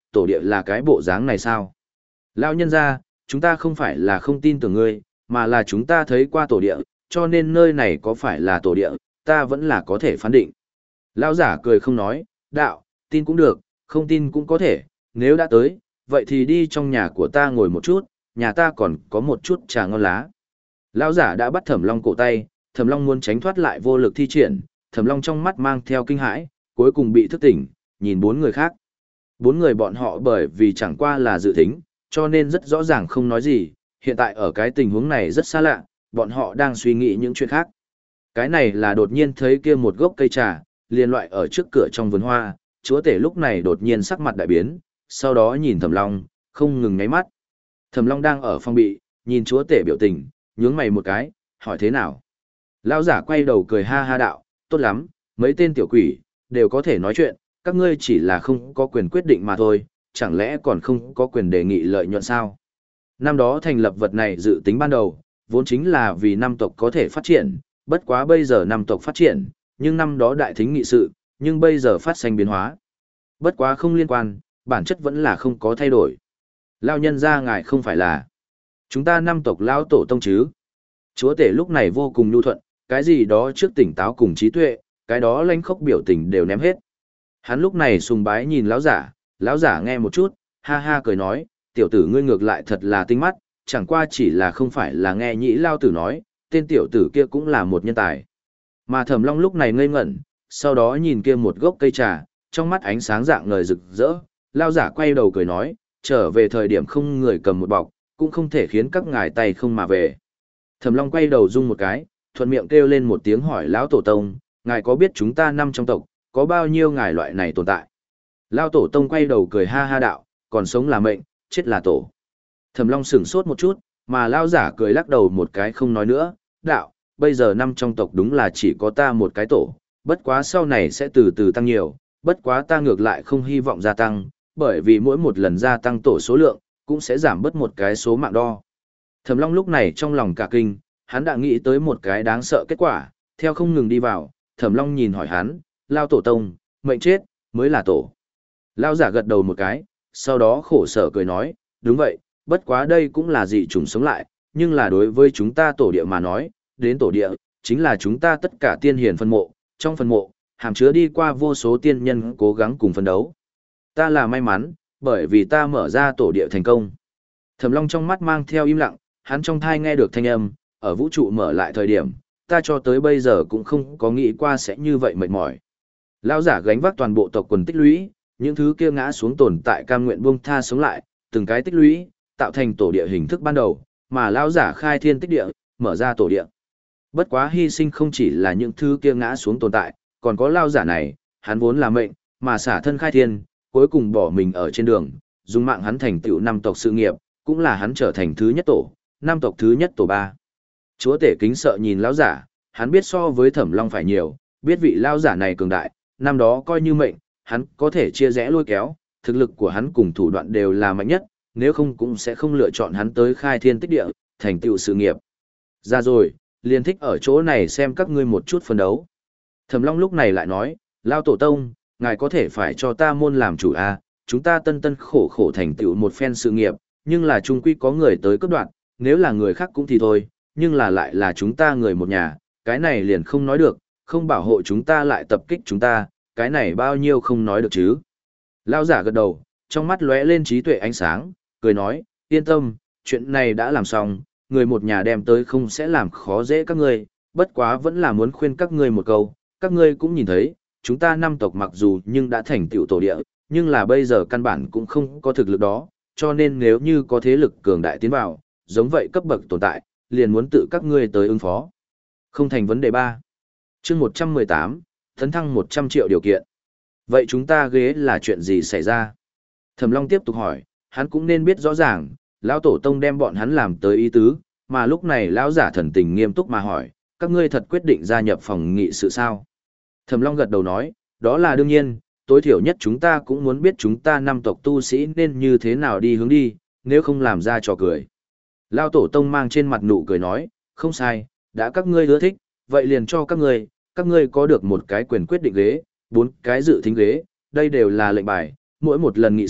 tổ địa là cái bộ dáng này sao? Lão nhân gia, chúng ta không phải là không tin tưởng ngươi, mà là chúng ta thấy qua tổ địa, cho nên nơi này có phải là tổ địa, ta vẫn là có thể phán định. Lão giả cười không nói, đạo, tin cũng được, không tin cũng có thể, nếu đã tới, vậy thì đi trong nhà của ta ngồi một chút, nhà ta còn có một chút trà ngon lá. Lão giả đã bắt Thẩm Long cổ tay, Thẩm Long muốn tránh thoát lại vô lực thi triển, Thẩm Long trong mắt mang theo kinh hãi, cuối cùng bị thức tỉnh, nhìn bốn người khác. Bốn người bọn họ bởi vì chẳng qua là dự tính, cho nên rất rõ ràng không nói gì, hiện tại ở cái tình huống này rất xa lạ, bọn họ đang suy nghĩ những chuyện khác. Cái này là đột nhiên thấy kia một gốc cây trà, liền loại ở trước cửa trong vườn hoa, chúa tể lúc này đột nhiên sắc mặt đại biến, sau đó nhìn Thẩm Long, không ngừng ngáy mắt. Thẩm Long đang ở phòng bị, nhìn chúa tể biểu tình, nhướng mày một cái, hỏi thế nào. Lão giả quay đầu cười ha ha đạo, tốt lắm, mấy tên tiểu quỷ, đều có thể nói chuyện, các ngươi chỉ là không có quyền quyết định mà thôi, chẳng lẽ còn không có quyền đề nghị lợi nhuận sao? Năm đó thành lập vật này dự tính ban đầu, vốn chính là vì năm tộc có thể phát triển, bất quá bây giờ năm tộc phát triển, nhưng năm đó đại thính nghị sự, nhưng bây giờ phát sinh biến hóa. Bất quá không liên quan, bản chất vẫn là không có thay đổi. Lão nhân gia ngài không phải là chúng ta năm tộc lão tổ tông chứ? Chúa tể lúc này vô cùng nhu thuận, cái gì đó trước tỉnh táo cùng trí tuệ, cái đó lanh khốc biểu tình đều ném hết. Hắn lúc này sùng bái nhìn lão giả, lão giả nghe một chút, ha ha cười nói, tiểu tử ngươi ngược lại thật là tinh mắt, chẳng qua chỉ là không phải là nghe nhĩ lao tử nói, tên tiểu tử kia cũng là một nhân tài. Mà Thẩm Long lúc này ngây ngẩn, sau đó nhìn kia một gốc cây trà, trong mắt ánh sáng dạng ngời rực rỡ, lão giả quay đầu cười nói, trở về thời điểm không người cầm một bọc, cũng không thể khiến các ngài tay không mà về. Thẩm Long quay đầu rung một cái, thuận miệng kêu lên một tiếng hỏi lão tổ tông, ngài có biết chúng ta năm trong tộc, có bao nhiêu ngài loại này tồn tại? Lão tổ tông quay đầu cười ha ha đạo, còn sống là mệnh, chết là tổ. Thẩm Long sửng sốt một chút, mà lão giả cười lắc đầu một cái không nói nữa, đạo, bây giờ năm trong tộc đúng là chỉ có ta một cái tổ, bất quá sau này sẽ từ từ tăng nhiều, bất quá ta ngược lại không hy vọng gia tăng, bởi vì mỗi một lần gia tăng tổ số lượng, cũng sẽ giảm bớt một cái số mạng đo. Thẩm Long lúc này trong lòng cả kinh, hắn đã nghĩ tới một cái đáng sợ kết quả, theo không ngừng đi vào, Thẩm Long nhìn hỏi hắn, Lao tổ tông, mệnh chết, mới là tổ. Lao giả gật đầu một cái, sau đó khổ sở cười nói, đúng vậy, bất quá đây cũng là dị chủng sống lại, nhưng là đối với chúng ta tổ địa mà nói, đến tổ địa, chính là chúng ta tất cả tiên hiền phân mộ, trong phân mộ, hàm chứa đi qua vô số tiên nhân cố gắng cùng phân đấu. Ta là may mắn, bởi vì ta mở ra tổ địa thành công. Thẩm Long trong mắt mang theo im lặng, hắn trong thai nghe được thanh âm, ở vũ trụ mở lại thời điểm, ta cho tới bây giờ cũng không có nghĩ qua sẽ như vậy mệt mỏi. Lão giả gánh vác toàn bộ tộc quần tích lũy, những thứ kia ngã xuống tồn tại cam nguyện buông tha sống lại, từng cái tích lũy, tạo thành tổ địa hình thức ban đầu, mà lão giả khai thiên tích địa, mở ra tổ địa. Bất quá hy sinh không chỉ là những thứ kia ngã xuống tồn tại, còn có lão giả này, hắn vốn là mệnh, mà xả thân khai thiên, cuối cùng bỏ mình ở trên đường, dùng mạng hắn thành tựu năm tộc sự nghiệp, cũng là hắn trở thành thứ nhất tổ, năm tộc thứ nhất tổ ba. Chúa tể kính sợ nhìn lão giả, hắn biết so với Thẩm Long phải nhiều, biết vị lão giả này cường đại, năm đó coi như mệnh, hắn có thể chia rẽ lôi kéo, thực lực của hắn cùng thủ đoạn đều là mạnh nhất, nếu không cũng sẽ không lựa chọn hắn tới khai thiên tích địa, thành tựu sự nghiệp. Ra rồi, liền thích ở chỗ này xem các ngươi một chút phân đấu. Thẩm Long lúc này lại nói, Lão tổ tông, ngài có thể phải cho ta môn làm chủ a, à, chúng ta tân tân khổ khổ thành tựu một phen sự nghiệp, nhưng là chung quy có người tới cướp đoạt, nếu là người khác cũng thì thôi, nhưng là lại là chúng ta người một nhà, cái này liền không nói được, không bảo hộ chúng ta lại tập kích chúng ta, cái này bao nhiêu không nói được chứ. Lão giả gật đầu, trong mắt lóe lên trí tuệ ánh sáng, cười nói, yên tâm, chuyện này đã làm xong, người một nhà đem tới không sẽ làm khó dễ các ngươi, bất quá vẫn là muốn khuyên các ngươi một câu, các ngươi cũng nhìn thấy, chúng ta năm tộc mặc dù nhưng đã thành tựu tổ địa, nhưng là bây giờ căn bản cũng không có thực lực đó, cho nên nếu như có thế lực cường đại tiến vào, giống vậy cấp bậc tồn tại, liền muốn tự các ngươi tới ứng phó. Không thành vấn đề ba. Chương một trăm mười tám, tấn thăng một trăm triệu điều kiện. Vậy chúng ta ghế là chuyện gì xảy ra? Thẩm Long tiếp tục hỏi, hắn cũng nên biết rõ ràng, lão tổ tông đem bọn hắn làm tới ý tứ, mà lúc này lão giả thần tình nghiêm túc mà hỏi, các ngươi thật quyết định gia nhập phòng nghị sự sao? Thẩm Long gật đầu nói, đó là đương nhiên, tối thiểu nhất chúng ta cũng muốn biết chúng ta năm tộc tu sĩ nên như thế nào đi hướng đi, nếu không làm ra trò cười. Lão tổ tông mang trên mặt nụ cười nói, không sai, đã các ngươi ưa thích, vậy liền cho các ngươi, các ngươi có được một cái quyền quyết định ghế, bốn cái dự thính ghế, đây đều là lệnh bài, mỗi một lần nghị sự,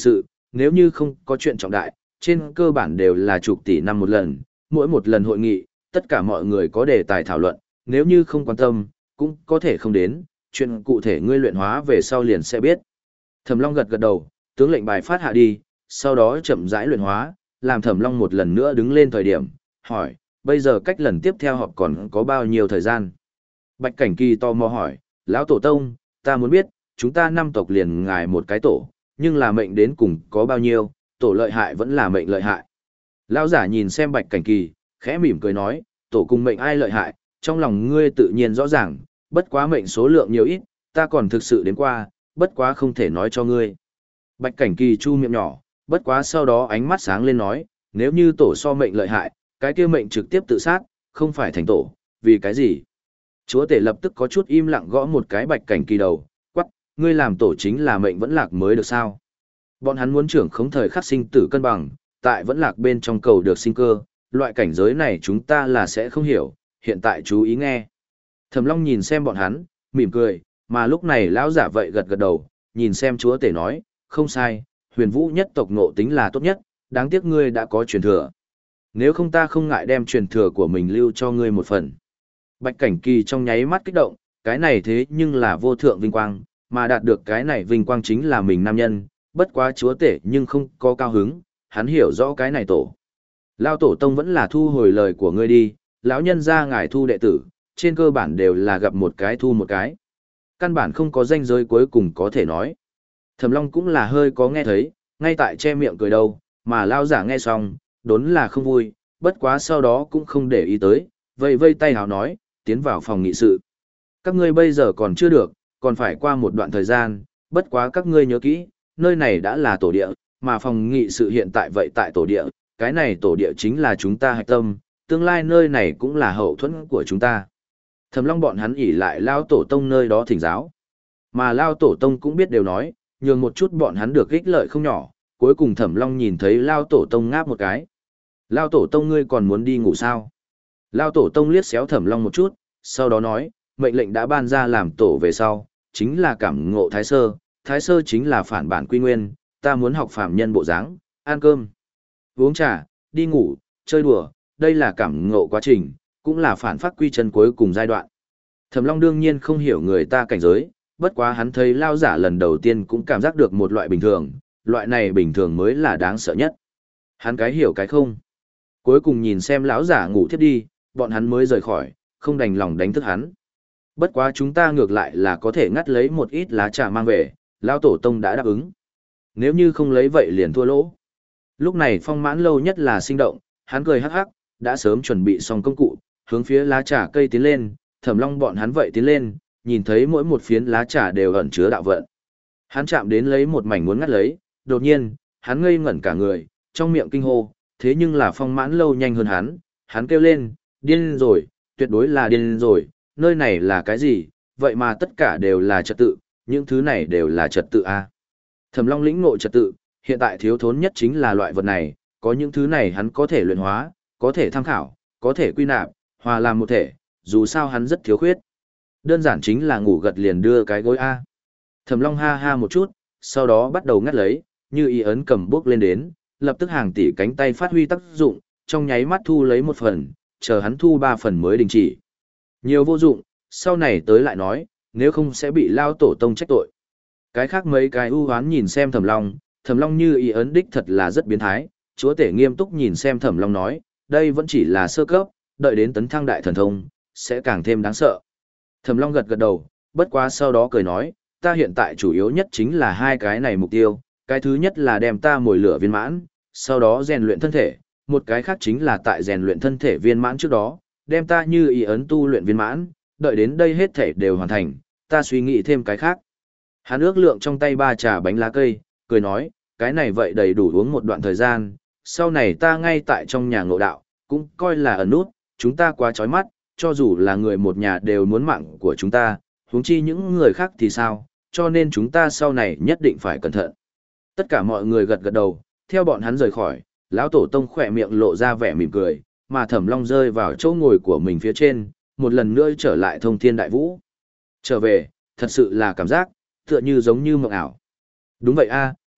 nếu như không có chuyện trọng đại, trên cơ bản đều là chục tỷ năm một lần, mỗi một lần hội nghị, tất cả mọi người có đề tài thảo luận, nếu như không quan tâm, cũng có thể không đến, chuyện cụ thể ngươi luyện hóa về sau liền sẽ biết. Thẩm Long gật gật đầu, tướng lệnh bài phát hạ đi, sau đó chậm rãi luyện hóa, làm Thẩm Long một lần nữa đứng lên thời điểm, hỏi, bây giờ cách lần tiếp theo họp còn có bao nhiêu thời gian? Bạch Cảnh Kỳ tò mò hỏi, lão tổ tông, ta muốn biết, chúng ta năm tộc liền ngài một cái tổ, nhưng là mệnh đến cùng có bao nhiêu, tổ lợi hại vẫn là mệnh lợi hại. Lão giả nhìn xem Bạch Cảnh Kỳ, khẽ mỉm cười nói, tổ cùng mệnh ai lợi hại, trong lòng ngươi tự nhiên rõ ràng, bất quá mệnh số lượng nhiều ít, ta còn thực sự đến qua, bất quá không thể nói cho ngươi. Bạch Cảnh Kỳ chu miệng nhỏ, bất quá sau đó ánh mắt sáng lên nói, nếu như tổ so mệnh lợi hại, cái kia mệnh trực tiếp tự sát, không phải thành tổ, vì cái gì? Chúa tể lập tức có chút im lặng gõ một cái Bạch Cảnh Kỳ đầu, quắc, ngươi làm tổ chính là mệnh vẫn lạc mới được sao? Bọn hắn muốn trưởng khống thời khắc sinh tử cân bằng, tại vẫn lạc bên trong cầu được sinh cơ, loại cảnh giới này chúng ta là sẽ không hiểu, hiện tại chú ý nghe. Thẩm Long nhìn xem bọn hắn, mỉm cười, mà lúc này lão giả vậy gật gật đầu, nhìn xem chúa tể nói, không sai, huyền vũ nhất tộc ngộ tính là tốt nhất, đáng tiếc ngươi đã có truyền thừa. Nếu không ta không ngại đem truyền thừa của mình lưu cho ngươi một phần. Bạch Cảnh Kỳ trong nháy mắt kích động, cái này thế nhưng là vô thượng vinh quang, mà đạt được cái này vinh quang chính là mình nam nhân, bất quá chúa tể nhưng không có cao hứng, hắn hiểu rõ cái này tổ. Lao tổ tông vẫn là thu hồi lời của ngươi đi, lão nhân gia ngài thu đệ tử, trên cơ bản đều là gặp một cái thu một cái. Căn bản không có danh giới cuối cùng có thể nói. Thẩm Long cũng là hơi có nghe thấy, ngay tại che miệng cười đâu, mà lao giả nghe xong, đốn là không vui, bất quá sau đó cũng không để ý tới, vây vây tay hào nói, tiến vào phòng nghị sự. Các ngươi bây giờ còn chưa được, còn phải qua một đoạn thời gian, bất quá các ngươi nhớ kỹ, nơi này đã là tổ địa, mà phòng nghị sự hiện tại vậy tại tổ địa, cái này tổ địa chính là chúng ta hạch tâm, tương lai nơi này cũng là hậu thuẫn của chúng ta. Thẩm Long bọn hắn ỉ lại lao tổ tông nơi đó thỉnh giáo. Mà lao tổ tông cũng biết đều nói, nhường một chút bọn hắn được ích lợi không nhỏ, cuối cùng Thẩm Long nhìn thấy lao tổ tông ngáp một cái. Lao tổ tông ngươi còn muốn đi ngủ sao? Lao tổ tông liếc xéo Thẩm Long một chút, sau đó nói, mệnh lệnh đã ban ra làm tổ về sau, chính là cảm ngộ thái sơ, thái sơ chính là phản bản quy nguyên, ta muốn học phạm nhân bộ dáng, ăn cơm, uống trà, đi ngủ, chơi đùa, đây là cảm ngộ quá trình, cũng là phản phát quy chân cuối cùng giai đoạn. Thẩm Long đương nhiên không hiểu người ta cảnh giới, bất quá hắn thấy lao giả lần đầu tiên cũng cảm giác được một loại bình thường, loại này bình thường mới là đáng sợ nhất. Hắn cái hiểu cái không. Cuối cùng nhìn xem lão giả ngủ thiếp đi, bọn hắn mới rời khỏi, không đành lòng đánh thức hắn. Bất quá chúng ta ngược lại là có thể ngắt lấy một ít lá trà mang về, lão tổ tông đã đáp ứng. Nếu như không lấy vậy liền thua lỗ. Lúc này Phong Mãn Lâu nhất là sinh động, hắn cười hắc hắc, đã sớm chuẩn bị xong công cụ, hướng phía lá trà cây tiến lên, Thẩm Long bọn hắn vậy tiến lên, nhìn thấy mỗi một phiến lá trà đều ẩn chứa đạo vận. Hắn chạm đến lấy một mảnh muốn ngắt lấy, đột nhiên, hắn ngây ngẩn cả người, trong miệng kinh hô, thế nhưng là Phong Mãn Lâu nhanh hơn hắn, hắn kêu lên, điên rồi, tuyệt đối là điên rồi, nơi này là cái gì, vậy mà tất cả đều là trật tự, những thứ này đều là trật tự a. À? Thẩm Long lĩnh ngộ trật tự, hiện tại thiếu thốn nhất chính là loại vật này, có những thứ này hắn có thể luyện hóa, có thể tham khảo, có thể quy nạp, hòa làm một thể, dù sao hắn rất thiếu khuyết. Đơn giản chính là ngủ gật liền đưa cái gối A. Thẩm Long ha ha một chút, sau đó bắt đầu ngắt lấy, như ý ấn cầm bước lên đến, lập tức hàng tỷ cánh tay phát huy tác dụng, trong nháy mắt thu lấy một phần, chờ hắn thu ba phần mới đình chỉ. Nhiều vô dụng, sau này tới lại nói, nếu không sẽ bị lao tổ tông trách tội. Cái khác mấy cái ưu hoán nhìn xem Thẩm Long, Thẩm Long như ý ấn đích thật là rất biến thái, chúa tể nghiêm túc nhìn xem Thẩm Long nói, đây vẫn chỉ là sơ cấp, đợi đến tấn thăng đại thần thông, sẽ càng thêm đáng sợ. Thẩm Long gật gật đầu, bất quá sau đó cười nói, ta hiện tại chủ yếu nhất chính là hai cái này mục tiêu, cái thứ nhất là đem ta mồi lửa viên mãn, sau đó rèn luyện thân thể, một cái khác chính là tại rèn luyện thân thể viên mãn trước đó, đem ta như ý ấn tu luyện viên mãn, đợi đến đây hết thể đều hoàn thành, ta suy nghĩ thêm cái khác. Hắn ước lượng trong tay ba trà bánh lá cây, cười nói, cái này vậy đầy đủ uống một đoạn thời gian, sau này ta ngay tại trong nhà ngộ đạo, cũng coi là ẩn nút, chúng ta quá chói mắt, cho dù là người một nhà đều muốn mạng của chúng ta, huống chi những người khác thì sao, cho nên chúng ta sau này nhất định phải cẩn thận. Tất cả mọi người gật gật đầu, theo bọn hắn rời khỏi, lão tổ tông khỏe miệng lộ ra vẻ mỉm cười, mà Thẩm Long rơi vào chỗ ngồi của mình phía trên, một lần nữa trở lại thông thiên đại vũ. Trở về, thật sự là cảm giác, tựa như giống như mộng ảo. Đúng vậy a,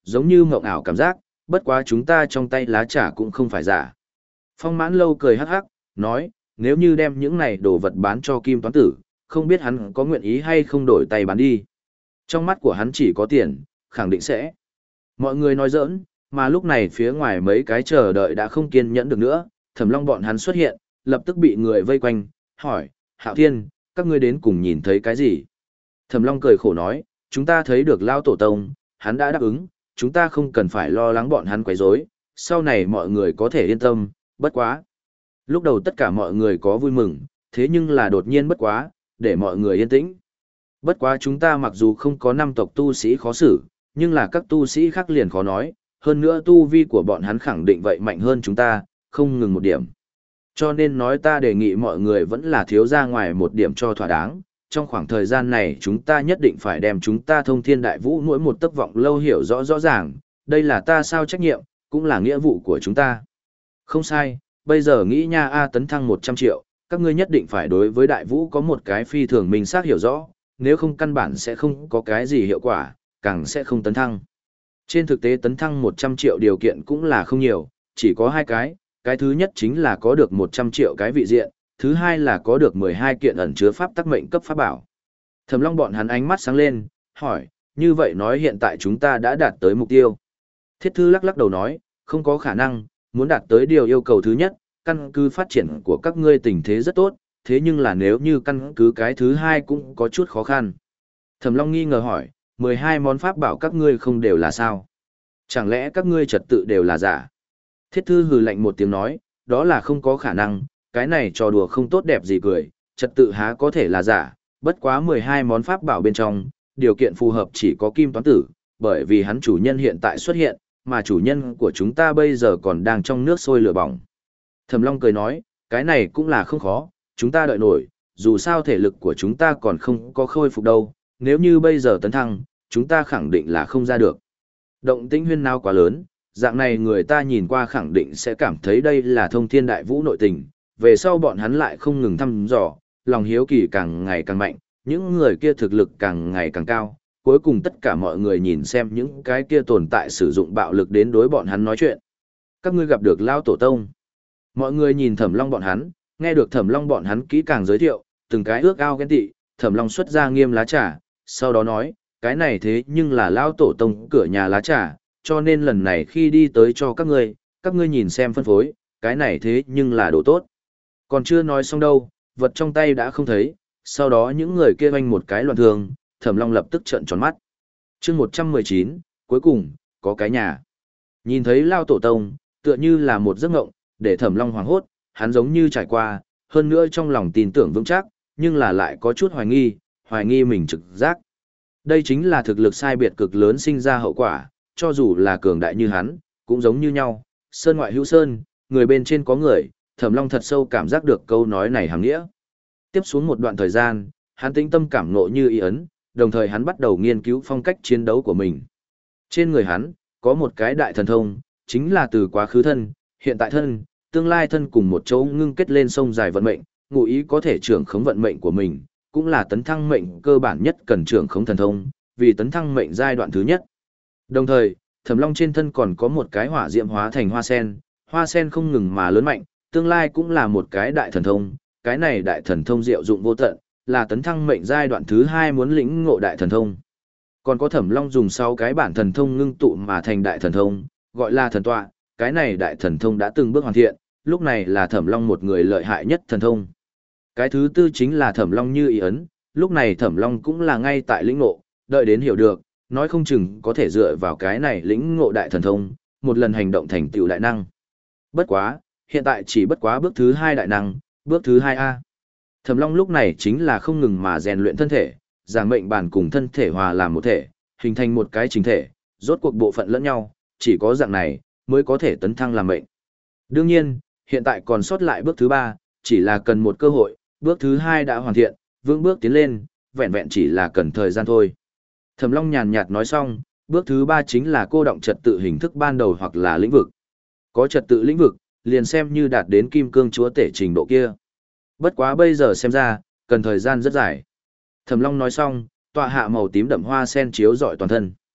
giống như mộng ảo cảm giác, bất quá chúng ta trong tay lá trà cũng không phải giả. Phong Mãn Lâu cười hắc hắc, nói, nếu như đem những này đồ vật bán cho Kim Toán Tử, không biết hắn có nguyện ý hay không đổi tay bán đi. Trong mắt của hắn chỉ có tiền, khẳng định sẽ. Mọi người nói giỡn, mà lúc này phía ngoài mấy cái chờ đợi đã không kiên nhẫn được nữa, Thẩm Long bọn hắn xuất hiện, lập tức bị người vây quanh, hỏi, Hạo Thiên, các ngươi đến cùng nhìn thấy cái gì? Thẩm Long cười khổ nói, chúng ta thấy được Lao Tổ Tông, hắn đã đáp ứng, chúng ta không cần phải lo lắng bọn hắn quấy rối, sau này mọi người có thể yên tâm, bất quá. Lúc đầu tất cả mọi người có vui mừng, thế nhưng là đột nhiên bất quá, để mọi người yên tĩnh. Bất quá chúng ta mặc dù không có năm tộc tu sĩ khó xử, nhưng là các tu sĩ khác liền khó nói, hơn nữa tu vi của bọn hắn khẳng định vậy mạnh hơn chúng ta, không ngừng một điểm. Cho nên nói ta đề nghị mọi người vẫn là thiếu ra ngoài một điểm cho thỏa đáng, trong khoảng thời gian này chúng ta nhất định phải đem chúng ta thông thiên đại vũ mỗi một tấc vọng lâu hiểu rõ rõ ràng, đây là ta sao trách nhiệm, cũng là nghĩa vụ của chúng ta. Không sai, bây giờ nghĩ nha A tấn thăng một trăm triệu, các ngươi nhất định phải đối với đại vũ có một cái phi thường minh xác hiểu rõ, nếu không căn bản sẽ không có cái gì hiệu quả, càng sẽ không tấn thăng. Trên thực tế tấn thăng một trăm triệu điều kiện cũng là không nhiều, chỉ có hai cái, cái thứ nhất chính là có được một trăm triệu cái vị diện, thứ hai là có được mười hai kiện ẩn chứa pháp tắc mệnh cấp pháp bảo. Thẩm Long bọn hắn ánh mắt sáng lên, hỏi, như vậy nói hiện tại chúng ta đã đạt tới mục tiêu. Thiết Thư lắc lắc đầu nói, không có khả năng, muốn đạt tới điều yêu cầu thứ nhất, căn cứ phát triển của các ngươi tình thế rất tốt, thế nhưng là nếu như căn cứ cái thứ hai cũng có chút khó khăn. Thẩm Long nghi ngờ hỏi, mười hai món pháp bảo các ngươi không đều là sao? Chẳng lẽ các ngươi trật tự đều là giả? Thiết Thư hừ lạnh một tiếng nói, đó là không có khả năng, cái này trò đùa không tốt đẹp gì cười, trật tự há có thể là giả, bất quá mười hai món pháp bảo bên trong, điều kiện phù hợp chỉ có Kim Toán Tử, bởi vì hắn chủ nhân hiện tại xuất hiện, mà chủ nhân của chúng ta bây giờ còn đang trong nước sôi lửa bỏng. Thẩm Long cười nói, cái này cũng là không khó, chúng ta đợi nổi, dù sao thể lực của chúng ta còn không có khôi phục đâu, nếu như bây giờ tấn thăng, chúng ta khẳng định là không ra được. Động tĩnh huyên náo quá lớn, dạng này người ta nhìn qua khẳng định sẽ cảm thấy đây là thông thiên đại vũ nội tình, về sau bọn hắn lại không ngừng thăm dò, lòng hiếu kỳ càng ngày càng mạnh, những người kia thực lực càng ngày càng cao, cuối cùng tất cả mọi người nhìn xem những cái kia tồn tại sử dụng bạo lực đến đối bọn hắn nói chuyện. Các ngươi gặp được Lao Tổ Tông. Mọi người nhìn Thẩm Long bọn hắn, nghe được Thẩm Long bọn hắn kỹ càng giới thiệu, từng cái ước ao ghen tị, Thẩm Long xuất ra nghiêm lá trà, sau đó nói, cái này thế nhưng là Lao Tổ Tông cửa nhà lá trà, cho nên lần này khi đi tới cho các ngươi, các ngươi nhìn xem phân phối, cái này thế nhưng là đồ tốt. Còn chưa nói xong đâu, vật trong tay đã không thấy, sau đó những người kia oanh một cái loạn thường, Thẩm Long lập tức trợn tròn mắt. Chương một trăm mười chín, cuối cùng, có cái nhà. Nhìn thấy Lao Tổ Tông, tựa như là một giấc ngộng, để Thẩm Long hoảng hốt, hắn giống như trải qua, hơn nữa trong lòng tin tưởng vững chắc, nhưng là lại có chút hoài nghi, hoài nghi mình trực giác. Đây chính là thực lực sai biệt cực lớn sinh ra hậu quả, cho dù là cường đại như hắn, cũng giống như nhau, sơn ngoại hữu sơn, người bên trên có người, Thẩm Long thật sâu cảm giác được câu nói này hàm nghĩa. Tiếp xuống một đoạn thời gian, hắn tĩnh tâm cảm ngộ như ý ấn, đồng thời hắn bắt đầu nghiên cứu phong cách chiến đấu của mình. Trên người hắn, có một cái đại thần thông, chính là từ quá khứ thân, hiện tại thân, tương lai thân cùng một chỗ ngưng kết lên sông dài vận mệnh, ngụ ý có thể trưởng khống vận mệnh của mình, cũng là tấn thăng mệnh cơ bản nhất cần trưởng khống thần thông, vì tấn thăng mệnh giai đoạn thứ nhất. Đồng thời, Thẩm Long trên thân còn có một cái hỏa diệm hóa thành hoa sen, hoa sen không ngừng mà lớn mạnh, tương lai cũng là một cái đại thần thông, cái này đại thần thông diệu dụng vô tận, là tấn thăng mệnh giai đoạn thứ hai muốn lĩnh ngộ đại thần thông. Còn có Thẩm Long dùng sáu cái bản thần thông ngưng tụ mà thành đại thần thông, gọi là thần tọa, cái này đại thần thông đã từng bước hoàn thiện, lúc này là Thẩm Long một người lợi hại nhất thần thông. Cái thứ tư chính là Thẩm Long như ý ấn, lúc này Thẩm Long cũng là ngay tại lĩnh ngộ, đợi đến hiểu được, nói không chừng có thể dựa vào cái này lĩnh ngộ đại thần thông, một lần hành động thành tựu đại năng. Bất quá, hiện tại chỉ bất quá bước thứ hai đại năng, bước thứ hai A. Thẩm Long lúc này chính là không ngừng mà rèn luyện thân thể, giảng mệnh bản cùng thân thể hòa làm một thể, hình thành một cái chính thể, rốt cuộc bộ phận lẫn nhau, chỉ có dạng này mới có thể tấn thăng làm mệnh. Đương nhiên, hiện tại còn sót lại bước thứ ba, chỉ là cần một cơ hội, bước thứ hai đã hoàn thiện, vững bước tiến lên, vẹn vẹn chỉ là cần thời gian thôi. Thẩm Long nhàn nhạt nói xong, bước thứ ba chính là cô động trật tự hình thức ban đầu hoặc là lĩnh vực. Có trật tự lĩnh vực, liền xem như đạt đến kim cương chúa tể trình độ kia. Bất quá bây giờ xem ra, cần thời gian rất dài. Thẩm Long nói xong, tọa hạ màu tím đậm hoa sen chiếu rọi toàn thân.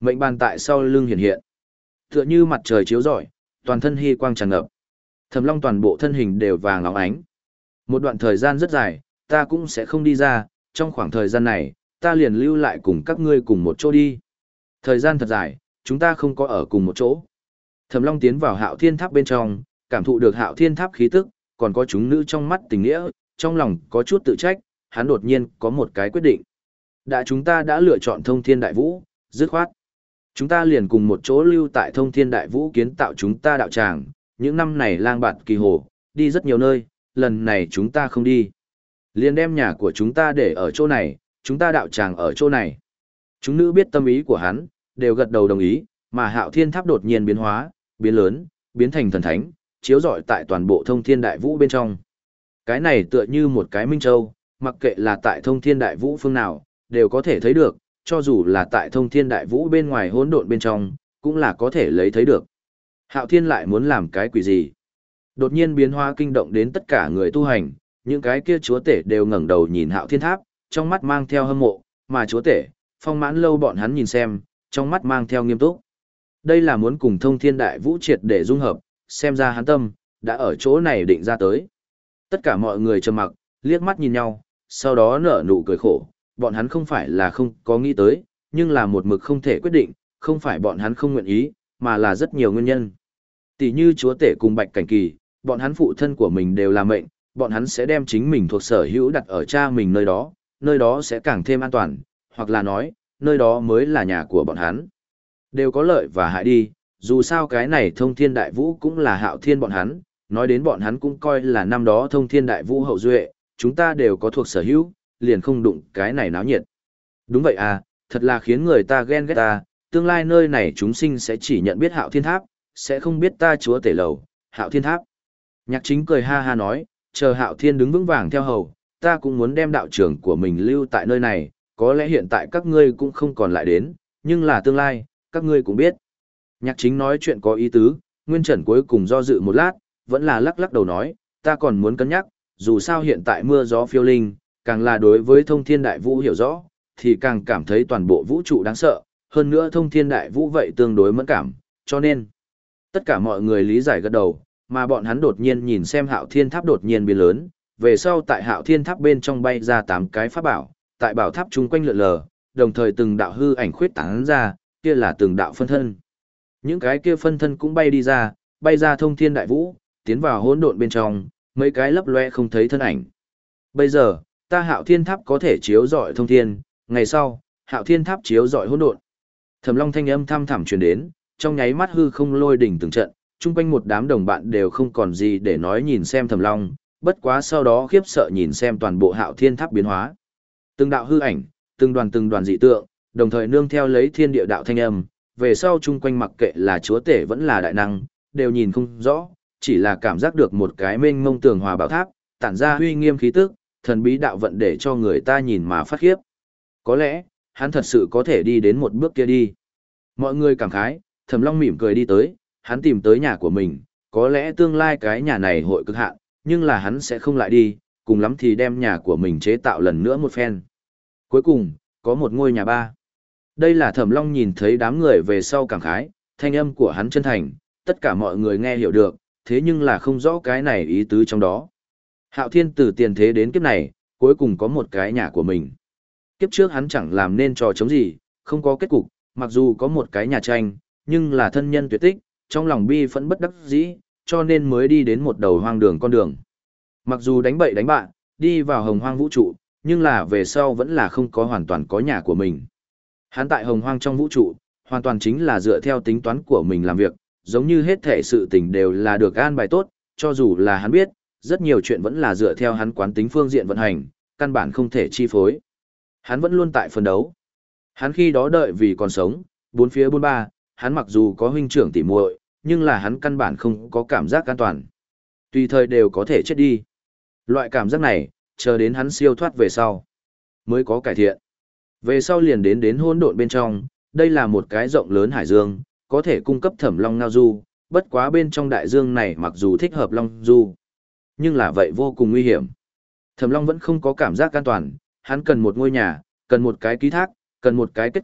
Mệnh bàn tại sau lưng hiện hiện. Tựa như mặt trời chiếu rọi, toàn thân hy quang tràn ngập. Thẩm Long toàn bộ thân hình đều vàng óng ánh. Một đoạn thời gian rất dài, ta cũng sẽ không đi ra, trong khoảng thời gian này, ta liền lưu lại cùng các ngươi cùng một chỗ đi. Thời gian thật dài, chúng ta không có ở cùng một chỗ. Thẩm Long tiến vào Hạo Thiên Tháp bên trong, cảm thụ được Hạo Thiên Tháp khí tức, còn có chúng nữ trong mắt tình nghĩa, trong lòng có chút tự trách, hắn đột nhiên có một cái quyết định. Đã chúng ta đã lựa chọn Thông Thiên Đại Vũ, dứt khoát. Chúng ta liền cùng một chỗ lưu tại Thông Thiên Đại Vũ kiến tạo chúng ta đạo tràng, những năm này lang bạt kỳ hồ, đi rất nhiều nơi, lần này chúng ta không đi. Liền đem nhà của chúng ta để ở chỗ này, chúng ta đạo tràng ở chỗ này. Chúng nữ biết tâm ý của hắn, đều gật đầu đồng ý, mà Hạo Thiên Tháp đột nhiên biến hóa, biến lớn, biến thành thần thánh, chiếu rọi tại toàn bộ Thông Thiên Đại Vũ bên trong. Cái này tựa như một cái minh châu, mặc kệ là tại Thông Thiên Đại Vũ phương nào, đều có thể thấy được, cho dù là tại Thông Thiên Đại Vũ bên ngoài hỗn độn bên trong, cũng là có thể lấy thấy được. Hạo Thiên lại muốn làm cái quỷ gì? Đột nhiên biến hóa kinh động đến tất cả người tu hành, những cái kia chúa tể đều ngẩng đầu nhìn Hạo Thiên Tháp, trong mắt mang theo hâm mộ, mà chúa tể, Phong Mãn Lâu bọn hắn nhìn xem, trong mắt mang theo nghiêm túc. Đây là muốn cùng Thông Thiên Đại Vũ triệt để dung hợp, xem ra hắn tâm đã ở chỗ này định ra tới. Tất cả mọi người trầm mặc, liếc mắt nhìn nhau, sau đó nở nụ cười khổ, bọn hắn không phải là không có nghĩ tới, nhưng là một mực không thể quyết định, không phải bọn hắn không nguyện ý, mà là rất nhiều nguyên nhân. Tỷ như chúa tể cùng Bạch Cảnh Kỳ, bọn hắn phụ thân của mình đều là mệnh, bọn hắn sẽ đem chính mình thuộc sở hữu đặt ở cha mình nơi đó, nơi đó sẽ càng thêm an toàn, hoặc là nói, nơi đó mới là nhà của bọn hắn. Đều có lợi và hại đi, dù sao cái này Thông Thiên Đại Vũ cũng là Hạo Thiên bọn hắn, nói đến bọn hắn cũng coi là năm đó Thông Thiên Đại Vũ hậu duệ, chúng ta đều có thuộc sở hữu, liền không đụng cái này náo nhiệt. Đúng vậy à, thật là khiến người ta ghen ghét ta, tương lai nơi này chúng sinh sẽ chỉ nhận biết Hạo Thiên Tháp, sẽ không biết ta chúa tể lầu, Hạo Thiên Tháp. Nhạc Chính cười ha ha nói, chờ Hạo Thiên đứng vững vàng theo hầu, ta cũng muốn đem đạo trưởng của mình lưu tại nơi này, có lẽ hiện tại các ngươi cũng không còn lại đến, nhưng là tương lai, các ngươi cũng biết. Nhạc Chính nói chuyện có ý tứ, Nguyên Trần cuối cùng do dự một lát, vẫn là lắc lắc đầu nói, ta còn muốn cân nhắc, dù sao hiện tại mưa gió phiêu linh, càng là đối với Thông Thiên Đại Vũ hiểu rõ, thì càng cảm thấy toàn bộ vũ trụ đáng sợ, hơn nữa Thông Thiên Đại Vũ vậy tương đối mẫn cảm, cho nên tất cả mọi người lý giải gật đầu, mà bọn hắn đột nhiên nhìn xem Hạo Thiên Tháp đột nhiên biến lớn, về sau tại Hạo Thiên Tháp bên trong bay ra tám cái pháp bảo, tại bảo tháp chung quanh lượn lờ, đồng thời từng đạo hư ảnh khuyết tán ra, kia là từng đạo phân thân. Những cái kia phân thân cũng bay đi ra, bay ra Thông Thiên Đại Vũ, tiến vào hỗn độn bên trong, mấy cái lấp loe không thấy thân ảnh. Bây giờ, ta Hạo Thiên Tháp có thể chiếu rọi thông thiên, ngày sau, Hạo Thiên Tháp chiếu rọi hỗn độn. Thẩm Long thanh âm thăm thẳm truyền đến, trong nháy mắt hư không lôi đỉnh từng trận, chung quanh một đám đồng bạn đều không còn gì để nói nhìn xem Thẩm Long, bất quá sau đó khiếp sợ nhìn xem toàn bộ Hạo Thiên Tháp biến hóa. Từng đạo hư ảnh, từng đoàn từng đoàn dị tượng, đồng thời nương theo lấy thiên địa đạo thanh âm, về sau chung quanh mặc kệ là chúa tể vẫn là đại năng, đều nhìn không rõ, chỉ là cảm giác được một cái mênh mông tường hòa bảo tháp, tản ra uy nghiêm khí tức, thần bí đạo vận để cho người ta nhìn mà phát khiếp. Có lẽ, hắn thật sự có thể đi đến một bước kia đi. Mọi người cảm khái, Thẩm Long mỉm cười đi tới, hắn tìm tới nhà của mình, có lẽ tương lai cái nhà này hội cực hạn, nhưng là hắn sẽ không lại đi, cùng lắm thì đem nhà của mình chế tạo lần nữa một phen. Cuối cùng, có một ngôi nhà ba. Đây là Thẩm Long nhìn thấy đám người về sau cảm khái, thanh âm của hắn chân thành, tất cả mọi người nghe hiểu được, thế nhưng là không rõ cái này ý tứ trong đó. Hạo Thiên từ tiền thế đến kiếp này, cuối cùng có một cái nhà của mình. Kiếp trước hắn chẳng làm nên trò chống gì, không có kết cục, mặc dù có một cái nhà tranh, nhưng là thân nhân tuyệt tích, trong lòng bi phẫn bất đắc dĩ, cho nên mới đi đến một đầu hoang đường con đường. Mặc dù đánh bậy đánh bạn, đi vào hồng hoang vũ trụ, nhưng là về sau vẫn là không có hoàn toàn có nhà của mình. Hắn tại hồng hoang trong vũ trụ, hoàn toàn chính là dựa theo tính toán của mình làm việc, giống như hết thể sự tình đều là được an bài tốt, cho dù là hắn biết, rất nhiều chuyện vẫn là dựa theo hắn quán tính phương diện vận hành, căn bản không thể chi phối. Hắn vẫn luôn tại phân đấu. Hắn khi đó đợi vì còn sống, bốn phía bốn ba, hắn mặc dù có huynh trưởng tỉ muội, nhưng là hắn căn bản không có cảm giác an toàn. Tùy thời đều có thể chết đi. Loại cảm giác này, chờ đến hắn siêu thoát về sau, mới có cải thiện. Về sau liền đến đến hỗn độn bên trong, đây là một cái rộng lớn hải dương, có thể cung cấp Thẩm Long ngao du, bất quá bên trong đại dương này mặc dù thích hợp long du, nhưng là vậy vô cùng nguy hiểm. Thẩm Long vẫn không có cảm giác an toàn, hắn cần một ngôi nhà, cần một cái ký thác, cần một cái kết cục,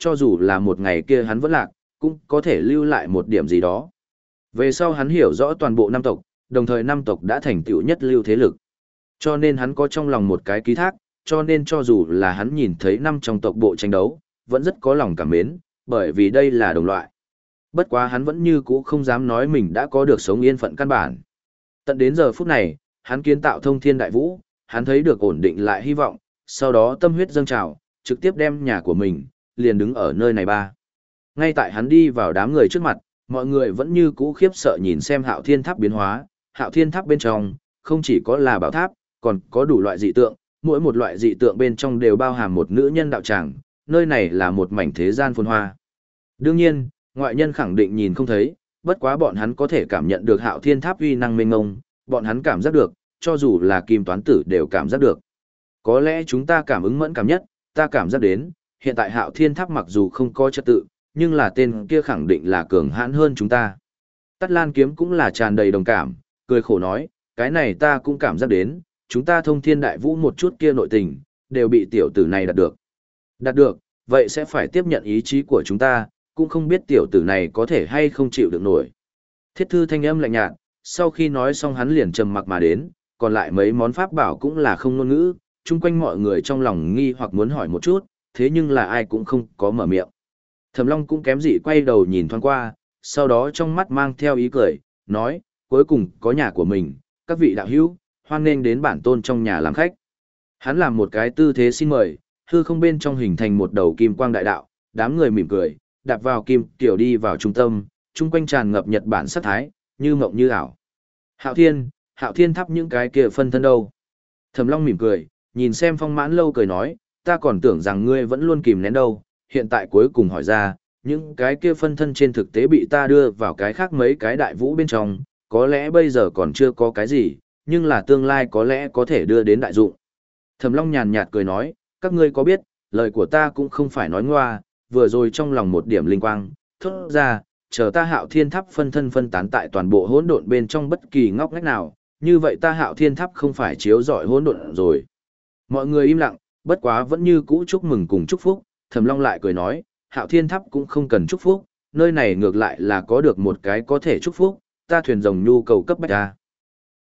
cho dù là một ngày kia hắn vẫn lạc, cũng có thể lưu lại một điểm gì đó. Về sau hắn hiểu rõ toàn bộ năm tộc, đồng thời năm tộc đã thành tựu nhất lưu thế lực. Cho nên hắn có trong lòng một cái ký thác, cho nên cho dù là hắn nhìn thấy năm trong tộc bộ tranh đấu, vẫn rất có lòng cảm mến, bởi vì đây là đồng loại. Bất quá hắn vẫn như cũ không dám nói mình đã có được sống yên phận căn bản. Tận đến giờ phút này, hắn kiến tạo thông thiên đại vũ, hắn thấy được ổn định lại hy vọng, sau đó tâm huyết dâng trào, trực tiếp đem nhà của mình, liền đứng ở nơi này ba. Ngay tại hắn đi vào đám người trước mặt, mọi người vẫn như cũ khiếp sợ nhìn xem Hạo Thiên Tháp biến hóa, Hạo Thiên Tháp bên trong, không chỉ có là bảo tháp, còn có đủ loại dị tượng, mỗi một loại dị tượng bên trong đều bao hàm một nữ nhân đạo tràng, nơi này là một mảnh thế gian phồn hoa. Đương nhiên, ngoại nhân khẳng định nhìn không thấy, bất quá bọn hắn có thể cảm nhận được Hạo Thiên Tháp uy năng mênh mông, bọn hắn cảm giác được, cho dù là Kim Toán Tử đều cảm giác được. Có lẽ chúng ta cảm ứng mẫn cảm nhất, ta cảm giác đến, hiện tại Hạo Thiên Tháp mặc dù không có trật tự, nhưng là tên kia khẳng định là cường hãn hơn chúng ta. Tắt Lan Kiếm cũng là tràn đầy đồng cảm, cười khổ nói, cái này ta cũng cảm giác đến, chúng ta thông thiên đại vũ một chút kia nội tình, đều bị tiểu tử này đạt được. Đạt được, vậy sẽ phải tiếp nhận ý chí của chúng ta, cũng không biết tiểu tử này có thể hay không chịu được nổi. Thiết Thư thanh âm lạnh nhạt, sau khi nói xong hắn liền trầm mặc mà đến, còn lại mấy món pháp bảo cũng là không ngôn ngữ, chung quanh mọi người trong lòng nghi hoặc muốn hỏi một chút, thế nhưng là ai cũng không có mở miệng. Thẩm Long cũng kém dị quay đầu nhìn thoáng qua, sau đó trong mắt mang theo ý cười, nói, cuối cùng có nhà của mình, các vị đạo hữu, hoan nghênh đến bản tôn trong nhà làm khách. Hắn làm một cái tư thế xin mời, hư không bên trong hình thành một đầu kim quang đại đạo, đám người mỉm cười, đạp vào kim tiểu đi vào trung tâm, chung quanh tràn ngập Nhật Bản sắc thái, như mộng như ảo. Hạo Thiên, Hạo Thiên Tháp những cái kia phân thân đâu? Thẩm Long mỉm cười, nhìn xem Phong Mãn Lâu cười nói, ta còn tưởng rằng ngươi vẫn luôn kìm nén đâu, hiện tại cuối cùng hỏi ra, những cái kia phân thân trên thực tế bị ta đưa vào cái khác mấy cái đại vũ bên trong, có lẽ bây giờ còn chưa có cái gì, nhưng là tương lai có lẽ có thể đưa đến đại dụng. Thẩm Long nhàn nhạt cười nói, các ngươi có biết, lời của ta cũng không phải nói ngoa, vừa rồi trong lòng một điểm linh quang, thốt ra, chờ ta Hạo Thiên Tháp phân thân phân tán tại toàn bộ hỗn độn bên trong bất kỳ ngóc ngách nào, như vậy ta Hạo Thiên Tháp không phải chiếu rọi hỗn độn rồi. Mọi người im lặng, bất quá vẫn như cũ chúc mừng cùng chúc phúc, Thẩm Long lại cười nói, Hạo Thiên Tháp cũng không cần chúc phúc, nơi này ngược lại là có được một cái có thể chúc phúc, ta thuyền rồng nhu cầu cấp bách ta.